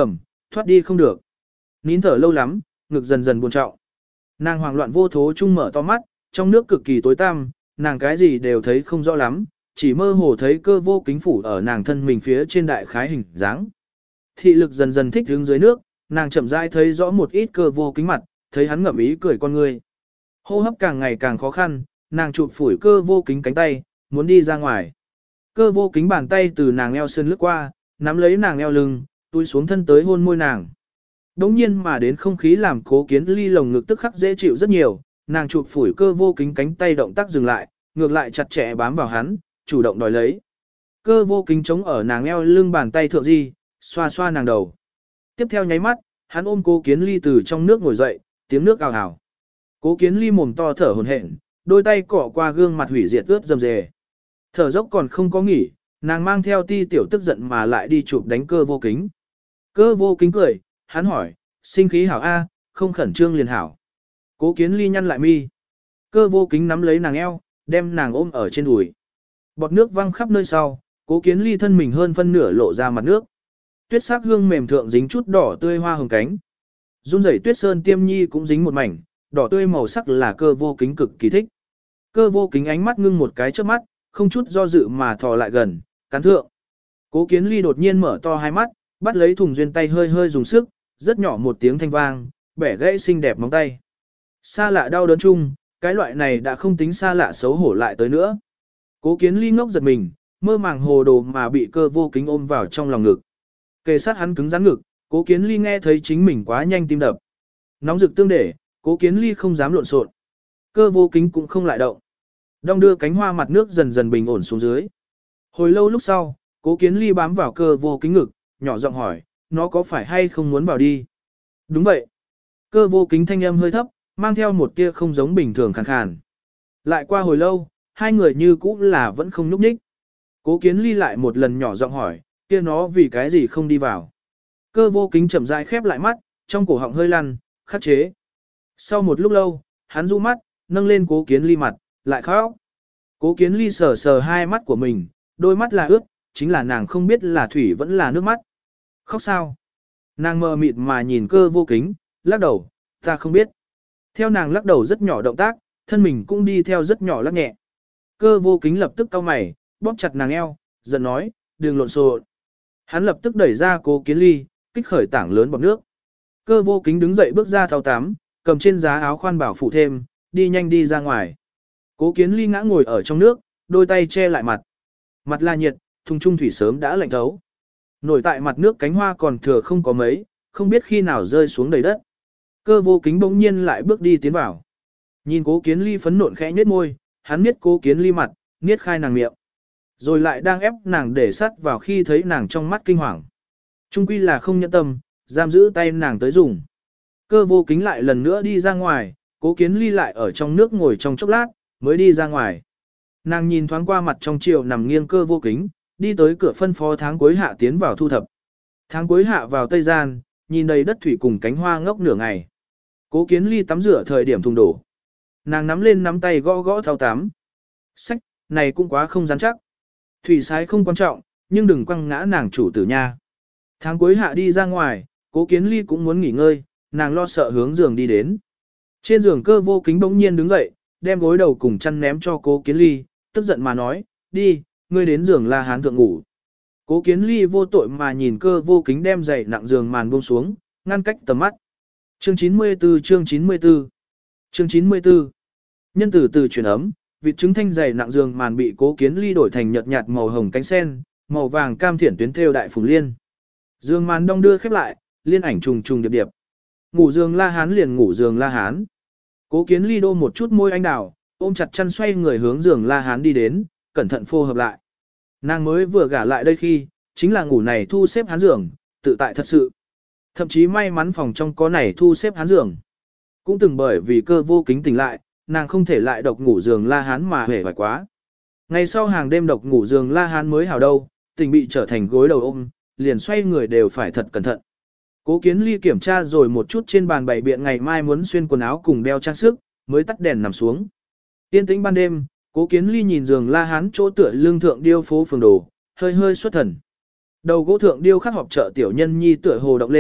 thoát đi không được. Nín thở lâu lắm, ngực dần dần buồn trọng. Nàng hoảng loạn vô thố chung mở to mắt, trong nước cực kỳ tối tăm, nàng cái gì đều thấy không rõ lắm, chỉ mơ hồ thấy cơ vô kính phủ ở nàng thân mình phía trên đại khái hình dáng. Thị lực dần dần thích hướng dưới nước, nàng chậm rãi thấy rõ một ít cơ vô kính mặt, thấy hắn ngậm ý cười con người. Hô hấp càng ngày càng khó khăn, nàng chụp phủi cơ vô kính cánh tay, muốn đi ra ngoài. Cơ vô kính bàn tay từ nàng eo sơn lướt qua, nắm lấy nàng eo lưng, túi xuống thân tới hôn môi nàng. Đống nhiên mà đến không khí làm Cố Kiến Ly lồng ngực tức khắc dễ chịu rất nhiều, nàng chụp phủi cơ vô kính cánh tay động tác dừng lại, ngược lại chặt chẽ bám vào hắn, chủ động đòi lấy. Cơ vô kính chống ở nàng eo lưng bàn tay thượng di, xoa xoa nàng đầu. Tiếp theo nháy mắt, hắn ôm Cố Kiến Ly từ trong nước ngồi dậy, tiếng nước ào ào. Cố Kiến Ly mồm to thở hổn hển, đôi tay cọ qua gương mặt hủy diệt ướt dầm dề. Thở dốc còn không có nghỉ, nàng mang theo ti tiểu tức giận mà lại đi chụp đánh cơ vô kính. Cơ vô kính cười, hắn hỏi, sinh khí hảo A, không khẩn trương liền hảo. Cố Kiến Ly nhăn lại mi. Cơ vô kính nắm lấy nàng eo, đem nàng ôm ở trên đùi. Bọt nước văng khắp nơi sau, Cố Kiến Ly thân mình hơn phân nửa lộ ra mặt nước. Tuyết sắc hương mềm thượng dính chút đỏ tươi hoa hồng cánh. Run rẩy tuyết sơn tiêm nhi cũng dính một mảnh, đỏ tươi màu sắc là cơ vô kính cực kỳ thích. Cơ vô kính ánh mắt ngưng một cái trước mắt, không chút do dự mà thò lại gần, cắn thượng. Cố Kiến Ly đột nhiên mở to hai mắt, bắt lấy thùng duyên tay hơi hơi dùng sức, rất nhỏ một tiếng thanh vang, bẻ gãy xinh đẹp móng tay. Xa lạ đau đớn chung, cái loại này đã không tính xa lạ xấu hổ lại tới nữa. Cố Kiến Ly ngốc giật mình, mơ màng hồ đồ mà bị cơ vô kính ôm vào trong lòng ngực. Kề sát hắn cứng rắn ngực, Cố Kiến Ly nghe thấy chính mình quá nhanh tim đập. Nóng rực tương để, Cố Kiến Ly không dám lộn xộn. Cơ vô kính cũng không lại động. Đong đưa cánh hoa mặt nước dần dần bình ổn xuống dưới. Hồi lâu lúc sau, Cố Kiến Ly bám vào cơ vô kính ngực, nhỏ giọng hỏi, nó có phải hay không muốn vào đi? Đúng vậy. Cơ vô kính thanh âm hơi thấp, mang theo một tia không giống bình thường khàn khàn. Lại qua hồi lâu, hai người như cũ là vẫn không nhúc nhích. Cố Kiến Ly lại một lần nhỏ giọng hỏi, kia nó vì cái gì không đi vào? Cơ vô kính chậm rãi khép lại mắt, trong cổ họng hơi lăn, khắc chế. Sau một lúc lâu, hắn du mắt, nâng lên Cố Kiến Ly mặt, lại khóc. Cố Kiến Ly sờ sờ hai mắt của mình, đôi mắt là ướt, chính là nàng không biết là thủy vẫn là nước mắt. Khóc sao? Nàng mờ mịt mà nhìn cơ vô kính, lắc đầu, ta không biết. Theo nàng lắc đầu rất nhỏ động tác, thân mình cũng đi theo rất nhỏ lắc nhẹ. Cơ vô kính lập tức cau mày, bóp chặt nàng eo, giận nói, đừng lộn xộn. Hắn lập tức đẩy ra Cố Kiến Ly, kích khởi tảng lớn bọt nước. Cơ vô kính đứng dậy bước ra thao tắm, cầm trên giá áo khoan bảo phủ thêm, đi nhanh đi ra ngoài. Cố Kiến Ly ngã ngồi ở trong nước, đôi tay che lại mặt. Mặt là nhiệt, thùng trung thủy sớm đã lạnh thấu. Nổi tại mặt nước cánh hoa còn thừa không có mấy, không biết khi nào rơi xuống đầy đất. Cơ vô kính bỗng nhiên lại bước đi tiến vào. Nhìn Cố Kiến Ly phấn nộn khẽ nhếch môi, hắn niết Cố Kiến Ly mặt, niết khai nàng miệng. Rồi lại đang ép nàng để sắt vào khi thấy nàng trong mắt kinh hoàng. Trung quy là không nhẫn tâm, giam giữ tay nàng tới dùng. Cơ vô kính lại lần nữa đi ra ngoài, Cố Kiến Ly lại ở trong nước ngồi trong chốc lát, mới đi ra ngoài. Nàng nhìn thoáng qua mặt trong chiều nằm nghiêng cơ vô kính, đi tới cửa phân phó tháng cuối hạ tiến vào thu thập. Tháng cuối hạ vào tây gian, nhìn đầy đất thủy cùng cánh hoa ngốc nửa ngày. Cố Kiến Ly tắm rửa thời điểm thùng đổ. Nàng nắm lên nắm tay gõ gõ thao tắm. Sách, này cũng quá không rắn chắc. Thủy sái không quan trọng, nhưng đừng quăng ngã nàng chủ tử nha. Tháng cuối hạ đi ra ngoài, Cố Kiến Ly cũng muốn nghỉ ngơi, nàng lo sợ hướng giường đi đến. Trên giường cơ vô kính bỗng nhiên đứng dậy, đem gối đầu cùng chăn ném cho Cố Kiến Ly, tức giận mà nói, đi, ngươi đến giường La Hán thượng ngủ. Cố Kiến Ly vô tội mà nhìn cơ vô kính đem giày nặng giường màn buông xuống, ngăn cách tầm mắt. Chương 94 chương 94 chương 94 Nhân từ từ chuyển ấm, vịt trứng thanh giày nặng giường màn bị Cố Kiến Ly đổi thành nhợt nhạt màu hồng cánh sen, màu vàng cam thiển tuyến thêu đại phùng liên. Giường màn đong đưa khép lại, liên ảnh trùng trùng điệp điệp. Ngủ giường La Hán liền ngủ giường La Hán. Cố Kiến Ly đô một chút môi anh đào, ôm chặt chăn xoay người hướng giường La Hán đi đến, cẩn thận phô hợp lại. Nàng mới vừa gả lại đây khi, chính là ngủ này thu xếp hán giường, tự tại thật sự. Thậm chí may mắn phòng trong có này thu xếp hán giường. Cũng từng bởi vì cơ vô kính tỉnh lại, nàng không thể lại độc ngủ giường La Hán mà hề phải quá. Ngày sau hàng đêm độc ngủ giường La Hán mới hảo đâu, tình bị trở thành gối đầu ôm, liền xoay người đều phải thật cẩn thận. Cố Kiến Ly kiểm tra rồi một chút trên bàn bày biện ngày mai muốn xuyên quần áo cùng đeo trang sức, mới tắt đèn nằm xuống. Yên tĩnh ban đêm, Cố Kiến Ly nhìn giường La Hán chỗ tựa lưng thượng điêu phố phường đồ, hơi hơi xuất thần. Đầu gỗ thượng điêu khắc họp chợ tiểu nhân nhi tựa hồ động lên,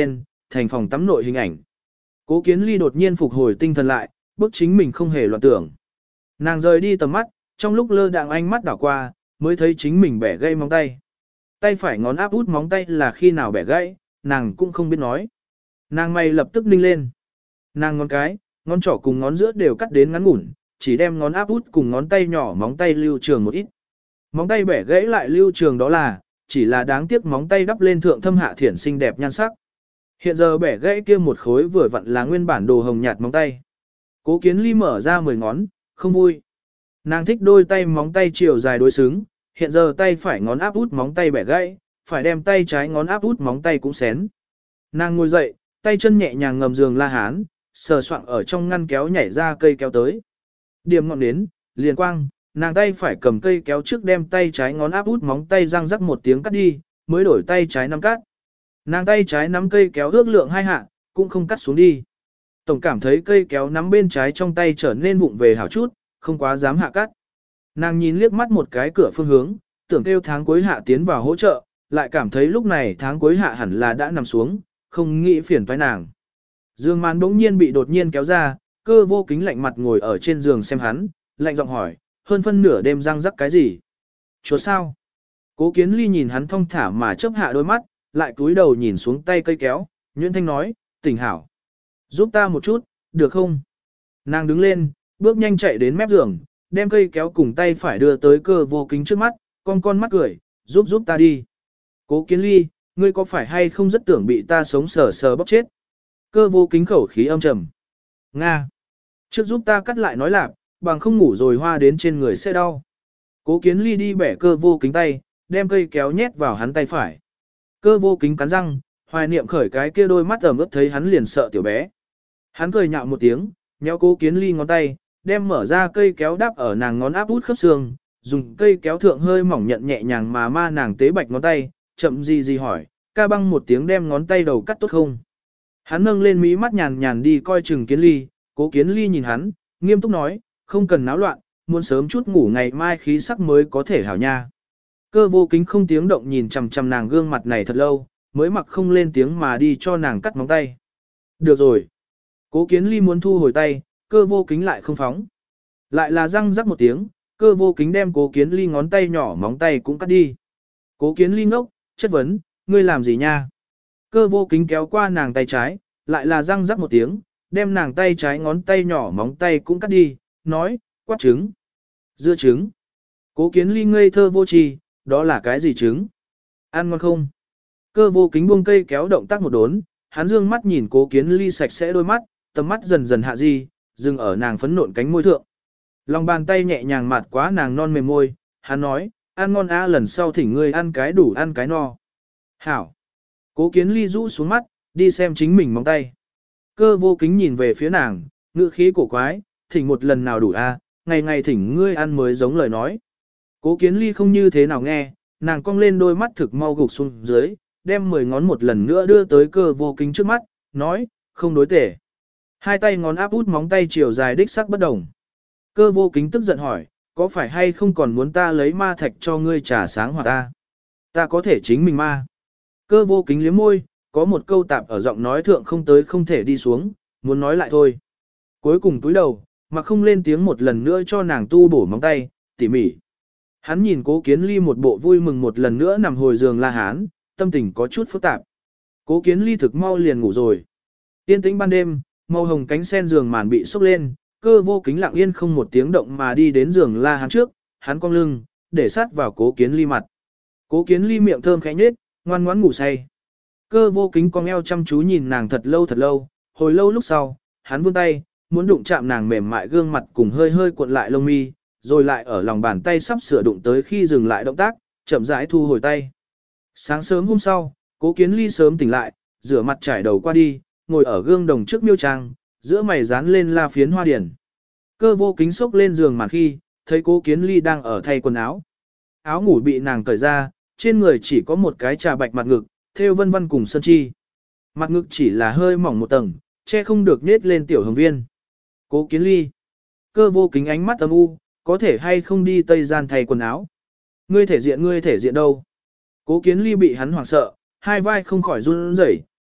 thành phòng tắm nội hình ảnh. Cố Kiến Ly đột nhiên phục hồi tinh thần lại, bức chính mình không hề loạn tưởng. Nàng rời đi tầm mắt, trong lúc lơ đạng ánh mắt đảo qua, mới thấy chính mình bẻ gãy móng tay. Tay phải ngón áp út móng tay là khi nào bẻ gãy, nàng cũng không biết nói. Nàng mày lập tức ninh lên. Nàng ngón cái, ngón trỏ cùng ngón giữa đều cắt đến ngắn ngủn, chỉ đem ngón áp út cùng ngón tay nhỏ móng tay lưu trường một ít. Móng tay bẻ gãy lại lưu trường đó là, chỉ là đáng tiếc móng tay đắp lên thượng thâm hạ thiển xinh đẹp nhan sắc. Hiện giờ bẻ gãy kia một khối vừa vặn là nguyên bản đồ hồng nhạt móng tay. Cố Kiến Ly mở ra 10 ngón, không vui. Nàng thích đôi tay móng tay chiều dài đối xứng, hiện giờ tay phải ngón áp út móng tay bẻ gãy, phải đem tay trái ngón áp út móng tay cũng xén. Nàng ngồi dậy, tay chân nhẹ nhàng ngầm giường la hán, sờ soạng ở trong ngăn kéo nhảy ra cây kéo tới. Điểm ngọn nến, liền quang, nàng tay phải cầm cây kéo trước đem tay trái ngón áp út móng tay răng rắc một tiếng cắt đi, mới đổi tay trái nắm cắt. Nàng tay trái nắm cây kéo ước lượng 2 hạ, cũng không cắt xuống đi. Tổng cảm thấy cây kéo nắm bên trái trong tay trở nên vụng về hảo chút, không quá dám hạ cắt. Nàng nhìn liếc mắt một cái cửa phương hướng, tưởng kêu tháng cuối hạ tiến vào hỗ trợ, lại cảm thấy lúc này tháng cuối hạ hẳn là đã nằm xuống, không nghĩ phiền toái nàng. Dương màn bỗng nhiên bị đột nhiên kéo ra, Cơ Vô Kính lạnh mặt ngồi ở trên giường xem hắn, lạnh giọng hỏi, hơn phân nửa đêm răng rắc cái gì? Chuột sao? Cố Kiến Ly nhìn hắn thong thả mà chớp hạ đôi mắt, lại cúi đầu nhìn xuống tay cây kéo, Nguyễn Thanh nói, tỉnh hảo. Giúp ta một chút, được không? Nàng đứng lên, bước nhanh chạy đến mép giường, đem cây kéo cùng tay phải đưa tới Cơ Vô Kính trước mắt, con mắt cười, giúp ta đi. Cố Kiến Ly, ngươi có phải hay không rất tưởng bị ta sống sờ sờ bóc chết? Cơ Vô Kính khẩu khí âm trầm. Nga. Trước giúp ta cắt lại nói lạc, bằng không ngủ rồi hoa đến trên người sẽ đau. Cố Kiến Ly đi bẻ Cơ Vô Kính tay, đem cây kéo nhét vào hắn tay phải. Cơ Vô Kính cắn răng, hoài niệm khởi cái kia đôi mắt ẩm ướt thấy hắn liền sợ tiểu bé. Hắn cười nhạo một tiếng, nhéo Cố Kiến Ly ngón tay, đem mở ra cây kéo đắp ở nàng ngón áp út khớp xương, dùng cây kéo thượng hơi mỏng nhận nhẹ nhàng mà ma nàng tế bạch ngón tay, chậm gì hỏi, ca băng một tiếng đem ngón tay đầu cắt tốt không. Hắn nâng lên mí mắt nhàn nhàn đi coi chừng Kiến Ly, Cố Kiến Ly nhìn hắn, nghiêm túc nói, không cần náo loạn, muốn sớm chút ngủ ngày mai khí sắc mới có thể hảo nha. Cơ Vô Kính không tiếng động nhìn chằm chằm nàng gương mặt này thật lâu, mới mặc không lên tiếng mà đi cho nàng cắt móng tay. Được rồi. Cố Kiến Ly muốn thu hồi tay, Cơ Vô Kính lại không phóng. Lại là răng rắc một tiếng, Cơ Vô Kính đem Cố Kiến Ly ngón tay nhỏ móng tay cũng cắt đi. Cố Kiến Ly ngốc, chất vấn, ngươi làm gì nha? Cơ Vô Kính kéo qua nàng tay trái, lại là răng rắc một tiếng, đem nàng tay trái ngón tay nhỏ móng tay cũng cắt đi, nói, quát trứng. Dưa trứng. Cố Kiến Ly ngây thơ vô tri, đó là cái gì trứng? Ăn ngon không? Cơ Vô Kính buông cây kéo động tác một đốn, hắn dương mắt nhìn Cố Kiến Ly sạch sẽ đôi mắt, tầm mắt dần dần hạ di, dừng ở nàng phấn nộn cánh môi thượng. Lòng bàn tay nhẹ nhàng mạt quá nàng non mềm môi, hắn nói, ăn ngon a, lần sau thỉnh ngươi ăn cái đủ ăn cái no. Hảo. Cố Kiến Ly rũ xuống mắt, đi xem chính mình móng tay. Cơ Vô Kính nhìn về phía nàng, ngữ khí cổ quái, thỉnh một lần nào đủ a, ngày ngày thỉnh ngươi ăn mới giống lời nói. Cố Kiến Ly không như thế nào nghe, nàng cong lên đôi mắt thực mau gục xuống dưới, đem 10 ngón một lần nữa đưa tới Cơ Vô Kính trước mắt, nói, không đối tể. Hai tay ngón áp út móng tay chiều dài đích sắc bất đồng. Cơ Vô Kính tức giận hỏi, có phải hay không còn muốn ta lấy ma thạch cho ngươi trả sáng hoặc ta? Ta có thể chính mình ma. Cơ Vô Kính liếm môi, có một câu tạp ở giọng nói thượng không tới không thể đi xuống, muốn nói lại thôi. Cuối cùng túi đầu, mà không lên tiếng một lần nữa cho nàng tu bổ móng tay, tỉ mỉ. Hắn nhìn Cố Kiến Ly một bộ vui mừng một lần nữa nằm hồi giường la hán, tâm tình có chút phức tạp. Cố Kiến Ly thực mau liền ngủ rồi. Yên tĩnh ban đêm, màu hồng cánh sen giường màn bị xốc lên, Cơ Vô Kính lặng yên không một tiếng động mà đi đến giường la hán trước, hắn cong lưng, để sát vào Cố Kiến Ly mặt. Cố Kiến Ly miệng thơm khẽ nhếch, ngoan ngoãn ngủ say. Cơ Vô Kính cong eo chăm chú nhìn nàng thật lâu, hồi lâu lúc sau, hắn vươn tay, muốn đụng chạm nàng mềm mại gương mặt cùng hơi hơi cuộn lại lông mi, rồi lại ở lòng bàn tay sắp sửa đụng tới khi dừng lại động tác, chậm rãi thu hồi tay. Sáng sớm hôm sau, Cố Kiến Ly sớm tỉnh lại, rửa mặt trải đầu qua đi, ngồi ở gương đồng trước miêu trang, giữa mày dán lên la phiến hoa điển. Cơ Vô Kính xốc lên giường mà khi, thấy Cố Kiến Ly đang ở thay quần áo. Áo ngủ bị nàng cởi ra, trên người chỉ có một cái trà bạch mặt ngực, thêu vân vân cùng sơn chi. Mặt ngực chỉ là hơi mỏng một tầng, che không được nết lên tiểu hồng viên. Cố Kiến Ly. Cơ Vô Kính ánh mắt âm u, có thể hay không đi tây gian thay quần áo. Ngươi thể diện đâu. Cố Kiến Ly bị hắn hoảng sợ, hai vai không khỏi run rẩy,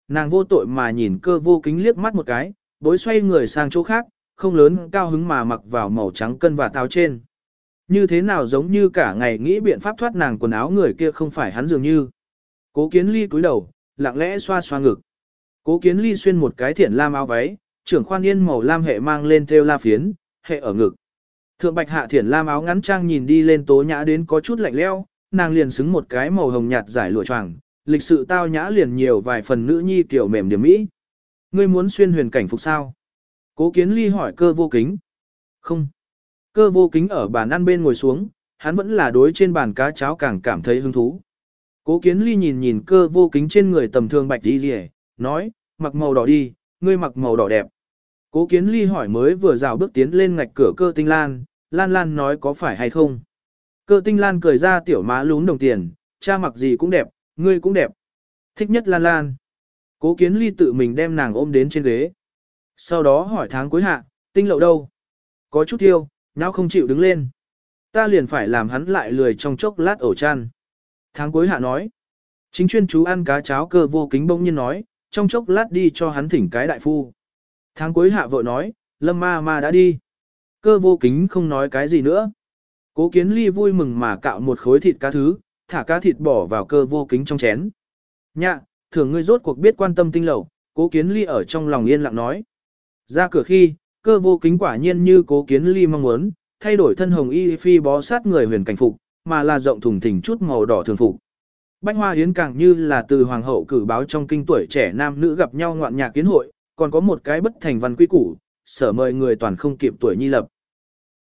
nàng vô tội mà nhìn Cơ Vô Kính liếc mắt một cái, bối xoay người sang chỗ khác, không lớn cao hứng mà mặc vào màu trắng cân và táo trên. Như thế nào giống như cả ngày nghĩ biện pháp thoát nàng quần áo người kia không phải hắn dường như. Cố Kiến Ly cúi đầu, lặng lẽ xoa xoa ngực. Cố Kiến Ly xuyên một cái thiển lam áo váy, trưởng khoan yên màu lam hệ mang lên thêu la phiến, hệ ở ngực. Thượng bạch hạ thiển lam áo ngắn trang nhìn đi lên tố nhã đến có chút lạnh lẽo, nàng liền xứng một cái màu hồng nhạt giải lụa choàng, lịch sự tao nhã liền nhiều vài phần nữ nhi kiểu mềm điểm mỹ. Ngươi muốn xuyên huyền cảnh phục sao? Cố Kiến Ly hỏi Cơ Vô Kính. Không. Cơ Vô Kính ở bàn ăn bên ngồi xuống, hắn vẫn là đối trên bàn cá cháo càng cảm thấy hứng thú. Cố Kiến Ly nhìn nhìn Cơ Vô Kính trên người tầm thường bạch đi rìa, nói, mặc màu đỏ đi, ngươi mặc màu đỏ đẹp. Cố Kiến Ly hỏi mới vừa rào bước tiến lên ngạch cửa Cơ Tinh Lan, Lan Lan nói có phải hay không. Cơ Tinh Lan cười ra tiểu má lún đồng tiền, cha mặc gì cũng đẹp, ngươi cũng đẹp. Thích nhất Lan Lan. Cố Kiến Ly tự mình đem nàng ôm đến trên ghế. Sau đó hỏi tháng cuối hạ, Tinh Lậu đâu? Có chút thiêu, nào không chịu đứng lên. Ta liền phải làm hắn lại lười trong chốc lát ổ chăn. Tháng cuối hạ nói. Chính chuyên chú ăn cá cháo Cơ Vô Kính bỗng nhiên nói, trong chốc lát đi cho hắn thỉnh cái đại phu. Tháng cuối hạ vội nói, Lâm ma ma đã đi. Cơ Vô Kính không nói cái gì nữa. Cố Kiến Ly vui mừng mà cạo một khối thịt cá thứ, thả cá thịt bỏ vào Cơ Vô Kính trong chén. Nhạ, thường ngươi rốt cuộc biết quan tâm Tinh Lậu, Cố Kiến Ly ở trong lòng yên lặng nói. Ra cửa khi, Cơ Vô Kính quả nhiên như Cố Kiến Ly mong muốn, thay đổi thân hồng y phi bó sát người huyền cảnh phục, mà là rộng thùng thình chút màu đỏ thường phục. Bách Hoa Yến càng như là từ hoàng hậu cử báo trong kinh tuổi trẻ nam nữ gặp nhau ngoạn nhạc kiến hội, còn có một cái bất thành văn quy củ, sở mời người toàn không kịp tuổi nhi lập.